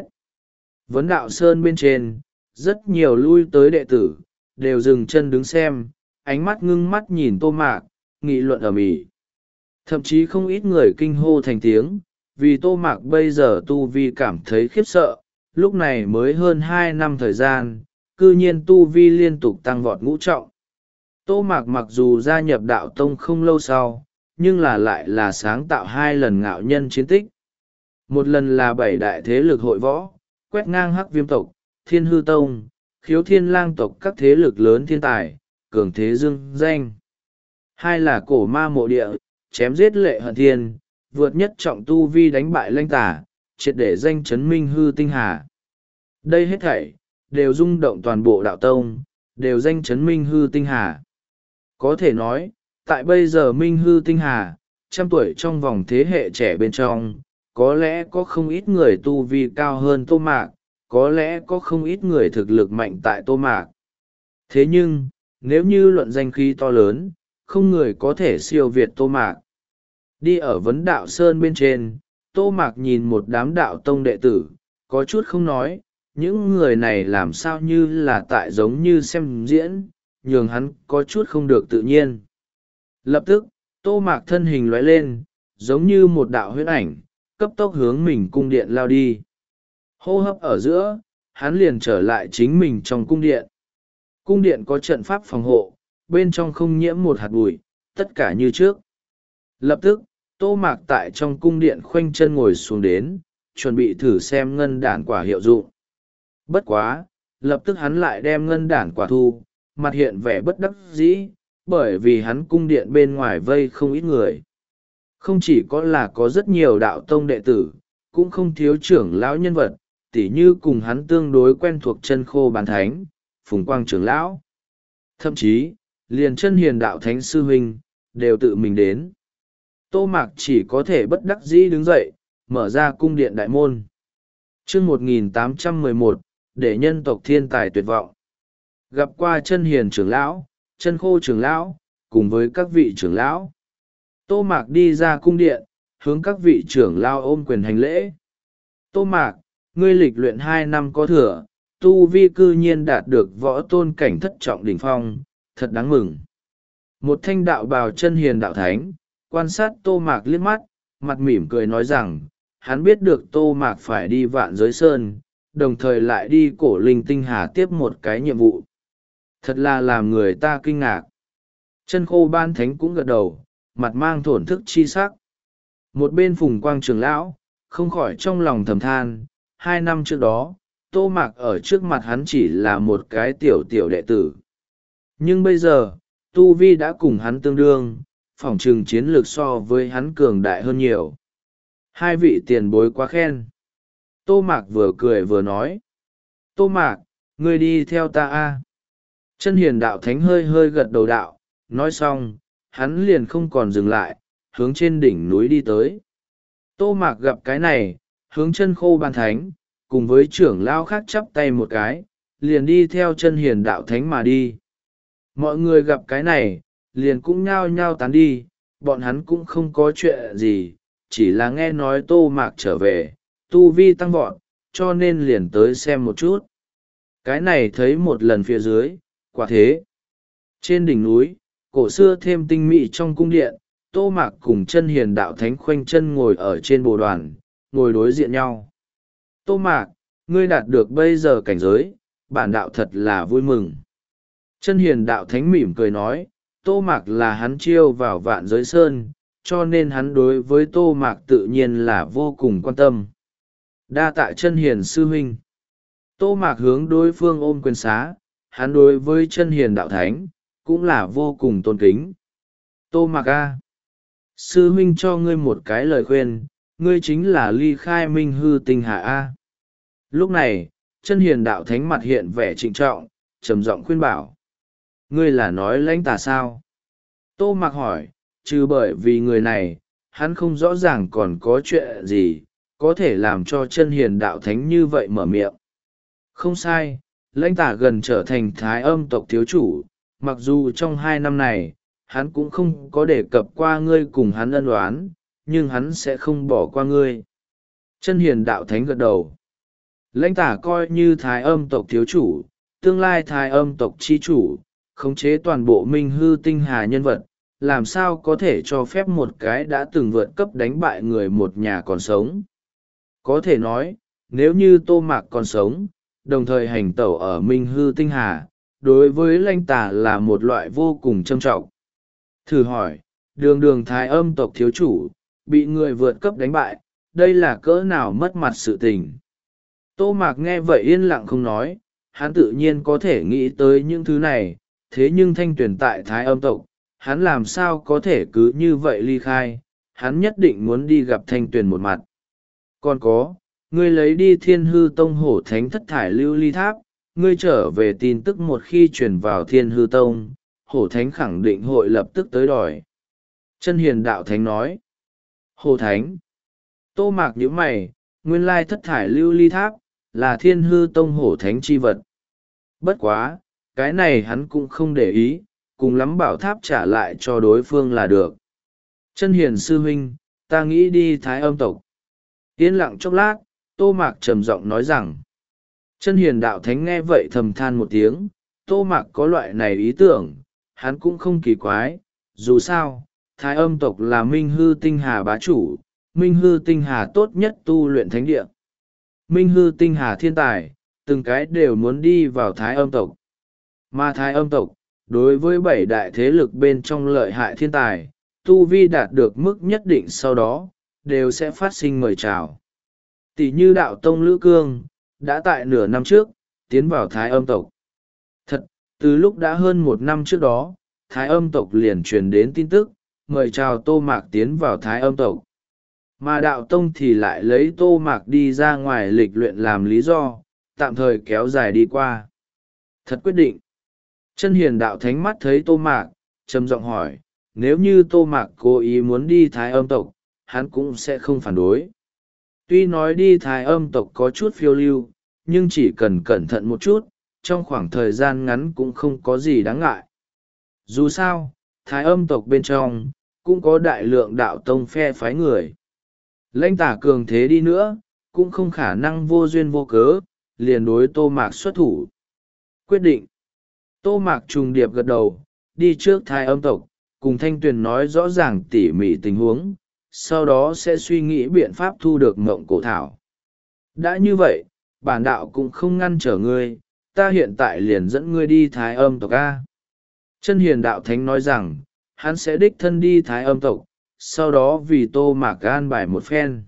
Vấn đạo Sơn bên trên, rất nhiều lui tới đệ tử, đều dừng chân đứng xem, ánh mắt ngưng mắt nhìn Tô Mạc, nghị luận ầm ĩ. Thậm chí không ít người kinh hô thành tiếng, vì Tô Mạc bây giờ tu vi cảm thấy khiếp sợ, lúc này mới hơn hai năm thời gian, cư nhiên tu vi liên tục tăng vọt ngũ trọng. Tô Mạc mặc dù gia nhập đạo tông không lâu sau, nhưng là lại là sáng tạo hai lần ngạo nhân chiến tích. Một lần là bảy đại thế lực hội võ, quét ngang Hắc Viêm tộc, Thiên Hư Tông, Khiếu Thiên Lang tộc các thế lực lớn thiên tài, cường thế dương danh. Hai là cổ ma mộ địa, chém giết lệ hận thiên, vượt nhất trọng tu vi đánh bại Lanh Tả, triệt để danh chấn Minh Hư Tinh Hà. Đây hết thảy, đều rung động toàn bộ đạo tông, đều danh chấn Minh Hư Tinh Hà. Có thể nói, tại bây giờ Minh Hư Tinh Hà, trăm tuổi trong vòng thế hệ trẻ bên trong, có lẽ có không ít người tu vi cao hơn Tô Mạc, có lẽ có không ít người thực lực mạnh tại Tô Mạc. Thế nhưng, nếu như luận danh khí to lớn, không người có thể siêu việt Tô Mạc. Đi ở vấn đạo sơn bên trên, Tô Mạc nhìn một đám đạo tông đệ tử, có chút không nói, những người này làm sao như là tại giống như xem diễn, nhường hắn có chút không được tự nhiên. Lập tức, Tô Mạc thân hình lóe lên, giống như một đạo huyết ảnh, cấp tốc hướng mình cung điện lao đi. Hô hấp ở giữa, hắn liền trở lại chính mình trong cung điện. Cung điện có trận pháp phòng hộ, bên trong không nhiễm một hạt bụi, tất cả như trước. Lập tức, Tô Mạc tại trong cung điện khoanh chân ngồi xuống đến, chuẩn bị thử xem ngân đản quả hiệu dụng. Bất quá, lập tức hắn lại đem ngân đản quả thu, mặt hiện vẻ bất đắc dĩ, bởi vì hắn cung điện bên ngoài vây không ít người. Không chỉ có là có rất nhiều đạo tông đệ tử, cũng không thiếu trưởng lão nhân vật, tỉ như cùng hắn tương đối quen thuộc chân khô bán thánh, phùng quang trưởng lão. Thậm chí, liền chân hiền đạo thánh sư huynh, đều tự mình đến. Tô Mạc chỉ có thể bất đắc dĩ đứng dậy, mở ra cung điện đại môn. chương một nghìn tám trăm mười một, để nhân tộc thiên tài tuyệt vọng. Gặp qua chân hiền trưởng lão, chân khô trưởng lão, cùng với các vị trưởng lão. Tô Mạc đi ra cung điện, hướng các vị trưởng lão ôm quyền hành lễ. Tô Mạc, ngươi lịch luyện hai năm có thừa, tu vi cư nhiên đạt được võ tôn cảnh thất trọng đỉnh phong, thật đáng mừng. Một thanh đạo bào chân hiền đạo thánh, quan sát Tô Mạc liếc mắt, mặt mỉm cười nói rằng, hắn biết được Tô Mạc phải đi vạn giới sơn, đồng thời lại đi cổ linh tinh hà tiếp một cái nhiệm vụ. Thật là làm người ta kinh ngạc. Chân khô ban thánh cũng gật đầu, mặt mang thổn thức chi sắc. Một bên phùng quang trưởng lão, không khỏi trong lòng thầm than, hai năm trước đó, Tô Mạc ở trước mặt hắn chỉ là một cái tiểu tiểu đệ tử. Nhưng bây giờ, Tu Vi đã cùng hắn tương đương, phỏng chừng chiến lược so với hắn cường đại hơn nhiều. Hai vị tiền bối quá khen. Tô Mạc vừa cười vừa nói. Tô Mạc, ngươi đi theo ta a. Chân hiền đạo thánh hơi hơi gật đầu đạo, nói xong, hắn liền không còn dừng lại, hướng trên đỉnh núi đi tới. Tô Mạc gặp cái này, hướng chân khô ban thánh, cùng với trưởng lao khác chắp tay một cái, liền đi theo chân hiền đạo thánh mà đi. Mọi người gặp cái này, liền cũng nhao nhao tán đi, bọn hắn cũng không có chuyện gì, chỉ là nghe nói Tô Mạc trở về, tu vi tăng vọt, cho nên liền tới xem một chút. Cái này thấy một lần phía dưới, quả thế. Trên đỉnh núi, cổ xưa thêm tinh mỹ trong cung điện, Tô Mạc cùng chân hiền đạo thánh khoanh chân ngồi ở trên bồ đoàn, ngồi đối diện nhau. Tô Mạc, ngươi đạt được bây giờ cảnh giới, bản đạo thật là vui mừng. Chân hiền đạo thánh mỉm cười nói, Tô Mạc là hắn chiêu vào vạn giới sơn, cho nên hắn đối với Tô Mạc tự nhiên là vô cùng quan tâm. Đa tạ chân hiền sư huynh. Tô Mạc hướng đối phương ôm quyền xá, hắn đối với chân hiền đạo thánh, cũng là vô cùng tôn kính. Tô Mạc A. Sư huynh cho ngươi một cái lời khuyên, ngươi chính là ly khai Minh Hư Tinh Hà A. Lúc này, chân hiền đạo thánh mặt hiện vẻ trịnh trọng, trầm giọng khuyên bảo. Ngươi là nói Lãnh Tà sao? Tô Mạc hỏi, trừ bởi vì người này, hắn không rõ ràng còn có chuyện gì, có thể làm cho chân hiền đạo thánh như vậy mở miệng. Không sai, Lãnh Tà gần trở thành thái âm tộc thiếu chủ, mặc dù trong hai năm này, hắn cũng không có đề cập qua ngươi cùng hắn ân oán, nhưng hắn sẽ không bỏ qua ngươi. Chân hiền đạo thánh gật đầu. Lãnh Tà coi như thái âm tộc thiếu chủ, tương lai thái âm tộc chi chủ, khống chế toàn bộ Minh Hư Tinh Hà nhân vật, làm sao có thể cho phép một cái đã từng vượt cấp đánh bại người một nhà còn sống. Có thể nói, nếu như Tô Mạc còn sống, đồng thời hành tẩu ở Minh Hư Tinh Hà, đối với Lanh Tà là một loại vô cùng trâm trọng. Thử hỏi, đường đường Thái Âm tộc thiếu chủ, bị người vượt cấp đánh bại, đây là cỡ nào mất mặt sự tình. Tô Mạc nghe vậy yên lặng không nói, hắn tự nhiên có thể nghĩ tới những thứ này, thế nhưng Thanh Tuyền tại Thái Âm tộc, hắn làm sao có thể cứ như vậy ly khai, hắn nhất định muốn đi gặp Thanh Tuyền một mặt. Còn có, ngươi lấy đi Thiên Hư Tông hổ thánh thất thải lưu ly tháp, ngươi trở về tin tức một khi truyền vào Thiên Hư Tông, hổ thánh khẳng định hội lập tức tới đòi. Chân hiền đạo thánh nói, hổ thánh. Tô Mạc nhíu mày, nguyên lai thất thải lưu ly tháp, là Thiên Hư Tông hổ thánh chi vật. Bất quá, cái này hắn cũng không để ý, cùng lắm bảo tháp trả lại cho đối phương là được. Chân hiền sư huynh, ta nghĩ đi Thái Âm tộc. Yên lặng chốc lát, Tô Mạc trầm giọng nói rằng. Chân hiền đạo thánh nghe vậy thầm than một tiếng, Tô Mạc có loại này ý tưởng, hắn cũng không kỳ quái, dù sao, Thái Âm tộc là Minh Hư Tinh Hà bá chủ, Minh Hư Tinh Hà tốt nhất tu luyện thánh địa. Minh Hư Tinh Hà thiên tài, từng cái đều muốn đi vào Thái Âm tộc. Mà Thái Âm tộc, đối với bảy đại thế lực bên trong lợi hại thiên tài, tu vi đạt được mức nhất định sau đó, đều sẽ phát sinh mời chào. Tỷ như đạo tông Lữ Cương, đã tại nửa năm trước, tiến vào Thái Âm tộc. Thật, từ lúc đã hơn một năm trước đó, Thái Âm tộc liền truyền đến tin tức, mời chào Tô Mạc tiến vào Thái Âm tộc. Mà đạo tông thì lại lấy Tô Mạc đi ra ngoài lịch luyện làm lý do, tạm thời kéo dài đi qua. Thật quyết định. Chân hiền đạo thánh mắt thấy Tô Mạc, trầm giọng hỏi, nếu như Tô Mạc cố ý muốn đi Thái Âm tộc, hắn cũng sẽ không phản đối. Tuy nói đi Thái Âm tộc có chút phiêu lưu, nhưng chỉ cần cẩn thận một chút, trong khoảng thời gian ngắn cũng không có gì đáng ngại. Dù sao, Thái Âm tộc bên trong, cũng có đại lượng đạo tông phe phái người. Lãnh Tả cường thế đi nữa, cũng không khả năng vô duyên vô cớ, liền đối Tô Mạc xuất thủ. Quyết định. Tô Mạc trùng điệp gật đầu, đi trước Thái Âm tộc, cùng Thanh Tuyền nói rõ ràng tỉ mỉ tình huống, sau đó sẽ suy nghĩ biện pháp thu được mộng cổ thảo. Đã như vậy, bản đạo cũng không ngăn trở ngươi, ta hiện tại liền dẫn ngươi đi Thái Âm tộc A. Chân hiền đạo thánh nói rằng, hắn sẽ đích thân đi Thái Âm tộc, sau đó vì Tô Mạc an bài một phen.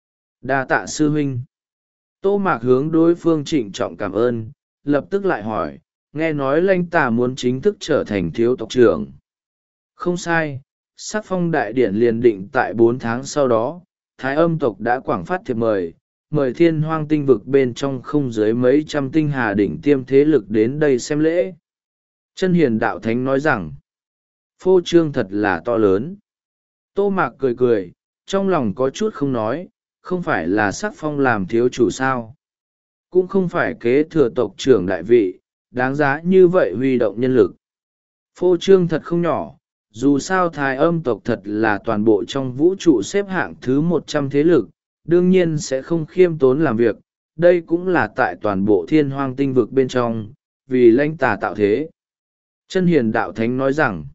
Đa tạ sư huynh. Tô Mạc hướng đối phương trịnh trọng cảm ơn, lập tức lại hỏi, nghe nói Lãnh Tà muốn chính thức trở thành thiếu tộc trưởng. Không sai, sắc phong đại điển liền định tại bốn tháng sau đó, Thái Âm tộc đã quảng phát thiệp mời, mời thiên hoang tinh vực bên trong không dưới mấy trăm tinh hà đỉnh tiêm thế lực đến đây xem lễ. Chân hiền đạo thánh nói rằng, phô trương thật là to lớn. Tô Mạc cười cười, trong lòng có chút không nói, không phải là sắc phong làm thiếu chủ sao. Cũng không phải kế thừa tộc trưởng đại vị, đáng giá như vậy huy động nhân lực. Phô trương thật không nhỏ, dù sao Thái Âm tộc thật là toàn bộ trong vũ trụ xếp hạng thứ một trăm thế lực, đương nhiên sẽ không khiêm tốn làm việc, đây cũng là tại toàn bộ thiên hoang tinh vực bên trong, vì Lãnh Tà tạo thế. Chân hiền đạo thánh nói rằng,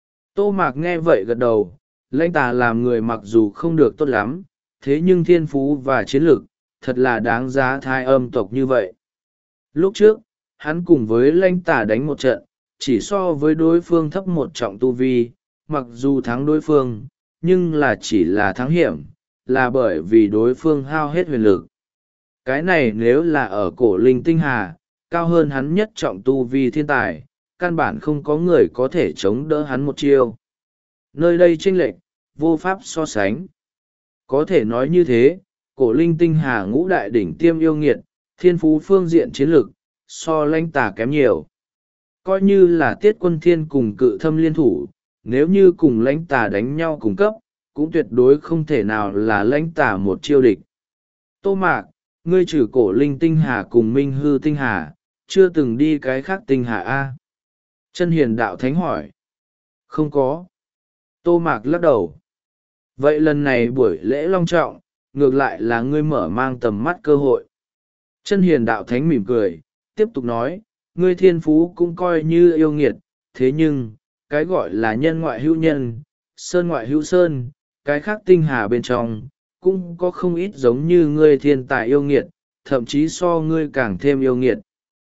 Tô Mạc nghe vậy gật đầu, Lãnh Tà làm người mặc dù không được tốt lắm, thế nhưng thiên phú và chiến lược, thật là đáng giá Thái Âm tộc như vậy. Lúc trước, hắn cùng với Lãnh Tà đánh một trận, chỉ so với đối phương thấp một trọng tu vi, mặc dù thắng đối phương, nhưng là chỉ là thắng hiểm, là bởi vì đối phương hao hết huyền lực. Cái này nếu là ở cổ linh tinh hà, cao hơn hắn nhất trọng tu vi thiên tài, căn bản không có người có thể chống đỡ hắn một chiêu. Nơi đây chênh lệch, vô pháp so sánh. Có thể nói như thế, cổ linh tinh hà ngũ đại đỉnh tiêm yêu nghiệt, thiên phú phương diện chiến lược, so Lãnh Tà kém nhiều. Coi như là Tiết Quân Thiên cùng Cự Thâm liên thủ, nếu như cùng Lãnh Tà đánh nhau cùng cấp, cũng tuyệt đối không thể nào là Lãnh Tà một chiêu địch. Tô Mạc, ngươi trừ cổ linh tinh hà cùng Minh Hư tinh hà, chưa từng đi cái khác tinh hà A. Chân hiền đạo thánh hỏi. Không có. Tô Mạc lắc đầu. Vậy lần này buổi lễ long trọng, ngược lại là ngươi mở mang tầm mắt cơ hội. Chân hiền đạo thánh mỉm cười, tiếp tục nói, ngươi thiên phú cũng coi như yêu nghiệt, thế nhưng, cái gọi là nhân ngoại hữu nhân, sơn ngoại hữu sơn, cái khác tinh hà bên trong, cũng có không ít giống như ngươi thiên tài yêu nghiệt, thậm chí so ngươi càng thêm yêu nghiệt.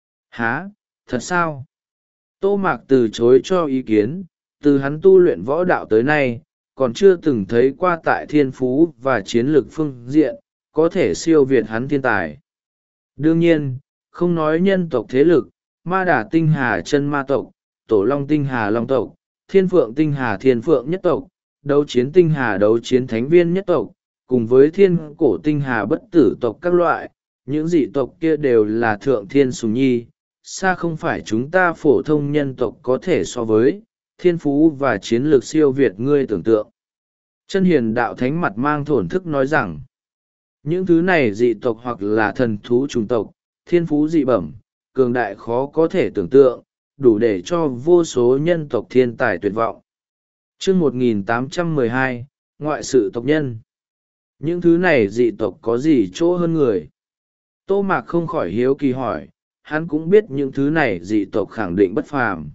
Hả, thật sao? Tô Mạc từ chối cho ý kiến, từ hắn tu luyện võ đạo tới nay, còn chưa từng thấy qua tại thiên phú và chiến lược phương diện, có thể siêu việt hắn thiên tài. Đương nhiên, không nói nhân tộc thế lực, ma đà tinh hà chân ma tộc, tổ long tinh hà long tộc, thiên phượng tinh hà thiên phượng nhất tộc, đấu chiến tinh hà đấu chiến thánh viên nhất tộc, cùng với thiên cổ tinh hà bất tử tộc các loại, những dị tộc kia đều là thượng thiên sùng nhi, xa không phải chúng ta phổ thông nhân tộc có thể so với, thiên phú và chiến lược siêu việt ngươi tưởng tượng. Chân hiền đạo thánh mặt mang thổn thức nói rằng, những thứ này dị tộc hoặc là thần thú chủng tộc, thiên phú dị bẩm, cường đại khó có thể tưởng tượng, đủ để cho vô số nhân tộc thiên tài tuyệt vọng. Chương một nghìn tám trăm mười hai, ngoại sự tộc nhân. Những thứ này dị tộc có gì chỗ hơn người? Tô Mạc không khỏi hiếu kỳ hỏi, hắn cũng biết những thứ này dị tộc khẳng định bất phàm.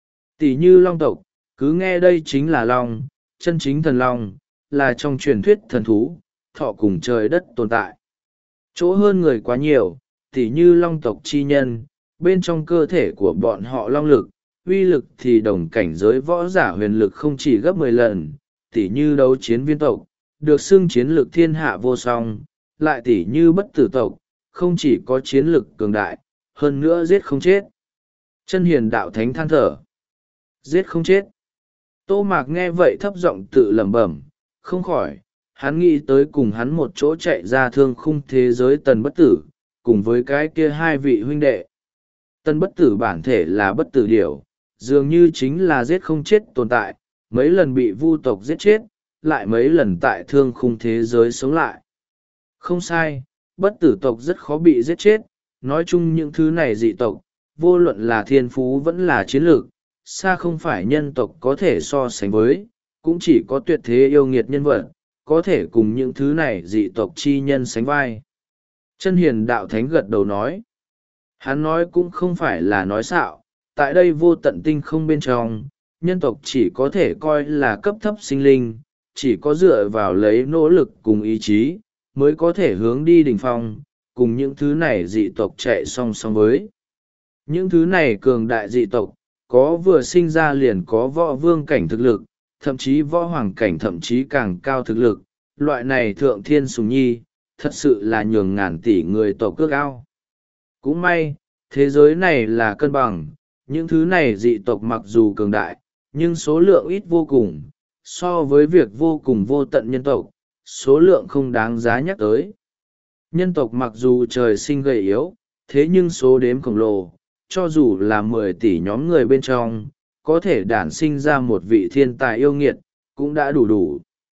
Tỷ như long tộc, cứ nghe đây chính là long, chân chính thần long, là trong truyền thuyết thần thú, thọ cùng trời đất tồn tại. Chỗ hơn người quá nhiều, tỷ như long tộc chi nhân, bên trong cơ thể của bọn họ long lực, uy lực thì đồng cảnh giới võ giả huyền lực không chỉ gấp mười lần, tỷ như đấu chiến viên tộc, được xưng chiến lực thiên hạ vô song, lại tỷ như bất tử tộc, không chỉ có chiến lực cường đại, hơn nữa giết không chết. Chân hiền đạo thánh than thở. Giết không chết. Tô Mạc nghe vậy thấp giọng tự lẩm bẩm, không khỏi, hắn nghĩ tới cùng hắn một chỗ chạy ra thương khung thế giới tần bất tử, cùng với cái kia hai vị huynh đệ. Tần bất tử bản thể là bất tử điểu, dường như chính là giết không chết tồn tại, mấy lần bị vu tộc giết chết, lại mấy lần tại thương khung thế giới sống lại. Không sai, bất tử tộc rất khó bị giết chết, nói chung những thứ này dị tộc, vô luận là thiên phú vẫn là chiến lược, xa không phải nhân tộc có thể so sánh với, cũng chỉ có tuyệt thế yêu nghiệt nhân vật, có thể cùng những thứ này dị tộc chi nhân sánh vai. Chân hiền đạo thánh gật đầu nói, hắn nói cũng không phải là nói xạo, tại đây vô tận tinh không bên trong, nhân tộc chỉ có thể coi là cấp thấp sinh linh, chỉ có dựa vào lấy nỗ lực cùng ý chí, mới có thể hướng đi đỉnh phong, cùng những thứ này dị tộc chạy song song với. Những thứ này cường đại dị tộc, có vừa sinh ra liền có võ vương cảnh thực lực, thậm chí võ hoàng cảnh thậm chí càng cao thực lực, loại này thượng thiên sùng nhi, thật sự là nhường ngàn tỷ người tộc cước ao. Cũng may, thế giới này là cân bằng, những thứ này dị tộc mặc dù cường đại, nhưng số lượng ít vô cùng, so với việc vô cùng vô tận nhân tộc, số lượng không đáng giá nhắc tới. Nhân tộc mặc dù trời sinh gầy yếu, thế nhưng số đếm khổng lồ, cho dù là mười tỷ nhóm người bên trong, có thể đản sinh ra một vị thiên tài yêu nghiệt, cũng đã đủ đủ.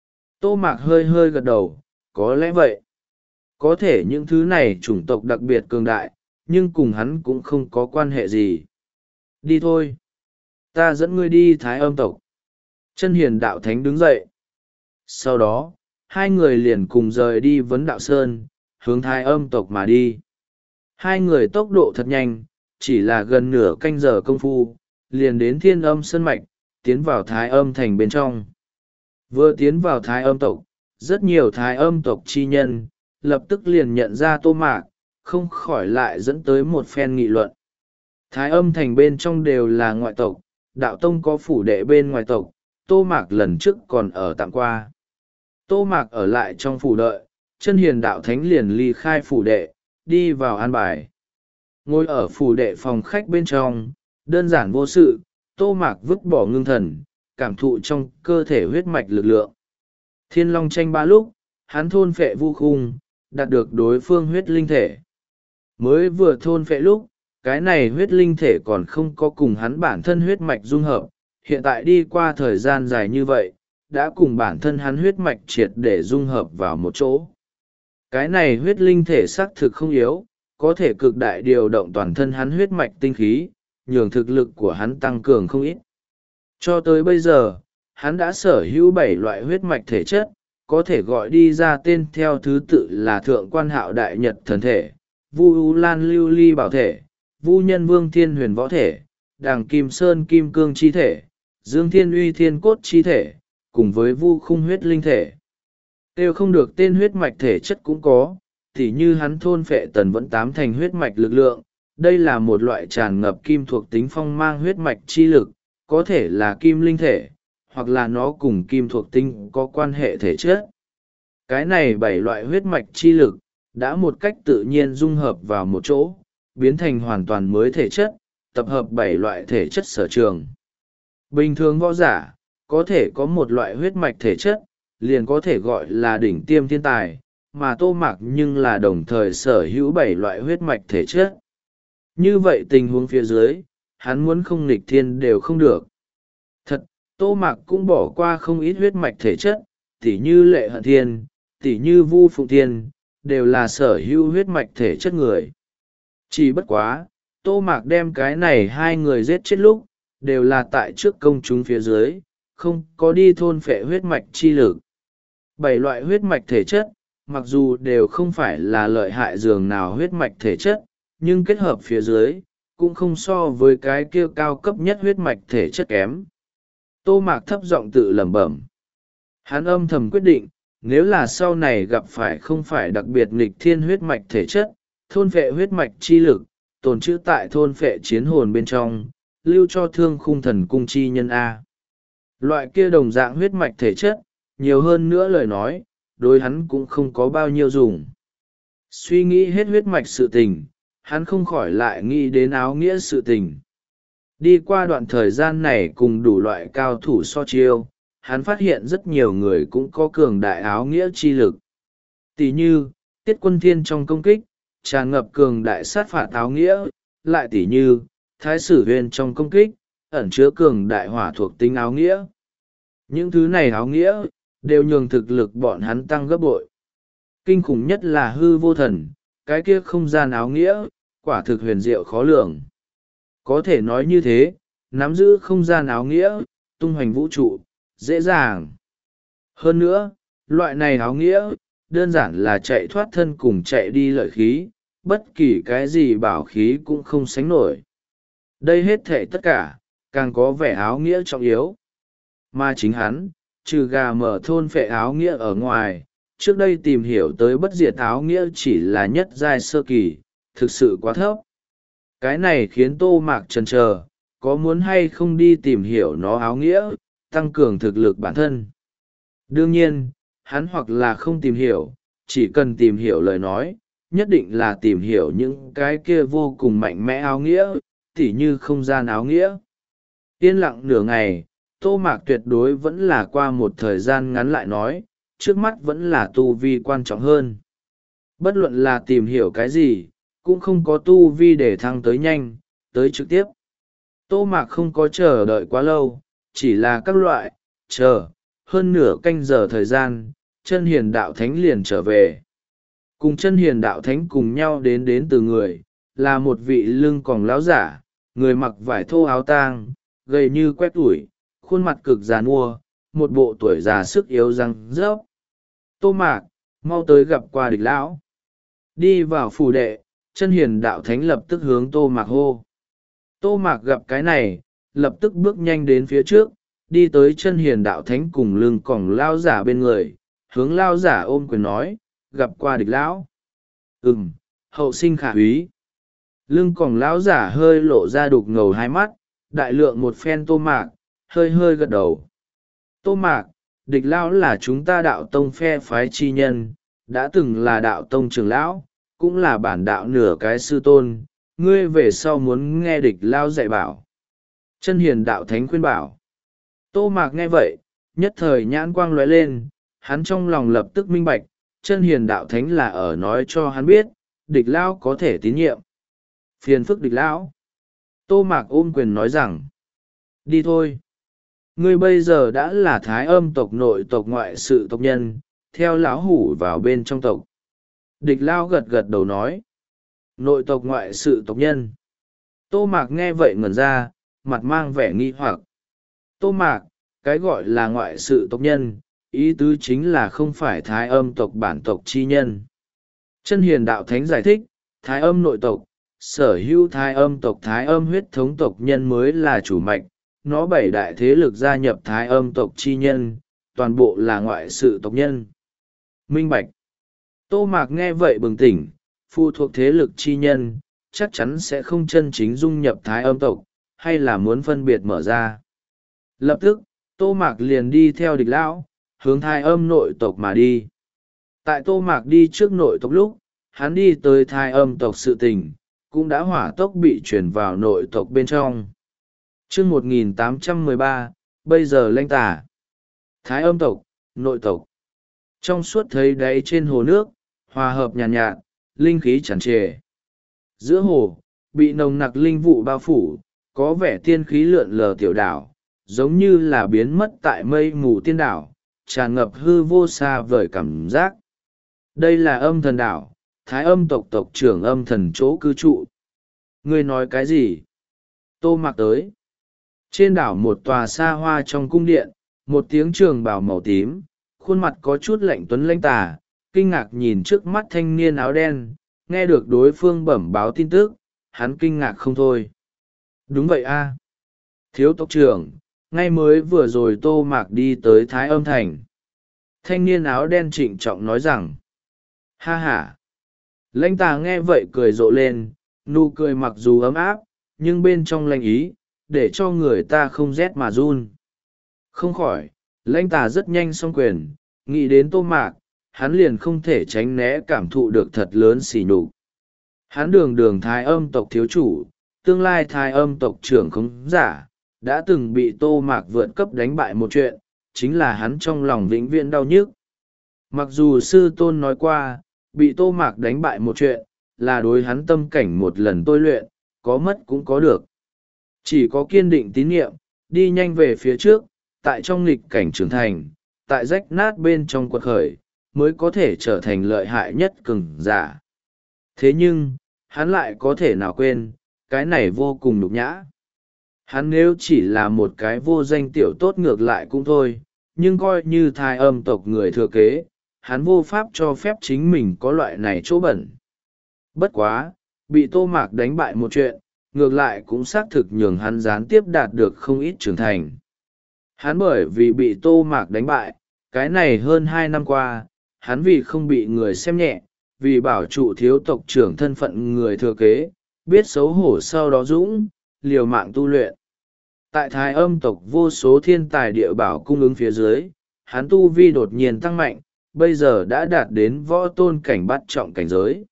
Tô Mạc hơi hơi gật đầu, có lẽ vậy. Có thể những thứ này chủng tộc đặc biệt cường đại, nhưng cùng hắn cũng không có quan hệ gì. Đi thôi. Ta dẫn ngươi đi Thái Âm tộc. Chân hiền đạo thánh đứng dậy. Sau đó, hai người liền cùng rời đi Vấn Đạo Sơn, hướng Thái Âm tộc mà đi. Hai người tốc độ thật nhanh, chỉ là gần nửa canh giờ công phu, liền đến Thiên Âm Sơn Mạch, tiến vào Thái Âm thành bên trong. Vừa tiến vào Thái Âm tộc, rất nhiều Thái Âm tộc chi nhân, lập tức liền nhận ra Tô Mạc, không khỏi lại dẫn tới một phen nghị luận. Thái Âm thành bên trong đều là ngoại tộc, đạo tông có phủ đệ bên ngoài tộc, Tô Mạc lần trước còn ở tạm qua. Tô Mạc ở lại trong phủ đợi, chân hiền đạo thánh liền ly khai phủ đệ, đi vào an bài. Ngồi ở phủ đệ phòng khách bên trong, đơn giản vô sự, Tô Mạc vứt bỏ ngưng thần, cảm thụ trong cơ thể huyết mạch lực lượng. Thiên Long tranh ba lúc, hắn thôn phệ vu khung, đạt được đối phương huyết linh thể. Mới vừa thôn phệ lúc, cái này huyết linh thể còn không có cùng hắn bản thân huyết mạch dung hợp, hiện tại đi qua thời gian dài như vậy, đã cùng bản thân hắn huyết mạch triệt để dung hợp vào một chỗ. Cái này huyết linh thể xác thực không yếu, có thể cực đại điều động toàn thân hắn huyết mạch tinh khí, nhường thực lực của hắn tăng cường không ít. Cho tới bây giờ, hắn đã sở hữu bảy loại huyết mạch thể chất, có thể gọi đi ra tên theo thứ tự là Thượng Quan Hạo Đại Nhật Thần Thể, Vu U Lan Lưu Ly Bảo Thể, Vu Nhân Vương Thiên Huyền Võ Thể, Đàng Kim Sơn Kim Cương Chi Thể, Dương Thiên Uy thiên cốt chi thể, cùng với vu khung huyết linh thể. Tiêu không được tên huyết mạch thể chất cũng có, thì như hắn thôn phệ tần vẫn tám thành huyết mạch lực lượng, đây là một loại tràn ngập kim thuộc tính phong mang huyết mạch chi lực, có thể là kim linh thể, hoặc là nó cùng kim thuộc tính có quan hệ thể chất. Cái này bảy loại huyết mạch chi lực, đã một cách tự nhiên dung hợp vào một chỗ, biến thành hoàn toàn mới thể chất, tập hợp bảy loại thể chất sở trường. Bình thường võ giả, có thể có một loại huyết mạch thể chất, liền có thể gọi là đỉnh tiêm thiên tài, mà Tô Mạc nhưng là đồng thời sở hữu bảy loại huyết mạch thể chất. Như vậy tình huống phía dưới, hắn muốn không nghịch thiên đều không được. Thật, Tô Mạc cũng bỏ qua không ít huyết mạch thể chất, tỉ như Lệ Hận Thiên, tỉ như Vu Phụng Thiên, đều là sở hữu huyết mạch thể chất người. Chỉ bất quá, Tô Mạc đem cái này hai người giết chết lúc, đều là tại trước công chúng phía dưới, không có đi thôn phệ huyết mạch chi lực. Bảy loại huyết mạch thể chất, mặc dù đều không phải là lợi hại dường nào huyết mạch thể chất, nhưng kết hợp phía dưới, cũng không so với cái kia cao cấp nhất huyết mạch thể chất kém. Tô Mạc thấp giọng tự lẩm bẩm. Hắn âm thầm quyết định, nếu là sau này gặp phải không phải đặc biệt nghịch thiên huyết mạch thể chất, thôn phệ huyết mạch chi lực, tồn trữ tại thôn phệ chiến hồn bên trong, lưu cho thương khung thần cung chi nhân A. Loại kia đồng dạng huyết mạch thể chất, nhiều hơn nữa lời nói, đối hắn cũng không có bao nhiêu dùng. Suy nghĩ hết huyết mạch sự tình, hắn không khỏi lại nghĩ đến áo nghĩa sự tình. Đi qua đoạn thời gian này cùng đủ loại cao thủ so chiêu, hắn phát hiện rất nhiều người cũng có cường đại áo nghĩa chi lực. Tỷ như, Tiết Quân Thiên trong công kích, tràn ngập cường đại sát phạt áo nghĩa, lại tỷ như, Thái Sử Huyền trong công kích, ẩn chứa cường đại hỏa thuộc tính áo nghĩa. Những thứ này áo nghĩa, đều nhường thực lực bọn hắn tăng gấp bội. Kinh khủng nhất là hư vô thần, cái kia không gian áo nghĩa, quả thực huyền diệu khó lường. Có thể nói như thế, nắm giữ không gian áo nghĩa, tung hoành vũ trụ, dễ dàng. Hơn nữa, loại này áo nghĩa, đơn giản là chạy thoát thân cùng chạy đi lợi khí, bất kỳ cái gì bảo khí cũng không sánh nổi. Đây hết thể tất cả, càng có vẻ áo nghĩa trọng yếu. Mà chính hắn, trừ gà mở thôn phệ áo nghĩa ở ngoài, trước đây tìm hiểu tới bất diệt áo nghĩa chỉ là nhất giai sơ kỳ, thực sự quá thấp. Cái này khiến Tô Mạc chần chờ, có muốn hay không đi tìm hiểu nó áo nghĩa, tăng cường thực lực bản thân. Đương nhiên, hắn hoặc là không tìm hiểu, chỉ cần tìm hiểu lời nói, nhất định là tìm hiểu những cái kia vô cùng mạnh mẽ áo nghĩa, tỉ như không gian áo nghĩa. Yên lặng nửa ngày, Tô Mạc tuyệt đối vẫn là qua một thời gian ngắn lại nói, trước mắt vẫn là tu vi quan trọng hơn. Bất luận là tìm hiểu cái gì, cũng không có tu vi để thăng tới nhanh, tới trực tiếp. Tô Mạc không có chờ đợi quá lâu, chỉ là các loại, chờ, hơn nửa canh giờ thời gian, chân hiền đạo thánh liền trở về. Cùng chân hiền đạo thánh cùng nhau đến đến từ người, là một vị lưng còng láo giả, người mặc vải thô áo tang, gầy như quét ủi, khuôn mặt cực già nua, một bộ tuổi già sức yếu răng rớp. Tô Mạc, mau tới gặp qua Địch lão. Đi vào phủ đệ, chân hiền đạo thánh lập tức hướng Tô Mạc hô. Tô Mạc gặp cái này, lập tức bước nhanh đến phía trước, đi tới chân hiền đạo thánh cùng lưng còng lao giả bên người, hướng lao giả ôm quyền nói, gặp qua Địch lão. Ừm, hậu sinh khả úy. Lưng còng lão giả hơi lộ ra đục ngầu hai mắt, đại lượng một phen Tô Mạc, hơi hơi gật đầu. Tô Mạc, Địch lão là chúng ta đạo tông phe phái chi nhân, đã từng là đạo tông trưởng lão, cũng là bản đạo nửa cái sư tôn, ngươi về sau muốn nghe Địch lão dạy bảo. Chân hiền đạo thánh khuyên bảo. Tô Mạc nghe vậy, nhất thời nhãn quang lóe lên, hắn trong lòng lập tức minh bạch, chân hiền đạo thánh là ở nói cho hắn biết, Địch lão có thể tín nhiệm. Phiền phức Địch lão. Tô Mạc ôm quyền nói rằng, đi thôi. Ngươi bây giờ đã là thái âm tộc nội tộc ngoại sự tộc nhân, theo lão hủ vào bên trong tộc. Địch lão gật gật đầu nói, nội tộc ngoại sự tộc nhân. Tô Mạc nghe vậy ngẩn ra, mặt mang vẻ nghi hoặc. Tô Mạc, cái gọi là ngoại sự tộc nhân, ý tứ chính là không phải thái âm tộc bản tộc chi nhân. Chân hiền đạo thánh giải thích, thái âm nội tộc, sở hữu thái âm tộc thái âm huyết thống tộc nhân mới là chủ mạch, nó bảy đại thế lực gia nhập thái âm tộc chi nhân, toàn bộ là ngoại sự tộc nhân. Minh bạch. Tô Mạc nghe vậy bừng tỉnh, phụ thuộc thế lực chi nhân, chắc chắn sẽ không chân chính dung nhập thái âm tộc, hay là muốn phân biệt mở ra. Lập tức, Tô Mạc liền đi theo địch lão, hướng thái âm nội tộc mà đi. Tại Tô Mạc đi trước nội tộc lúc, hắn đi tới thái âm tộc sự tình, cũng đã hỏa tốc bị chuyển vào nội tộc bên trong. chương một nghìn tám trăm mười ba, bây giờ lanh tả. Thái âm tộc, nội tộc. Trong suốt thấy đáy trên hồ nước, hòa hợp nhàn nhạt, nhạt, linh khí tràn trề. Giữa hồ, bị nồng nặc linh vụ bao phủ, có vẻ tiên khí lượn lờ tiểu đảo, giống như là biến mất tại mây mù tiên đảo, tràn ngập hư vô xa vời cảm giác. Đây là âm thần đảo, thái âm tộc tộc trưởng âm thần chỗ cư trụ. Ngươi nói cái gì? Tô Mạc tới. Trên đảo một tòa xa hoa trong cung điện, một tiếng trường bào màu tím, khuôn mặt có chút lạnh tuấn lãnh tà, kinh ngạc nhìn trước mắt thanh niên áo đen, nghe được đối phương bẩm báo tin tức, hắn kinh ngạc không thôi. Đúng vậy a, thiếu tộc trưởng, ngay mới vừa rồi Tô Mạc đi tới Thái Âm Thành. Thanh niên áo đen trịnh trọng nói rằng, ha ha. Lãnh tà nghe vậy cười rộ lên, nụ cười mặc dù ấm áp, nhưng bên trong lanh ý, để cho người ta không rét mà run. Không khỏi, lãnh tà rất nhanh xong quyền, nghĩ đến Tô Mạc, hắn liền không thể tránh né cảm thụ được thật lớn sỉ nhục. Hắn đường đường thái âm tộc thiếu chủ, tương lai thái âm tộc trưởng không giả, đã từng bị Tô Mạc vượt cấp đánh bại một chuyện, chính là hắn trong lòng vĩnh viễn đau nhức. Mặc dù sư tôn nói qua, bị Tô Mạc đánh bại một chuyện, là đối hắn tâm cảnh một lần tôi luyện, có mất cũng có được. Chỉ có kiên định tín nhiệm, đi nhanh về phía trước, tại trong nghịch cảnh trưởng thành, tại rách nát bên trong quật khởi, mới có thể trở thành lợi hại nhất cường giả. Thế nhưng, hắn lại có thể nào quên, cái này vô cùng nhục nhã. Hắn nếu chỉ là một cái vô danh tiểu tốt ngược lại cũng thôi, nhưng coi như thái âm tộc người thừa kế, hắn vô pháp cho phép chính mình có loại này chỗ bẩn. Bất quá, bị Tô Mạc đánh bại một chuyện, ngược lại cũng xác thực nhường hắn gián tiếp đạt được không ít trưởng thành. Hắn bởi vì bị Tô Mạc đánh bại, cái này hơn hai năm qua, hắn vì không bị người xem nhẹ, vì bảo trụ thiếu tộc trưởng thân phận người thừa kế, biết xấu hổ sau đó dũng, liều mạng tu luyện. Tại thái âm tộc vô số thiên tài địa bảo cung ứng phía dưới, hắn tu vi đột nhiên tăng mạnh, bây giờ đã đạt đến võ tôn cảnh bắt trọng cảnh giới.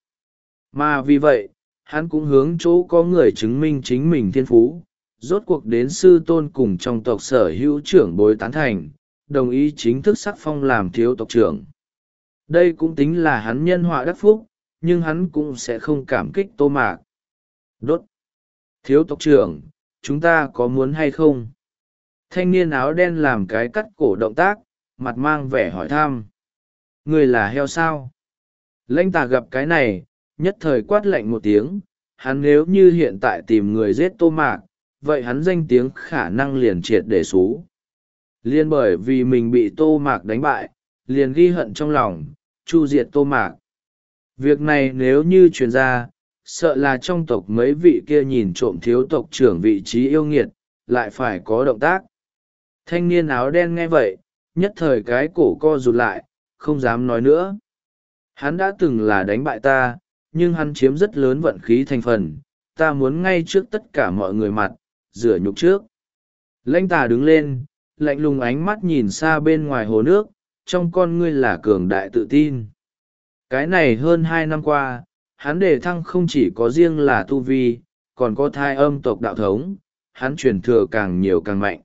Mà vì vậy, hắn cũng hướng chỗ có người chứng minh chính mình thiên phú, rốt cuộc đến sư tôn cùng trong tộc sở hữu trưởng bối tán thành, đồng ý chính thức sắc phong làm thiếu tộc trưởng. Đây cũng tính là hắn nhân họa đắc phúc, nhưng hắn cũng sẽ không cảm kích Tô Mạc. Đốt! Thiếu tộc trưởng, chúng ta có muốn hay không? Thanh niên áo đen làm cái cắt cổ động tác, mặt mang vẻ hỏi thăm. Người là heo sao? Lãnh tà gặp cái này, nhất thời quát lạnh một tiếng, hắn nếu như hiện tại tìm người giết Tô Mạc, vậy hắn danh tiếng khả năng liền triệt để xú. Liên bởi vì mình bị Tô Mạc đánh bại, liền ghi hận trong lòng, chu diệt Tô Mạc. Việc này nếu như truyền ra, sợ là trong tộc mấy vị kia nhìn trộm thiếu tộc trưởng vị trí yêu nghiệt, lại phải có động tác. Thanh niên áo đen nghe vậy, nhất thời cái cổ co rụt lại, không dám nói nữa. Hắn đã từng là đánh bại ta, nhưng hắn chiếm rất lớn vận khí thành phần, ta muốn ngay trước tất cả mọi người mặt, rửa nhục trước. Lãnh tà đứng lên, lạnh lùng ánh mắt nhìn xa bên ngoài hồ nước, trong con ngươi là cường đại tự tin. Cái này hơn hai năm qua, hắn đề thăng không chỉ có riêng là tu vi, còn có thai âm tộc đạo thống, hắn truyền thừa càng nhiều càng mạnh.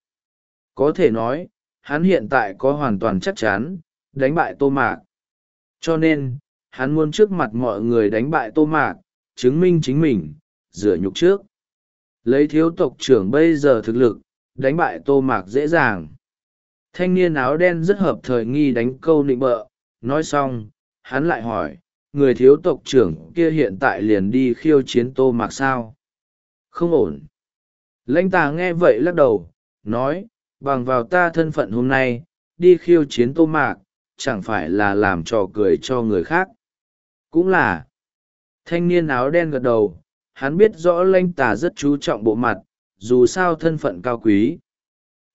Có thể nói, hắn hiện tại có hoàn toàn chắc chắn, đánh bại Tô Mạc. Cho nên, hắn muốn trước mặt mọi người đánh bại Tô Mạc, chứng minh chính mình, rửa nhục trước. Lấy thiếu tộc trưởng bây giờ thực lực, đánh bại Tô Mạc dễ dàng. Thanh niên áo đen rất hợp thời nghi đánh câu nịnh bợ, nói xong, hắn lại hỏi, người thiếu tộc trưởng kia hiện tại liền đi khiêu chiến Tô Mạc sao? Không ổn. Lãnh tà nghe vậy lắc đầu, nói, bằng vào ta thân phận hôm nay, đi khiêu chiến Tô Mạc, chẳng phải là làm trò cười cho người khác. Cũng là. Thanh niên áo đen gật đầu, hắn biết rõ lãnh tà rất chú trọng bộ mặt, dù sao thân phận cao quý.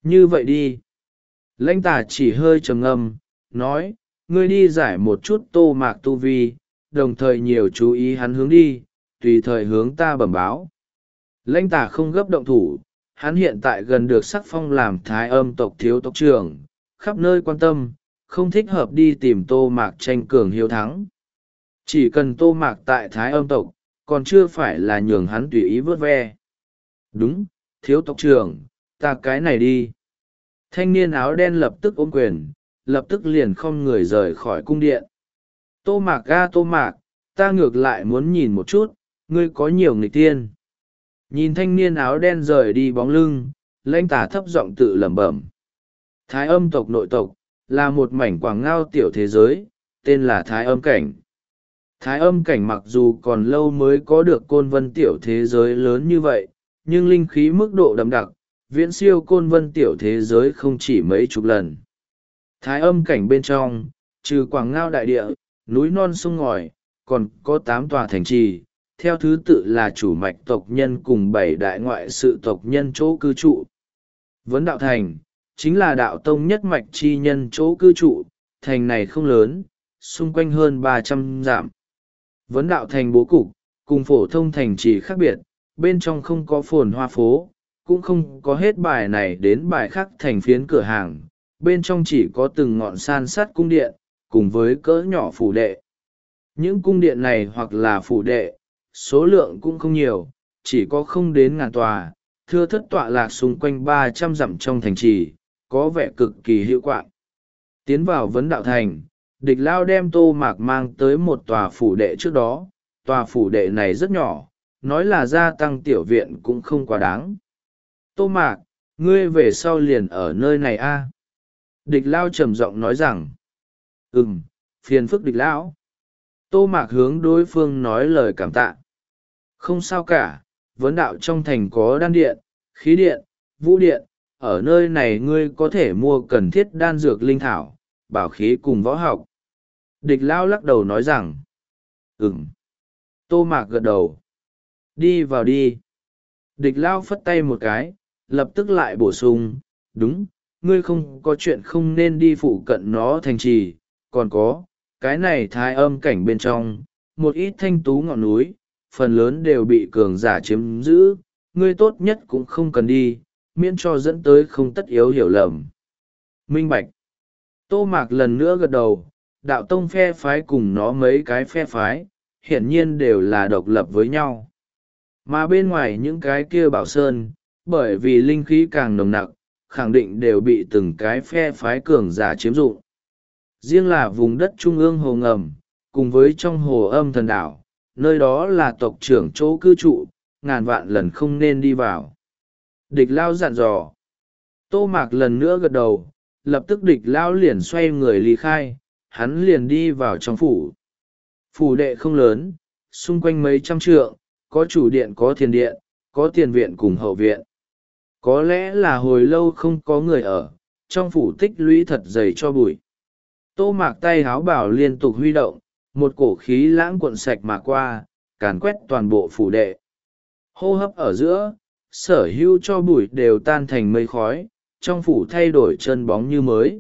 Như vậy đi. Lãnh tà chỉ hơi trầm ngâm, nói, ngươi đi giải một chút Tô Mạc tu vi, đồng thời nhiều chú ý hắn hướng đi, tùy thời hướng ta bẩm báo. Lãnh tà không gấp động thủ, hắn hiện tại gần được sắc phong làm thái âm tộc thiếu tộc trưởng, khắp nơi quan tâm, không thích hợp đi tìm Tô Mạc tranh cường hiếu thắng. Chỉ cần Tô Mạc tại thái âm tộc, còn chưa phải là nhường hắn tùy ý vớt ve. Đúng, thiếu tộc trưởng, ta cái này đi. Thanh niên áo đen lập tức ôm quyền, lập tức liền không người rời khỏi cung điện. Tô Mạc ga Tô Mạc, ta ngược lại muốn nhìn một chút, ngươi có nhiều nghịch tiên. Nhìn thanh niên áo đen rời đi bóng lưng, lãnh tà thấp giọng tự lẩm bẩm. Thái âm tộc nội tộc, là một mảnh quảng ngao tiểu thế giới, tên là Thái âm cảnh. Thái âm cảnh mặc dù còn lâu mới có được côn vân tiểu thế giới lớn như vậy, nhưng linh khí mức độ đậm đặc, viễn siêu côn vân tiểu thế giới không chỉ mấy chục lần. Thái âm cảnh bên trong, trừ quảng ngao đại địa, núi non sông ngòi, còn có tám tòa thành trì, theo thứ tự là chủ mạch tộc nhân cùng bảy đại ngoại sự tộc nhân chỗ cư trụ. Vấn đạo thành, chính là đạo tông nhất mạch chi nhân chỗ cư trụ, thành này không lớn, xung quanh hơn ba trăm dặm. Vấn đạo thành bố cục, cùng phổ thông thành trì khác biệt, bên trong không có phồn hoa phố, cũng không có hết bài này đến bài khác thành phiến cửa hàng, bên trong chỉ có từng ngọn san sát cung điện, cùng với cỡ nhỏ phủ đệ. Những cung điện này hoặc là phủ đệ, số lượng cũng không nhiều, chỉ có không đến ngàn tòa, thưa thất tọa lạc xung quanh ba trăm dặm trong thành trì, có vẻ cực kỳ hiệu quả. Tiến vào vấn đạo thành, địch lao đem Tô Mạc mang tới một tòa phủ đệ trước đó, tòa phủ đệ này rất nhỏ, nói là gia tăng tiểu viện cũng không quá đáng. Tô Mạc, ngươi về sau liền ở nơi này a à? Địch lao trầm giọng nói rằng, ừm, phiền phức địch lão. Tô Mạc hướng đối phương nói lời cảm tạ. Không sao cả, vấn đạo trong thành có đan điện, khí điện, vũ điện, ở nơi này ngươi có thể mua cần thiết đan dược linh thảo, bảo khí cùng võ học. Địch lao lắc đầu nói rằng, ừm. Tô Mạc gật đầu. Đi vào đi. Địch lao phất tay một cái, lập tức lại bổ sung, đúng, ngươi không có chuyện không nên đi phụ cận nó thành trì, còn có, cái này thái âm cảnh bên trong, một ít thanh tú ngọn núi, phần lớn đều bị cường giả chiếm giữ, ngươi tốt nhất cũng không cần đi, miễn cho dẫn tới không tất yếu hiểu lầm. Minh Bạch. Tô Mạc lần nữa gật đầu, đạo tông phe phái cùng nó mấy cái phe phái, hiển nhiên đều là độc lập với nhau. Mà bên ngoài những cái kia bảo sơn, bởi vì linh khí càng nồng nặc, khẳng định đều bị từng cái phe phái cường giả chiếm dụng. Riêng là vùng đất trung ương hồ ngầm, cùng với trong hồ âm thần đảo, nơi đó là tộc trưởng chỗ cư trụ, ngàn vạn lần không nên đi vào. Địch lao dặn dò. Tô Mạc lần nữa gật đầu, lập tức địch lao liền xoay người ly khai, hắn liền đi vào trong phủ. Phủ đệ không lớn, xung quanh mấy trăm trượng, có chủ điện có thiền điện, có tiền viện cùng hậu viện. Có lẽ là hồi lâu không có người ở, trong phủ tích lũy thật dày cho bụi. Tô Mạc tay háo bảo liên tục huy động, một cổ khí lãng cuộn sạch mà qua, càn quét toàn bộ phủ đệ. Hô hấp ở giữa, sở hữu cho bụi đều tan thành mây khói, trong phủ thay đổi chân bóng như mới.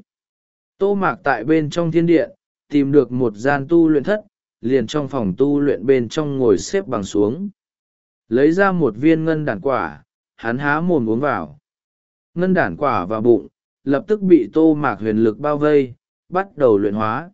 Tô Mạc tại bên trong thiên điện, tìm được một gian tu luyện thất, liền trong phòng tu luyện bên trong ngồi xếp bằng xuống. Lấy ra một viên ngân đản quả, hắn há mồm uống vào. Ngân đản quả vào bụng, lập tức bị Tô Mạc huyền lực bao vây, bắt đầu luyện hóa.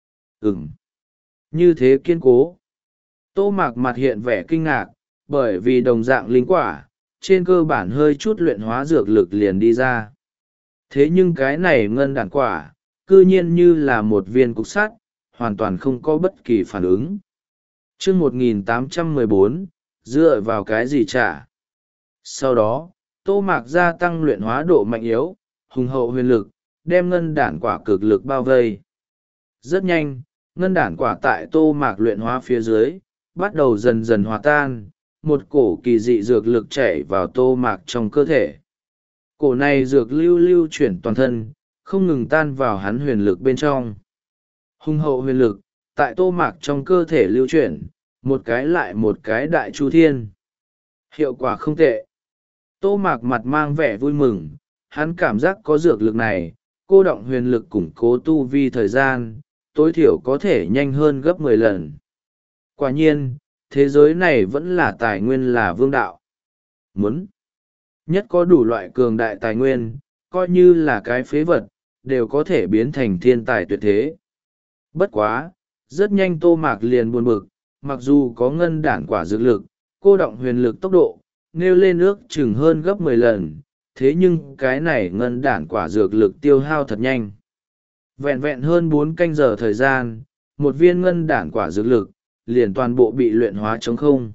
Ừm, như thế kiên cố. Tô Mạc mặt hiện vẻ kinh ngạc, bởi vì đồng dạng linh quả, trên cơ bản hơi chút luyện hóa dược lực liền đi ra. Thế nhưng cái này ngân đản quả, cư nhiên như là một viên cục sắt, hoàn toàn không có bất kỳ phản ứng. chương một nghìn tám trăm mười bốn, dựa vào cái gì trả? Sau đó, Tô Mạc gia tăng luyện hóa độ mạnh yếu, hùng hậu huyền lực, đem ngân đản quả cực lực bao vây. Rất nhanh, ngân đản quả tại Tô Mạc luyện hóa phía dưới, bắt đầu dần dần hòa tan, một cổ kỳ dị dược lực chảy vào Tô Mạc trong cơ thể. Cổ này dược lưu lưu chuyển toàn thân, không ngừng tan vào hắn huyền lực bên trong. Hùng hậu huyền lực, tại Tô Mạc trong cơ thể lưu chuyển, một cái lại một cái đại chu thiên. Hiệu quả không tệ. Tô Mạc mặt mang vẻ vui mừng, hắn cảm giác có dược lực này, cô động huyền lực củng cố tu vi thời gian, tối thiểu có thể nhanh hơn gấp mười lần. Quả nhiên, thế giới này vẫn là tài nguyên là vương đạo. Muốn nhất có đủ loại cường đại tài nguyên, coi như là cái phế vật, đều có thể biến thành thiên tài tuyệt thế. Bất quá, rất nhanh Tô Mạc liền buồn bực, mặc dù có ngân đản quả dược lực, cô động huyền lực tốc độ, nêu lên ước chừng hơn gấp mười lần, thế nhưng cái này ngân đản quả dược lực tiêu hao thật nhanh. Vẹn vẹn hơn bốn canh giờ thời gian, một viên ngân đản quả dược lực, liền toàn bộ bị luyện hóa trống không.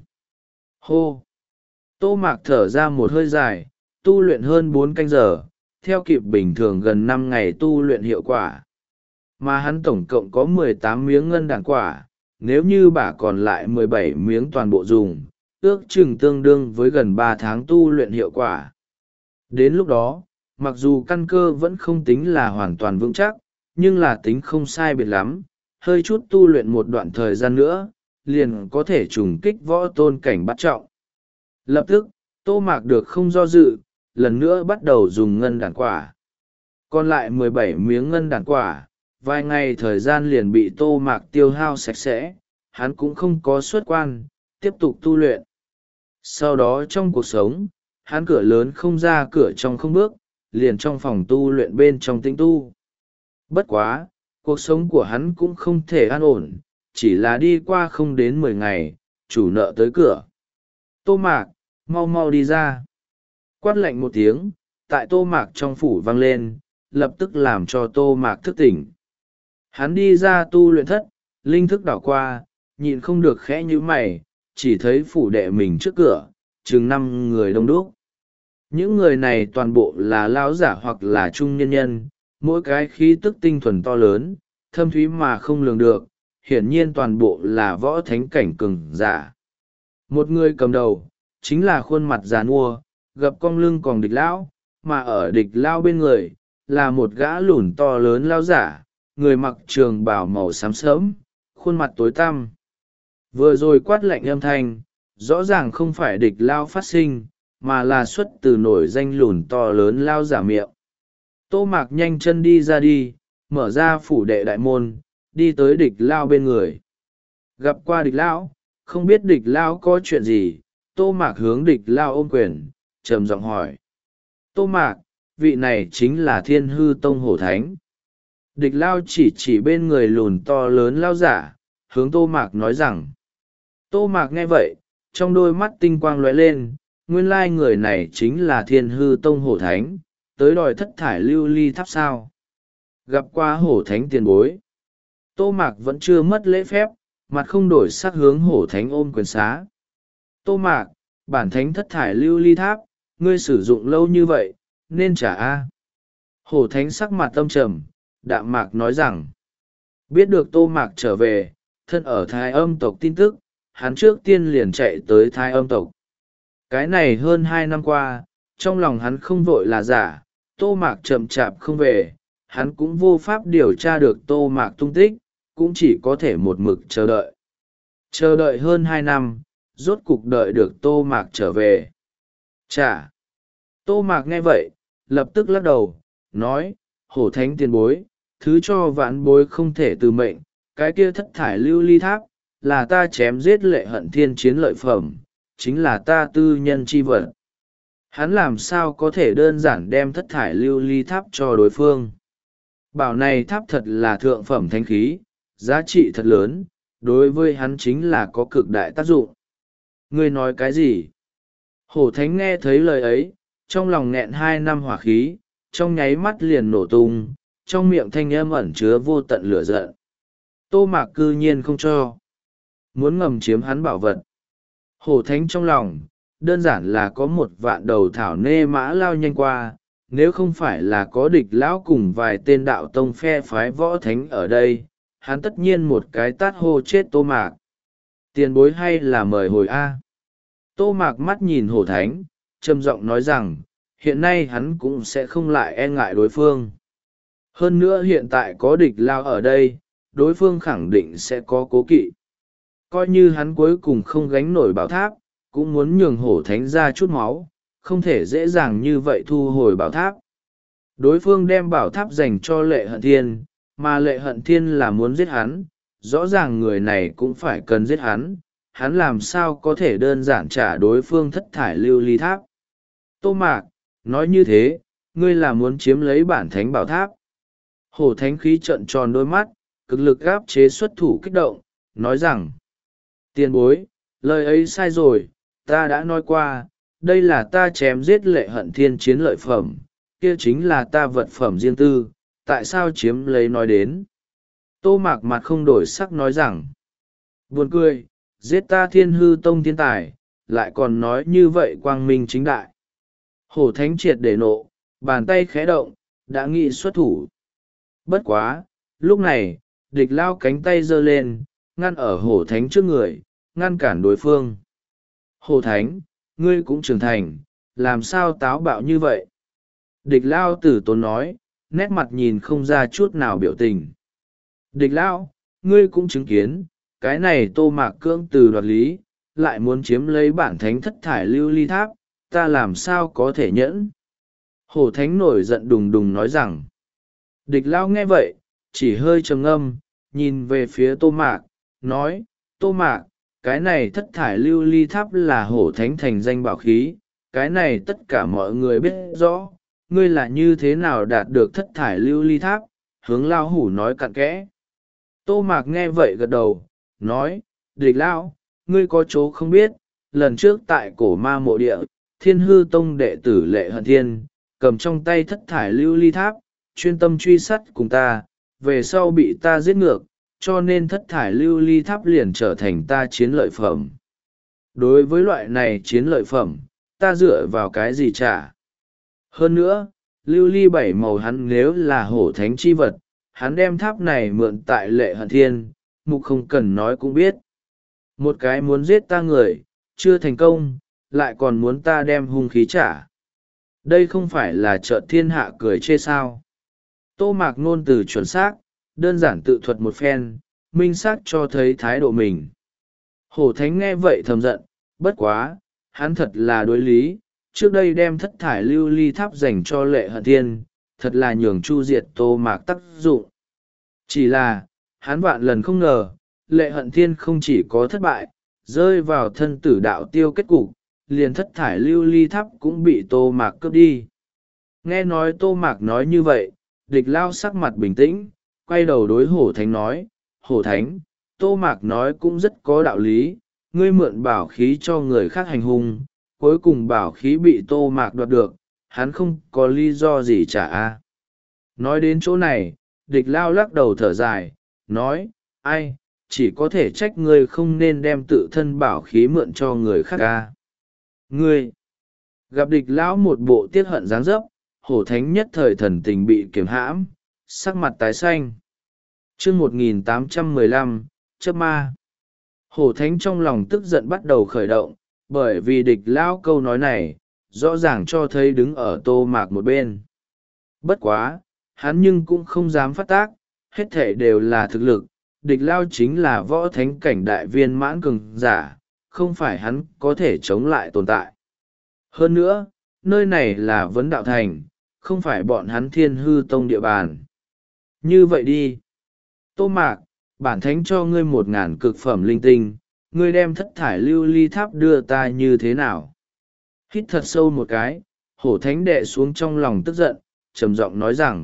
Hô! Tô Mạc thở ra một hơi dài, tu luyện hơn bốn canh giờ, theo kịp bình thường gần năm ngày tu luyện hiệu quả. Mà hắn tổng cộng có mười tám miếng ngân đản quả, nếu như bả còn lại mười bảy miếng toàn bộ dùng, ước chừng tương đương với gần ba tháng tu luyện hiệu quả. Đến lúc đó, mặc dù căn cơ vẫn không tính là hoàn toàn vững chắc, nhưng là tính không sai biệt lắm, hơi chút tu luyện một đoạn thời gian nữa, liền có thể trùng kích võ tôn cảnh bắt trọng. Lập tức, Tô Mạc được không do dự, lần nữa bắt đầu dùng ngân đản quả. Còn lại mười bảy miếng ngân đản quả, vài ngày thời gian liền bị Tô Mạc tiêu hao sạch sẽ, hắn cũng không có xuất quan, tiếp tục tu luyện. Sau đó trong cuộc sống, hắn cửa lớn không ra cửa trong không bước, liền trong phòng tu luyện bên trong tĩnh tu. Bất quá, cuộc sống của hắn cũng không thể an ổn, chỉ là đi qua không đến mười ngày, chủ nợ tới cửa. Tô Mạc, mau mau đi ra. Quát lạnh một tiếng, tại Tô Mạc trong phủ vang lên, lập tức làm cho Tô Mạc thức tỉnh. Hắn đi ra tu luyện thất, linh thức đảo qua, nhịn không được khẽ nhíu mày, chỉ thấy phủ đệ mình trước cửa, chừng năm người đông đúc. Những người này toàn bộ là lão giả hoặc là trung nhân nhân, mỗi cái khí tức tinh thuần to lớn, thâm thúy mà không lường được, hiển nhiên toàn bộ là võ thánh cảnh cường giả. Một người cầm đầu, chính là khuôn mặt già nua, gập cong lưng còn địch lão, mà ở địch lão bên người, là một gã lùn to lớn lão giả, người mặc trường bào màu xám sớm, khuôn mặt tối tăm. Vừa rồi quát lạnh âm thanh, rõ ràng không phải địch lão phát sinh, mà là xuất từ nổi danh lùn to lớn lão giả miệng. Tô Mạc nhanh chân đi ra đi, mở ra phủ đệ đại môn, đi tới địch lão bên người. Gặp qua địch lão, không biết địch lão có chuyện gì, Tô Mạc hướng địch lão ôm quyền, trầm giọng hỏi. Tô Mạc, vị này chính là Thiên Hư Tông Hổ Thánh. Địch lão chỉ chỉ bên người lùn to lớn lão giả, hướng Tô Mạc nói rằng. Tô Mạc nghe vậy, trong đôi mắt tinh quang lóe lên, nguyên lai người này chính là Thiên Hư Tông Hổ Thánh, tới đòi thất thải lưu ly tháp sao. Gặp qua Hổ Thánh tiền bối. Tô Mạc vẫn chưa mất lễ phép, mặt không đổi sắc hướng Hổ Thánh ôm quyền xá. Tô Mạc, bản thánh thất thải lưu ly tháp, ngươi sử dụng lâu như vậy, nên trả a. Hổ Thánh sắc mặt tâm trầm, đạm mạc nói rằng. Biết được Tô Mạc trở về, thân ở Thái Âm tộc tin tức, hắn trước tiên liền chạy tới Thái Âm tộc. Cái này hơn hai năm qua, trong lòng hắn không vội là giả, Tô Mạc chậm chạp không về, hắn cũng vô pháp điều tra được Tô Mạc tung tích, cũng chỉ có thể một mực chờ đợi. Chờ đợi hơn hai năm, rốt cục đợi được Tô Mạc trở về. Chà! Tô Mạc nghe vậy, lập tức lắc đầu, nói, Hổ Thánh tiền bối, thứ cho vãn bối không thể từ mệnh, cái kia thất thải lưu ly tháp, là ta chém giết lệ hận thiên chiến lợi phẩm, chính là ta tư nhân chi vật. Hắn làm sao có thể đơn giản đem thất thải lưu ly tháp cho đối phương. Bảo này tháp thật là thượng phẩm thánh khí, giá trị thật lớn, đối với hắn chính là có cực đại tác dụng. Ngươi nói cái gì? Hổ Thánh nghe thấy lời ấy, trong lòng nghẹn hai năm hỏa khí, trong nháy mắt liền nổ tung, trong miệng thanh âm ẩn chứa vô tận lửa giận. Tô Mạc cư nhiên không cho. Muốn ngầm chiếm hắn bảo vật. Hổ Thánh trong lòng, đơn giản là có một vạn đầu thảo nê mã lao nhanh qua, nếu không phải là có địch lão cùng vài tên đạo tông phe phái võ thánh ở đây, hắn tất nhiên một cái tát hô chết Tô Mạc. Tiền bối hay là mời hồi A. Tô Mạc mắt nhìn Hổ Thánh, trầm giọng nói rằng, hiện nay hắn cũng sẽ không lại e ngại đối phương. Hơn nữa hiện tại có địch lao ở đây, đối phương khẳng định sẽ có cố kỵ. Coi như hắn cuối cùng không gánh nổi bảo tháp, cũng muốn nhường Hổ Thánh ra chút máu, không thể dễ dàng như vậy thu hồi bảo tháp, Đối phương đem bảo tháp dành cho Lệ Hận Thiên, mà Lệ Hận Thiên là muốn giết hắn, rõ ràng người này cũng phải cần giết hắn, hắn làm sao có thể đơn giản trả đối phương thất thải lưu ly tháp. Tô Mạc, nói như thế, ngươi là muốn chiếm lấy bản thánh bảo tháp. Hổ thánh khí trợn tròn đôi mắt, cực lực gáp chế xuất thủ kích động, nói rằng: tiền bối, lời ấy sai rồi, ta đã nói qua, đây là ta chém giết Lệ Hận Thiên chiến lợi phẩm, kia chính là ta vật phẩm riêng tư, tại sao chiếm lấy nói đến. Tô Mạc mặt không đổi sắc nói rằng: buồn cười, giết ta Thiên Hư Tông thiên tài, lại còn nói như vậy quang minh chính đại. Hổ thánh triệt để nộ, bàn tay khẽ động, đã nghị xuất thủ. Bất quá, lúc này, địch lao cánh tay giơ lên, ngăn ở hổ thánh trước người, ngăn cản đối phương. Hổ thánh, ngươi cũng trưởng thành, làm sao táo bạo như vậy? Địch lao tử tốn nói, nét mặt nhìn không ra chút nào biểu tình. Địch lao, ngươi cũng chứng kiến, cái này Tô Mạc cưỡng từ đoạt lý, lại muốn chiếm lấy bản thánh thất thải lưu ly tháp, ta làm sao có thể nhẫn? Hổ thánh nổi giận đùng đùng nói rằng. Địch lao nghe vậy, chỉ hơi trầm ngâm, nhìn về phía Tô Mạc, nói: Tô Mạc, cái này thất thải lưu ly tháp là hổ thánh thành danh bảo khí, cái này tất cả mọi người biết rõ, ngươi là như thế nào đạt được thất thải lưu ly tháp, hướng lao hủ nói cặn kẽ. Tô Mạc nghe vậy gật đầu, nói: địch lao, ngươi có chỗ không biết, lần trước tại cổ ma mộ địa, Thiên Hư Tông đệ tử Lệ Hận Thiên, cầm trong tay thất thải lưu ly tháp, chuyên tâm truy sát cùng ta, về sau bị ta giết ngược, cho nên thất thải lưu ly tháp liền trở thành ta chiến lợi phẩm. Đối với loại này chiến lợi phẩm, ta dựa vào cái gì trả? Hơn nữa, lưu ly bảy màu hắn nếu là hổ thánh chi vật, hắn đem tháp này mượn tại Lệ Hận Thiên, mục không cần nói cũng biết. Một cái muốn giết ta người, chưa thành công, lại còn muốn ta đem hung khí trả. Đây không phải là trợn thiên hạ cười chê sao? Tô Mạc ngôn từ chuẩn xác, đơn giản tự thuật một phen, minh xác cho thấy thái độ mình. Hổ thánh nghe vậy thầm giận, bất quá, hắn thật là đối lý, trước đây đem thất thải lưu ly tháp dành cho Lệ Hận Thiên, thật là nhường chu diệt Tô Mạc tác dụng. Chỉ là, hắn vạn lần không ngờ, Lệ Hận Thiên không chỉ có thất bại, rơi vào thân tử đạo tiêu kết cục, liền thất thải lưu ly tháp cũng bị Tô Mạc cướp đi. Nghe nói Tô Mạc nói như vậy, địch lao sắc mặt bình tĩnh, quay đầu đối hổ thánh nói: hổ thánh, Tô Mạc nói cũng rất có đạo lý, ngươi mượn bảo khí cho người khác hành hung, cuối cùng bảo khí bị Tô Mạc đoạt được, hắn không có lý do gì trả a. Nói đến chỗ này, địch lao lắc đầu thở dài, nói: ai, chỉ có thể trách ngươi không nên đem tự thân bảo khí mượn cho người khác a. Ngươi, gặp địch lão một bộ tiết hận dáng dấp, hổ thánh nhất thời thần tình bị kiềm hãm, sắc mặt tái xanh. chương một nghìn tám trăm mười lăm, chớp ma. Hổ thánh trong lòng tức giận bắt đầu khởi động, bởi vì địch lão câu nói này, rõ ràng cho thấy đứng ở Tô Mạc một bên. Bất quá, hắn nhưng cũng không dám phát tác, hết thể đều là thực lực, địch lao chính là võ thánh cảnh đại viên mãn cường giả, không phải hắn có thể chống lại tồn tại. Hơn nữa, nơi này là Vấn Đạo Thành, không phải bọn hắn Thiên Hư Tông địa bàn. Như vậy đi. Tô Mạc, bản thánh cho ngươi một ngàn cực phẩm linh tinh, ngươi đem thất thải lưu ly tháp đưa ta như thế nào? Hít thật sâu một cái, hổ thánh đệ xuống trong lòng tức giận, trầm giọng nói rằng.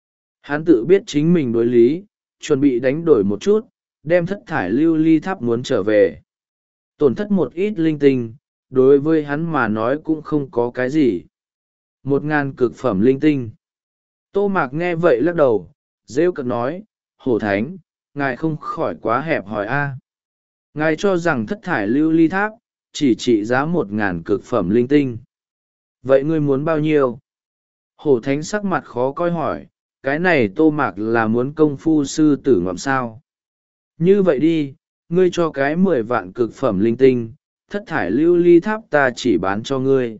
Hắn tự biết chính mình đối lý, chuẩn bị đánh đổi một chút, đem thất thải lưu ly tháp muốn trở về. Tổn thất một ít linh tinh, đối với hắn mà nói cũng không có cái gì. Một ngàn cực phẩm linh tinh. Tô Mạc nghe vậy lắc đầu, rêu cợt nói: hổ thánh, ngài không khỏi quá hẹp hòi a. Ngài cho rằng thất thải lưu ly tháp, chỉ trị giá một ngàn cực phẩm linh tinh. Vậy ngươi muốn bao nhiêu? Hổ thánh sắc mặt khó coi hỏi, cái này Tô Mạc là muốn công phu sư tử ngoạm sao? Như vậy đi, ngươi cho cái mười vạn cực phẩm linh tinh, thất thải lưu ly tháp ta chỉ bán cho ngươi.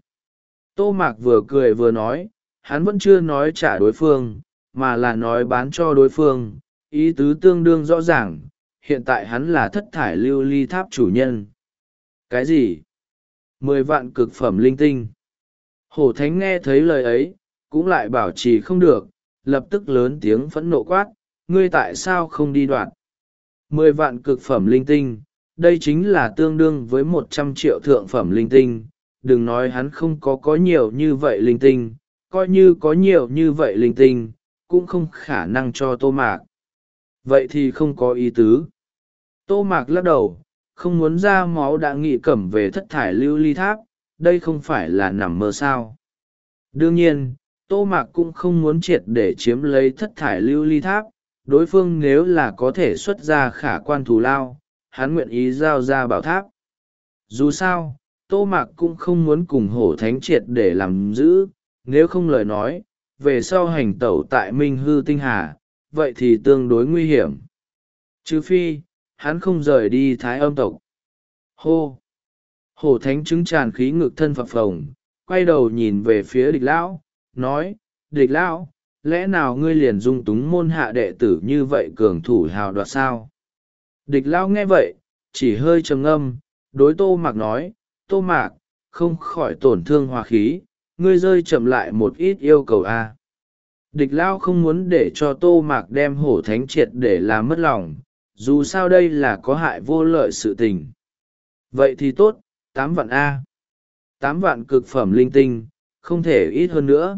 Tô Mạc vừa cười vừa nói, hắn vẫn chưa nói trả đối phương, mà là nói bán cho đối phương, ý tứ tương đương rõ ràng, hiện tại hắn là thất thải lưu ly tháp chủ nhân. Cái gì? Mười vạn cực phẩm linh tinh. Hổ thánh nghe thấy lời ấy, cũng lại bảo trì không được, lập tức lớn tiếng phẫn nộ quát, ngươi tại sao không đi đoạt? Mười vạn cực phẩm linh tinh, đây chính là tương đương với một trăm triệu thượng phẩm linh tinh, đừng nói hắn không có có nhiều như vậy linh tinh, coi như có nhiều như vậy linh tinh, cũng không khả năng cho Tô Mạc. Vậy thì không có ý tứ. Tô Mạc lắc đầu, không muốn ra máu đã nghị cẩm về thất thải lưu ly tháp, đây không phải là nằm mơ sao. Đương nhiên, Tô Mạc cũng không muốn triệt để chiếm lấy thất thải lưu ly tháp, đối phương nếu là có thể xuất ra khả quan thù lao, hắn nguyện ý giao ra bảo tháp. Dù sao, Tô Mạc cũng không muốn cùng hổ thánh triệt để làm giữ, nếu không lời nói, về sau hành tẩu tại Minh Hư Tinh Hà, vậy thì tương đối nguy hiểm. Trừ phi, hắn không rời đi Thái Âm tộc. Hô! Hổ thánh chứng tràn khí ngực thân phập phồng, quay đầu nhìn về phía địch lão, nói, địch lão, lẽ nào ngươi liền dung túng môn hạ đệ tử như vậy cường thủ hào đoạt sao? Địch lão nghe vậy, chỉ hơi trầm ngâm, đối Tô Mạc nói, Tô Mạc, không khỏi tổn thương hòa khí, ngươi rơi chậm lại một ít yêu cầu a. Địch lão không muốn để cho Tô Mạc đem hổ thánh triệt để làm mất lòng, dù sao đây là có hại vô lợi sự tình. Vậy thì tốt, tám vạn a. Tám vạn cực phẩm linh tinh, không thể ít hơn nữa.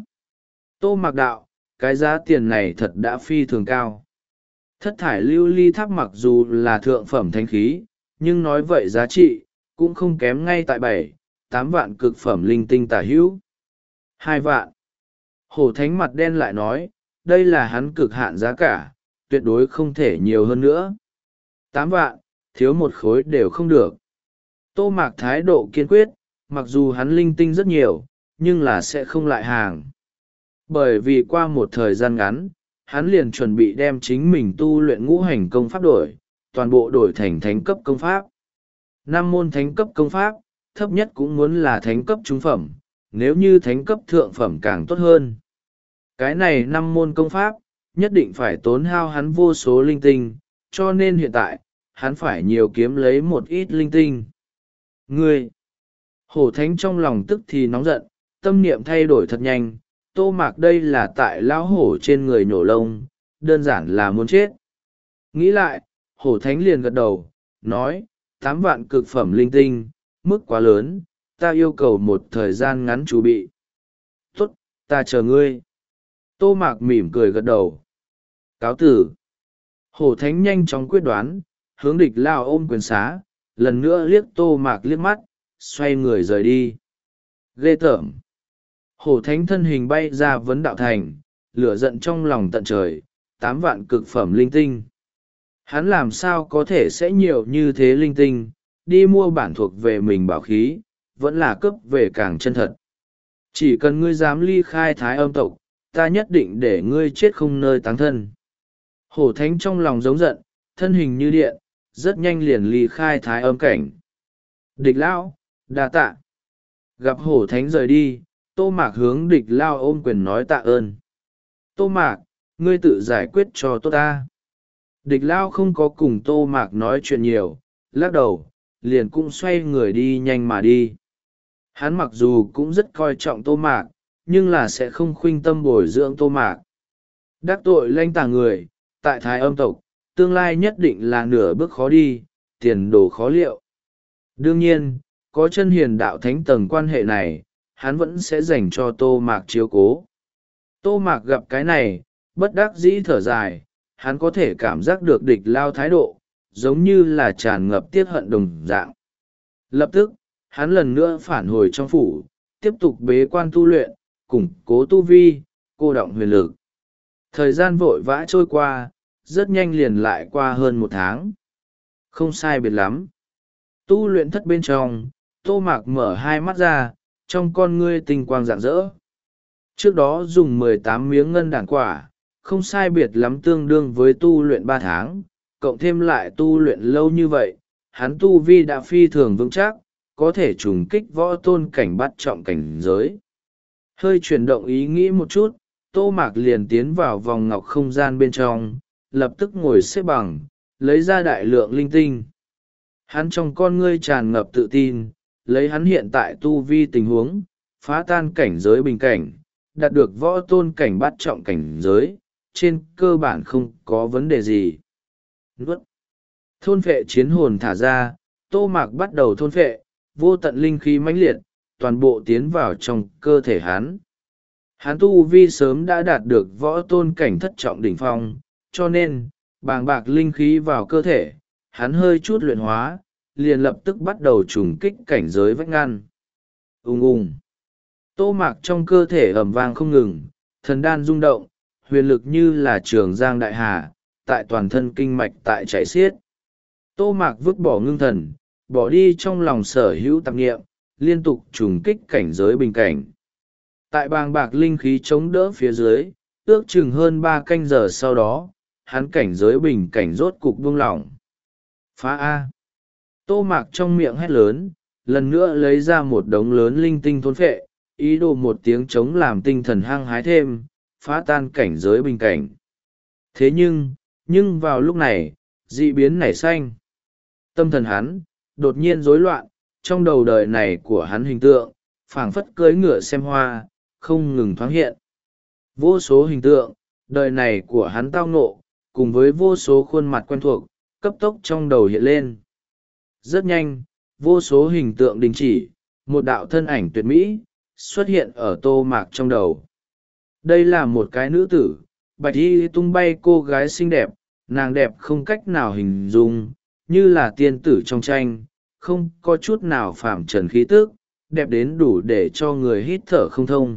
Tô Mạc đạo, cái giá tiền này thật đã phi thường cao. Thất thải lưu ly tháp mặc dù là thượng phẩm thánh khí, nhưng nói vậy giá trị, cũng không kém ngay tại bảy, tám vạn cực phẩm linh tinh tả hữu. Hai vạn. Hổ thánh mặt đen lại nói, đây là hắn cực hạn giá cả, tuyệt đối không thể nhiều hơn nữa. Tám vạn, thiếu một khối đều không được. Tô Mạc thái độ kiên quyết, mặc dù hắn linh tinh rất nhiều, nhưng là sẽ không lại hàng. Bởi vì qua một thời gian ngắn, hắn liền chuẩn bị đem chính mình tu luyện ngũ hành công pháp đổi, toàn bộ đổi thành thánh cấp công pháp. Năm môn thánh cấp công pháp, thấp nhất cũng muốn là thánh cấp trung phẩm, nếu như thánh cấp thượng phẩm càng tốt hơn. Cái này năm môn công pháp, nhất định phải tốn hao hắn vô số linh tinh, cho nên hiện tại, hắn phải nhiều kiếm lấy một ít linh tinh. Ngươi! Hổ thánh trong lòng tức thì nóng giận, tâm niệm thay đổi thật nhanh, Tô Mạc đây là tại lão hổ trên người nhổ lông, đơn giản là muốn chết. Nghĩ lại, hổ thánh liền gật đầu, nói, tám vạn cực phẩm linh tinh, mức quá lớn, ta yêu cầu một thời gian ngắn chuẩn bị. Tốt, ta chờ ngươi. Tô Mạc mỉm cười gật đầu. Cáo tử. Hổ thánh nhanh chóng quyết đoán, hướng địch lao ôm quyền xá, lần nữa liếc Tô Mạc liếc mắt, xoay người rời đi. Ghê tởm. Hổ thánh thân hình bay ra vấn đạo thành, lửa giận trong lòng tận trời, tám vạn cực phẩm linh tinh. Hắn làm sao có thể sẽ nhiều như thế linh tinh, đi mua bản thuộc về mình bảo khí, vẫn là cấp về càng chân thật. Chỉ cần ngươi dám ly khai Thái Âm tộc, ta nhất định để ngươi chết không nơi táng thân. Hổ thánh trong lòng giống giận, thân hình như điện, rất nhanh liền ly khai Thái Âm cảnh. Địch lão, đa tạ. Gặp hổ thánh rời đi, Tô Mạc hướng địch lao ôm quyền nói tạ ơn. Tô Mạc, ngươi tự giải quyết cho tốt ta. Địch lao không có cùng Tô Mạc nói chuyện nhiều, lắc đầu, liền cũng xoay người đi nhanh mà đi. Hắn mặc dù cũng rất coi trọng Tô Mạc, nhưng là sẽ không khuynh tâm bồi dưỡng Tô Mạc. Đắc tội lanh tà người, tại Thái Âm tộc, tương lai nhất định là nửa bước khó đi, tiền đồ khó liệu. Đương nhiên, có chân hiền đạo thánh tầng quan hệ này, hắn vẫn sẽ dành cho Tô Mạc chiếu cố. Tô Mạc gặp cái này, bất đắc dĩ thở dài, hắn có thể cảm giác được địch lao thái độ, giống như là tràn ngập tiết hận đồng dạng. Lập tức, hắn lần nữa phản hồi trong phủ, tiếp tục bế quan tu luyện, củng cố tu vi, cô đọng huyền lực. Thời gian vội vã trôi qua, rất nhanh liền lại qua hơn một tháng. Không sai biệt lắm. Tu luyện thất bên trong, Tô Mạc mở hai mắt ra, trong con ngươi tinh quang rạng rỡ. Trước đó dùng mười tám miếng ngân đản quả, không sai biệt lắm tương đương với tu luyện ba tháng, cộng thêm lại tu luyện lâu như vậy, hắn tu vi đã phi thường vững chắc, có thể trùng kích võ tôn cảnh bắt trọng cảnh giới. Hơi chuyển động ý nghĩ một chút, Tô Mạc liền tiến vào vòng ngọc không gian bên trong, lập tức ngồi xếp bằng, lấy ra đại lượng linh tinh. Hắn trong con ngươi tràn ngập tự tin, lấy hắn hiện tại tu vi tình huống, phá tan cảnh giới bình cảnh, đạt được võ tôn cảnh bát trọng cảnh giới, trên cơ bản không có vấn đề gì. Nuốt. Thôn phệ chiến hồn thả ra, Tô Mạc bắt đầu thôn phệ, vô tận linh khí mãnh liệt, toàn bộ tiến vào trong cơ thể hắn. Hắn tu vi sớm đã đạt được võ tôn cảnh thất trọng đỉnh phong, cho nên, bàng bạc linh khí vào cơ thể, hắn hơi chút luyện hóa, liền lập tức bắt đầu trùng kích cảnh giới vách ngăn. Ùng ùng. Tô Mạc trong cơ thể ầm vang không ngừng, thần đan rung động, huyền lực như là trường giang đại hà, tại toàn thân kinh mạch tại chảy xiết. Tô Mạc vứt bỏ ngưng thần, bỏ đi trong lòng sở hữu tạp nghiệm, liên tục trùng kích cảnh giới bình cảnh. Tại bàng bạc linh khí chống đỡ phía dưới, ước chừng hơn ba canh giờ sau đó, hắn cảnh giới bình cảnh rốt cục buông lỏng. Phá A. Tô Mạc trong miệng hét lớn, lần nữa lấy ra một đống lớn linh tinh thôn phệ, ý đồ một tiếng chống làm tinh thần hăng hái thêm, phá tan cảnh giới bình cảnh. Thế nhưng, nhưng vào lúc này, dị biến nảy xanh. Tâm thần hắn, đột nhiên rối loạn, trong đầu đời này của hắn hình tượng, phảng phất cưỡi ngựa xem hoa, không ngừng thoáng hiện. Vô số hình tượng, đời này của hắn tao ngộ, cùng với vô số khuôn mặt quen thuộc, cấp tốc trong đầu hiện lên. Rất nhanh, vô số hình tượng đình chỉ, một đạo thân ảnh tuyệt mỹ, xuất hiện ở Tô Mạc trong đầu. Đây là một cái nữ tử, bạch y tung bay cô gái xinh đẹp, nàng đẹp không cách nào hình dung, như là tiên tử trong tranh, không có chút nào phàm trần khí tức, đẹp đến đủ để cho người hít thở không thông.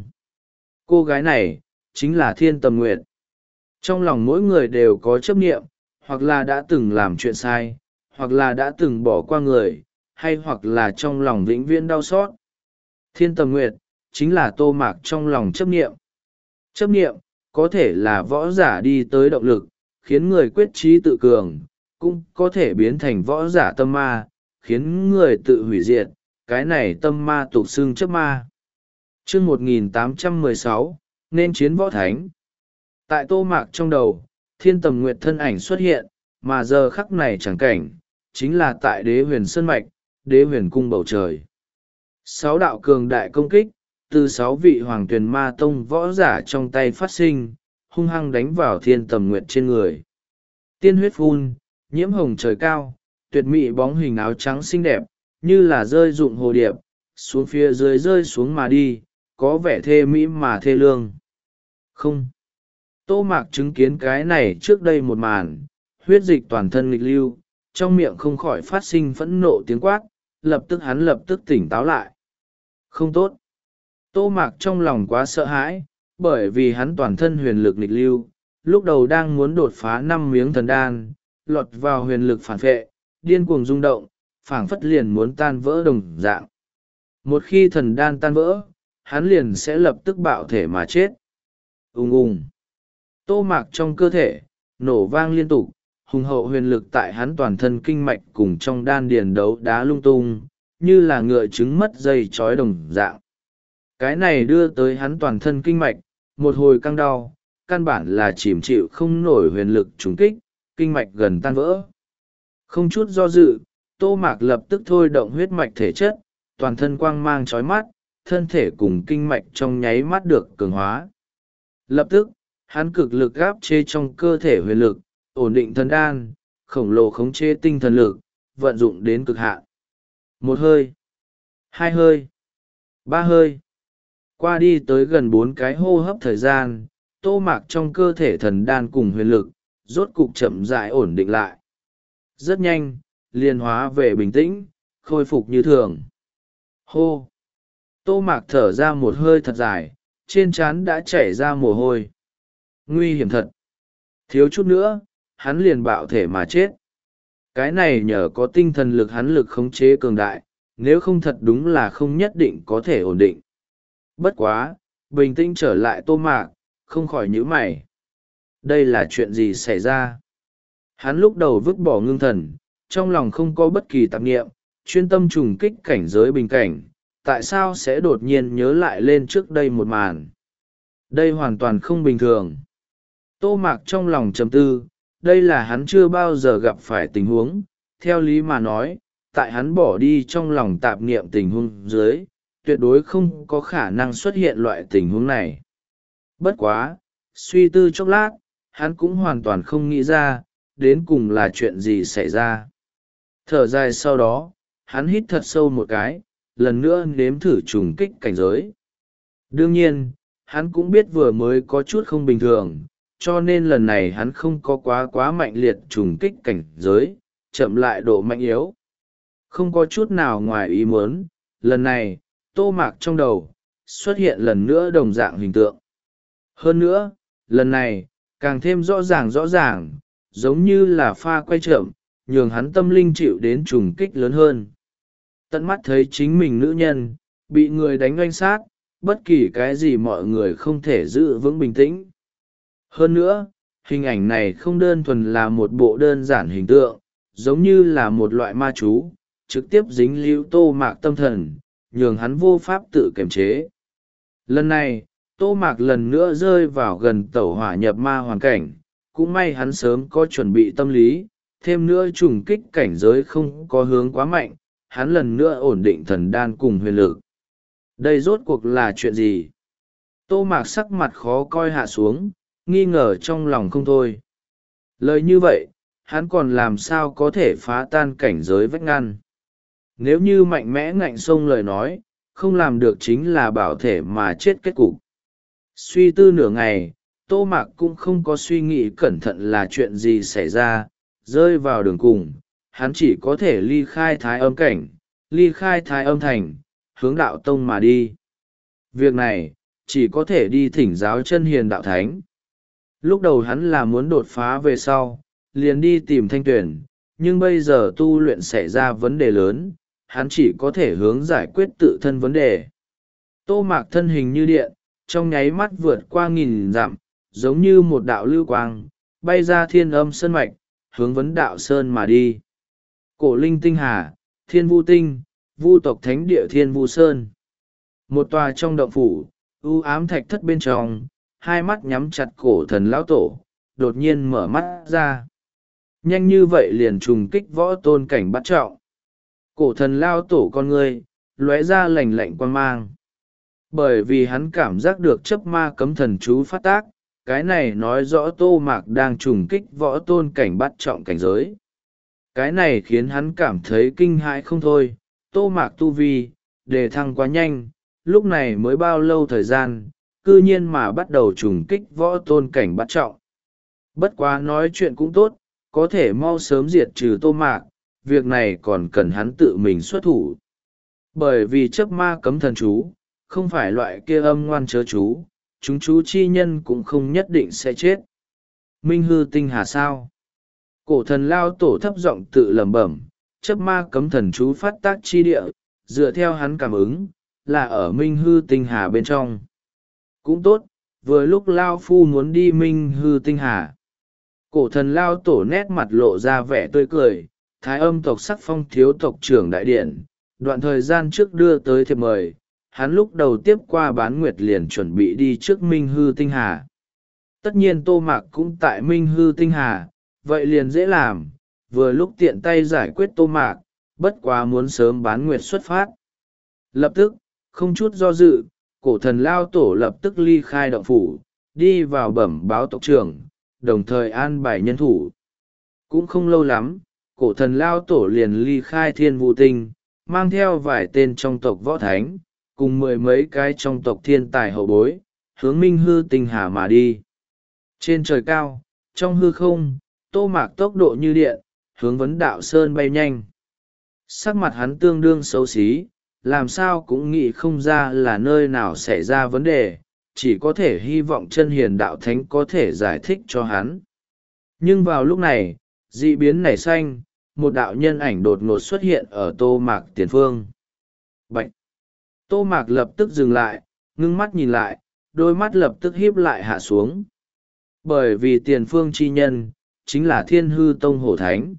Cô gái này, chính là Thiên Tầm Nguyệt. Trong lòng mỗi người đều có chấp niệm, hoặc là đã từng làm chuyện sai, hoặc là đã từng bỏ qua người, hay hoặc là trong lòng vĩnh viễn đau xót. Thiên Tầm Nguyệt, chính là Tô Mạc trong lòng chấp niệm. Chấp niệm, có thể là võ giả đi tới động lực, khiến người quyết chí tự cường, cũng có thể biến thành võ giả tâm ma, khiến người tự hủy diệt, cái này tâm ma tục xưng chấp ma. Chương một nghìn tám trăm mười sáu, nên chiến võ thánh. Tại Tô Mạc trong đầu, Thiên Tầm Nguyệt thân ảnh xuất hiện, mà giờ khắc này chẳng cảnh, chính là tại đế huyền sơn mạch, đế huyền cung bầu trời. Sáu đạo cường đại công kích, từ sáu vị hoàng tuyền ma tông võ giả trong tay phát sinh, hung hăng đánh vào Thiên Tầm Nguyệt trên người. Tiên huyết phun, nhiễm hồng trời cao, tuyệt mỹ bóng hình áo trắng xinh đẹp, như là rơi rụng hồ điệp, xuống phía dưới rơi xuống mà đi, có vẻ thê mỹ mà thê lương. Không. Tô Mạc chứng kiến cái này trước đây một màn, huyết dịch toàn thân nghịch lưu, trong miệng không khỏi phát sinh phẫn nộ tiếng quát, lập tức hắn lập tức tỉnh táo lại. Không tốt. Tô Mạc trong lòng quá sợ hãi, bởi vì hắn toàn thân huyền lực nghịch lưu, lúc đầu đang muốn đột phá năm miếng thần đan, lọt vào huyền lực phản phệ, điên cuồng rung động, phảng phất liền muốn tan vỡ đồng dạng. Một khi thần đan tan vỡ, hắn liền sẽ lập tức bạo thể mà chết. Ùng ùng. Tô Mạc trong cơ thể, nổ vang liên tục, hùng hậu huyền lực tại hắn toàn thân kinh mạch cùng trong đan điền đấu đá lung tung, như là ngựa trứng mất dây chói đồng dạng. Cái này đưa tới hắn toàn thân kinh mạch, một hồi căng đau, căn bản là chìm chịu không nổi huyền lực trúng kích, kinh mạch gần tan vỡ. Không chút do dự, Tô Mạc lập tức thôi động huyết mạch thể chất, toàn thân quang mang chói mắt, thân thể cùng kinh mạch trong nháy mắt được cường hóa. Lập tức, hắn cực lực gáp chế trong cơ thể huyền lực, ổn định thần đan, khổng lồ khống chế tinh thần lực, vận dụng đến cực hạn. Một hơi, hai hơi, ba hơi. Qua đi tới gần bốn cái hô hấp thời gian, Tô Mạc trong cơ thể thần đan cùng huyền lực, rốt cục chậm rãi ổn định lại. Rất nhanh, liền hóa về bình tĩnh, khôi phục như thường. Hô! Tô Mạc thở ra một hơi thật dài, trên trán đã chảy ra mồ hôi. Nguy hiểm thật! Thiếu chút nữa, hắn liền bạo thể mà chết. Cái này nhờ có tinh thần lực hắn lực khống chế cường đại, nếu không thật đúng là không nhất định có thể ổn định. Bất quá, bình tĩnh trở lại Tô Mạc, không khỏi nhíu mày. Đây là chuyện gì xảy ra? Hắn lúc đầu vứt bỏ ngưng thần, trong lòng không có bất kỳ tạp niệm, chuyên tâm trùng kích cảnh giới bình cảnh, tại sao sẽ đột nhiên nhớ lại lên trước đây một màn? Đây hoàn toàn không bình thường. Tô Mạc trong lòng trầm tư, đây là hắn chưa bao giờ gặp phải tình huống, theo lý mà nói, tại hắn bỏ đi trong lòng tạp niệm tình huống dưới, tuyệt đối không có khả năng xuất hiện loại tình huống này. Bất quá, suy tư chốc lát, hắn cũng hoàn toàn không nghĩ ra, đến cùng là chuyện gì xảy ra. Thở dài sau đó, hắn hít thật sâu một cái, lần nữa nếm thử trùng kích cảnh giới. Đương nhiên, hắn cũng biết vừa mới có chút không bình thường, cho nên lần này hắn không có quá quá mạnh liệt trùng kích cảnh giới, chậm lại độ mạnh yếu. Không có chút nào ngoài ý muốn, lần này, Tô Mạc trong đầu, xuất hiện lần nữa đồng dạng hình tượng. Hơn nữa, lần này, càng thêm rõ ràng rõ ràng, giống như là pha quay chậm, nhường hắn tâm linh chịu đến trùng kích lớn hơn. Tận mắt thấy chính mình nữ nhân, bị người đánh oanh sát, bất kỳ cái gì mọi người không thể giữ vững bình tĩnh. Hơn nữa, hình ảnh này không đơn thuần là một bộ đơn giản hình tượng, giống như là một loại ma chú, trực tiếp dính líu Tô Mạc tâm thần, nhường hắn vô pháp tự kiềm chế. Lần này, Tô Mạc lần nữa rơi vào gần tẩu hỏa nhập ma hoàn cảnh, cũng may hắn sớm có chuẩn bị tâm lý, thêm nữa trùng kích cảnh giới không có hướng quá mạnh, hắn lần nữa ổn định thần đan cùng huyền lực. Đây rốt cuộc là chuyện gì? Tô Mạc sắc mặt khó coi hạ xuống, nghi ngờ trong lòng không thôi. Lời như vậy, hắn còn làm sao có thể phá tan cảnh giới vách ngăn? Nếu như mạnh mẽ ngạnh sông lời nói, không làm được chính là bảo thể mà chết kết cục. Suy tư nửa ngày, Tô Mạc cũng không có suy nghĩ cẩn thận là chuyện gì xảy ra, rơi vào đường cùng, hắn chỉ có thể ly khai thái âm cảnh, ly khai thái âm thành, hướng đạo tông mà đi. Việc này, chỉ có thể đi thỉnh giáo chân hiền đạo thánh. Lúc đầu hắn là muốn đột phá về sau, liền đi tìm Thanh Tuyền, nhưng bây giờ tu luyện xảy ra vấn đề lớn, hắn chỉ có thể hướng giải quyết tự thân vấn đề. Tô Mạc thân hình như điện, trong nháy mắt vượt qua nghìn dặm, giống như một đạo lưu quang, bay ra thiên âm sơn mạch, hướng vấn đạo sơn mà đi. Cổ linh tinh hà, thiên vu tinh, vu tộc thánh địa thiên vu sơn. Một tòa trong động phủ, u ám thạch thất bên trong, hai mắt nhắm chặt cổ thần lão tổ, đột nhiên mở mắt ra. Nhanh như vậy liền trùng kích võ tôn cảnh bắt trọng. Cổ thần lao tổ con người, lóe ra lạnh lạnh quan mang. Bởi vì hắn cảm giác được chấp ma cấm thần chú phát tác, cái này nói rõ Tô Mạc đang trùng kích võ tôn cảnh bắt trọng cảnh giới. Cái này khiến hắn cảm thấy kinh hãi không thôi, Tô Mạc tu vi, đề thăng quá nhanh, lúc này mới bao lâu thời gian, cư nhiên mà bắt đầu trùng kích võ tôn cảnh bắt trọng. Bất quá nói chuyện cũng tốt, có thể mau sớm diệt trừ Tô Mạc, việc này còn cần hắn tự mình xuất thủ. Bởi vì chấp ma cấm thần chú, không phải loại kia âm ngoan chớ chú, chúng chú chi nhân cũng không nhất định sẽ chết. Minh hư tinh hà sao? Cổ thần lao tổ thấp giọng tự lẩm bẩm, chấp ma cấm thần chú phát tác chi địa, dựa theo hắn cảm ứng, là ở minh hư tinh hà bên trong. Cũng tốt, vừa lúc lao phu muốn đi minh hư tinh hà. Cổ thần lao tổ nét mặt lộ ra vẻ tươi cười, thái âm tộc sắc phong thiếu tộc trưởng đại điện, đoạn thời gian trước đưa tới thiệp mời, hắn lúc đầu tiếp qua bán nguyệt liền chuẩn bị đi trước minh hư tinh hà. Tất nhiên Tô Mạc cũng tại minh hư tinh hà, vậy liền dễ làm, vừa lúc tiện tay giải quyết Tô Mạc, bất quá muốn sớm bán nguyệt xuất phát. Lập tức, không chút do dự, cổ thần lao tổ lập tức ly khai động phủ, đi vào bẩm báo tộc trưởng, đồng thời an bài nhân thủ. Cũng không lâu lắm, cổ thần lao tổ liền ly khai thiên vũ tinh, mang theo vài tên trong tộc võ thánh, cùng mười mấy cái trong tộc thiên tài hậu bối, hướng minh hư tinh hà mà đi. Trên trời cao, trong hư không, Tô Mạc tốc độ như điện, hướng vấn đạo sơn bay nhanh. Sắc mặt hắn tương đương xấu xí, làm sao cũng nghĩ không ra là nơi nào xảy ra vấn đề, chỉ có thể hy vọng chân hiền đạo thánh có thể giải thích cho hắn. Nhưng vào lúc này, dị biến nảy xanh, một đạo nhân ảnh đột ngột xuất hiện ở Tô Mạc tiền phương. Bạch! Tô Mạc lập tức dừng lại, ngưng mắt nhìn lại, đôi mắt lập tức híp lại hạ xuống. Bởi vì tiền phương chi nhân, chính là Thiên Hư Tông Hổ Thánh.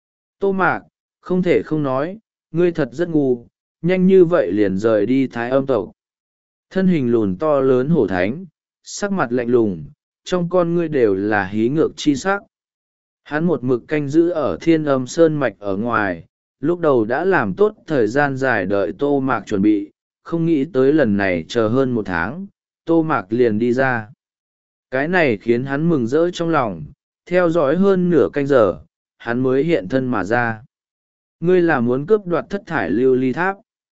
Tô Mạc, không thể không nói, ngươi thật rất ngu, nhanh như vậy liền rời đi Thái Âm tộc. Thân hình lùn to lớn Hổ Thánh, sắc mặt lạnh lùng, trong con ngươi đều là hí ngược chi sắc. Hắn một mực canh giữ ở Thiên Âm Sơn Mạch ở ngoài, lúc đầu đã làm tốt thời gian dài đợi Tô Mạc chuẩn bị, không nghĩ tới lần này chờ hơn một tháng, Tô Mạc liền đi ra. Cái này khiến hắn mừng rỡ trong lòng, theo dõi hơn nửa canh giờ, hắn mới hiện thân mà ra. Ngươi là muốn cướp đoạt thất thải lưu ly tháp.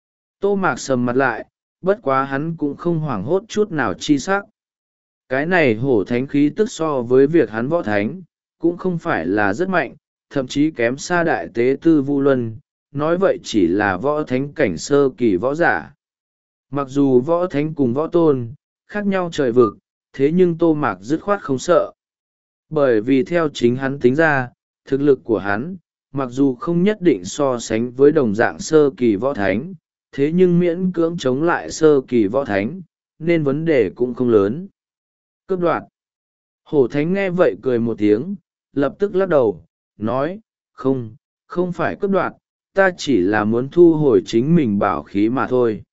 Tô Mạc sầm mặt lại, bất quá hắn cũng không hoảng hốt chút nào chi sắc. Cái này hổ thánh khí tức so với việc hắn võ thánh, cũng không phải là rất mạnh, thậm chí kém xa đại tế tư Vu Luân, nói vậy chỉ là võ thánh cảnh sơ kỳ võ giả. Mặc dù võ thánh cùng võ tôn, khác nhau trời vực, thế nhưng Tô Mạc dứt khoát không sợ. Bởi vì theo chính hắn tính ra, thực lực của hắn, mặc dù không nhất định so sánh với đồng dạng sơ kỳ võ thánh, thế nhưng miễn cưỡng chống lại sơ kỳ võ thánh, nên vấn đề cũng không lớn. Cướp đoạt. Hổ thánh nghe vậy cười một tiếng, lập tức lắc đầu, nói, không, không phải cướp đoạt, ta chỉ là muốn thu hồi chính mình bảo khí mà thôi.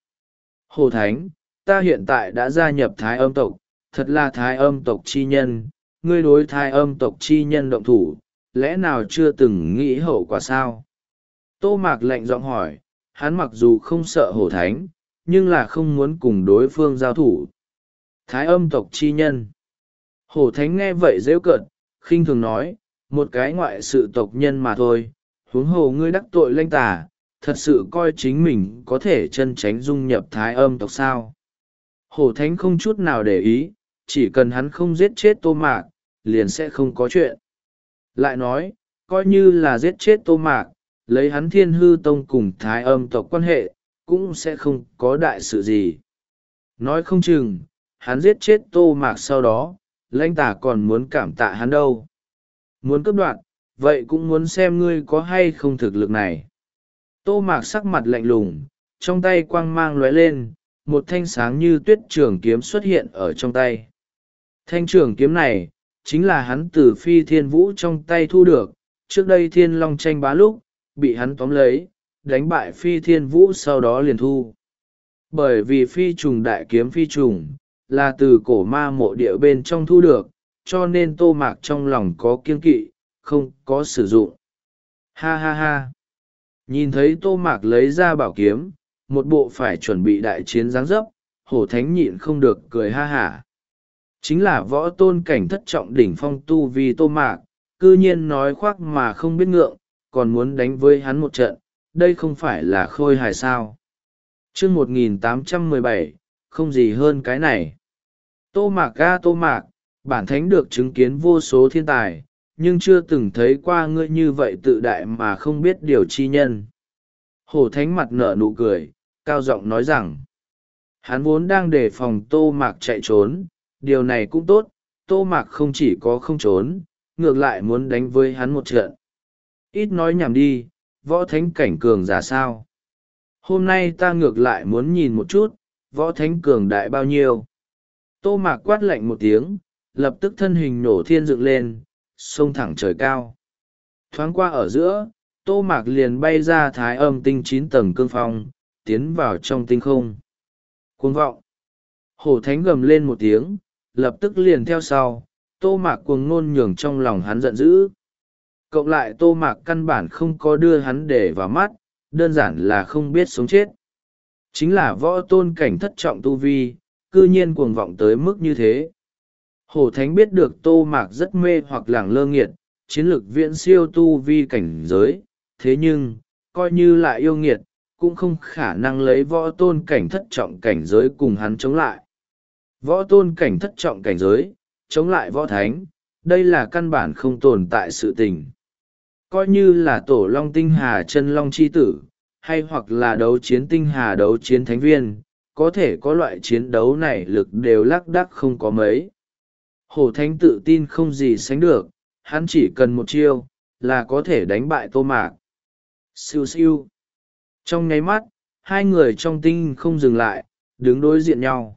Hổ thánh, ta hiện tại đã gia nhập thái âm tộc, thật là thái âm tộc chi nhân, ngươi đối thái âm tộc chi nhân động thủ, lẽ nào chưa từng nghĩ hậu quả sao? Tô Mạc lạnh giọng hỏi, hắn mặc dù không sợ hổ thánh, nhưng là không muốn cùng đối phương giao thủ. Thái âm tộc chi nhân. Hổ thánh nghe vậy rêu cợt, khinh thường nói, một cái ngoại sự tộc nhân mà thôi, huống hồ ngươi đắc tội lanh tà, thật sự coi chính mình có thể chân tránh dung nhập thái âm tộc sao? Hổ thánh không chút nào để ý, chỉ cần hắn không giết chết Tô Mạc, liền sẽ không có chuyện. Lại nói, coi như là giết chết Tô Mạc, lấy hắn Thiên Hư Tông cùng thái âm tộc quan hệ, cũng sẽ không có đại sự gì. Nói không chừng, hắn giết chết Tô Mạc sau đó, lãnh tà còn muốn cảm tạ hắn đâu. Muốn cướp đoạt, vậy cũng muốn xem ngươi có hay không thực lực này. Tô Mạc sắc mặt lạnh lùng, trong tay quang mang lóe lên, một thanh sáng như tuyết trường kiếm xuất hiện ở trong tay. Thanh trường kiếm này, chính là hắn từ phi thiên vũ trong tay thu được, trước đây thiên long tranh bá lúc, bị hắn tóm lấy, đánh bại phi thiên vũ sau đó liền thu. Bởi vì phi trùng đại kiếm phi trùng, là từ cổ ma mộ địa bên trong thu được, cho nên Tô Mạc trong lòng có kiêng kỵ, không có sử dụng. Ha ha ha! Nhìn thấy Tô Mạc lấy ra bảo kiếm, một bộ phải chuẩn bị đại chiến giáng dấp, hổ thánh nhịn không được cười ha hả. Chính là võ tôn cảnh thất trọng đỉnh phong tu vì Tô Mạc, cư nhiên nói khoác mà không biết ngượng, còn muốn đánh với hắn một trận, đây không phải là khôi hài sao. chương một nghìn tám trăm mười bảy, không gì hơn cái này. Tô Mạc ga Tô Mạc, bản thánh được chứng kiến vô số thiên tài, nhưng chưa từng thấy qua ngươi như vậy tự đại mà không biết điều chi nhân. Hổ thánh mặt nở nụ cười, cao giọng nói rằng, hắn vốn đang đề phòng Tô Mạc chạy trốn, điều này cũng tốt, Tô Mạc không chỉ có không trốn, ngược lại muốn đánh với hắn một trận. Ít nói nhảm đi, võ thánh cảnh cường giả sao. Hôm nay ta ngược lại muốn nhìn một chút, võ thánh cường đại bao nhiêu. Tô Mạc quát lạnh một tiếng, lập tức thân hình nổ thiên dựng lên, xông thẳng trời cao. Thoáng qua ở giữa, Tô Mạc liền bay ra thái âm tinh chín tầng cương phong, tiến vào trong tinh không. Cuồng vọng. Hổ thánh gầm lên một tiếng, lập tức liền theo sau, Tô Mạc cuồng ngôn nhường trong lòng hắn giận dữ. Cộng lại Tô Mạc căn bản không có đưa hắn để vào mắt, đơn giản là không biết sống chết. Chính là võ tôn cảnh thất trọng tu vi, cư nhiên cuồng vọng tới mức như thế. Hổ thánh biết được Tô Mạc rất mê hoặc lẳng lơ nghiệt, chiến lược viễn siêu tu vi cảnh giới, thế nhưng, coi như lại yêu nghiệt, cũng không khả năng lấy võ tôn cảnh thất trọng cảnh giới cùng hắn chống lại. Võ tôn cảnh thất trọng cảnh giới, chống lại võ thánh, đây là căn bản không tồn tại sự tình. Coi như là tổ long tinh hà chân long chi tử, hay hoặc là đấu chiến tinh hà đấu chiến thánh viên, có thể có loại chiến đấu này lực đều lác đác không có mấy. Hổ thánh tự tin không gì sánh được, hắn chỉ cần một chiêu, là có thể đánh bại Tô Mạc. Siêu siêu. Trong nháy mắt, hai người trong tinh không dừng lại, đứng đối diện nhau.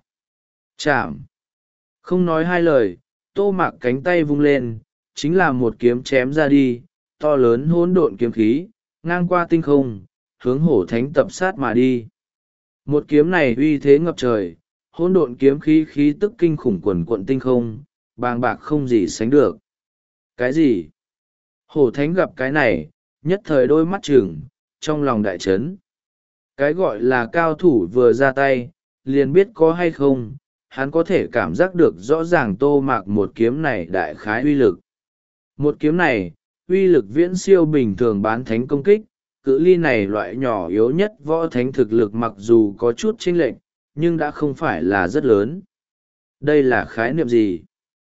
Chạm. Không nói hai lời, Tô Mạc cánh tay vung lên, chính là một kiếm chém ra đi, to lớn hỗn độn kiếm khí, ngang qua tinh không, hướng hổ thánh tập sát mà đi. Một kiếm này uy thế ngập trời, hỗn độn kiếm khí khí tức kinh khủng quần quận tinh không, bàng bạc không gì sánh được. Cái gì? Hổ thánh gặp cái này, nhất thời đôi mắt trừng, trong lòng đại chấn. Cái gọi là cao thủ vừa ra tay, liền biết có hay không, hắn có thể cảm giác được rõ ràng Tô Mạc một kiếm này đại khái uy lực. Một kiếm này, uy lực viễn siêu bình thường bán thánh công kích, cự ly này loại nhỏ yếu nhất võ thánh thực lực mặc dù có chút chênh lệch, nhưng đã không phải là rất lớn. Đây là khái niệm gì?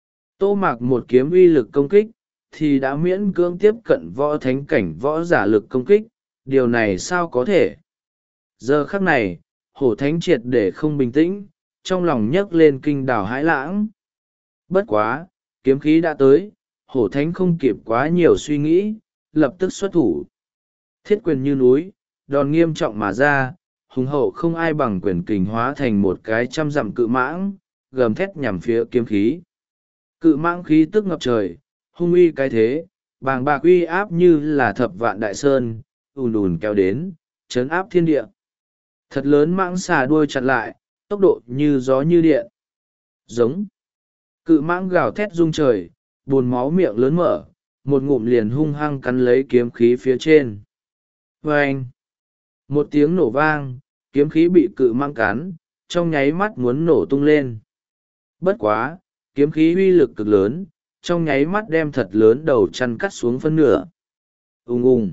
Tô Mạc một kiếm uy lực công kích, thì đã miễn cưỡng tiếp cận võ thánh cảnh võ giả lực công kích, điều này sao có thể? Giờ khắc này, hổ thánh triệt để không bình tĩnh, trong lòng nhấc lên kinh đảo hãi lãng. Bất quá, kiếm khí đã tới, hổ thánh không kịp quá nhiều suy nghĩ, lập tức xuất thủ. Thiết quyền như núi, đòn nghiêm trọng mà ra, hùng hậu không ai bằng quyền kình hóa thành một cái trăm dặm cự mãng, gầm thét nhằm phía kiếm khí. Cự mãng khí tức ngập trời, hung uy cái thế, bàng bạc uy áp như là thập vạn đại sơn, ùn ùn kéo đến, chấn áp thiên địa. Thật lớn mãng xà đuôi chặn lại, tốc độ như gió như điện. Giống. Cự mãng gào thét rung trời, buồn máu miệng lớn mở, một ngụm liền hung hăng cắn lấy kiếm khí phía trên. Vâng! Một tiếng nổ vang, kiếm khí bị cự mãng cắn, trong nháy mắt muốn nổ tung lên. Bất quá, kiếm khí uy lực cực lớn, trong nháy mắt đem thật lớn đầu chăn cắt xuống phân nửa. Ùng ùng!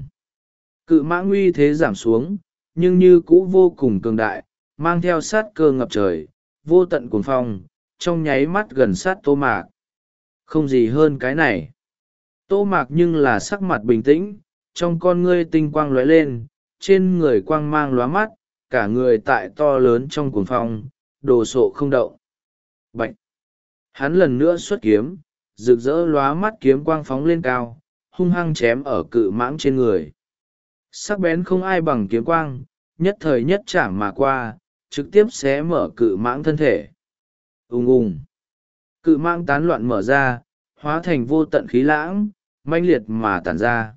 Cự mãng uy thế giảm xuống, nhưng như cũ vô cùng cường đại, mang theo sát cơ ngập trời, vô tận cuồng phong, trong nháy mắt gần sát Tô Mạc. Không gì hơn cái này. Tô Mạc nhưng là sắc mặt bình tĩnh, trong con ngươi tinh quang lóe lên, trên người quang mang lóa mắt, cả người tại to lớn trong cuồng phong, đồ sộ không động. Bạch! Hắn lần nữa xuất kiếm, rực rỡ lóa mắt kiếm quang phóng lên cao, hung hăng chém ở cự mãng trên người. Sắc bén không ai bằng kiếm quang, nhất thời nhất chạm mà qua, trực tiếp xé mở cự mãng thân thể. Ùng ùng! Cự mãng tán loạn mở ra, hóa thành vô tận khí lãng, mãnh liệt mà tản ra.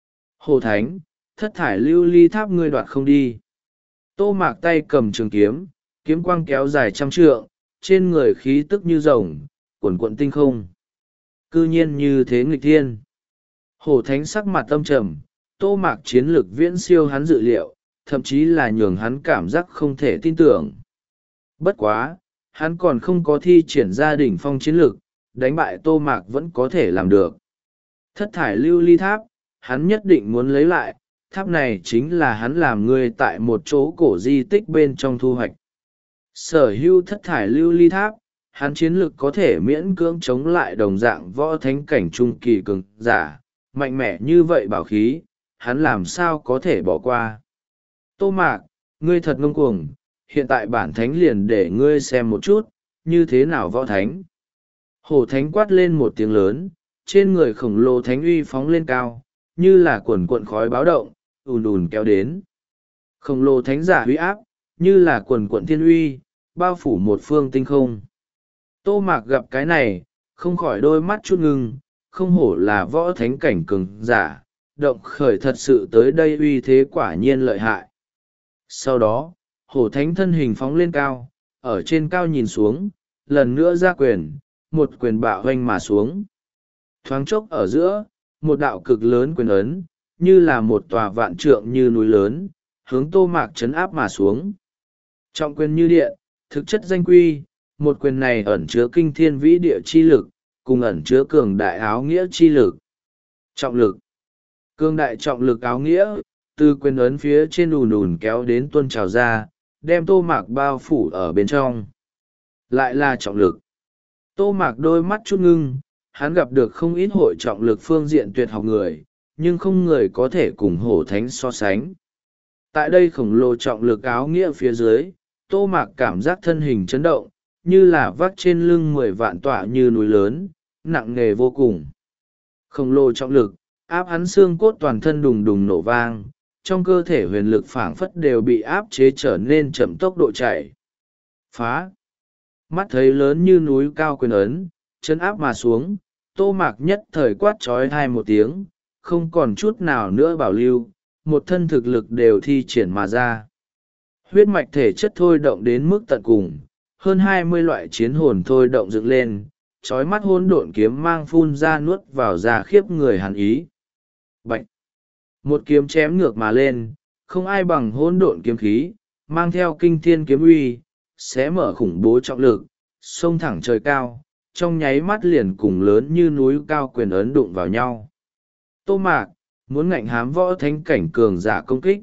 Hồ Thánh, thất thải lưu ly tháp ngươi đoạt không đi. Tô Mạc tay cầm trường kiếm, kiếm quang kéo dài trăm trượng, trên người khí tức như rồng, cuồn cuộn tinh không. Cư nhiên như thế nghịch thiên. Hồ Thánh sắc mặt âm trầm, Tô Mạc chiến lực viễn siêu hắn dự liệu, thậm chí là nhường hắn cảm giác không thể tin tưởng. Bất quá, hắn còn không có thi triển ra đỉnh phong chiến lực, đánh bại Tô Mạc vẫn có thể làm được. Thất thải lưu ly tháp, hắn nhất định muốn lấy lại, tháp này chính là hắn làm người tại một chỗ cổ di tích bên trong thu hoạch. Sở hữu thất thải lưu ly tháp, hắn chiến lực có thể miễn cưỡng chống lại đồng dạng võ thánh cảnh trung kỳ cường giả, mạnh mẽ như vậy bảo khí, hắn làm sao có thể bỏ qua. Tô Mạc, ngươi thật ngông cuồng, hiện tại bản thánh liền để ngươi xem một chút, như thế nào võ thánh. Hổ thánh quát lên một tiếng lớn, trên người khổng lồ thánh uy phóng lên cao, như là quần cuộn khói báo động, ùn ùn kéo đến. Khổng lồ thánh giả uy áp, như là quần cuộn thiên uy, bao phủ một phương tinh không. Tô Mạc gặp cái này, không khỏi đôi mắt chút ngưng, không hổ là võ thánh cảnh cường giả, động khởi thật sự tới đây uy thế quả nhiên lợi hại. Sau đó, hổ thánh thân hình phóng lên cao, ở trên cao nhìn xuống, lần nữa ra quyền, một quyền bạo hoanh mà xuống. Thoáng chốc ở giữa, một đạo cực lớn quyền ấn, như là một tòa vạn trượng như núi lớn, hướng Tô Mạc chấn áp mà xuống. Trọng quyền như điện, thực chất danh quy, một quyền này ẩn chứa kinh thiên vĩ địa chi lực, cùng ẩn chứa cường đại áo nghĩa chi lực. Trọng lực. Cường đại trọng lực áo nghĩa, từ quyền ấn phía trên ùn ùn kéo đến tuôn trào ra, đem Tô Mạc bao phủ ở bên trong. Lại là trọng lực. Tô Mạc đôi mắt chút ngưng, hắn gặp được không ít hội trọng lực phương diện tuyệt học người, nhưng không người có thể cùng hổ thánh so sánh. Tại đây khổng lồ trọng lực áo nghĩa phía dưới, Tô Mạc cảm giác thân hình chấn động, như là vác trên lưng mười vạn tọa như núi lớn, nặng nề vô cùng. Khổng lồ trọng lực, áp hắn xương cốt toàn thân đùng đùng nổ vang, trong cơ thể huyền lực phảng phất đều bị áp chế trở nên chậm tốc độ chạy. Phá! Mắt thấy lớn như núi cao quyền ấn, chân áp mà xuống, Tô Mạc nhất thời quát trói hai một tiếng, không còn chút nào nữa bảo lưu, một thân thực lực đều thi triển mà ra. Huyết mạch thể chất thôi động đến mức tận cùng, hơn hai mươi loại chiến hồn thôi động dựng lên, trói mắt hỗn độn kiếm mang phun ra nuốt vào da khiếp người hàn ý. Bạch! Một kiếm chém ngược mà lên, không ai bằng hỗn độn kiếm khí, mang theo kinh thiên kiếm uy, xé mở khủng bố trọng lực, xông thẳng trời cao, trong nháy mắt liền cùng lớn như núi cao quyền ấn đụng vào nhau. Tô Mạc muốn ngạnh hám võ thánh cảnh cường giả công kích.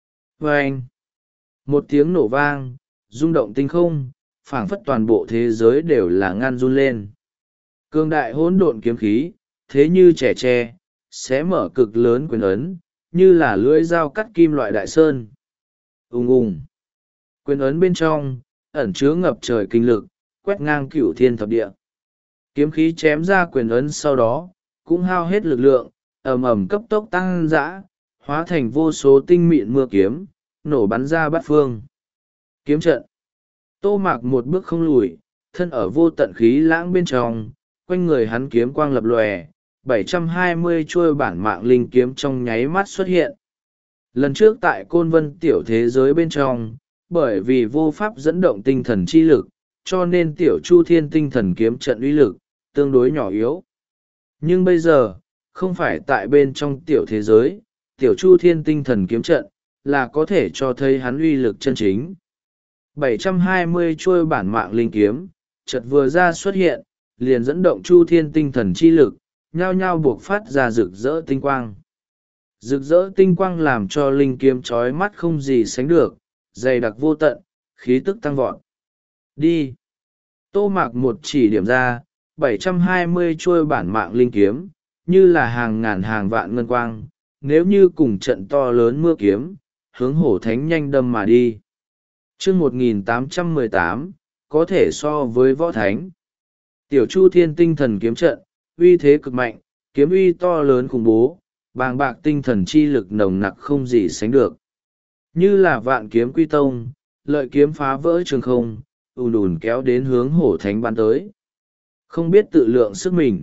Và anh, một tiếng nổ vang, rung động tinh không, phảng phất toàn bộ thế giới đều là ngăn run lên. Cường đại hỗn độn kiếm khí, thế như trẻ tre, xé mở cực lớn quyền ấn, như là lưỡi dao cắt kim loại đại sơn. Ùng ùng, quyền ấn bên trong ẩn chứa ngập trời kinh lực, quét ngang cửu thiên thập địa. Kiếm khí chém ra quyền ấn sau đó cũng hao hết lực lượng, ầm ầm cấp tốc tăng dã, hóa thành vô số tinh mịn mưa kiếm, nổ bắn ra bát phương. Kiếm trận. Tô Mạc một bước không lùi, thân ở vô tận khí lãng bên trong, quanh người hắn kiếm quang lập lòe, bảy trăm hai mươi chuôi bản mạng linh kiếm trong nháy mắt xuất hiện. Lần trước tại Côn Vân tiểu thế giới bên trong, bởi vì vô pháp dẫn động tinh thần chi lực, cho nên tiểu Chu Thiên tinh thần kiếm trận uy lực tương đối nhỏ yếu. Nhưng bây giờ, không phải tại bên trong tiểu thế giới, tiểu Chu Thiên tinh thần kiếm trận là có thể cho thấy hắn uy lực chân chính. bảy trăm hai mươi chuôi bản mạng linh kiếm, chợt vừa ra xuất hiện, liền dẫn động Chu Thiên tinh thần chi lực, nhao nhao buộc phát ra rực rỡ tinh quang. Rực rỡ tinh quang làm cho linh kiếm chói mắt không gì sánh được, dày đặc vô tận, khí tức tăng vọt. Đi! Tô Mạc một chỉ điểm ra, bảy trăm hai mươi chuôi bản mạng linh kiếm, như là hàng ngàn hàng vạn ngân quang, nếu như cùng trận to lớn mưa kiếm, hướng hổ thánh nhanh đâm mà đi. Chương một nghìn tám trăm mười tám, có thể so với võ thánh. Tiểu Chu Thiên tinh thần kiếm trận, uy thế cực mạnh, kiếm uy to lớn khủng bố, bàng bạc tinh thần chi lực nồng nặc không gì sánh được. Như là vạn kiếm quy tông, lợi kiếm phá vỡ trường không, ùn ùn kéo đến hướng hổ thánh bắn tới. Không biết tự lượng sức mình.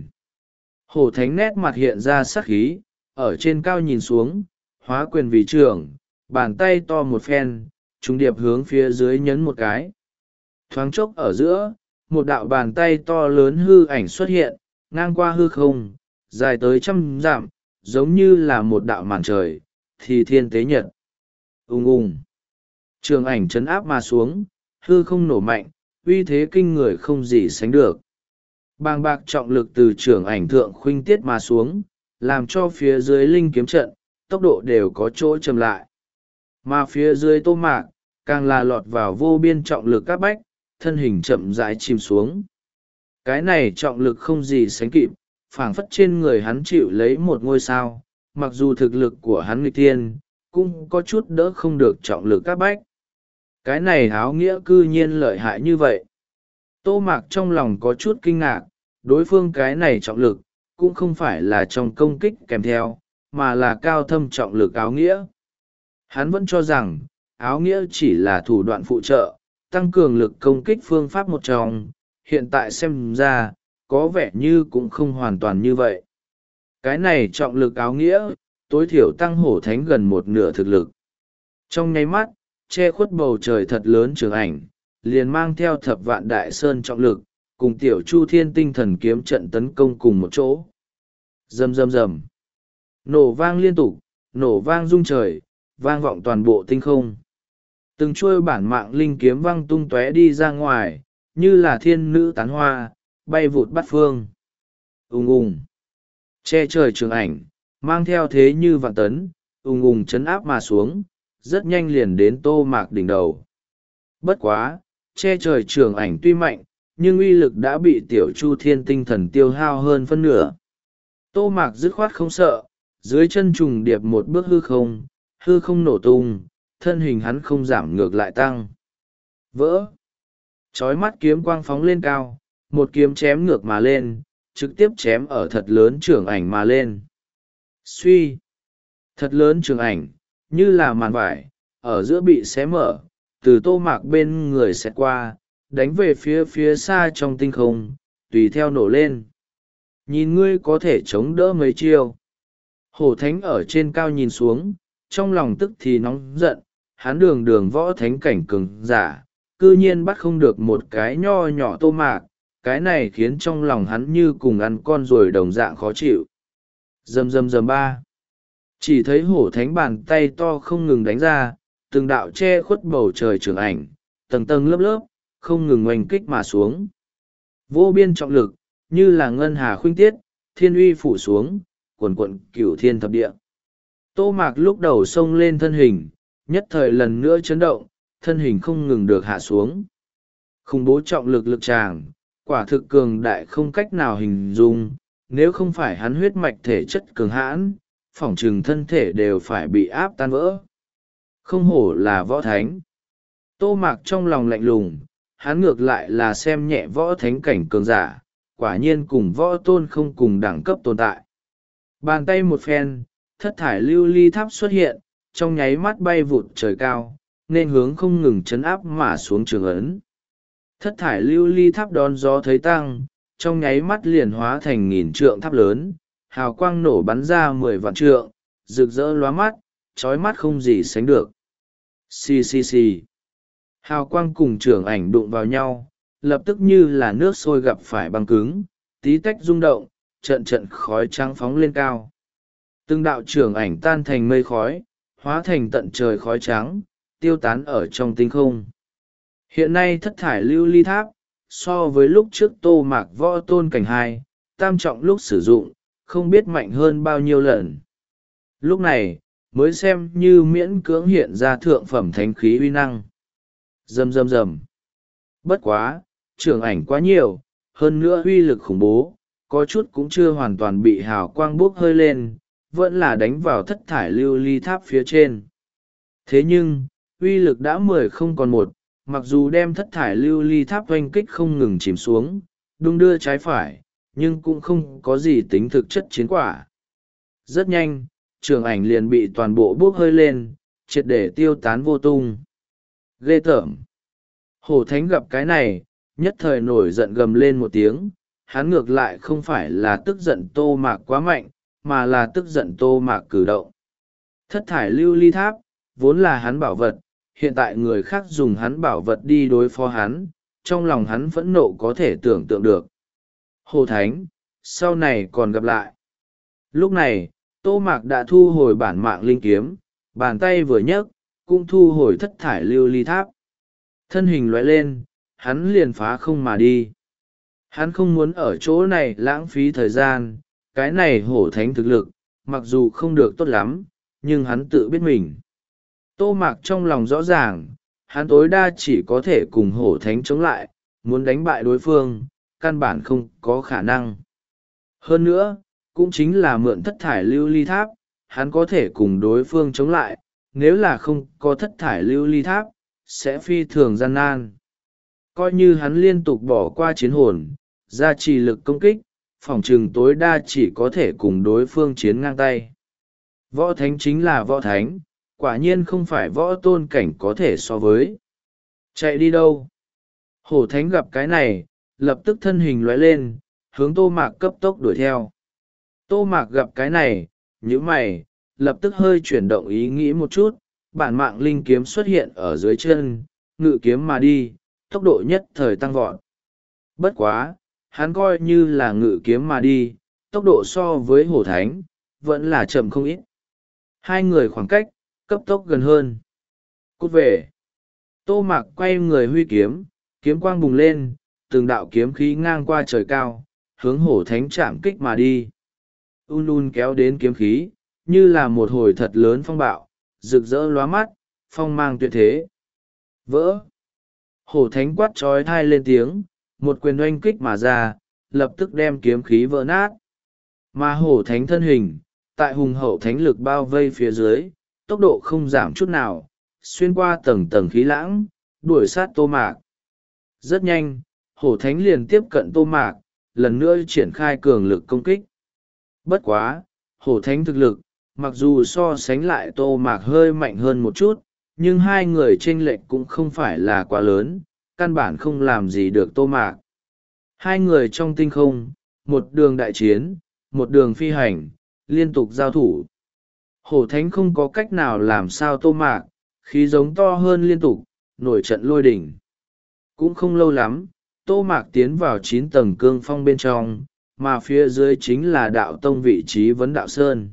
Hổ thánh nét mặt hiện ra sắc khí, ở trên cao nhìn xuống, hóa quyền vì trưởng, bàn tay to một phen, trùng điệp hướng phía dưới nhấn một cái. Thoáng chốc ở giữa, một đạo bàn tay to lớn hư ảnh xuất hiện, ngang qua hư không, dài tới trăm dặm, giống như là một đạo màn trời, thì thiên tế nhật. Ùng ùng, trường ảnh chấn áp mà xuống, hư không nổ mạnh, uy thế kinh người không gì sánh được. Bàng bạc trọng lực từ trường ảnh thượng khuynh tiết mà xuống, làm cho phía dưới linh kiếm trận, tốc độ đều có chỗ chậm lại. Mà phía dưới Tô Mạc, càng là lọt vào vô biên trọng lực các bách, thân hình chậm rãi chìm xuống. Cái này trọng lực không gì sánh kịp, phảng phất trên người hắn chịu lấy một ngôi sao, mặc dù thực lực của hắn nghịch thiên, cũng có chút đỡ không được trọng lực các bách. Cái này áo nghĩa cư nhiên lợi hại như vậy. Tô Mạc trong lòng có chút kinh ngạc, đối phương cái này trọng lực, cũng không phải là trong công kích kèm theo, mà là cao thâm trọng lực áo nghĩa. Hắn vẫn cho rằng, áo nghĩa chỉ là thủ đoạn phụ trợ, tăng cường lực công kích phương pháp một trong, hiện tại xem ra, có vẻ như cũng không hoàn toàn như vậy. Cái này trọng lực áo nghĩa, tối thiểu tăng hổ thánh gần một nửa thực lực. Trong nháy mắt, che khuất bầu trời thật lớn trường ảnh, liền mang theo thập vạn đại sơn trọng lực, cùng tiểu Chu Thiên tinh thần kiếm trận tấn công cùng một chỗ. Rầm rầm rầm. Nổ vang liên tục, nổ vang rung trời, vang vọng toàn bộ tinh không. Từng chuôi bản mạng linh kiếm văng tung tóe đi ra ngoài, như là thiên nữ tán hoa, bay vụt bát phương. Ùng ùng. Che trời trường ảnh, mang theo thế như vạn tấn, ùng ùng chấn áp mà xuống, rất nhanh liền đến Tô Mạc đỉnh đầu. Bất quá, che trời trường ảnh tuy mạnh, nhưng uy lực đã bị tiểu Chu Thiên tinh thần tiêu hao hơn phân nửa. Tô Mạc dứt khoát không sợ, dưới chân trùng điệp một bước hư không, hư không nổ tung, thân hình hắn không giảm ngược lại tăng. Vỡ. Chói mắt kiếm quang phóng lên cao, một kiếm chém ngược mà lên, trực tiếp chém ở thật lớn trường ảnh mà lên. Suy. Thật lớn trường ảnh, như là màn vải, ở giữa bị xé mở, từ Tô Mạc bên người xẹt qua, đánh về phía phía xa trong tinh không, tùy theo nổ lên. Nhìn ngươi có thể chống đỡ mấy chiêu. Hổ thánh ở trên cao nhìn xuống, trong lòng tức thì nóng giận, hắn đường đường võ thánh cảnh cường giả, cư nhiên bắt không được một cái nho nhỏ Tô Mạc, cái này khiến trong lòng hắn như cùng ăn con ruồi đồng dạng khó chịu. Rầm rầm rầm ba. Chỉ thấy hổ thánh bàn tay to không ngừng đánh ra, từng đạo che khuất bầu trời trường ảnh, tầng tầng lớp lớp, không ngừng oanh kích mà xuống. Vô biên trọng lực, như là ngân hà khuynh tiết, thiên uy phủ xuống, quần quận cửu thiên thập địa. Tô Mạc lúc đầu xông lên thân hình, nhất thời lần nữa chấn động, thân hình không ngừng được hạ xuống. Khủng bố trọng lực lực tràng, quả thực cường đại không cách nào hình dung, nếu không phải hắn huyết mạch thể chất cường hãn, phỏng chừng thân thể đều phải bị áp tan vỡ. Không hổ là võ thánh. Tô Mạc trong lòng lạnh lùng, hắn ngược lại là xem nhẹ võ thánh cảnh cường giả, quả nhiên cùng võ tôn không cùng đẳng cấp tồn tại. Bàn tay một phen, thất thải lưu ly tháp xuất hiện, trong nháy mắt bay vụt trời cao, nên hướng không ngừng chấn áp mà xuống trường ấn. Thất thải lưu ly tháp đón gió thấy tăng, trong nháy mắt liền hóa thành nghìn trượng tháp lớn, hào quang nổ bắn ra mười vạn trượng, rực rỡ lóa mắt, trói mắt không gì sánh được. Xì xì xì. Hào quang cùng trưởng ảnh đụng vào nhau, lập tức như là nước sôi gặp phải băng cứng, tí tách rung động, trận trận khói trắng phóng lên cao. Từng đạo trưởng ảnh tan thành mây khói, hóa thành tận trời khói trắng, tiêu tán ở trong tinh không. Hiện nay thất thải lưu ly tháp, so với lúc trước Tô Mạc võ tôn cảnh hai, tam trọng lúc sử dụng, không biết mạnh hơn bao nhiêu lần. Lúc này, mới xem như miễn cưỡng hiện ra thượng phẩm thánh khí uy năng. Rầm rầm rầm. Bất quá, trưởng ảnh quá nhiều, hơn nữa uy lực khủng bố, có chút cũng chưa hoàn toàn bị hào quang bốc hơi lên, vẫn là đánh vào thất thải lưu ly tháp phía trên. Thế nhưng, uy lực đã mười không còn một, mặc dù đem thất thải lưu ly tháp oanh kích không ngừng chìm xuống, đung đưa trái phải, nhưng cũng không có gì tính thực chất chiến quả. Rất nhanh, trường ảnh liền bị toàn bộ bốc hơi lên, triệt để tiêu tán vô tung. Ghê tởm. Hổ thánh gặp cái này, nhất thời nổi giận gầm lên một tiếng, hắn ngược lại không phải là tức giận Tô Mạc quá mạnh, mà là tức giận Tô Mạc cử động. Thất thải lưu ly tháp, vốn là hắn bảo vật, hiện tại người khác dùng hắn bảo vật đi đối phó hắn, trong lòng hắn phẫn nộ có thể tưởng tượng được. Hổ thánh, sau này còn gặp lại. Lúc này, Tô Mạc đã thu hồi bản mạng linh kiếm, bàn tay vừa nhấc, cũng thu hồi thất thải lưu ly tháp. Thân hình lóe lên, hắn liền phá không mà đi. Hắn không muốn ở chỗ này lãng phí thời gian, cái này hổ thánh thực lực, mặc dù không được tốt lắm, nhưng hắn tự biết mình. Tô Mạc trong lòng rõ ràng, hắn tối đa chỉ có thể cùng hổ thánh chống lại, muốn đánh bại đối phương, căn bản không có khả năng. Hơn nữa, cũng chính là mượn thất thải lưu ly tháp, hắn có thể cùng đối phương chống lại, nếu là không có thất thải lưu ly tháp, sẽ phi thường gian nan. Coi như hắn liên tục bỏ qua chiến hồn, gia trì lực công kích, phòng trừng tối đa chỉ có thể cùng đối phương chiến ngang tay. Võ thánh chính là võ thánh, quả nhiên không phải võ tôn cảnh có thể so với. Chạy đi đâu? Hổ thánh gặp cái này, lập tức thân hình lóe lên, hướng Tô Mạc cấp tốc đuổi theo. Tô Mạc gặp cái này, nhíu mày, lập tức hơi chuyển động ý nghĩ một chút, bản mạng linh kiếm xuất hiện ở dưới chân, ngự kiếm mà đi, tốc độ nhất thời tăng vọt. Bất quá, hắn coi như là ngự kiếm mà đi, tốc độ so với hổ thánh, vẫn là chậm không ít. Hai người khoảng cách, cấp tốc gần hơn. Cút về. Tô Mạc quay người huy kiếm, kiếm quang bùng lên, từng đạo kiếm khí ngang qua trời cao, hướng hổ thánh chạm kích mà đi. Un un kéo đến kiếm khí, như là một hồi thật lớn phong bạo, rực rỡ lóa mắt, phong mang tuyệt thế. Vỡ. Hổ thánh quát trói thai lên tiếng, một quyền oanh kích mà ra, lập tức đem kiếm khí vỡ nát. Mà hổ thánh thân hình, tại hùng hậu thánh lực bao vây phía dưới, tốc độ không giảm chút nào, xuyên qua tầng tầng khí lãng, đuổi sát Tô Mạc. Rất nhanh, hổ thánh liền tiếp cận Tô Mạc, lần nữa triển khai cường lực công kích. Bất quá, hổ thánh thực lực, mặc dù so sánh lại Tô Mạc hơi mạnh hơn một chút, nhưng hai người chênh lệch cũng không phải là quá lớn, căn bản không làm gì được Tô Mạc. Hai người trong tinh không, một đường đại chiến, một đường phi hành, liên tục giao thủ. Hổ thánh không có cách nào làm sao Tô Mạc, khí giống to hơn liên tục, nổi trận lôi đỉnh. Cũng không lâu lắm, Tô Mạc tiến vào chín tầng cương phong bên trong, mà phía dưới chính là đạo tông vị trí vấn đạo sơn.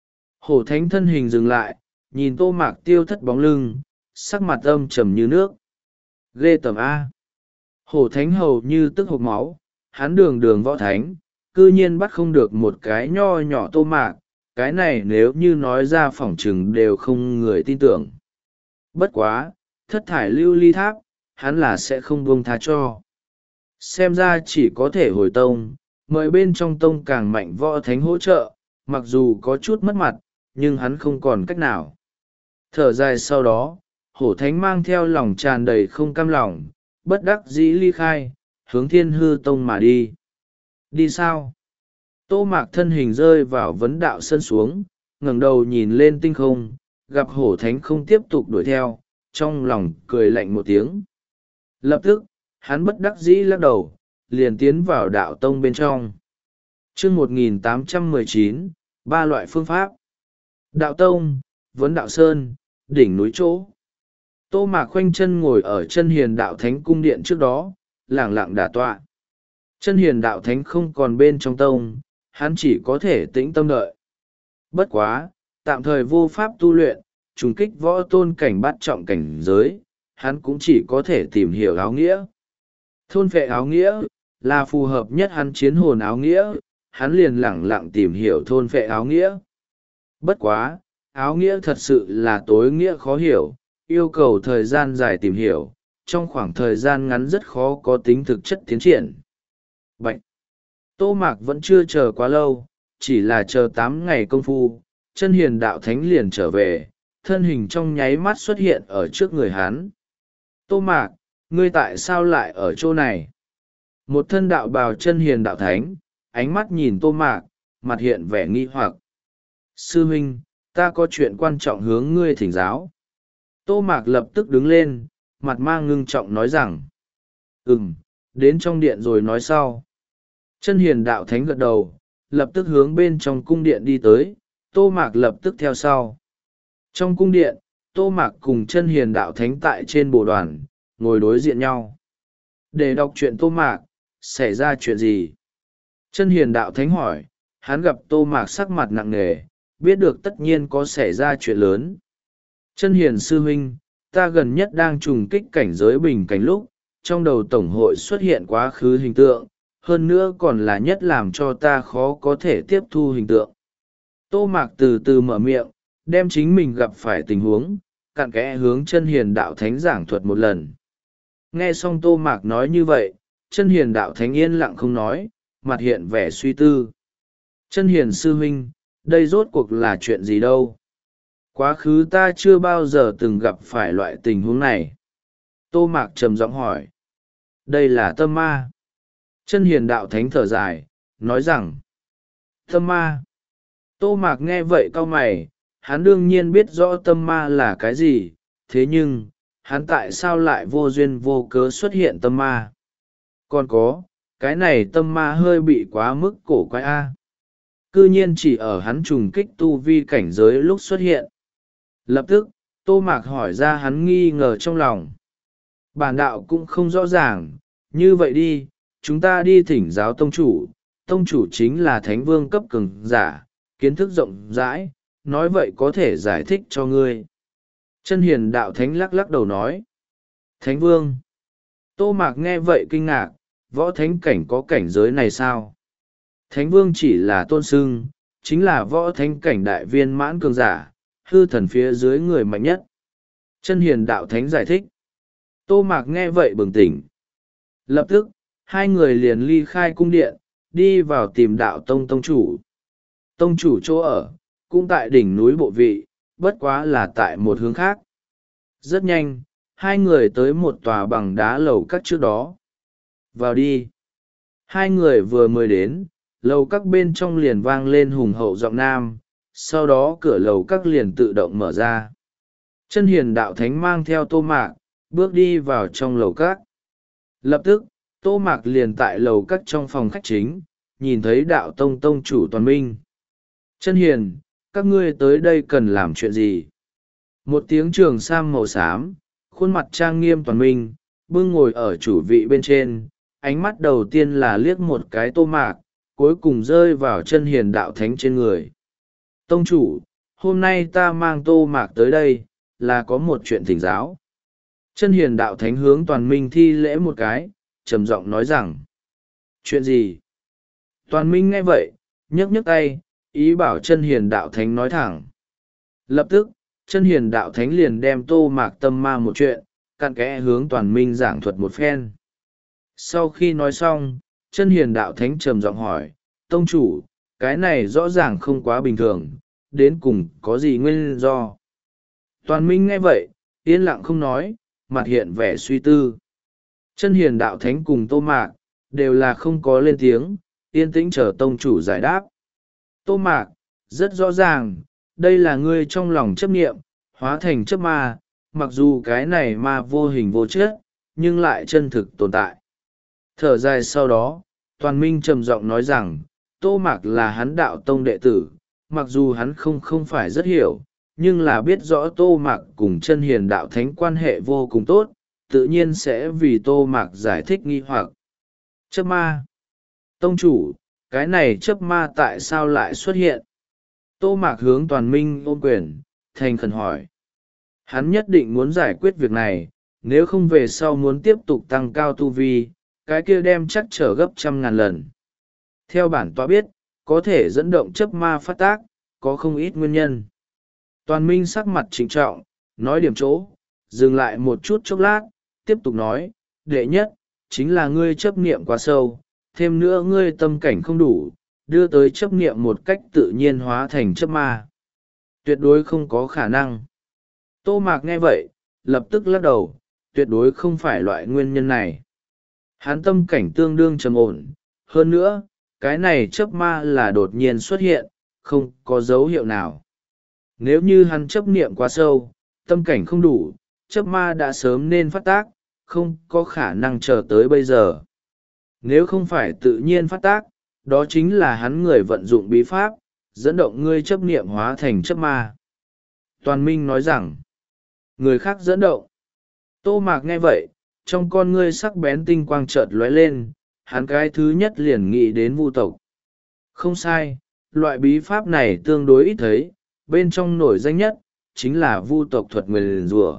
Hổ thánh thân hình dừng lại, nhìn Tô Mạc tiêu thất bóng lưng, sắc mặt âm trầm như nước. Ghê tởm A. Hổ thánh hầu như tức hộc máu, hắn đường đường võ thánh, cư nhiên bắt không được một cái nho nhỏ Tô Mạc, cái này nếu như nói ra phỏng chừng đều không người tin tưởng. Bất quá, thất thải lưu ly tháp, hắn là sẽ không buông tha cho. Xem ra chỉ có thể hồi tông, mời bên trong tông càng mạnh võ thánh hỗ trợ, mặc dù có chút mất mặt, nhưng hắn không còn cách nào. Thở dài sau đó, hổ thánh mang theo lòng tràn đầy không cam lòng, bất đắc dĩ ly khai, hướng thiên hư tông mà đi. Đi sao? Tô Mạc thân hình rơi vào vấn đạo sân xuống, ngẩng đầu nhìn lên tinh không, gặp hổ thánh không tiếp tục đuổi theo, trong lòng cười lạnh một tiếng. Lập tức, hắn bất đắc dĩ lắc đầu, liền tiến vào đạo tông bên trong. chương một nghìn tám trăm mười chín, ba loại phương pháp. Đạo tông, vấn đạo sơn, đỉnh núi chỗ. Tô Mạc khoanh chân ngồi ở chân hiền đạo thánh cung điện trước đó, lẳng lặng đả tọa. Chân hiền đạo thánh không còn bên trong tông, hắn chỉ có thể tĩnh tâm đợi. Bất quá, tạm thời vô pháp tu luyện, trùng kích võ tôn cảnh bắt trọng cảnh giới, hắn cũng chỉ có thể tìm hiểu áo nghĩa. Thôn phệ áo nghĩa, là phù hợp nhất hắn chiến hồn áo nghĩa, hắn liền lẳng lặng tìm hiểu thôn phệ áo nghĩa. Bất quá, áo nghĩa thật sự là tối nghĩa khó hiểu, yêu cầu thời gian dài tìm hiểu, trong khoảng thời gian ngắn rất khó có tính thực chất tiến triển. Bạch! Tô Mạc vẫn chưa chờ quá lâu, chỉ là chờ tám ngày công phu, chân hiền đạo thánh liền trở về, thân hình trong nháy mắt xuất hiện ở trước người hắn. Tô Mạc, ngươi tại sao lại ở chỗ này? Một thân đạo bào chân hiền đạo thánh, ánh mắt nhìn Tô Mạc, mặt hiện vẻ nghi hoặc. Sư huynh, ta có chuyện quan trọng hướng ngươi thỉnh giáo. Tô Mạc lập tức đứng lên, mặt mang ngưng trọng nói rằng. Ừm, đến trong điện rồi nói sau. Chân hiền đạo thánh gật đầu, lập tức hướng bên trong cung điện đi tới, Tô Mạc lập tức theo sau. Trong cung điện, Tô Mạc cùng chân hiền đạo thánh tại trên bồ đoàn, ngồi đối diện nhau. Để đọc chuyện Tô Mạc, xảy ra chuyện gì? Chân hiền đạo thánh hỏi, hắn gặp Tô Mạc sắc mặt nặng nề, biết được tất nhiên có xảy ra chuyện lớn. Chân hiền sư huynh, ta gần nhất đang trùng kích cảnh giới bình cảnh lúc, trong đầu tổng hội xuất hiện quá khứ hình tượng, hơn nữa còn là nhất làm cho ta khó có thể tiếp thu hình tượng. Tô Mạc từ từ mở miệng, đem chính mình gặp phải tình huống, cặn kẽ hướng chân hiền đạo thánh giảng thuật một lần. Nghe xong Tô Mạc nói như vậy, chân hiền đạo thánh yên lặng không nói, mặt hiện vẻ suy tư. Chân hiền sư huynh, đây rốt cuộc là chuyện gì đâu? Quá khứ ta chưa bao giờ từng gặp phải loại tình huống này. Tô Mạc trầm giọng hỏi. Đây là tâm ma. Chân hiền đạo thánh thở dài, nói rằng. Tâm ma. Tô Mạc nghe vậy cau mày, hắn đương nhiên biết rõ tâm ma là cái gì, thế nhưng, hắn tại sao lại vô duyên vô cớ xuất hiện tâm ma? Còn có, cái này tâm ma hơi bị quá mức cổ quái a. Cư nhiên chỉ ở hắn trùng kích tu vi cảnh giới lúc xuất hiện. Lập tức, Tô Mạc hỏi ra hắn nghi ngờ trong lòng. Bản đạo cũng không rõ ràng, như vậy đi, chúng ta đi thỉnh giáo tông chủ. Tông chủ chính là thánh vương cấp cường giả, kiến thức rộng rãi, nói vậy có thể giải thích cho ngươi. Chân hiền đạo thánh lắc lắc đầu nói. Thánh vương. Tô Mạc nghe vậy kinh ngạc, võ thánh cảnh có cảnh giới này sao? Thánh vương chỉ là tôn xưng, chính là võ thánh cảnh đại viên mãn cường giả, hư thần phía dưới người mạnh nhất. Chân hiền đạo thánh giải thích. Tô Mạc nghe vậy bừng tỉnh. Lập tức, hai người liền ly khai cung điện, đi vào tìm đạo tông tông chủ. Tông chủ chỗ ở, cũng tại đỉnh núi bộ vị, bất quá là tại một hướng khác. Rất nhanh, hai người tới một tòa bằng đá lầu các trước đó. Vào đi. Hai người vừa mới đến, lầu các bên trong liền vang lên hùng hậu giọng nam, sau đó cửa lầu các liền tự động mở ra. Chân hiền đạo thánh mang theo Tô Mạc, bước đi vào trong lầu các. Lập tức, Tô Mạc liền tại lầu các trong phòng khách chính, nhìn thấy đạo tông tông chủ Toàn Minh. Chân hiền, các ngươi tới đây cần làm chuyện gì? Một tiếng trường sam màu xám, khuôn mặt trang nghiêm Toàn Minh, bưng ngồi ở chủ vị bên trên, ánh mắt đầu tiên là liếc một cái Tô Mạc, cuối cùng rơi vào chân hiền đạo thánh trên người. Tông chủ, hôm nay ta mang Tô Mạc tới đây, là có một chuyện thỉnh giáo. Chân hiền đạo thánh hướng Toàn Minh thi lễ một cái, trầm giọng nói rằng. Chuyện gì? Toàn minh nghe vậy, nhấc nhấc tay, ý bảo chân hiền đạo thánh nói thẳng. Lập tức, chân hiền đạo thánh liền đem tô mạc tâm ma một chuyện, cặn kẽ hướng toàn minh giảng thuật một phen. Sau khi nói xong, chân hiền đạo thánh trầm giọng hỏi, tông chủ, cái này rõ ràng không quá bình thường, đến cùng có gì nguyên do? Toàn minh nghe vậy, yên lặng không nói, mặt hiện vẻ suy tư. Chân hiền đạo thánh cùng tô mạc, đều là không có lên tiếng, yên tĩnh chờ tông chủ giải đáp. Tô mạc, rất rõ ràng, đây là ngươi trong lòng chấp niệm, hóa thành chấp ma, mặc dù cái này ma vô hình vô chất, nhưng lại chân thực tồn tại. Thở dài sau đó, toàn minh trầm giọng nói rằng, tô mạc là hắn đạo tông đệ tử, mặc dù hắn không không phải rất hiểu, nhưng là biết rõ tô mạc cùng chân hiền đạo thánh quan hệ vô cùng tốt, tự nhiên sẽ vì tô mạc giải thích nghi hoặc. Chấp ma. Tông chủ, cái này chấp ma tại sao lại xuất hiện? Tô mạc hướng toàn minh ôm quyền, thành khẩn hỏi. Hắn nhất định muốn giải quyết việc này, nếu không về sau muốn tiếp tục tăng cao tu vi, cái kia đem chắc trở gấp trăm ngàn lần. Theo bản tọa biết, có thể dẫn động chấp ma phát tác, có không ít nguyên nhân. Toàn minh sắc mặt trịnh trọng, nói điểm chỗ, dừng lại một chút chốc lát, tiếp tục nói, đệ nhất, chính là ngươi chấp niệm quá sâu, thêm nữa ngươi tâm cảnh không đủ, đưa tới chấp niệm một cách tự nhiên hóa thành chấp ma. Tuyệt đối không có khả năng. Tô Mạc nghe vậy, lập tức lắc đầu, tuyệt đối không phải loại nguyên nhân này. Hắn tâm cảnh tương đương trầm ổn, hơn nữa, cái này chấp ma là đột nhiên xuất hiện, không có dấu hiệu nào. Nếu như hắn chấp niệm quá sâu, tâm cảnh không đủ, chấp ma đã sớm nên phát tác, không có khả năng chờ tới bây giờ. Nếu không phải tự nhiên phát tác, đó chính là hắn người vận dụng bí pháp, dẫn động ngươi chấp niệm hóa thành chấp ma. Toàn Minh nói rằng, người khác dẫn động. Tô Mạc nghe vậy, trong con ngươi sắc bén tinh quang chợt lóe lên, hắn cái thứ nhất liền nghĩ đến Vu tộc. Không sai, loại bí pháp này tương đối ít thấy, bên trong nổi danh nhất, chính là Vu tộc thuật nguyền rủa.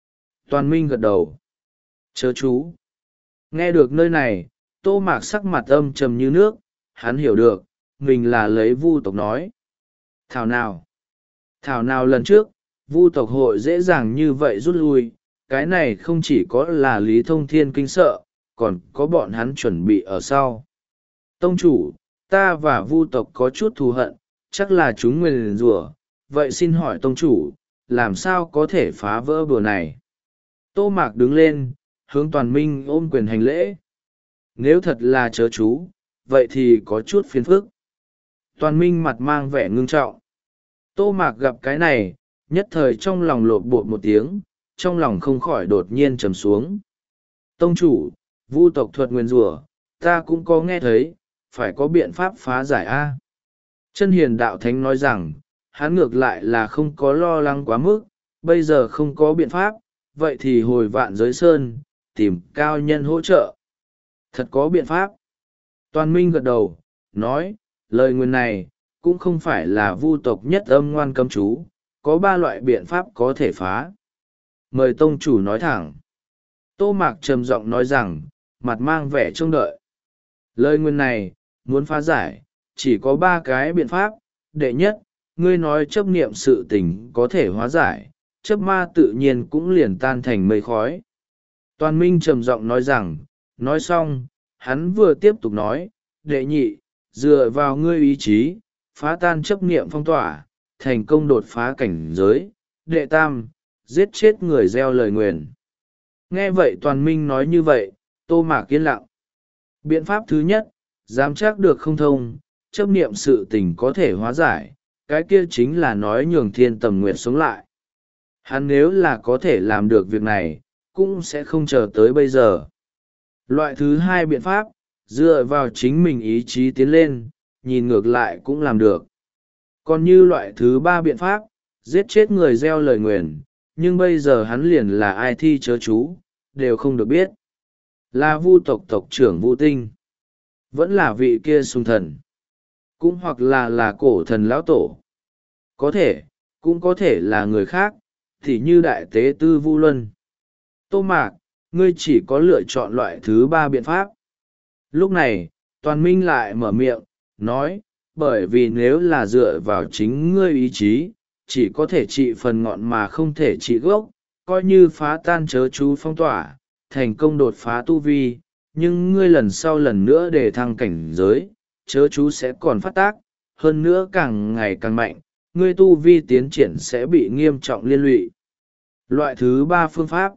Toàn Minh gật đầu. Chớ chú. Nghe được nơi này, Tô Mạc sắc mặt âm trầm như nước, hắn hiểu được, mình là lấy Vu tộc nói. Thảo nào? Thảo nào lần trước, Vu tộc hội dễ dàng như vậy rút lui, cái này không chỉ có là Lý Thông Thiên kinh sợ, còn có bọn hắn chuẩn bị ở sau. Tông chủ, ta và Vu tộc có chút thù hận, chắc là chúng nguyền rủa, vậy xin hỏi tông chủ, làm sao có thể phá vỡ bừa này? Tô Mạc đứng lên, hướng Toàn Minh ôm quyền hành lễ. Nếu thật là chớ chú, vậy thì có chút phiền phức. Toàn Minh mặt mang vẻ ngưng trọng. Tô Mạc gặp cái này, nhất thời trong lòng lộn bột một tiếng, trong lòng không khỏi đột nhiên trầm xuống. Tông chủ, Vu tộc thuật nguyền rủa, ta cũng có nghe thấy, phải có biện pháp phá giải a. Chân hiền đạo thánh nói rằng, hắn ngược lại là không có lo lắng quá mức, bây giờ không có biện pháp, vậy thì hồi vạn giới sơn, tìm cao nhân hỗ trợ. Thật có biện pháp. Toàn Minh gật đầu, nói, lời nguyền này, cũng không phải là Vu tộc nhất âm ngoan cấm chú, có ba loại biện pháp có thể phá. Mời tông chủ nói thẳng. Tô Mạc trầm giọng nói rằng, mặt mang vẻ trông đợi. Lời nguyền này, muốn phá giải, chỉ có ba cái biện pháp. Đệ nhất, ngươi nói chấp niệm sự tình có thể hóa giải, chấp ma tự nhiên cũng liền tan thành mây khói. Toàn Minh trầm giọng nói rằng, nói xong, hắn vừa tiếp tục nói, đệ nhị, dựa vào ngươi ý chí, phá tan chấp niệm phong tỏa, thành công đột phá cảnh giới. Đệ tam, giết chết người gieo lời nguyền. Nghe vậy Toàn Minh nói như vậy, Tô Mạc yên lặng. Biện pháp thứ nhất, dám chắc được không thông, chấp niệm sự tình có thể hóa giải, cái kia chính là nói nhường Thiên Tầm Nguyệt sống lại. Hắn nếu là có thể làm được việc này, cũng sẽ không chờ tới bây giờ. Loại thứ hai biện pháp, dựa vào chính mình ý chí tiến lên, nhìn ngược lại cũng làm được. Còn như loại thứ ba biện pháp, giết chết người gieo lời nguyền, nhưng bây giờ hắn liền là ai thi chớ chú, đều không được biết. Là Vu tộc tộc trưởng Vu Tinh, vẫn là vị kia sùng thần, cũng hoặc là là cổ thần lão tổ. Có thể, cũng có thể là người khác, thì như đại tế tư Vu Luân. Tô Mạc, ngươi chỉ có lựa chọn loại thứ ba biện pháp. Lúc này, Toàn Minh lại mở miệng, nói, bởi vì nếu là dựa vào chính ngươi ý chí, chỉ có thể trị phần ngọn mà không thể trị gốc, coi như phá tan chớ chú phong tỏa, thành công đột phá tu vi, nhưng ngươi lần sau lần nữa để thăng cảnh giới, chớ chú sẽ còn phát tác, hơn nữa càng ngày càng mạnh, ngươi tu vi tiến triển sẽ bị nghiêm trọng liên lụy. Loại thứ ba phương pháp.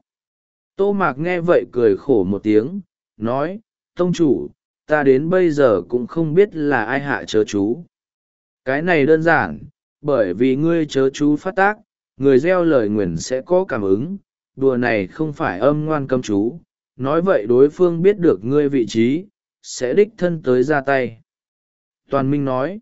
Tô Mạc nghe vậy cười khổ một tiếng, nói, tông chủ, ta đến bây giờ cũng không biết là ai hạ chớ chú. Cái này đơn giản, bởi vì ngươi chớ chú phát tác, người gieo lời nguyền sẽ có cảm ứng, đùa này không phải âm ngoan cấm chú, nói vậy đối phương biết được ngươi vị trí, sẽ đích thân tới ra tay. Toàn Minh nói,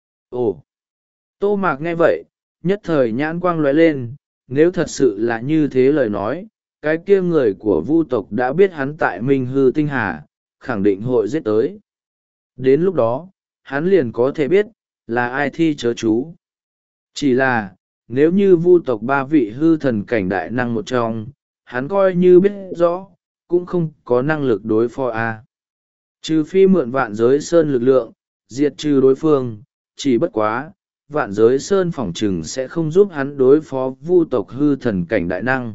ồ, Tô Mạc nghe vậy, nhất thời nhãn quang lóe lên, nếu thật sự là như thế lời nói, cái kia người của vu tộc đã biết hắn tại Minh Hư Tinh Hà, khẳng định hội giết tới. Đến lúc đó, hắn liền có thể biết, là ai thi chớ chú. Chỉ là, nếu như vu tộc ba vị hư thần cảnh đại năng một trong, hắn coi như biết rõ, cũng không có năng lực đối phó a. Trừ phi mượn vạn giới sơn lực lượng, diệt trừ đối phương, chỉ bất quá, vạn giới sơn phỏng chừng sẽ không giúp hắn đối phó vu tộc hư thần cảnh đại năng.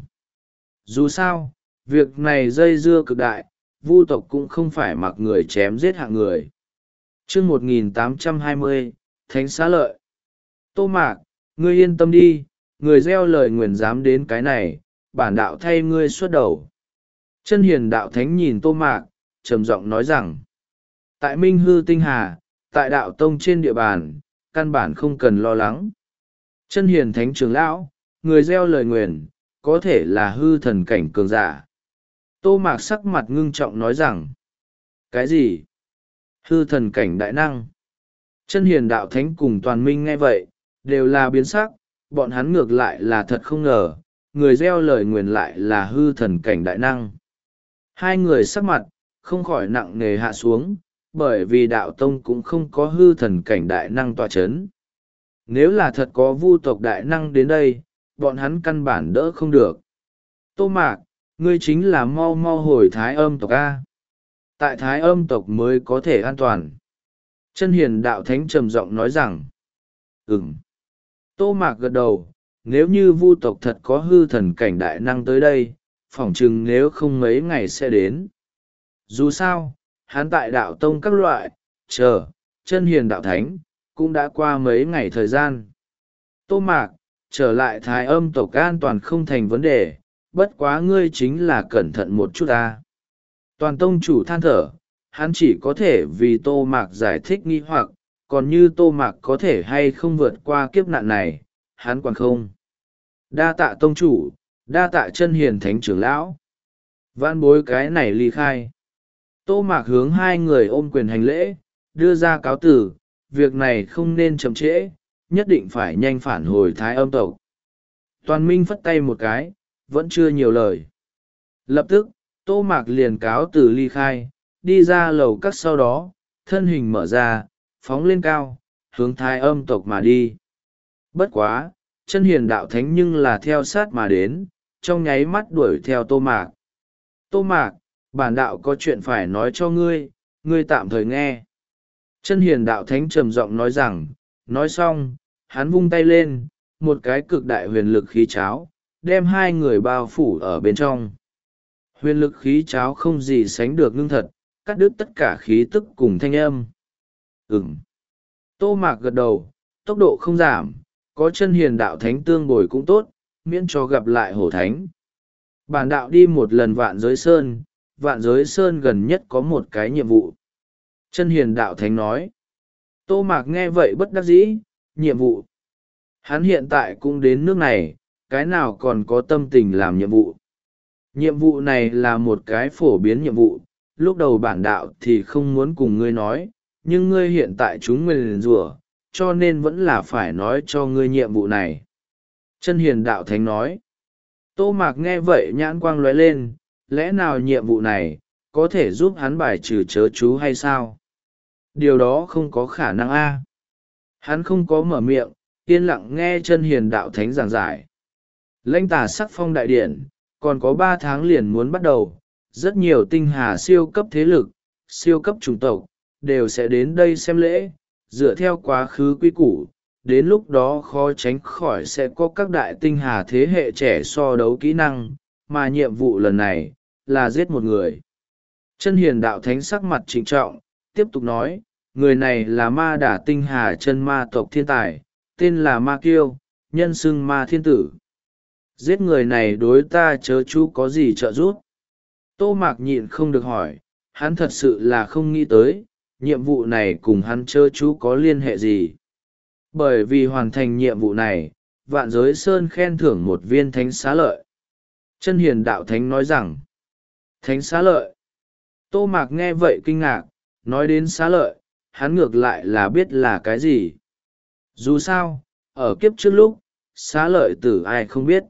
Dù sao, việc này dây dưa cực đại, vu tộc cũng không phải mặc người chém giết hạng người. chương một nghìn tám trăm hai mươi, Thánh Xá Lợi. Tô Mạc, ngươi yên tâm đi, người gieo lời nguyền dám đến cái này, bản đạo thay ngươi xuất đầu. Chân hiền đạo thánh nhìn Tô Mạc, trầm giọng nói rằng, tại Minh Hư Tinh Hà, tại đạo tông trên địa bàn, căn bản không cần lo lắng. Chân hiền thánh trưởng lão, người gieo lời nguyền, có thể là hư thần cảnh cường giả. Tô Mạc sắc mặt ngưng trọng nói rằng, cái gì? Hư thần cảnh đại năng. Chân hiền đạo thánh cùng Toàn Minh nghe vậy, đều là biến sắc, bọn hắn ngược lại là thật không ngờ, người gieo lời nguyền lại là hư thần cảnh đại năng. Hai người sắc mặt, không khỏi nặng nề hạ xuống, bởi vì đạo tông cũng không có hư thần cảnh đại năng tọa chấn. Nếu là thật có vu tộc đại năng đến đây, bọn hắn căn bản đỡ không được. Tô Mạc, ngươi chính là mau mau hồi Thái Âm tộc A. Tại Thái Âm tộc mới có thể an toàn. Chân hiền đạo thánh trầm giọng nói rằng, ừm. Tô Mạc gật đầu, nếu như vu tộc thật có hư thần cảnh đại năng tới đây, phỏng chừng nếu không mấy ngày sẽ đến. Dù sao, hắn tại đạo tông các loại, chờ, chân hiền đạo thánh, cũng đã qua mấy ngày thời gian. Tô Mạc, trở lại Thái Âm tộc an toàn không thành vấn đề, bất quá ngươi chính là cẩn thận một chút ta. Toàn tông chủ than thở, hắn chỉ có thể vì Tô Mạc giải thích nghi hoặc, còn như Tô Mạc có thể hay không vượt qua kiếp nạn này, hắn còn không. Đa tạ tông chủ, đa tạ chân hiền thánh trưởng lão. Vãn bối cái này ly khai. Tô Mạc hướng hai người ôm quyền hành lễ, đưa ra cáo tử, việc này không nên chậm trễ, nhất định phải nhanh phản hồi Thái Âm tộc. Toàn Minh phất tay một cái, vẫn chưa nhiều lời. Lập tức, Tô Mạc liền cáo từ ly khai, đi ra lầu các sau đó, thân hình mở ra, phóng lên cao, hướng Thái Âm tộc mà đi. Bất quá, chân hiền đạo thánh nhưng là theo sát mà đến, trong nháy mắt đuổi theo Tô Mạc. Tô Mạc, bản đạo có chuyện phải nói cho ngươi, ngươi tạm thời nghe. Chân hiền đạo thánh trầm giọng nói rằng, nói xong, hắn vung tay lên, một cái cực đại huyền lực khí cháo, đem hai người bao phủ ở bên trong. Huyền lực khí cháo không gì sánh được ngưng thật, cắt đứt tất cả khí tức cùng thanh âm. Ừm. Tô Mạc gật đầu, tốc độ không giảm, có chân hiền đạo thánh tương bồi cũng tốt, miễn cho gặp lại hổ thánh. Bản đạo đi một lần vạn giới sơn, vạn giới sơn gần nhất có một cái nhiệm vụ. Chân hiền đạo thánh nói. Tô Mạc nghe vậy bất đắc dĩ, nhiệm vụ. Hắn hiện tại cũng đến nước này, cái nào còn có tâm tình làm nhiệm vụ. Nhiệm vụ này là một cái phổ biến nhiệm vụ, lúc đầu bản đạo thì không muốn cùng ngươi nói, nhưng ngươi hiện tại chúng nguyền rủa, cho nên vẫn là phải nói cho ngươi nhiệm vụ này. Chân hiền đạo thánh nói. Tô Mạc nghe vậy nhãn quang lóe lên, lẽ nào nhiệm vụ này, có thể giúp hắn bài trừ chớ chú hay sao? Điều đó không có khả năng a. Hắn không có mở miệng, yên lặng nghe chân hiền đạo thánh giảng giải. Lãnh tà sắc phong đại điển, còn có ba tháng liền muốn bắt đầu, rất nhiều tinh hà siêu cấp thế lực, siêu cấp chủng tộc, đều sẽ đến đây xem lễ, dựa theo quá khứ quy củ, đến lúc đó khó tránh khỏi sẽ có các đại tinh hà thế hệ trẻ so đấu kỹ năng, mà nhiệm vụ lần này là giết một người. Chân hiền đạo thánh sắc mặt trịnh trọng, tiếp tục nói, người này là ma đả tinh hà chân ma tộc thiên tài, tên là Ma Kiêu, nhân xưng Ma Thiên Tử. Giết người này đối ta chớ chú có gì trợ giúp? Tô Mạc nhịn không được hỏi, hắn thật sự là không nghĩ tới, nhiệm vụ này cùng hắn chớ chú có liên hệ gì. Bởi vì hoàn thành nhiệm vụ này, Vạn Giới Sơn khen thưởng một viên thánh xá lợi. Chân hiền đạo thánh nói rằng, thánh xá lợi. Tô Mạc nghe vậy kinh ngạc, nói đến xá lợi, hắn ngược lại là biết là cái gì. Dù sao, ở kiếp trước lúc, xá lợi tử ai không biết.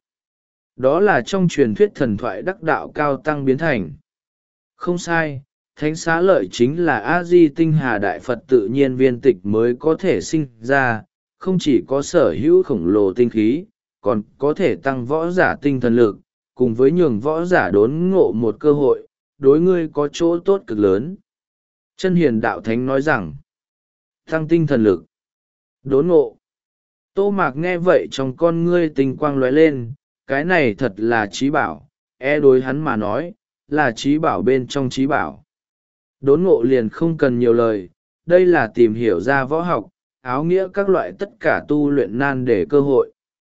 Đó là trong truyền thuyết thần thoại đắc đạo cao tăng biến thành. Không sai, thánh xá lợi chính là A-di tinh hà đại Phật tự nhiên viên tịch mới có thể sinh ra, không chỉ có sở hữu khổng lồ tinh khí, còn có thể tăng võ giả tinh thần lực, cùng với nhường võ giả đốn ngộ một cơ hội, đối ngươi có chỗ tốt cực lớn. Chân hiền đạo thánh nói rằng, tăng tinh thần lực, đốn ngộ. Tô Mạc nghe vậy trong con ngươi tinh quang lóe lên, cái này thật là trí bảo, e đối hắn mà nói, là trí bảo bên trong trí bảo. Đốn ngộ liền không cần nhiều lời, đây là tìm hiểu ra võ học, áo nghĩa các loại tất cả tu luyện nan để cơ hội.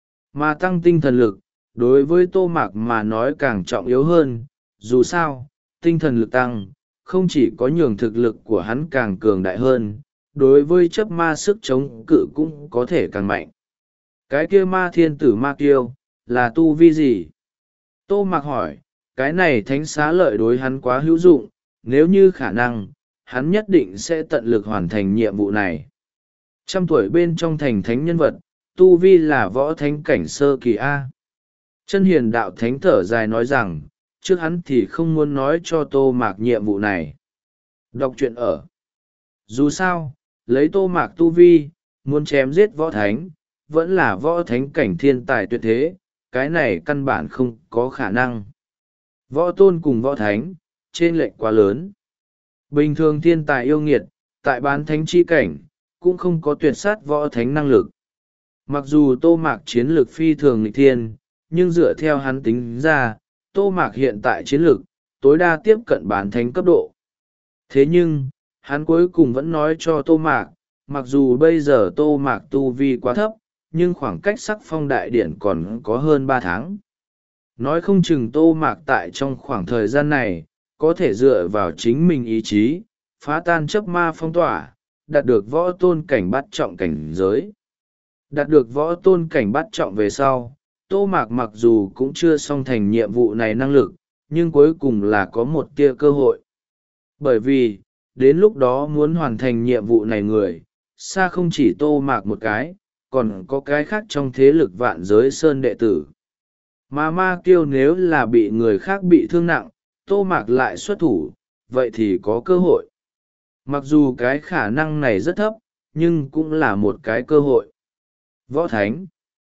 Mà tăng tinh thần lực, đối với Tô Mạc mà nói càng trọng yếu hơn, dù sao, tinh thần lực tăng, không chỉ có nhường thực lực của hắn càng cường đại hơn, đối với chấp ma sức chống cự cũng có thể càng mạnh. Cái kia Ma Thiên Tử Ma Kiêu, là tu vi gì? Tô Mạc hỏi, cái này thánh xá lợi đối hắn quá hữu dụng, nếu như khả năng, hắn nhất định sẽ tận lực hoàn thành nhiệm vụ này. Trăm tuổi bên trong thành thánh nhân vật, tu vi là võ thánh cảnh sơ kỳ A. Chân hiền đạo thánh thở dài nói rằng, trước hắn thì không muốn nói cho Tô Mạc nhiệm vụ này. Đọc truyện ở. Dù sao, lấy Tô Mạc tu vi, muốn chém giết võ thánh, vẫn là võ thánh cảnh thiên tài tuyệt thế, cái này căn bản không có khả năng. Võ tôn cùng võ thánh, trên lệch quá lớn. Bình thường thiên tài yêu nghiệt, tại bán thánh chi cảnh, cũng không có tuyệt sát võ thánh năng lực. Mặc dù Tô Mạc chiến lược phi thường nghịch thiên, nhưng dựa theo hắn tính ra, Tô Mạc hiện tại chiến lược, tối đa tiếp cận bán thánh cấp độ. Thế nhưng, hắn cuối cùng vẫn nói cho Tô Mạc, mặc dù bây giờ Tô Mạc tu vi quá thấp, nhưng khoảng cách sắc phong đại điển còn có hơn ba tháng. Nói không chừng Tô Mạc tại trong khoảng thời gian này, có thể dựa vào chính mình ý chí, phá tan chấp ma phong tỏa, đạt được võ tôn cảnh bắt trọng cảnh giới. Đạt được võ tôn cảnh bắt trọng về sau, Tô Mạc mặc dù cũng chưa xong thành nhiệm vụ này năng lực, nhưng cuối cùng là có một tia cơ hội. Bởi vì, đến lúc đó muốn hoàn thành nhiệm vụ này người, xa không chỉ Tô Mạc một cái, còn có cái khác trong thế lực Vạn Giới Sơn đệ tử. Mà Ma Kiêu nếu là bị người khác bị thương nặng, Tô Mạc lại xuất thủ, vậy thì có cơ hội. Mặc dù cái khả năng này rất thấp, nhưng cũng là một cái cơ hội. Võ Thánh.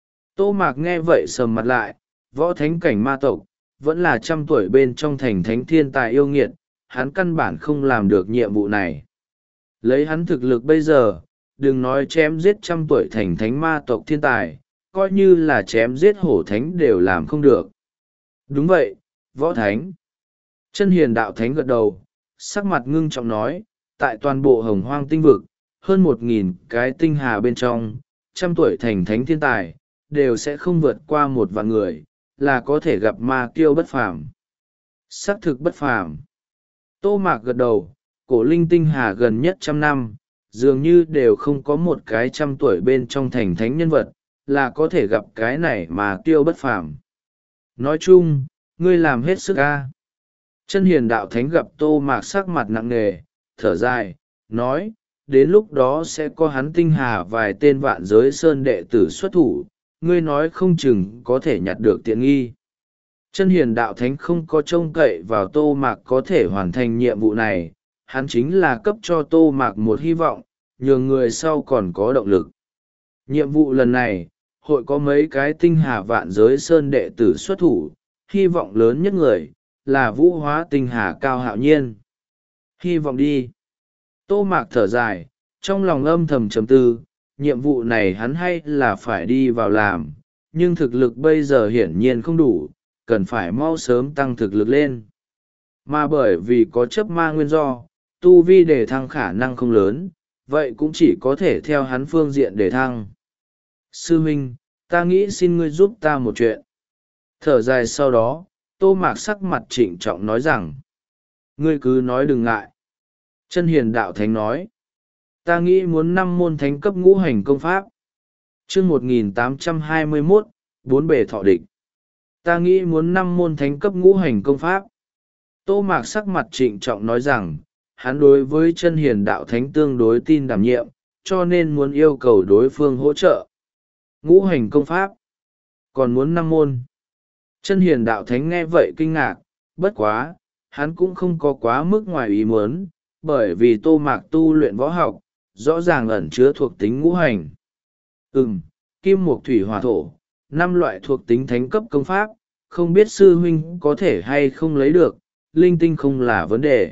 Tô Mạc nghe vậy sầm mặt lại, võ thánh cảnh ma tộc, vẫn là trăm tuổi bên trong thành thánh thiên tài yêu nghiệt, hắn căn bản không làm được nhiệm vụ này. Lấy hắn thực lực bây giờ, đừng nói chém giết trăm tuổi thành thánh ma tộc thiên tài, coi như là chém giết hổ thánh đều làm không được. Đúng vậy, võ thánh. Chân hiền đạo thánh gật đầu, sắc mặt ngưng trọng nói, tại toàn bộ hồng hoang tinh vực, hơn một nghìn cái tinh hà bên trong, trăm tuổi thành thánh thiên tài, đều sẽ không vượt qua một vạn người, là có thể gặp Ma Kiêu bất phàm. Xác thực bất phàm. Tô Mạc gật đầu, cổ linh tinh hà gần nhất trăm năm, dường như đều không có một cái trăm tuổi bên trong thành thánh nhân vật, là có thể gặp cái này Ma Kiêu bất phàm. Nói chung, ngươi làm hết sức a. Chân hiền đạo thánh gặp Tô Mạc sắc mặt nặng nề, thở dài, nói, đến lúc đó sẽ có hắn tinh hà vài tên Vạn Giới Sơn đệ tử xuất thủ, ngươi nói không chừng có thể nhặt được tiện nghi. Chân hiền đạo thánh không có trông cậy vào Tô Mạc có thể hoàn thành nhiệm vụ này, hắn chính là cấp cho Tô Mạc một hy vọng, nhường người sau còn có động lực. Nhiệm vụ lần này, hội có mấy cái tinh hà Vạn Giới Sơn đệ tử xuất thủ, hy vọng lớn nhất người, là vũ hóa tinh hà Cao Hạo Nhiên. Hy vọng đi. Tô Mạc thở dài, trong lòng âm thầm trầm tư, nhiệm vụ này hắn hay là phải đi vào làm, nhưng thực lực bây giờ hiển nhiên không đủ, cần phải mau sớm tăng thực lực lên. Mà bởi vì có chấp ma nguyên do, tu vi đề thăng khả năng không lớn, vậy cũng chỉ có thể theo hắn phương diện đề thăng. Sư huynh, ta nghĩ xin ngươi giúp ta một chuyện. Thở dài sau đó, Tô Mạc sắc mặt trịnh trọng nói rằng, ngươi cứ nói đừng ngại. Chân Hiền Đạo Thánh nói, ta nghĩ muốn năm môn thánh cấp ngũ hành công pháp. Chương một nghìn tám trăm hai mươi mốt, bốn bề thọ địch. Ta nghĩ muốn năm môn thánh cấp ngũ hành công pháp. Tô Mạc sắc mặt trịnh trọng nói rằng, hắn đối với Chân Hiền Đạo Thánh tương đối tin đảm nhiệm, cho nên muốn yêu cầu đối phương hỗ trợ. Ngũ hành công pháp. Còn muốn năm môn. Chân Hiền Đạo Thánh nghe vậy kinh ngạc, bất quá, hắn cũng không có quá mức ngoài ý muốn, bởi vì Tô Mạc tu luyện võ học, rõ ràng ẩn chứa thuộc tính ngũ hành. Ừm, kim mộc thủy hỏa thổ, năm loại thuộc tính thánh cấp công pháp, không biết sư huynh có thể hay không lấy được, linh tinh không là vấn đề.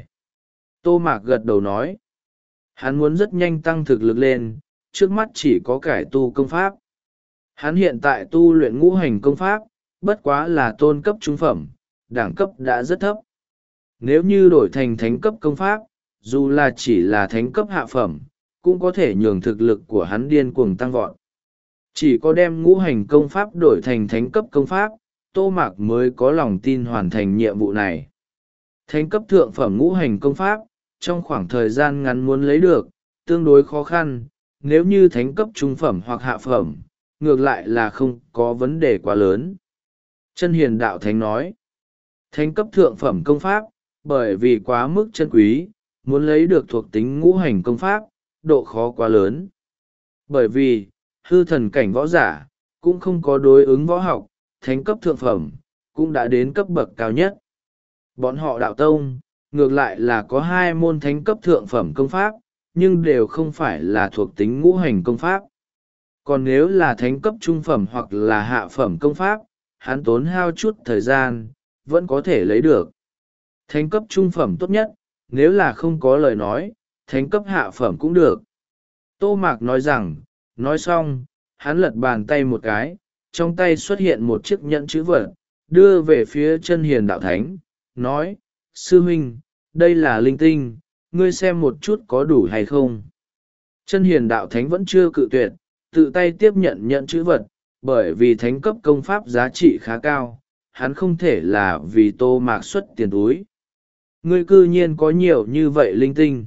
Tô Mạc gật đầu nói, hắn muốn rất nhanh tăng thực lực lên, trước mắt chỉ có cải tu công pháp. Hắn hiện tại tu luyện ngũ hành công pháp, bất quá là tôn cấp trung phẩm, đẳng cấp đã rất thấp. Nếu như đổi thành thánh cấp công pháp, dù là chỉ là thánh cấp hạ phẩm, cũng có thể nhường thực lực của hắn điên cuồng tăng vọt. Chỉ có đem ngũ hành công pháp đổi thành thánh cấp công pháp, Tô Mạc mới có lòng tin hoàn thành nhiệm vụ này. Thánh cấp thượng phẩm ngũ hành công pháp, trong khoảng thời gian ngắn muốn lấy được, tương đối khó khăn, nếu như thánh cấp trung phẩm hoặc hạ phẩm, ngược lại là không có vấn đề quá lớn. Chân Hiền Đạo Thánh nói, thánh cấp thượng phẩm công pháp, bởi vì quá mức chân quý, muốn lấy được thuộc tính ngũ hành công pháp, độ khó quá lớn. Bởi vì, hư thần cảnh võ giả, cũng không có đối ứng võ học, thánh cấp thượng phẩm, cũng đã đến cấp bậc cao nhất. Bọn họ đạo tông, ngược lại là có hai môn thánh cấp thượng phẩm công pháp, nhưng đều không phải là thuộc tính ngũ hành công pháp. Còn nếu là thánh cấp trung phẩm hoặc là hạ phẩm công pháp, hắn tốn hao chút thời gian, vẫn có thể lấy được. Thánh cấp trung phẩm tốt nhất, nếu là không có lời nói, thánh cấp hạ phẩm cũng được. Tô Mạc nói rằng, nói xong, hắn lật bàn tay một cái, trong tay xuất hiện một chiếc nhẫn chữ vật, đưa về phía Chân Hiền Đạo Thánh, nói, sư huynh, đây là linh tinh, ngươi xem một chút có đủ hay không. Chân Hiền Đạo Thánh vẫn chưa cự tuyệt, tự tay tiếp nhận nhẫn chữ vật, bởi vì thánh cấp công pháp giá trị khá cao, hắn không thể là vì Tô Mạc xuất tiền túi. Ngươi cư nhiên có nhiều như vậy linh tinh.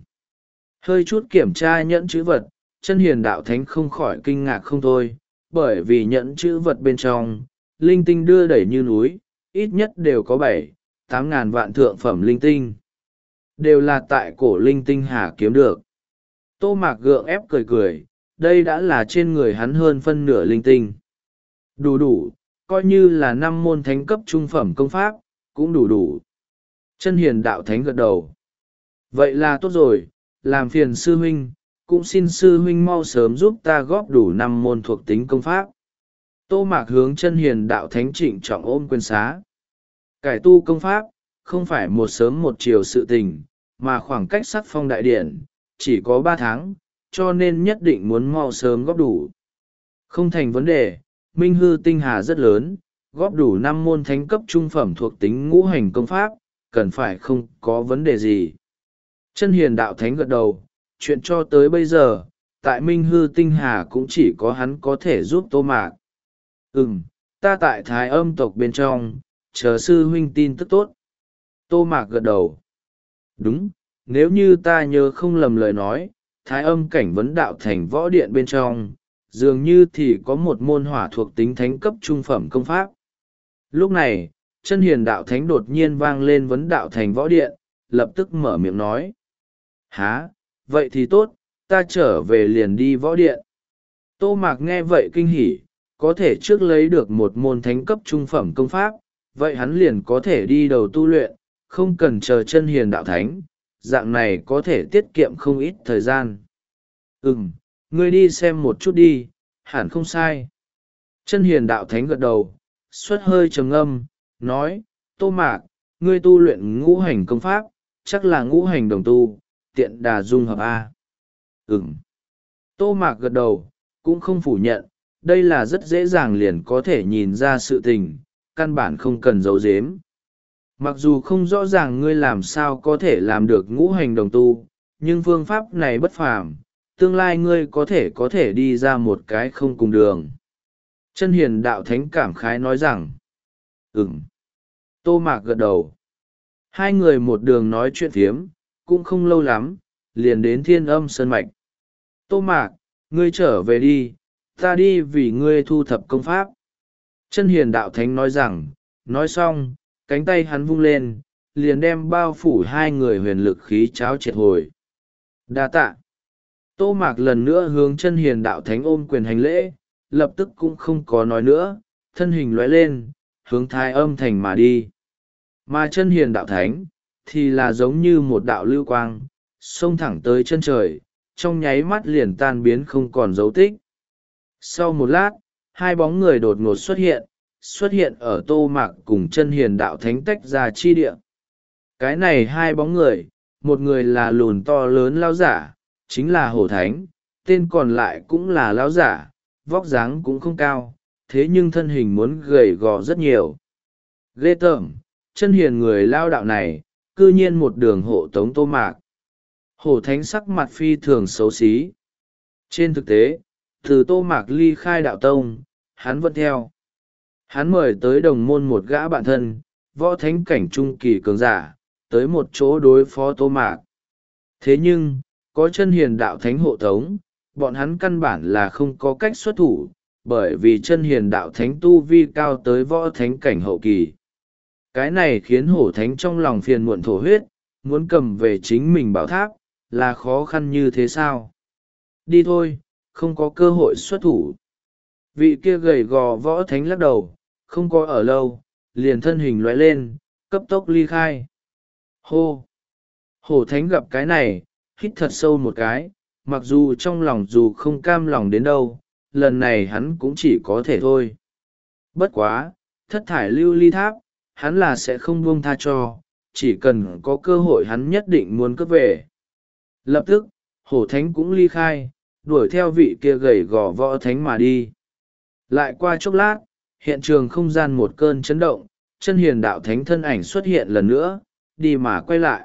Hơi chút kiểm tra nhẫn chữ vật, Chân Hiền Đạo Thánh không khỏi kinh ngạc không thôi, bởi vì nhẫn chữ vật bên trong, linh tinh đưa đẩy như núi, ít nhất đều có bảy, tám ngàn vạn thượng phẩm linh tinh. Đều là tại cổ linh tinh hà kiếm được. Tô Mạc gượng ép cười cười, đây đã là trên người hắn hơn phân nửa linh tinh. Đủ đủ, coi như là năm môn thánh cấp trung phẩm công pháp, cũng đủ đủ. Chân Hiền Đạo Thánh gật đầu. Vậy là tốt rồi, làm phiền sư huynh, cũng xin sư huynh mau sớm giúp ta góp đủ năm môn thuộc tính công pháp. Tô Mạc hướng Chân Hiền Đạo Thánh trịnh trọng ôm quyền xá. Cải tu công pháp, không phải một sớm một chiều sự tình, mà khoảng cách sắc phong đại điển, chỉ có ba tháng, cho nên nhất định muốn mau sớm góp đủ. Không thành vấn đề, Minh Hư Tinh Hà rất lớn, góp đủ năm môn thánh cấp trung phẩm thuộc tính ngũ hành công pháp, cần phải không có vấn đề gì. Chân Hiền Đạo Thánh gật đầu, chuyện cho tới bây giờ, tại Minh Hư Tinh Hà cũng chỉ có hắn có thể giúp Tô Mạc. Ừm, ta tại Thái Âm tộc bên trong, chờ sư huynh tin tức tốt. Tô Mạc gật đầu. Đúng, nếu như ta nhớ không lầm lời nói, Thái Âm cảnh vấn đạo thành võ điện bên trong, dường như thì có một môn hỏa thuộc tính thánh cấp trung phẩm công pháp. Lúc này, Chân Hiền Đạo Thánh đột nhiên vang lên vấn đạo thành võ điện, lập tức mở miệng nói. Hả, vậy thì tốt, ta trở về liền đi võ điện. Tô Mạc nghe vậy kinh hỉ, có thể trước lấy được một môn thánh cấp trung phẩm công pháp, vậy hắn liền có thể đi đầu tu luyện, không cần chờ Chân Hiền Đạo Thánh, dạng này có thể tiết kiệm không ít thời gian. Ừm, ngươi đi xem một chút đi, hẳn không sai. Chân Hiền Đạo Thánh gật đầu, xuất hơi trầm ngâm, nói, Tô Mạc, ngươi tu luyện ngũ hành công pháp, chắc là ngũ hành đồng tu, tiện đà dung hợp a. Ừm. Tô Mạc gật đầu, cũng không phủ nhận, đây là rất dễ dàng liền có thể nhìn ra sự tình, căn bản không cần giấu giếm. Mặc dù không rõ ràng ngươi làm sao có thể làm được ngũ hành đồng tu, nhưng phương pháp này bất phàm, tương lai ngươi có thể có thể đi ra một cái không cùng đường. Chân hiền đạo thánh cảm khái nói rằng, ừm. Tô Mạc gật đầu. Hai người một đường nói chuyện phiếm, cũng không lâu lắm, liền đến Thiên Âm Sơn Mạch. Tô Mạc, ngươi trở về đi, ta đi vì ngươi thu thập công pháp. Chân hiền đạo thánh nói rằng, nói xong, cánh tay hắn vung lên, liền đem bao phủ hai người huyền lực khí cháo triệt hồi. Đa tạ. Tô Mạc lần nữa hướng chân hiền đạo thánh ôm quyền hành lễ, lập tức cũng không có nói nữa, thân hình lóe lên, hướng Thái Âm thành mà đi. Mà chân hiền đạo thánh, thì là giống như một đạo lưu quang, xông thẳng tới chân trời, trong nháy mắt liền tan biến không còn dấu tích. Sau một lát, hai bóng người đột ngột xuất hiện, xuất hiện ở Tô Mạc cùng chân hiền đạo thánh tách ra chi địa. Cái này hai bóng người, một người là lùn to lớn lão giả, chính là hổ thánh, tên còn lại cũng là lão giả, vóc dáng cũng không cao, thế nhưng thân hình muốn gầy gò rất nhiều. Ghê tởm, chân hiền người lao đạo này, cư nhiên một đường hộ tống Tô Mạc. Hổ thánh sắc mặt phi thường xấu xí. Trên thực tế, từ Tô Mạc ly khai đạo tông, hắn vẫn theo. Hắn mời tới đồng môn một gã bạn thân, võ thánh cảnh trung kỳ cường giả, tới một chỗ đối phó Tô Mạc. Thế nhưng, có chân hiền đạo thánh hộ tống, bọn hắn căn bản là không có cách xuất thủ, bởi vì chân hiền đạo thánh tu vi cao tới võ thánh cảnh hậu kỳ. Cái này khiến hổ thánh trong lòng phiền muộn thổ huyết, muốn cầm về chính mình bảo tháp, là khó khăn như thế sao? Đi thôi, không có cơ hội xuất thủ. Vị kia gầy gò võ thánh lắc đầu, không có ở lâu, liền thân hình lóe lên, cấp tốc ly khai. Hô! Hổ thánh gặp cái này, hít thật sâu một cái, mặc dù trong lòng dù không cam lòng đến đâu, lần này hắn cũng chỉ có thể thôi. Bất quá, thất thải lưu ly tháp, hắn là sẽ không buông tha cho, chỉ cần có cơ hội hắn nhất định muốn cướp về. Lập tức, hổ thánh cũng ly khai, đuổi theo vị kia gầy gò võ thánh mà đi. Lại qua chốc lát, hiện trường không gian một cơn chấn động, chân hiền đạo thánh thân ảnh xuất hiện lần nữa, đi mà quay lại.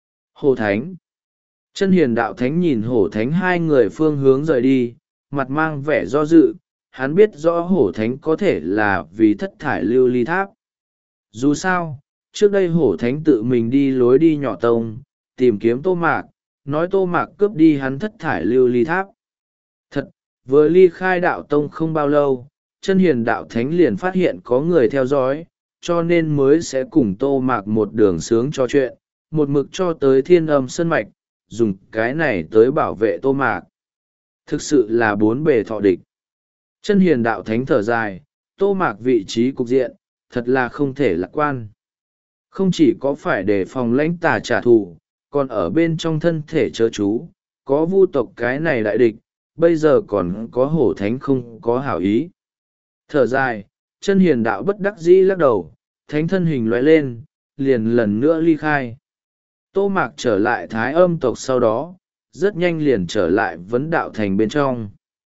Hổ thánh. Chân hiền đạo thánh nhìn hổ thánh hai người phương hướng rời đi, mặt mang vẻ do dự, hắn biết rõ hổ thánh có thể là vì thất thải lưu ly tháp. Dù sao, trước đây hổ thánh tự mình đi lối đi nhỏ tông, tìm kiếm Tô Mạc, nói Tô Mạc cướp đi hắn thất thải lưu ly tháp. Thật, vừa ly khai đạo tông không bao lâu, chân hiền đạo thánh liền phát hiện có người theo dõi, cho nên mới sẽ cùng Tô Mạc một đường sướng cho chuyện, một mực cho tới Thiên Âm Sơn Mạch, dùng cái này tới bảo vệ Tô Mạc. Thực sự là bốn bề thọ địch. Chân hiền đạo thánh thở dài, Tô Mạc vị trí cục diện, thật là không thể lạc quan. Không chỉ có phải đề phòng lãnh tà trả thù, còn ở bên trong thân thể chớ chú, có vu tộc cái này đại địch, bây giờ còn có hổ thánh không có hảo ý. Thở dài, chân hiền đạo bất đắc dĩ lắc đầu, thánh thân hình lóe lên, liền lần nữa ly khai. Tô Mạc trở lại Thái Âm tộc sau đó, rất nhanh liền trở lại vấn đạo thành bên trong.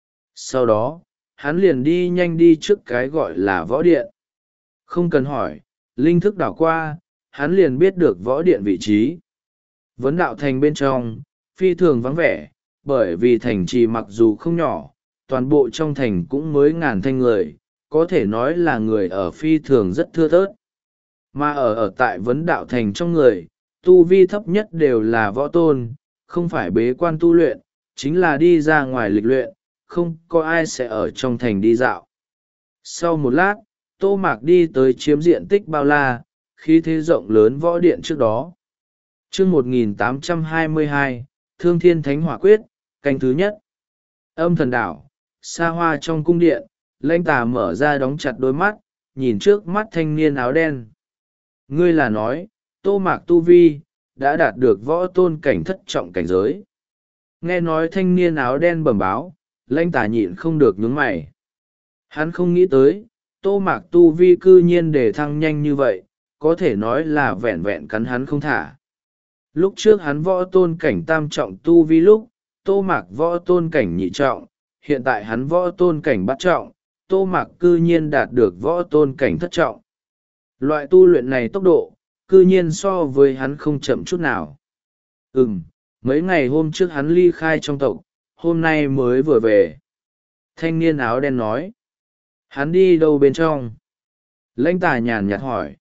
Sau đó, hắn liền đi nhanh đi trước cái gọi là võ điện. Không cần hỏi, linh thức đảo qua, hắn liền biết được võ điện vị trí. Vấn đạo thành bên trong, phi thường vắng vẻ, bởi vì thành trì mặc dù không nhỏ, toàn bộ trong thành cũng mới ngàn thanh người, có thể nói là người ở phi thường rất thưa thớt. Mà ở ở tại vấn đạo thành trong người, tu vi thấp nhất đều là võ tôn, không phải bế quan tu luyện, chính là đi ra ngoài lịch luyện, không có ai sẽ ở trong thành đi dạo. Sau một lát, Tô Mạc đi tới chiếm diện tích bao la, khí thế rộng lớn võ điện trước đó. Chương một nghìn tám trăm hai mươi hai, Thương Thiên Thánh Hỏa Quyết, canh thứ nhất. Âm thần đảo, xa hoa trong cung điện, lãnh tà mở ra đóng chặt đôi mắt, nhìn trước mắt thanh niên áo đen. Ngươi là nói, Tô Mạc tu vi, đã đạt được võ tôn cảnh thất trọng cảnh giới. Nghe nói thanh niên áo đen bẩm báo, lãnh tà nhịn không được nhướng mày. Hắn không nghĩ tới, Tô Mạc tu vi cư nhiên đề thăng nhanh như vậy, có thể nói là vẹn vẹn cắn hắn không thả. Lúc trước hắn võ tôn cảnh tam trọng tu vi lúc, Tô Mạc võ tôn cảnh nhị trọng, hiện tại hắn võ tôn cảnh bát trọng, Tô Mạc cư nhiên đạt được võ tôn cảnh thất trọng. Loại tu luyện này tốc độ, cư nhiên so với hắn không chậm chút nào. Ừm, mấy ngày hôm trước hắn ly khai trong tộc, hôm nay mới vừa về. Thanh niên áo đen nói. Hắn đi đâu bên trong? Lãnh Tà nhàn nhạt hỏi.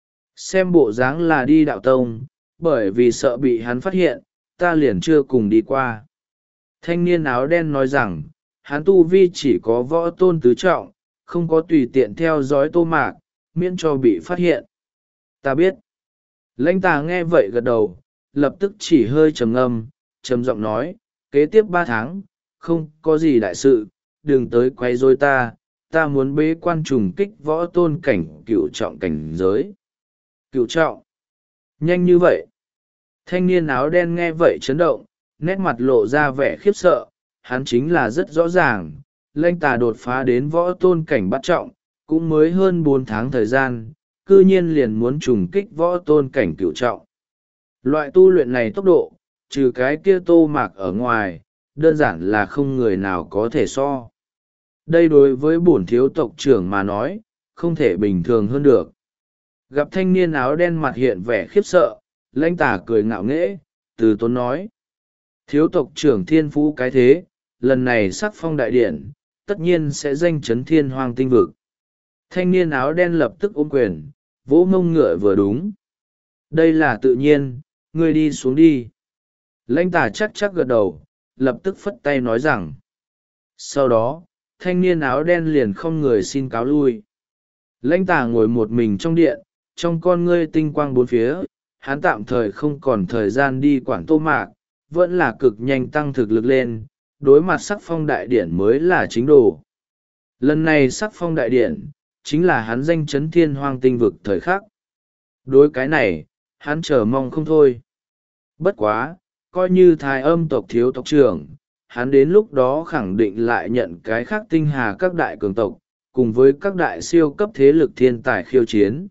Xem bộ dáng là đi đạo tông, bởi vì sợ bị hắn phát hiện, ta liền chưa cùng đi qua. Thanh niên áo đen nói rằng, hắn tu vi chỉ có võ tôn tứ trọng, không có tùy tiện theo dõi Tô Mạc, miễn cho bị phát hiện. Ta biết. Lãnh Tà nghe vậy gật đầu, lập tức chỉ hơi trầm ngâm, trầm giọng nói, kế tiếp ba tháng, không có gì đại sự, đừng tới quay rối ta, ta muốn bế quan trùng kích võ tôn cảnh cựu trọng cảnh giới. Cựu trọng. Nhanh như vậy. Thanh niên áo đen nghe vậy chấn động, nét mặt lộ ra vẻ khiếp sợ, hắn chính là rất rõ ràng, Lãnh Tà đột phá đến võ tôn cảnh bát trọng, cũng mới hơn bốn tháng thời gian, cư nhiên liền muốn trùng kích võ tôn cảnh cựu trọng. Loại tu luyện này tốc độ, trừ cái kia Tô Mạc ở ngoài, đơn giản là không người nào có thể so. Đây đối với bổn thiếu tộc trưởng mà nói, không thể bình thường hơn được. Gặp thanh niên áo đen mặt hiện vẻ khiếp sợ, Lãnh Tà cười ngạo nghễ, từ tốn nói. Thiếu tộc trưởng thiên phú cái thế, lần này sắc phong đại điển, tất nhiên sẽ danh chấn thiên hoang tinh vực. Thanh niên áo đen lập tức ôm quyền, vỗ mông ngựa vừa đúng. Đây là tự nhiên, ngươi đi xuống đi. Lãnh Tà chắc chắc gật đầu, lập tức phất tay nói rằng. Sau đó, thanh niên áo đen liền không người xin cáo lui. Lãnh Tà ngồi một mình trong điện, trong con ngươi tinh quang bốn phía, hắn tạm thời không còn thời gian đi quản Tô Mạc, vẫn là cực nhanh tăng thực lực lên, đối mặt sắc phong đại điển mới là chính đồ. Lần này sắc phong đại điển, chính là hắn danh chấn thiên hoang tinh vực thời khắc. Đối cái này, hắn chờ mong không thôi. Bất quá, coi như thái âm tộc thiếu tộc trưởng, hắn đến lúc đó khẳng định lại nhận cái khác tinh hà các đại cường tộc, cùng với các đại siêu cấp thế lực thiên tài khiêu chiến.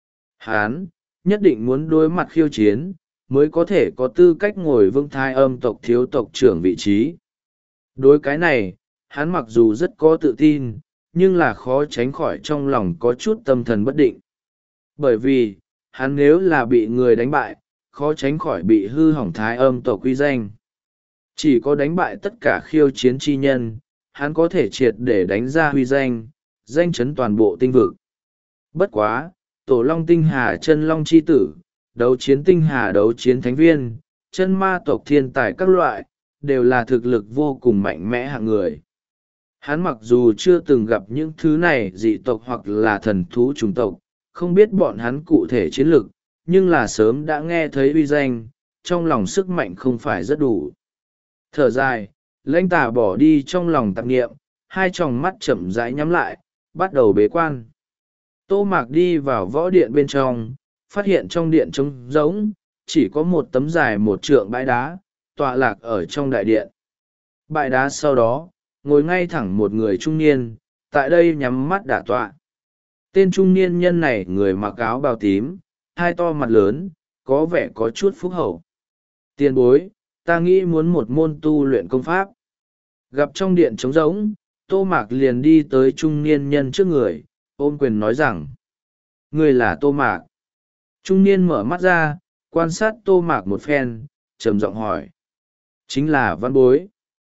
Hắn, nhất định muốn đối mặt khiêu chiến, mới có thể có tư cách ngồi vững thái âm tộc thiếu tộc trưởng vị trí. Đối cái này, hắn mặc dù rất có tự tin, nhưng là khó tránh khỏi trong lòng có chút tâm thần bất định. Bởi vì, hắn nếu là bị người đánh bại, khó tránh khỏi bị hư hỏng thái âm tộc uy danh. Chỉ có đánh bại tất cả khiêu chiến chi nhân, hắn có thể triệt để đánh ra huy danh, danh chấn toàn bộ tinh vực. Bất quá, tổ long tinh hà chân long chi tử, đấu chiến tinh hà đấu chiến thánh viên, chân ma tộc thiên tài các loại, đều là thực lực vô cùng mạnh mẽ hạng người. Hắn mặc dù chưa từng gặp những thứ này dị tộc hoặc là thần thú chủng tộc, không biết bọn hắn cụ thể chiến lực, nhưng là sớm đã nghe thấy uy danh, trong lòng sức mạnh không phải rất đủ. Thở dài, Lãnh Tà bỏ đi trong lòng tạp niệm, hai tròng mắt chậm rãi nhắm lại, bắt đầu bế quan. Tô Mạc đi vào võ điện bên trong, phát hiện trong điện trống rỗng, chỉ có một tấm dài một trượng bãi đá, tọa lạc ở trong đại điện. Bãi đá sau đó, ngồi ngay thẳng một người trung niên, tại đây nhắm mắt đả tọa. Tên trung niên nhân này người mặc áo bào tím, hai to mặt lớn, có vẻ có chút phúc hậu. Tiền bối, ta nghĩ muốn một môn tu luyện công pháp. Gặp trong điện trống rỗng, Tô Mạc liền đi tới trung niên nhân trước người, ôm quyền nói rằng. Người là Tô Mạc. Trung niên mở mắt ra, quan sát Tô Mạc một phen, trầm giọng hỏi. Chính là văn bối.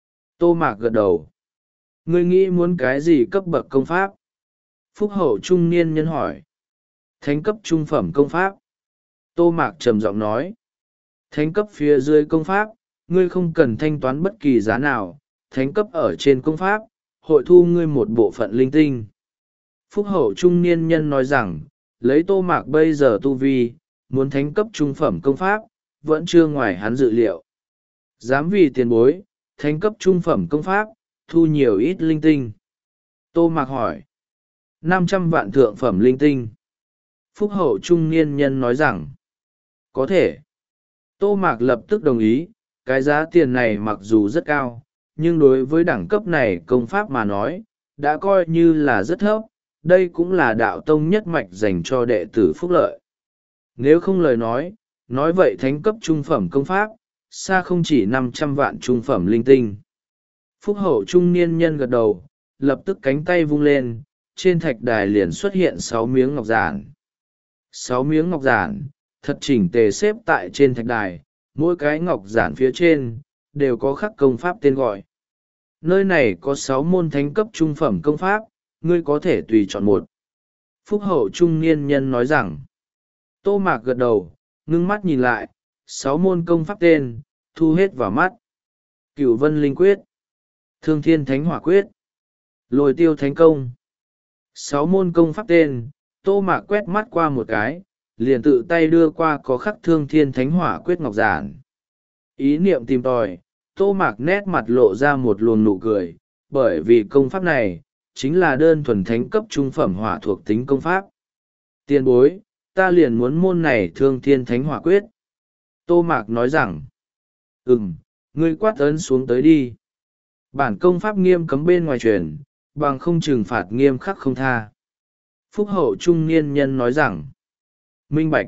Tô Mạc gật đầu. Ngươi nghĩ muốn cái gì cấp bậc công pháp? Phúc hậu trung niên nhân hỏi. Thánh cấp trung phẩm công pháp. Tô Mạc trầm giọng nói. Thánh cấp phía dưới công pháp, ngươi không cần thanh toán bất kỳ giá nào, thánh cấp ở trên công pháp, hội thu ngươi một bộ phận linh tinh. Phúc hậu trung niên nhân nói rằng, lấy Tô Mạc bây giờ tu vi, muốn thánh cấp trung phẩm công pháp, vẫn chưa ngoài hắn dự liệu. Dám vì tiền bối, thánh cấp trung phẩm công pháp, thu nhiều ít linh tinh. Tô Mạc hỏi. năm trăm vạn thượng phẩm linh tinh. Phúc hậu trung niên nhân nói rằng, có thể. Tô Mạc lập tức đồng ý, cái giá tiền này mặc dù rất cao, nhưng đối với đẳng cấp này công pháp mà nói, đã coi như là rất thấp, đây cũng là đạo tông nhất mạch dành cho đệ tử phúc lợi. Nếu không lời nói, nói vậy thánh cấp trung phẩm công pháp, xa không chỉ năm trăm vạn trung phẩm linh tinh. Phúc hậu trung niên nhân gật đầu, lập tức cánh tay vung lên, trên thạch đài liền xuất hiện sáu miếng ngọc giản. Sáu miếng ngọc giản, thật chỉnh tề xếp tại trên thạch đài, mỗi cái ngọc giản phía trên, đều có khắc công pháp tên gọi. Nơi này có sáu môn thánh cấp trung phẩm công pháp, ngươi có thể tùy chọn một. Phúc hậu trung niên nhân nói rằng, Tô Mạc gật đầu, ngưng mắt nhìn lại, sáu môn công pháp tên, thu hết vào mắt. Cửu Vân Linh Quyết, Thương Thiên Thánh Hỏa Quyết, Lôi Tiêu Thánh Công. Sáu môn công pháp tên, Tô Mạc quét mắt qua một cái, liền tự tay đưa qua có khắc Thương Thiên Thánh Hỏa Quyết ngọc giản. Ý niệm tìm tòi, Tô Mạc nét mặt lộ ra một luồng nụ cười, bởi vì công pháp này, chính là đơn thuần thánh cấp trung phẩm hỏa thuộc tính công pháp. Tiền bối, ta liền muốn môn này Thương Thiên Thánh Hỏa Quyết. Tô Mạc nói rằng, ừm, ngươi quát ấn xuống tới đi. Bản công pháp nghiêm cấm bên ngoài truyền, bằng không trừng phạt nghiêm khắc không tha. Phúc hậu trung niên nhân nói rằng, minh bạch.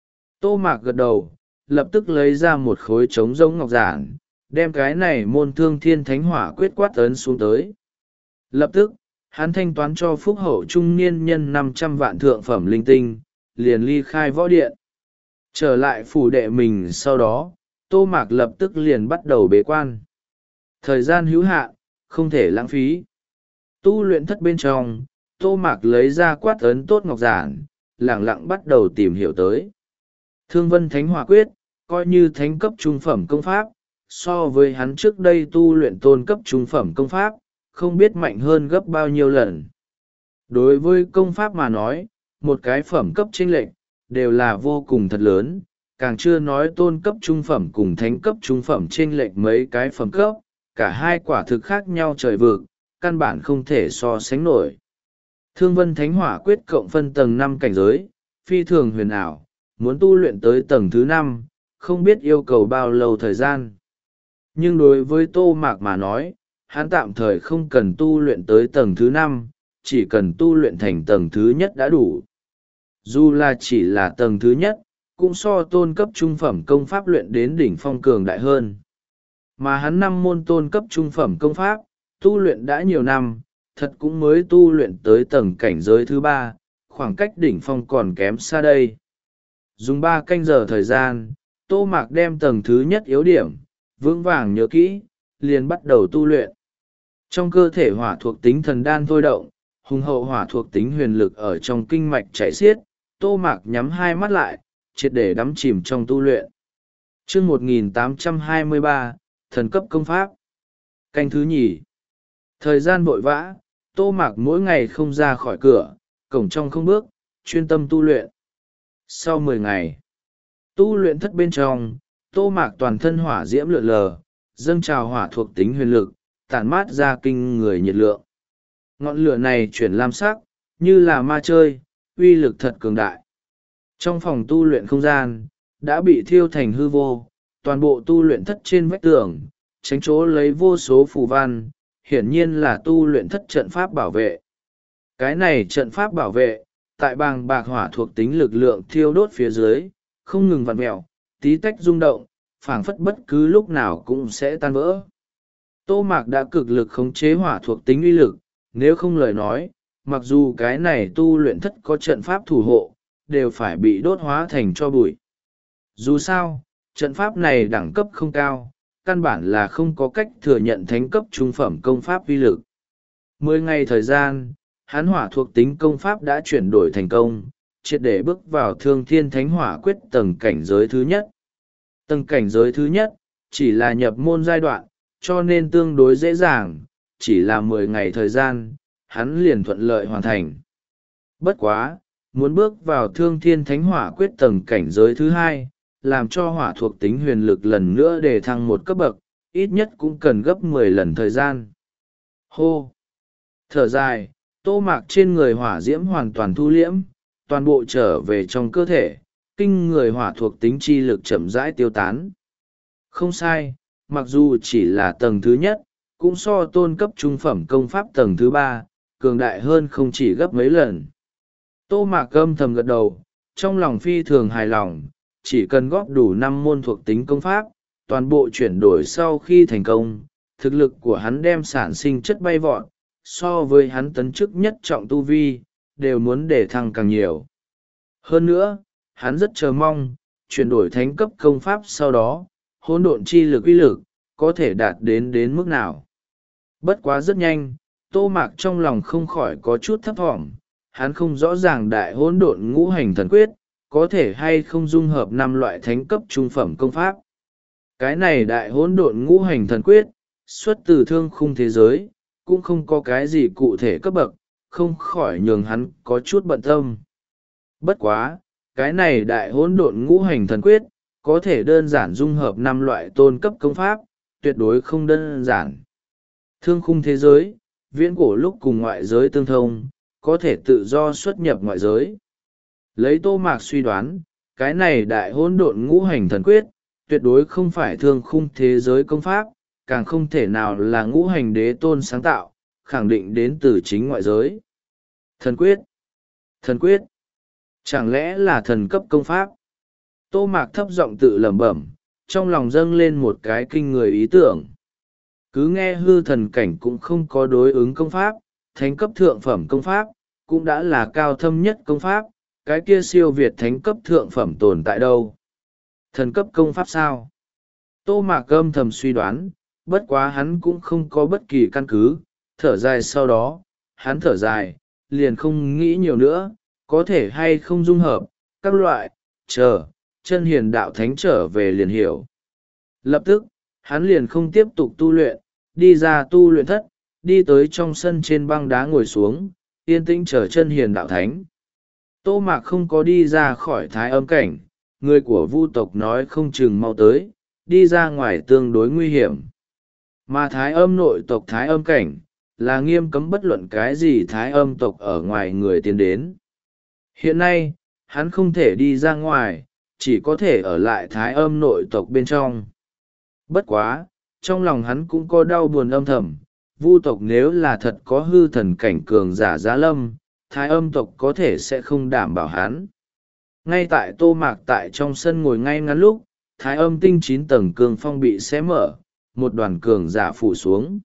Tô Mạc gật đầu, lập tức lấy ra một khối trống rỗng ngọc giản, đem cái này môn Thương Thiên Thánh Hỏa Quyết quát ấn xuống tới. Lập tức, hắn thanh toán cho phúc hậu trung niên nhân năm trăm vạn thượng phẩm linh tinh, liền ly khai võ điện. Trở lại phủ đệ mình sau đó, Tô Mạc lập tức liền bắt đầu bế quan. Thời gian hữu hạn, không thể lãng phí. Tu luyện thất bên trong, Tô Mạc lấy ra quát ấn tốt ngọc giản, lẳng lặng bắt đầu tìm hiểu tới. Thương Vân Thánh Hỏa Quyết, coi như thánh cấp trung phẩm công pháp, so với hắn trước đây tu luyện tôn cấp trung phẩm công pháp, không biết mạnh hơn gấp bao nhiêu lần. Đối với công pháp mà nói, một cái phẩm cấp chênh lệch, đều là vô cùng thật lớn, càng chưa nói tôn cấp trung phẩm cùng thánh cấp trung phẩm chênh lệch mấy cái phẩm cấp, cả hai quả thực khác nhau trời vực, căn bản không thể so sánh nổi. Thương Vân Thánh Hỏa Quyết cộng phân tầng năm cảnh giới, phi thường huyền ảo, muốn tu luyện tới tầng thứ năm, không biết yêu cầu bao lâu thời gian. Nhưng đối với Tô Mạc mà nói, hắn tạm thời không cần tu luyện tới tầng thứ năm, chỉ cần tu luyện thành tầng thứ nhất đã đủ. Dù là chỉ là tầng thứ nhất, cũng so tôn cấp trung phẩm công pháp luyện đến đỉnh phong cường đại hơn. Mà hắn năm môn tôn cấp trung phẩm công pháp, tu luyện đã nhiều năm, thật cũng mới tu luyện tới tầng cảnh giới thứ ba, khoảng cách đỉnh phong còn kém xa đây. Dùng ba canh giờ thời gian, Tô Mạc đem tầng thứ nhất yếu điểm, vững vàng nhớ kỹ, liền bắt đầu tu luyện. Trong cơ thể hỏa thuộc tính thần đan thôi động, hùng hậu hỏa thuộc tính huyền lực ở trong kinh mạch chảy xiết, Tô Mạc nhắm hai mắt lại, triệt để đắm chìm trong tu luyện. Chương một nghìn tám trăm hai mươi ba, Thần cấp công pháp. Canh thứ nhì. Thời gian vội vã, Tô Mạc mỗi ngày không ra khỏi cửa, cổng trong không bước, chuyên tâm tu luyện. Sau mười ngày, tu luyện thất bên trong, Tô Mạc toàn thân hỏa diễm lượn lờ, dâng trào hỏa thuộc tính huyền lực, tản mát ra kinh người nhiệt lượng. Ngọn lửa này chuyển lam sắc, như là ma chơi, uy lực thật cường đại. Trong phòng tu luyện không gian, đã bị thiêu thành hư vô, toàn bộ tu luyện thất trên vách tường, tránh chỗ lấy vô số phù văn, hiển nhiên là tu luyện thất trận pháp bảo vệ. Cái này trận pháp bảo vệ, tại bàng bạc hỏa thuộc tính lực lượng thiêu đốt phía dưới, không ngừng vặn mẹo, tí tách rung động, phảng phất bất cứ lúc nào cũng sẽ tan vỡ. Tô Mạc đã cực lực khống chế hỏa thuộc tính uy lực, nếu không lời nói, mặc dù cái này tu luyện thất có trận pháp thủ hộ, đều phải bị đốt hóa thành cho bụi. Dù sao, trận pháp này đẳng cấp không cao, căn bản là không có cách thừa nhận thánh cấp trung phẩm công pháp uy lực. Mười ngày thời gian, hắn hỏa thuộc tính công pháp đã chuyển đổi thành công, triệt để bước vào Thương Thiên Thánh Hỏa Quyết tầng cảnh giới thứ nhất. Tầng cảnh giới thứ nhất, chỉ là nhập môn giai đoạn, cho nên tương đối dễ dàng, chỉ là mười ngày thời gian, hắn liền thuận lợi hoàn thành. Bất quá, muốn bước vào Thương Thiên Thánh Hỏa Quyết tầng cảnh giới thứ hai, làm cho hỏa thuộc tính huyền lực lần nữa để thăng một cấp bậc, ít nhất cũng cần gấp mười lần thời gian. Hô! Thở dài, Tô Mạc trên người hỏa diễm hoàn toàn thu liễm, toàn bộ trở về trong cơ thể, kinh người hỏa thuộc tính chi lực chậm rãi tiêu tán. Không sai, mặc dù chỉ là tầng thứ nhất, cũng so tôn cấp trung phẩm công pháp tầng thứ ba, cường đại hơn không chỉ gấp mấy lần. Tô Mạc âm thầm gật đầu, trong lòng phi thường hài lòng, chỉ cần góp đủ năm môn thuộc tính công pháp, toàn bộ chuyển đổi sau khi thành công, thực lực của hắn đem sản sinh chất bay vọt, so với hắn tấn chức nhất trọng tu vi, đều muốn để thăng càng nhiều. Hơn nữa, hắn rất chờ mong, chuyển đổi thánh cấp công pháp sau đó, hỗn độn chi lực uy lực, có thể đạt đến đến mức nào. Bất quá rất nhanh, Tô Mạc trong lòng không khỏi có chút thấp thỏm, hắn không rõ ràng đại hỗn độn ngũ hành thần quyết, có thể hay không dung hợp năm loại thánh cấp trung phẩm công pháp. Cái này đại hỗn độn ngũ hành thần quyết, xuất từ thương khung thế giới, cũng không có cái gì cụ thể cấp bậc, không khỏi nhường hắn có chút bận tâm. Bất quá, cái này đại hỗn độn ngũ hành thần quyết, có thể đơn giản dung hợp năm loại tôn cấp công pháp, tuyệt đối không đơn giản. Thương khung thế giới, viễn cổ lúc cùng ngoại giới tương thông, có thể tự do xuất nhập ngoại giới. Lấy Tô Mạc suy đoán, cái này đại hỗn độn ngũ hành thần quyết, tuyệt đối không phải thương khung thế giới công pháp, càng không thể nào là ngũ hành đế tôn sáng tạo, khẳng định đến từ chính ngoại giới. Thần quyết, thần quyết, chẳng lẽ là thần cấp công pháp? Tô Mạc thấp giọng tự lẩm bẩm, trong lòng dâng lên một cái kinh người ý tưởng. Cứ nghe hư thần cảnh cũng không có đối ứng công pháp, thánh cấp thượng phẩm công pháp, cũng đã là cao thâm nhất công pháp, cái kia siêu việt thánh cấp thượng phẩm tồn tại đâu. Thần cấp công pháp sao? Tô Mạc âm thầm suy đoán, bất quá hắn cũng không có bất kỳ căn cứ, thở dài sau đó, hắn thở dài, liền không nghĩ nhiều nữa, có thể hay không dung hợp, các loại, chờ, chân hiền đạo thánh trở về liền hiểu. Lập tức, hắn liền không tiếp tục tu luyện, đi ra tu luyện thất, đi tới trong sân trên băng đá ngồi xuống, yên tĩnh chờ chân hiền đạo thánh. Tô Mạc không có đi ra khỏi thái âm cảnh, người của Vu tộc nói không chừng mau tới, đi ra ngoài tương đối nguy hiểm. Mà thái âm nội tộc thái âm cảnh, là nghiêm cấm bất luận cái gì thái âm tộc ở ngoài người tiến đến. Hiện nay, hắn không thể đi ra ngoài, chỉ có thể ở lại thái âm nội tộc bên trong. Bất quá, trong lòng hắn cũng có đau buồn âm thầm, Vu tộc nếu là thật có hư thần cảnh cường giả giá lâm, thái âm tộc có thể sẽ không đảm bảo hắn. Ngay tại Tô Mạc tại trong sân ngồi ngay ngắn lúc, thái âm tinh chín tầng cường phong bị xé mở, một đoàn cường giả phủ xuống.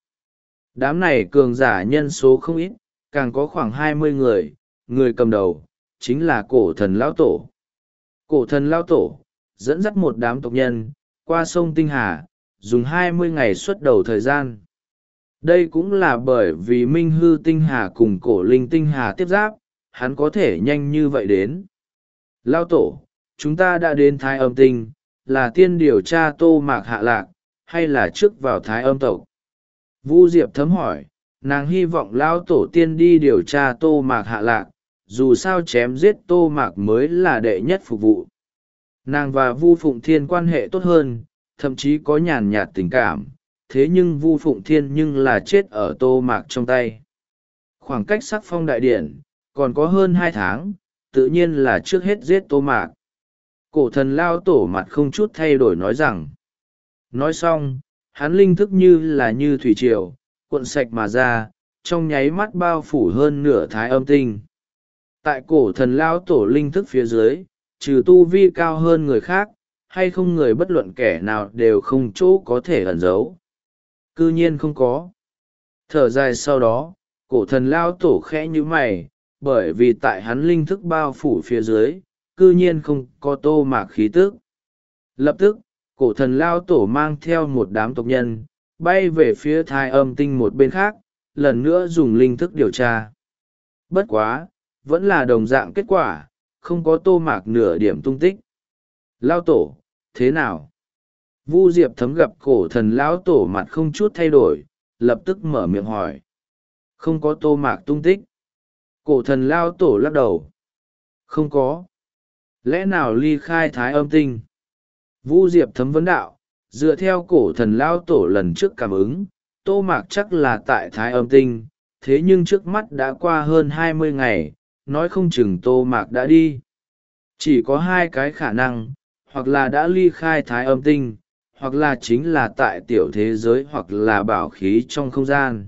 Đám này cường giả nhân số không ít, càng có khoảng hai mươi người, người cầm đầu, chính là cổ thần lão tổ. Cổ thần lão tổ, dẫn dắt một đám tộc nhân, qua sông Tinh Hà, dùng hai mươi ngày xuất đầu thời gian. Đây cũng là bởi vì Minh Hư Tinh Hà cùng cổ linh Tinh Hà tiếp giáp, hắn có thể nhanh như vậy đến. Lão tổ, chúng ta đã đến Thái âm tinh, là tiên điều tra Tô Mạc hạ lạc, hay là trước vào Thái âm tộc? Vu Diệp thấm hỏi, nàng hy vọng Lão tổ tiên đi điều tra Tô Mạc hạ lạc, dù sao chém giết Tô Mạc mới là đệ nhất phục vụ. Nàng và Vu Phụng Thiên quan hệ tốt hơn, thậm chí có nhàn nhạt tình cảm, thế nhưng Vu Phụng Thiên nhưng là chết ở Tô Mạc trong tay. Khoảng cách sắc phong đại điển, còn có hơn hai tháng, tự nhiên là trước hết giết Tô Mạc. Cổ thần lao tổ mặt không chút thay đổi nói rằng. Nói xong, hắn linh thức như là như thủy triều, cuộn sạch mà ra, trong nháy mắt bao phủ hơn nửa thái âm tinh. Tại cổ thần lao tổ linh thức phía dưới, trừ tu vi cao hơn người khác, hay không người bất luận kẻ nào đều không chỗ có thể ẩn giấu. Cư nhiên không có. Thở dài sau đó, cổ thần lao tổ khẽ như mày, bởi vì tại hắn linh thức bao phủ phía dưới, cư nhiên không có Tô Mạc khí tức. Lập tức, cổ thần lao tổ mang theo một đám tộc nhân, bay về phía thai âm tinh một bên khác, lần nữa dùng linh thức điều tra. Bất quá, vẫn là đồng dạng kết quả, không có Tô Mạc nửa điểm tung tích. Lao tổ, thế nào? Vu Diệp thấm gặp cổ thần lão tổ mặt không chút thay đổi, lập tức mở miệng hỏi. Không có Tô Mạc tung tích. Cổ thần lao tổ lắc đầu. Không có. Lẽ nào ly khai thái âm tinh? Vu Diệp thấm vấn đạo, dựa theo cổ thần lao tổ lần trước cảm ứng, Tô Mạc chắc là tại thái âm tinh, thế nhưng trước mắt đã qua hơn hai mươi ngày, nói không chừng Tô Mạc đã đi. Chỉ có hai cái khả năng, hoặc là đã ly khai thái âm tinh, hoặc là chính là tại tiểu thế giới hoặc là bảo khí trong không gian.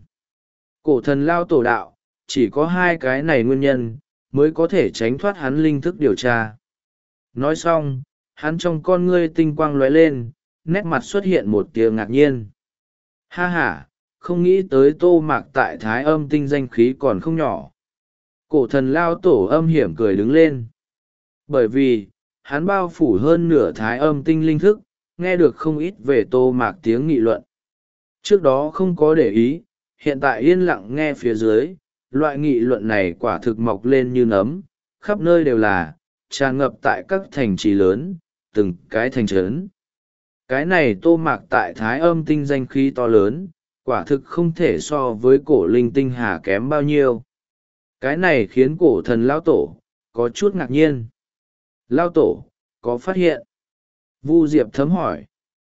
Cổ thần lao tổ đạo, chỉ có hai cái này nguyên nhân, mới có thể tránh thoát hắn linh thức điều tra. Nói xong, Hắn trong con ngươi tinh quang lóe lên, nét mặt xuất hiện một tia ngạc nhiên. Ha ha, không nghĩ tới Tô Mạc tại Thái Âm tinh danh khí còn không nhỏ. Cổ thần lao tổ âm hiểm cười đứng lên. Bởi vì, hắn bao phủ hơn nửa Thái Âm tinh linh thức, nghe được không ít về Tô Mạc tiếng nghị luận. Trước đó không có để ý, hiện tại yên lặng nghe phía dưới, loại nghị luận này quả thực mọc lên như nấm, khắp nơi đều là, tràn ngập tại các thành trì lớn, từng cái thành trấn. Cái này Tô Mạc tại Thái Âm tinh danh khí to lớn, quả thực không thể so với cổ linh tinh hà kém bao nhiêu. Cái này khiến cổ thần lao tổ có chút ngạc nhiên. Lao tổ có phát hiện? Vu Diệp thấm hỏi.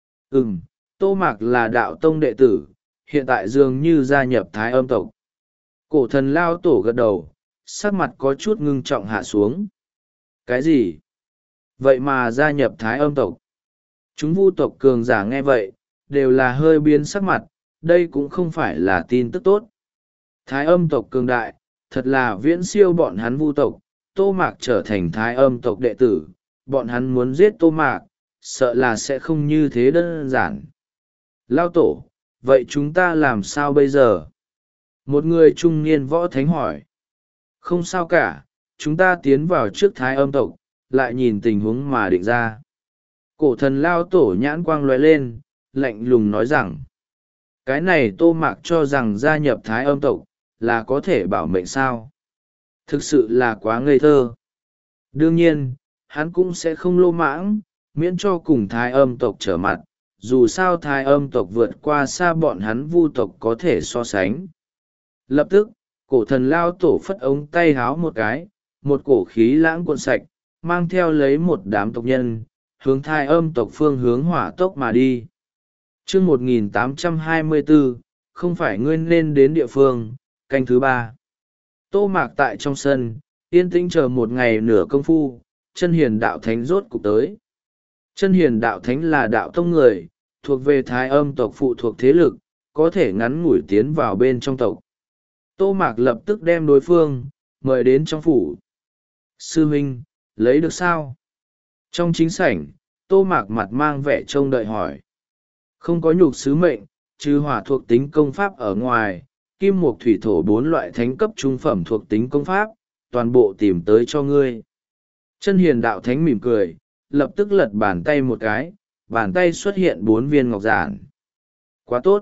Ừm, Tô Mạc là đạo tông đệ tử, hiện tại dường như gia nhập Thái Âm tộc. Cổ thần lao tổ gật đầu, sắc mặt có chút ngưng trọng hạ xuống. Cái gì? Vậy mà gia nhập Thái Âm tộc? Chúng vu tộc cường giả nghe vậy, đều là hơi biến sắc mặt, đây cũng không phải là tin tức tốt. Thái Âm tộc cường đại, thật là viễn siêu bọn hắn vu tộc, Tô Mạc trở thành Thái Âm tộc đệ tử, bọn hắn muốn giết Tô Mạc, sợ là sẽ không như thế đơn giản. Lao tổ, vậy chúng ta làm sao bây giờ? Một người trung niên võ thánh hỏi. Không sao cả, chúng ta tiến vào trước Thái Âm tộc, lại nhìn tình huống mà định ra. Cổ thần lao tổ nhãn quang lóe lên, lạnh lùng nói rằng, cái này Tô Mạc cho rằng gia nhập Thái Âm tộc, là có thể bảo mệnh sao? Thực sự là quá ngây thơ. Đương nhiên, hắn cũng sẽ không lô mãng, miễn cho cùng Thái Âm tộc trở mặt, dù sao Thái Âm tộc vượt qua xa bọn hắn vu tộc có thể so sánh. Lập tức, cổ thần lao tổ phất ống tay háo một cái, một cổ khí lãng cuộn sạch, mang theo lấy một đám tộc nhân, hướng Thái Âm tộc phương hướng hỏa tốc mà đi. Chương một nghìn tám trăm hai mươi bốn, không phải ngươi nên đến địa phương, canh thứ ba. Tô Mạc tại trong sân, yên tĩnh chờ một ngày nửa công phu, chân hiền đạo thánh rốt cục tới. Chân hiền đạo thánh là đạo tông người, thuộc về Thái Âm tộc phụ thuộc thế lực, có thể ngắn ngủi tiến vào bên trong tộc. Tô Mạc lập tức đem đối phương, mời đến trong phủ. Sư huynh, lấy được sao? Trong chính sảnh, Tô Mạc mặt mang vẻ trông đợi hỏi. Không có nhục sứ mệnh, trừ hỏa thuộc tính công pháp ở ngoài, kim mộc thủy thổ bốn loại thánh cấp trung phẩm thuộc tính công pháp, toàn bộ tìm tới cho ngươi. Chân hiền đạo thánh mỉm cười, lập tức lật bàn tay một cái, bàn tay xuất hiện bốn viên ngọc giản. Quá tốt!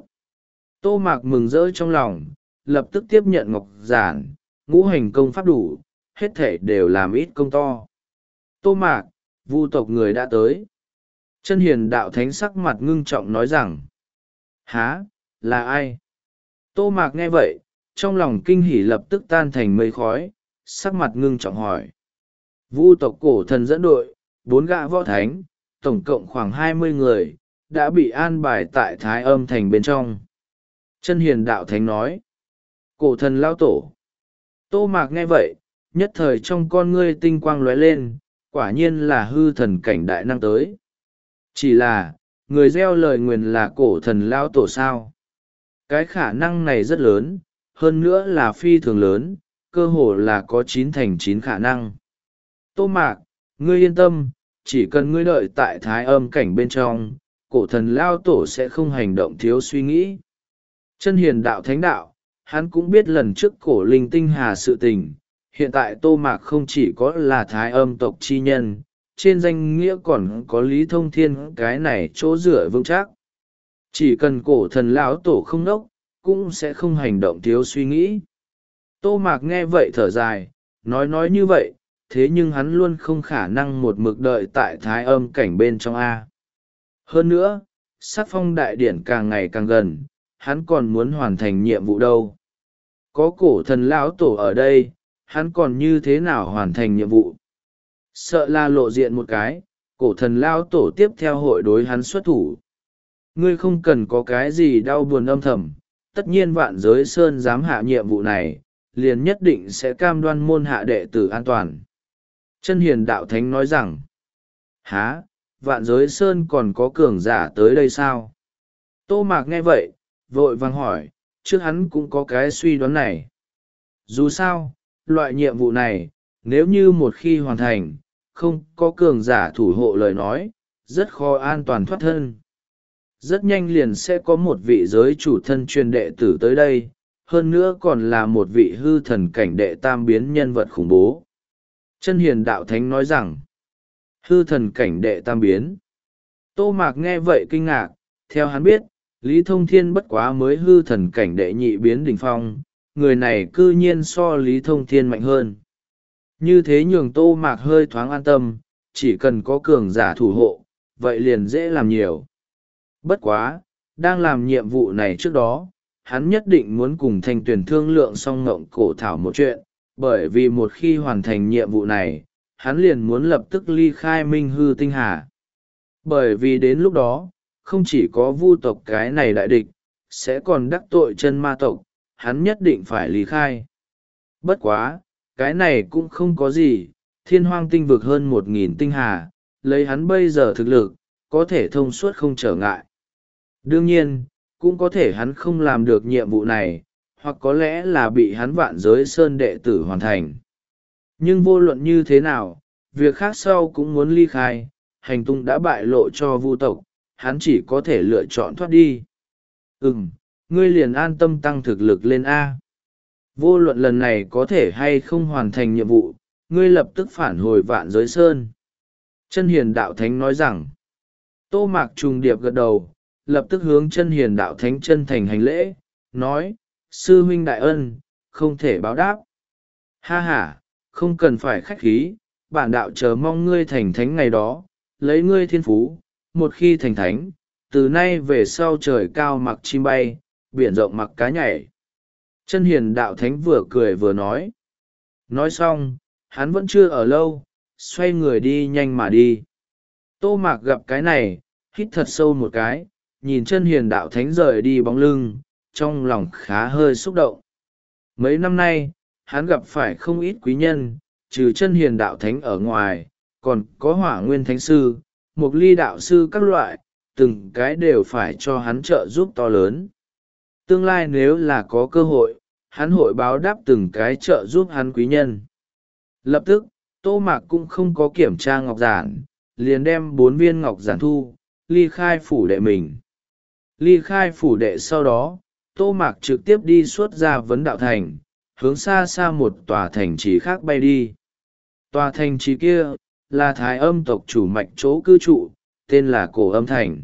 Tô Mạc mừng rỡ trong lòng, lập tức tiếp nhận ngọc giản, ngũ hành công pháp đủ, hết thể đều làm ít công to. Tô Mạc, vu tộc người đã tới. Chân hiền đạo thánh sắc mặt ngưng trọng nói rằng, há, là ai? Tô Mạc nghe vậy, trong lòng kinh hỉ lập tức tan thành mây khói, sắc mặt ngưng trọng hỏi. Vu tộc cổ thần dẫn đội, bốn gã võ thánh, tổng cộng khoảng hai mươi người, đã bị an bài tại Thái Âm thành bên trong. Chân hiền đạo thánh nói, cổ thần lao tổ. Tô Mạc nghe vậy, nhất thời trong con ngươi tinh quang lóe lên, quả nhiên là hư thần cảnh đại năng tới. Chỉ là, người gieo lời nguyền là cổ thần lao tổ sao? Cái khả năng này rất lớn, hơn nữa là phi thường lớn, cơ hồ là có chín thành chín khả năng. Tô Mạc, ngươi yên tâm, chỉ cần ngươi đợi tại Thái Âm cảnh bên trong, cổ thần lao tổ sẽ không hành động thiếu suy nghĩ. Chân hiền đạo thánh đạo, hắn cũng biết lần trước cổ linh tinh hà sự tình, hiện tại Tô Mạc không chỉ có là Thái Âm tộc chi nhân, trên danh nghĩa còn có Lý Thông Thiên cái này chỗ dựa vững chắc. Chỉ cần cổ thần lão tổ không nốc, cũng sẽ không hành động thiếu suy nghĩ. Tô Mạc nghe vậy thở dài, nói nói như vậy, thế nhưng hắn luôn không khả năng một mực đợi tại Thái Âm cảnh bên trong A. Hơn nữa, sắc phong đại điển càng ngày càng gần, hắn còn muốn hoàn thành nhiệm vụ đâu. Có cổ thần lão tổ ở đây, hắn còn như thế nào hoàn thành nhiệm vụ? Sợ là lộ diện một cái, cổ thần lão tổ tiếp theo hội đối hắn xuất thủ. Ngươi không cần có cái gì đau buồn âm thầm, tất nhiên vạn giới sơn dám hạ nhiệm vụ này, liền nhất định sẽ cam đoan môn hạ đệ tử an toàn. Chân hiền đạo thánh nói rằng, há, vạn giới sơn còn có cường giả tới đây sao? Tô Mạc nghe vậy, vội vàng hỏi, trước hắn cũng có cái suy đoán này. Dù sao, loại nhiệm vụ này, nếu như một khi hoàn thành, không có cường giả thủ hộ lời nói, rất khó an toàn thoát thân. Rất nhanh liền sẽ có một vị giới chủ thân truyền đệ tử tới đây, hơn nữa còn là một vị hư thần cảnh đệ tam biến nhân vật khủng bố. Chân hiền đạo thánh nói rằng, hư thần cảnh đệ tam biến. Tô Mạc nghe vậy kinh ngạc, theo hắn biết, Lý Thông Thiên bất quá mới hư thần cảnh đệ nhị biến đỉnh phong, người này cư nhiên so Lý Thông Thiên mạnh hơn. Như thế nhường Tô Mạc hơi thoáng an tâm, chỉ cần có cường giả thủ hộ, vậy liền dễ làm nhiều. Bất quá, đang làm nhiệm vụ này trước đó, hắn nhất định muốn cùng Thanh Tuyền thương lượng song ngộng cổ thảo một chuyện, bởi vì một khi hoàn thành nhiệm vụ này, hắn liền muốn lập tức ly khai Minh Hư Tinh Hà. Bởi vì đến lúc đó, không chỉ có vu tộc cái này đại địch, sẽ còn đắc tội chân ma tộc, hắn nhất định phải ly khai. Bất quá, cái này cũng không có gì, thiên hoang tinh vực hơn một nghìn tinh hà, lấy hắn bây giờ thực lực, có thể thông suốt không trở ngại. Đương nhiên, cũng có thể hắn không làm được nhiệm vụ này, hoặc có lẽ là bị hắn vạn giới sơn đệ tử hoàn thành. Nhưng vô luận như thế nào, việc khác sau cũng muốn ly khai, hành tung đã bại lộ cho vu tộc, hắn chỉ có thể lựa chọn thoát đi. Ừm, ngươi liền an tâm tăng thực lực lên A. Vô luận lần này có thể hay không hoàn thành nhiệm vụ, ngươi lập tức phản hồi vạn giới sơn. Chân hiền đạo thánh nói rằng, Tô Mạc trùng điệp gật đầu, lập tức hướng chân hiền đạo thánh chân thành hành lễ, nói, sư huynh đại ân, không thể báo đáp. Ha ha, không cần phải khách khí, bản đạo chờ mong ngươi thành thánh ngày đó, lấy ngươi thiên phú, một khi thành thánh, từ nay về sau trời cao mặc chim bay, biển rộng mặc cá nhảy. Chân hiền đạo thánh vừa cười vừa nói. Nói xong, hắn vẫn chưa ở lâu, xoay người đi nhanh mà đi. Tô Mạc gặp cái này, hít thật sâu một cái, nhìn chân hiền đạo thánh rời đi bóng lưng, trong lòng khá hơi xúc động. Mấy năm nay, hắn gặp phải không ít quý nhân, trừ chân hiền đạo thánh ở ngoài, còn có hỏa nguyên thánh sư, mục ly đạo sư các loại, từng cái đều phải cho hắn trợ giúp to lớn. Tương lai nếu là có cơ hội, hắn hội báo đáp từng cái trợ giúp hắn quý nhân. Lập tức, Tô Mạc cũng không có kiểm tra ngọc giản, liền đem bốn viên ngọc giản thu, ly khai phủ đệ mình. Ly khai phủ đệ sau đó, Tô Mạc trực tiếp đi suốt ra vấn đạo thành, hướng xa xa một tòa thành trì khác bay đi. Tòa thành trì kia, là Thái Âm tộc chủ mạch chỗ cư trụ, tên là Cổ Âm Thành.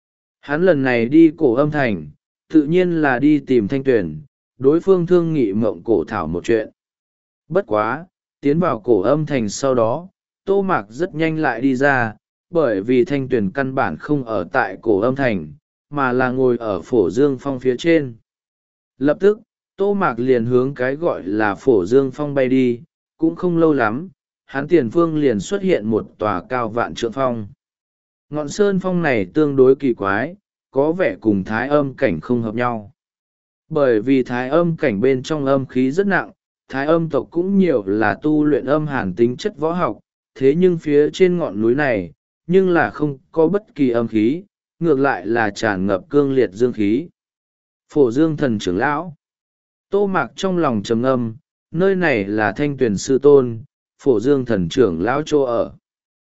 Hắn lần này đi Cổ Âm Thành, tự nhiên là đi tìm Thanh Tuyền, đối phương thương nghị mộng cổ thảo một chuyện. Bất quá, tiến vào Cổ Âm Thành sau đó, Tô Mạc rất nhanh lại đi ra, bởi vì Thanh Tuyền căn bản không ở tại Cổ Âm Thành, mà là ngồi ở Phổ Dương Phong phía trên. Lập tức, Tô Mạc liền hướng cái gọi là Phổ Dương Phong bay đi, cũng không lâu lắm, hắn tiền phương liền xuất hiện một tòa cao vạn trượng phong. Ngọn sơn phong này tương đối kỳ quái, có vẻ cùng thái âm cảnh không hợp nhau. Bởi vì thái âm cảnh bên trong âm khí rất nặng, thái âm tộc cũng nhiều là tu luyện âm hàn tính chất võ học, thế nhưng phía trên ngọn núi này, nhưng là không có bất kỳ âm khí, ngược lại là tràn ngập cương liệt dương khí. Phổ Dương thần trưởng lão. Tô Mạc trong lòng trầm ngâm, nơi này là Thanh Tuyền sư tôn, Phổ Dương thần trưởng lão chỗ ở.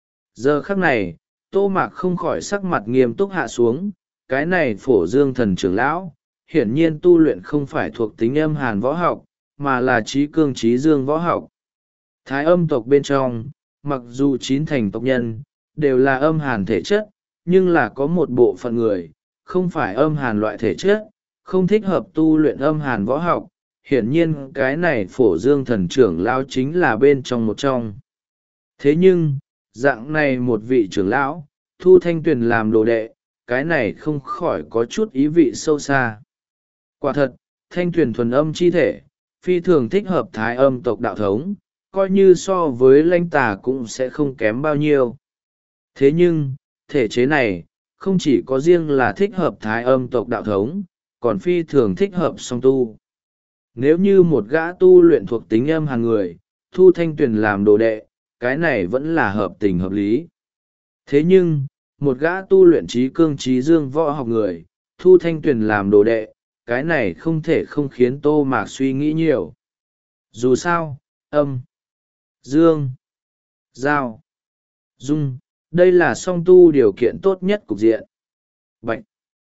Giờ khắc này, Tô Mạc không khỏi sắc mặt nghiêm túc hạ xuống, cái này Phổ Dương thần trưởng lão, hiển nhiên tu luyện không phải thuộc tính âm hàn võ học, mà là trí cương trí dương võ học. Thái âm tộc bên trong, mặc dù chín thành tộc nhân, đều là âm hàn thể chất, nhưng là có một bộ phận người, không phải âm hàn loại thể chất, không thích hợp tu luyện âm hàn võ học. Hiển nhiên cái này Phổ Dương thần trưởng lão chính là bên trong một trong. Thế nhưng, dạng này một vị trưởng lão, thu Thanh Tuyền làm đồ đệ, cái này không khỏi có chút ý vị sâu xa. Quả thật, Thanh Tuyền thuần âm chi thể, phi thường thích hợp thái âm tộc đạo thống, coi như so với lãnh tà cũng sẽ không kém bao nhiêu. Thế nhưng, thể chế này, không chỉ có riêng là thích hợp thái âm tộc đạo thống, còn phi thường thích hợp song tu. Nếu như một gã tu luyện thuộc tính âm hàn người, thu Thanh Tuyền làm đồ đệ, cái này vẫn là hợp tình hợp lý. Thế nhưng, một gã tu luyện trí cương trí dương võ học người, thu Thanh Tuyền làm đồ đệ, cái này không thể không khiến Tô Mạc suy nghĩ nhiều. Dù sao, âm, dương, giao, Dung, đây là song tu điều kiện tốt nhất cục diện. Bạch.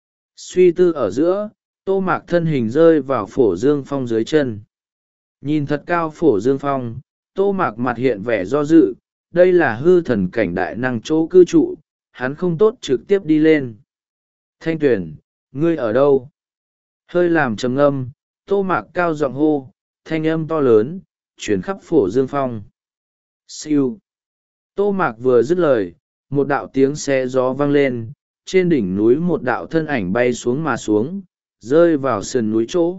Suy tư ở giữa, Tô Mạc thân hình rơi vào Phổ Dương Phong dưới chân. Nhìn thật cao Phổ Dương Phong, Tô Mạc mặt hiện vẻ do dự, đây là hư thần cảnh đại năng chỗ cư trụ, hắn không tốt trực tiếp đi lên. Thanh Tuyền, ngươi ở đâu? Hơi làm trầm ngâm, Tô Mạc cao giọng hô, thanh âm to lớn, chuyển khắp Phổ Dương Phong. Siêu. Tô Mạc vừa dứt lời, một đạo tiếng xe gió vang lên, trên đỉnh núi một đạo thân ảnh bay xuống mà xuống, rơi vào sườn núi chỗ.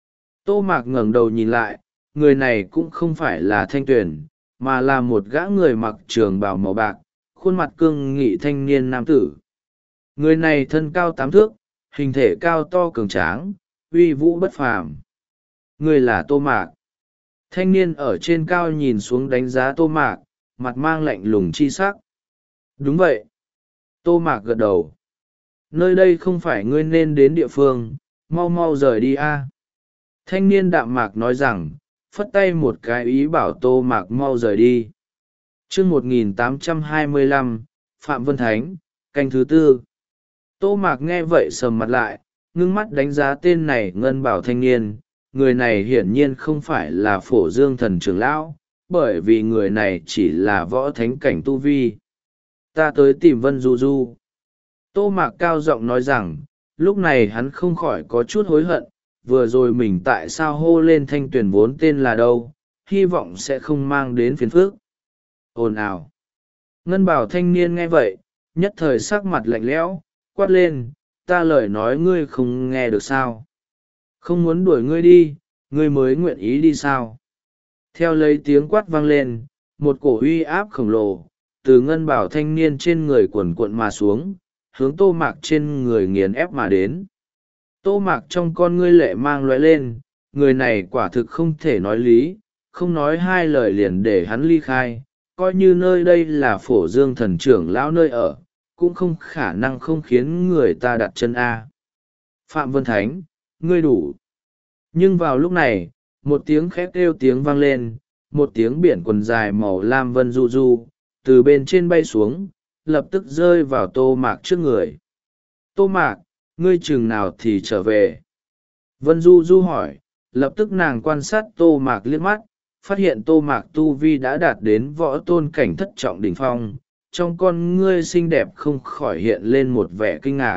Tô Mạc ngẩng đầu nhìn lại, người này cũng không phải là Thanh Tuyền, mà là một gã người mặc trường bào màu bạc, khuôn mặt cương nghị thanh niên nam tử. Người này thân cao tám thước, hình thể cao to cường tráng, uy vũ bất phàm. Người là Tô Mạc. Thanh niên ở trên cao nhìn xuống đánh giá Tô Mạc, mặt mang lạnh lùng chi sắc. Đúng vậy. Tô Mạc gật đầu. Nơi đây không phải ngươi nên đến địa phương, mau mau rời đi a. Thanh niên đạm mạc nói rằng, phất tay một cái ý bảo Tô Mạc mau rời đi. chương một nghìn tám trăm hai mươi lăm, Phạm Vân Thánh, canh thứ tư. Tô Mạc nghe vậy sầm mặt lại, ngưng mắt đánh giá tên này ngân bảo thanh niên. Người này hiển nhiên không phải là Phổ Dương thần trưởng lão, bởi vì người này chỉ là võ thánh cảnh tu vi. Ta tới tìm Vân Du Du. Tô Mạc cao giọng nói rằng, lúc này hắn không khỏi có chút hối hận, vừa rồi mình tại sao hô lên Thanh Tuyền vốn tên là đâu, hy vọng sẽ không mang đến phiền phức. Ồn ào. Ngân bảo thanh niên nghe vậy, nhất thời sắc mặt lạnh lẽo, quát lên, ta lời nói ngươi không nghe được sao? Không muốn đuổi ngươi đi, ngươi mới nguyện ý đi sao? Theo lấy tiếng quát vang lên, một cổ uy áp khổng lồ, từ ngân bảo thanh niên trên người quần cuộn mà xuống, hướng Tô Mạc trên người nghiền ép mà đến. Tô Mạc trong con ngươi lệ mang lóe lên, người này quả thực không thể nói lý, không nói hai lời liền để hắn ly khai, coi như nơi đây là Phổ Dương thần trưởng lão nơi ở, cũng không khả năng không khiến người ta đặt chân A. Phạm Vân Thánh, ngươi đủ. Nhưng vào lúc này, một tiếng khét kêu tiếng vang lên, một tiếng biển quần dài màu lam Vân Du Du, từ bên trên bay xuống, lập tức rơi vào Tô Mạc trước người. Tô Mạc, ngươi chừng nào thì trở về? Vân Du Du hỏi, lập tức nàng quan sát Tô Mạc liếc mắt, phát hiện Tô Mạc tu vi đã đạt đến võ tôn cảnh thất trọng đỉnh phong, trong con ngươi xinh đẹp không khỏi hiện lên một vẻ kinh ngạc.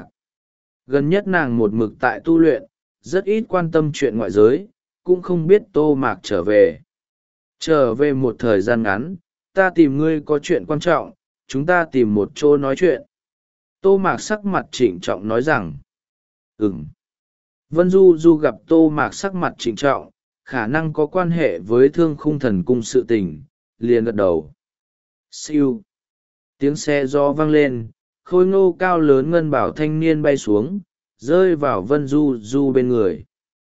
Gần nhất nàng một mực tại tu luyện, rất ít quan tâm chuyện ngoại giới, cũng không biết Tô Mạc trở về. Trở về một thời gian ngắn, ta tìm ngươi có chuyện quan trọng, chúng ta tìm một chỗ nói chuyện. Tô Mạc sắc mặt trịnh trọng nói rằng, ừm. Vân Du Du gặp Tô Mạc sắc mặt trịnh trọng, khả năng có quan hệ với Thương Khung Thần Cung sự tình, liền gật đầu. Siêu. Tiếng xe gió vang lên, khôi ngô cao lớn ngân bảo thanh niên bay xuống, rơi vào Vân Du Du bên người.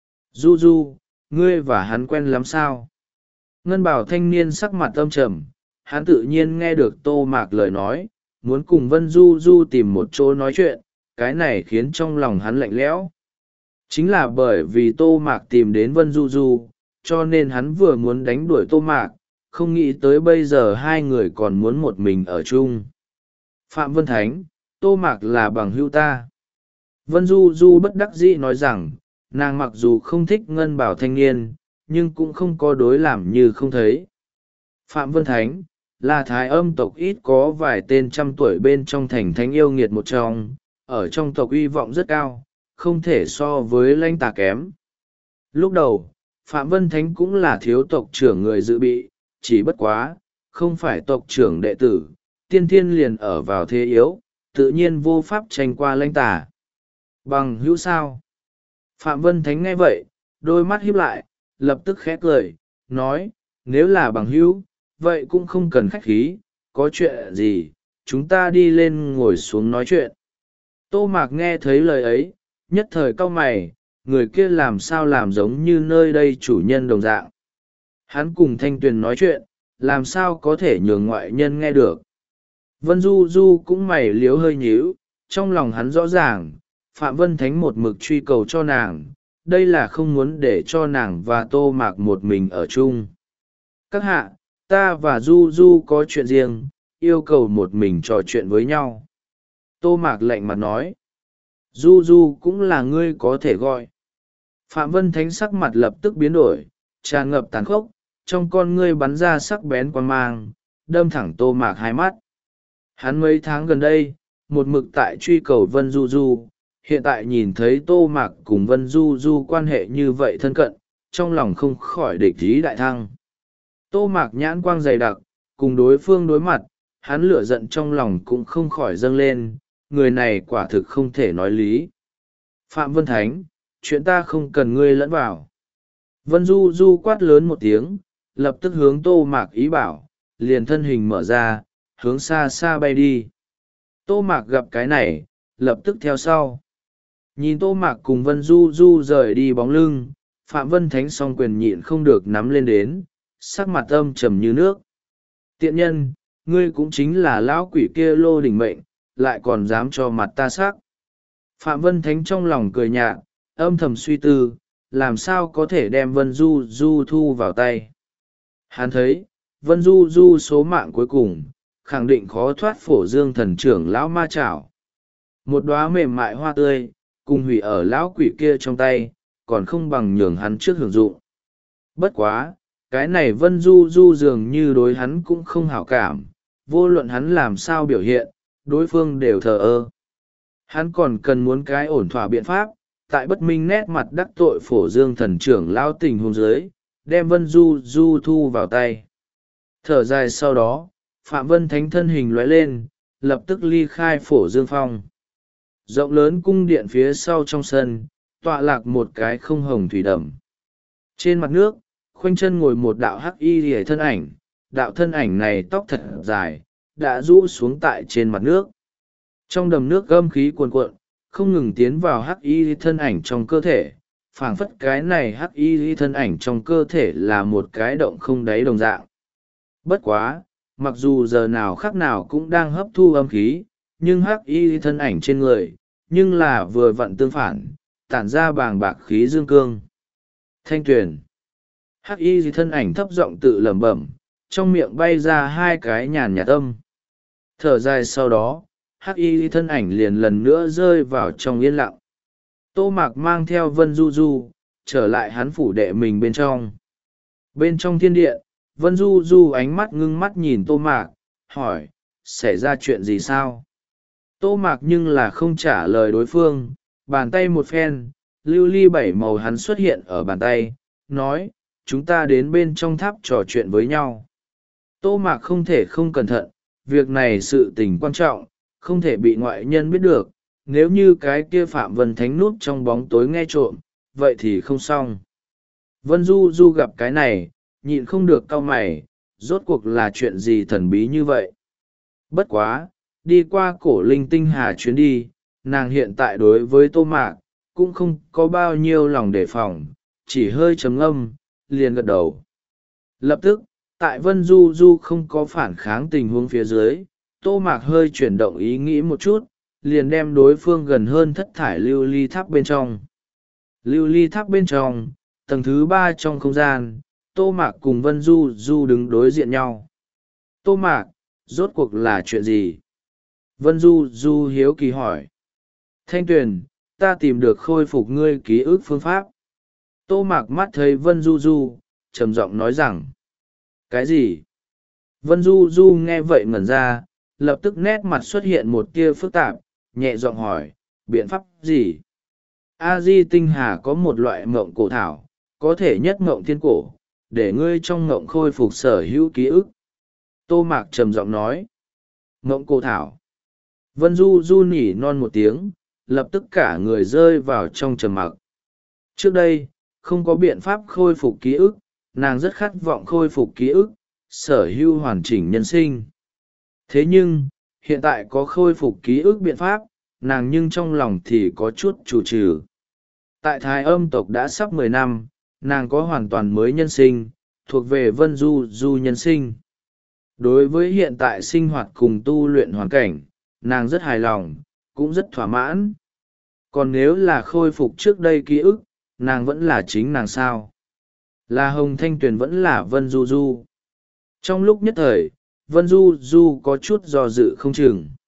Du Du, ngươi và hắn quen lắm sao? Ngân bảo thanh niên sắc mặt âm trầm, hắn tự nhiên nghe được Tô Mạc lời nói, muốn cùng Vân Du Du tìm một chỗ nói chuyện, cái này khiến trong lòng hắn lạnh lẽo. Chính là bởi vì Tô Mạc tìm đến Vân Du Du, cho nên hắn vừa muốn đánh đuổi Tô Mạc, không nghĩ tới bây giờ hai người còn muốn một mình ở chung. Phạm Vân Thánh, Tô Mạc là bằng hữu ta. Vân Du Du bất đắc dĩ nói rằng, nàng mặc dù không thích ngân bảo thanh niên, nhưng cũng không có đối làm như không thấy. Phạm Vân Thánh, là thái âm tộc ít có vài tên trăm tuổi bên trong thành thánh yêu nghiệt một trong, ở trong tộc uy vọng rất cao, không thể so với lãnh tà kém. Lúc đầu, Phạm Vân Thánh cũng là thiếu tộc trưởng người dự bị, chỉ bất quá, không phải tộc trưởng đệ tử, tiên thiên liền ở vào thế yếu, tự nhiên vô pháp tranh qua lãnh tà. Bằng hữu sao? Phạm Vân Thánh nghe vậy, đôi mắt híp lại, lập tức khẽ cười, nói, nếu là bằng hữu, vậy cũng không cần khách khí, có chuyện gì, chúng ta đi lên ngồi xuống nói chuyện. Tô Mạc nghe thấy lời ấy, nhất thời cau mày, người kia làm sao làm giống như nơi đây chủ nhân đồng dạng. Hắn cùng Thanh Tuyền nói chuyện, làm sao có thể nhường ngoại nhân nghe được. Vân Du Du cũng mày liếu hơi nhíu, trong lòng hắn rõ ràng, Phạm Vân Thánh một mực truy cầu cho nàng, đây là không muốn để cho nàng và Tô Mạc một mình ở chung. Các hạ, ta và Du Du có chuyện riêng, yêu cầu một mình trò chuyện với nhau. Tô Mạc lạnh mặt nói, du du cũng là ngươi có thể gọi. Phạm Vân Thánh sắc mặt lập tức biến đổi, tràn ngập tàn khốc, trong con ngươi bắn ra sắc bén quang mang, đâm thẳng Tô Mạc hai mắt. Hắn mấy tháng gần đây, một mực tại truy cầu Vân Du Du, hiện tại nhìn thấy Tô Mạc cùng Vân Du Du quan hệ như vậy thân cận, trong lòng không khỏi địch ý đại thăng. Tô Mạc nhãn quang dày đặc, cùng đối phương đối mặt, hắn lửa giận trong lòng cũng không khỏi dâng lên, người này quả thực không thể nói lý. Phạm Vân Thánh, chuyện ta không cần ngươi lẫn vào. Vân Du Du quát lớn một tiếng, lập tức hướng Tô Mạc ý bảo, liền thân hình mở ra, hướng xa xa bay đi. Tô Mạc gặp cái này, lập tức theo sau. Nhìn Tô Mạc cùng Vân Du Du rời đi bóng lưng, Phạm Vân Thánh song quyền nhịn không được nắm lên đến, sắc mặt âm trầm như nước. Tiện nhân, ngươi cũng chính là lão quỷ kia lô đỉnh mệnh, lại còn dám cho mặt ta sắc. Phạm Vân Thánh trong lòng cười nhạt, âm thầm suy tư, làm sao có thể đem Vân Du Du thu vào tay. Hắn thấy, Vân Du Du số mạng cuối cùng, khẳng định khó thoát Phổ Dương thần trưởng lão ma chảo. Một đóa mềm mại hoa tươi, cùng hủy ở lão quỷ kia trong tay, còn không bằng nhường hắn trước hưởng dụng. Bất quá, cái này Vân Du Du dường như đối hắn cũng không hảo cảm, vô luận hắn làm sao biểu hiện, đối phương đều thờ ơ. Hắn còn cần muốn cái ổn thỏa biện pháp, tại bất minh nét mặt đắc tội Phổ Dương thần trưởng lão tình hôn giới, đem Vân Du Du thu vào tay. Thở dài sau đó, Phạm Vân Thánh thân hình lóe lên, lập tức ly khai Phổ Dương Phong. Rộng lớn cung điện phía sau trong sân, tọa lạc một cái không hồng thủy đầm. Trên mặt nước, khoanh chân ngồi một đạo hắc y rìa thân ảnh, đạo thân ảnh này tóc thật dài, đã rũ xuống tại trên mặt nước. Trong đầm nước gâm khí cuồn cuộn, không ngừng tiến vào hắc y thân ảnh trong cơ thể, phảng phất cái này hắc y thân ảnh trong cơ thể là một cái động không đáy đồng dạng. Bất quá, mặc dù giờ nào khắc nào cũng đang hấp thu âm khí, nhưng hắc y thân ảnh trên người, nhưng là vừa vặn tương phản, tản ra bàng bạc khí dương cương. Thanh Tuyền. Hắc y thân ảnh thấp giọng tự lẩm bẩm, trong miệng bay ra hai cái nhàn nhạt âm. Thở dài sau đó, hắc y thân ảnh liền lần nữa rơi vào trong yên lặng. Tô Mạc mang theo Vân Du Du, trở lại hắn phủ đệ mình bên trong. Bên trong thiên điện, Vân Du Du ánh mắt ngưng mắt nhìn Tô Mạc, hỏi, xảy ra chuyện gì sao? Tô Mạc nhưng là không trả lời đối phương, bàn tay một phen, lưu ly bảy màu hắn xuất hiện ở bàn tay, nói, chúng ta đến bên trong tháp trò chuyện với nhau. Tô Mạc không thể không cẩn thận, việc này sự tình quan trọng, không thể bị ngoại nhân biết được, nếu như cái kia Phạm Vân Thánh núp trong bóng tối nghe trộm, vậy thì không xong. Vân Du Du gặp cái này, nhịn không được cau mày, rốt cuộc là chuyện gì thần bí như vậy. Bất quá, đi qua cổ linh tinh hà chuyến đi, nàng hiện tại đối với Tô Mạc, cũng không có bao nhiêu lòng đề phòng, chỉ hơi trầm ngâm, liền gật đầu. Lập tức, tại Vân Du Du không có phản kháng tình huống phía dưới, Tô Mạc hơi chuyển động ý nghĩ một chút, liền đem đối phương gần hơn thất thải lưu ly tháp bên trong. Lưu ly tháp bên trong, tầng thứ ba trong không gian, Tô Mạc cùng Vân Du Du đứng đối diện nhau. Tô Mạc, rốt cuộc là chuyện gì? Vân Du Du hiếu kỳ hỏi. Thanh Tuyền, ta tìm được khôi phục ngươi ký ức phương pháp. Tô Mạc mắt thấy Vân Du Du, trầm giọng nói rằng. Cái gì? Vân Du Du nghe vậy ngẩn ra, lập tức nét mặt xuất hiện một tia phức tạp, nhẹ giọng hỏi, biện pháp gì? A Di Tinh Hà có một loại mộng cổ thảo, có thể nhất mộng thiên cổ, để ngươi trong mộng khôi phục sở hữu ký ức. Tô Mạc trầm giọng nói. Mộng cổ thảo. Vân Du Du nỉ non một tiếng, lập tức cả người rơi vào trong trầm mặc. Trước đây, không có biện pháp khôi phục ký ức, nàng rất khát vọng khôi phục ký ức, sở hữu hoàn chỉnh nhân sinh. Thế nhưng, hiện tại có khôi phục ký ức biện pháp, nàng nhưng trong lòng thì có chút chủ trừ. Tại Thái Âm tộc đã sắp mười năm, nàng có hoàn toàn mới nhân sinh, thuộc về Vân Du Du nhân sinh. Đối với hiện tại sinh hoạt cùng tu luyện hoàn cảnh, nàng rất hài lòng, cũng rất thỏa mãn. Còn nếu là khôi phục trước đây ký ức, nàng vẫn là chính nàng sao? Là Hồng Thanh Tuyền vẫn là Vân Du Du. Trong lúc nhất thời, vân du du có chút do dự không chừng.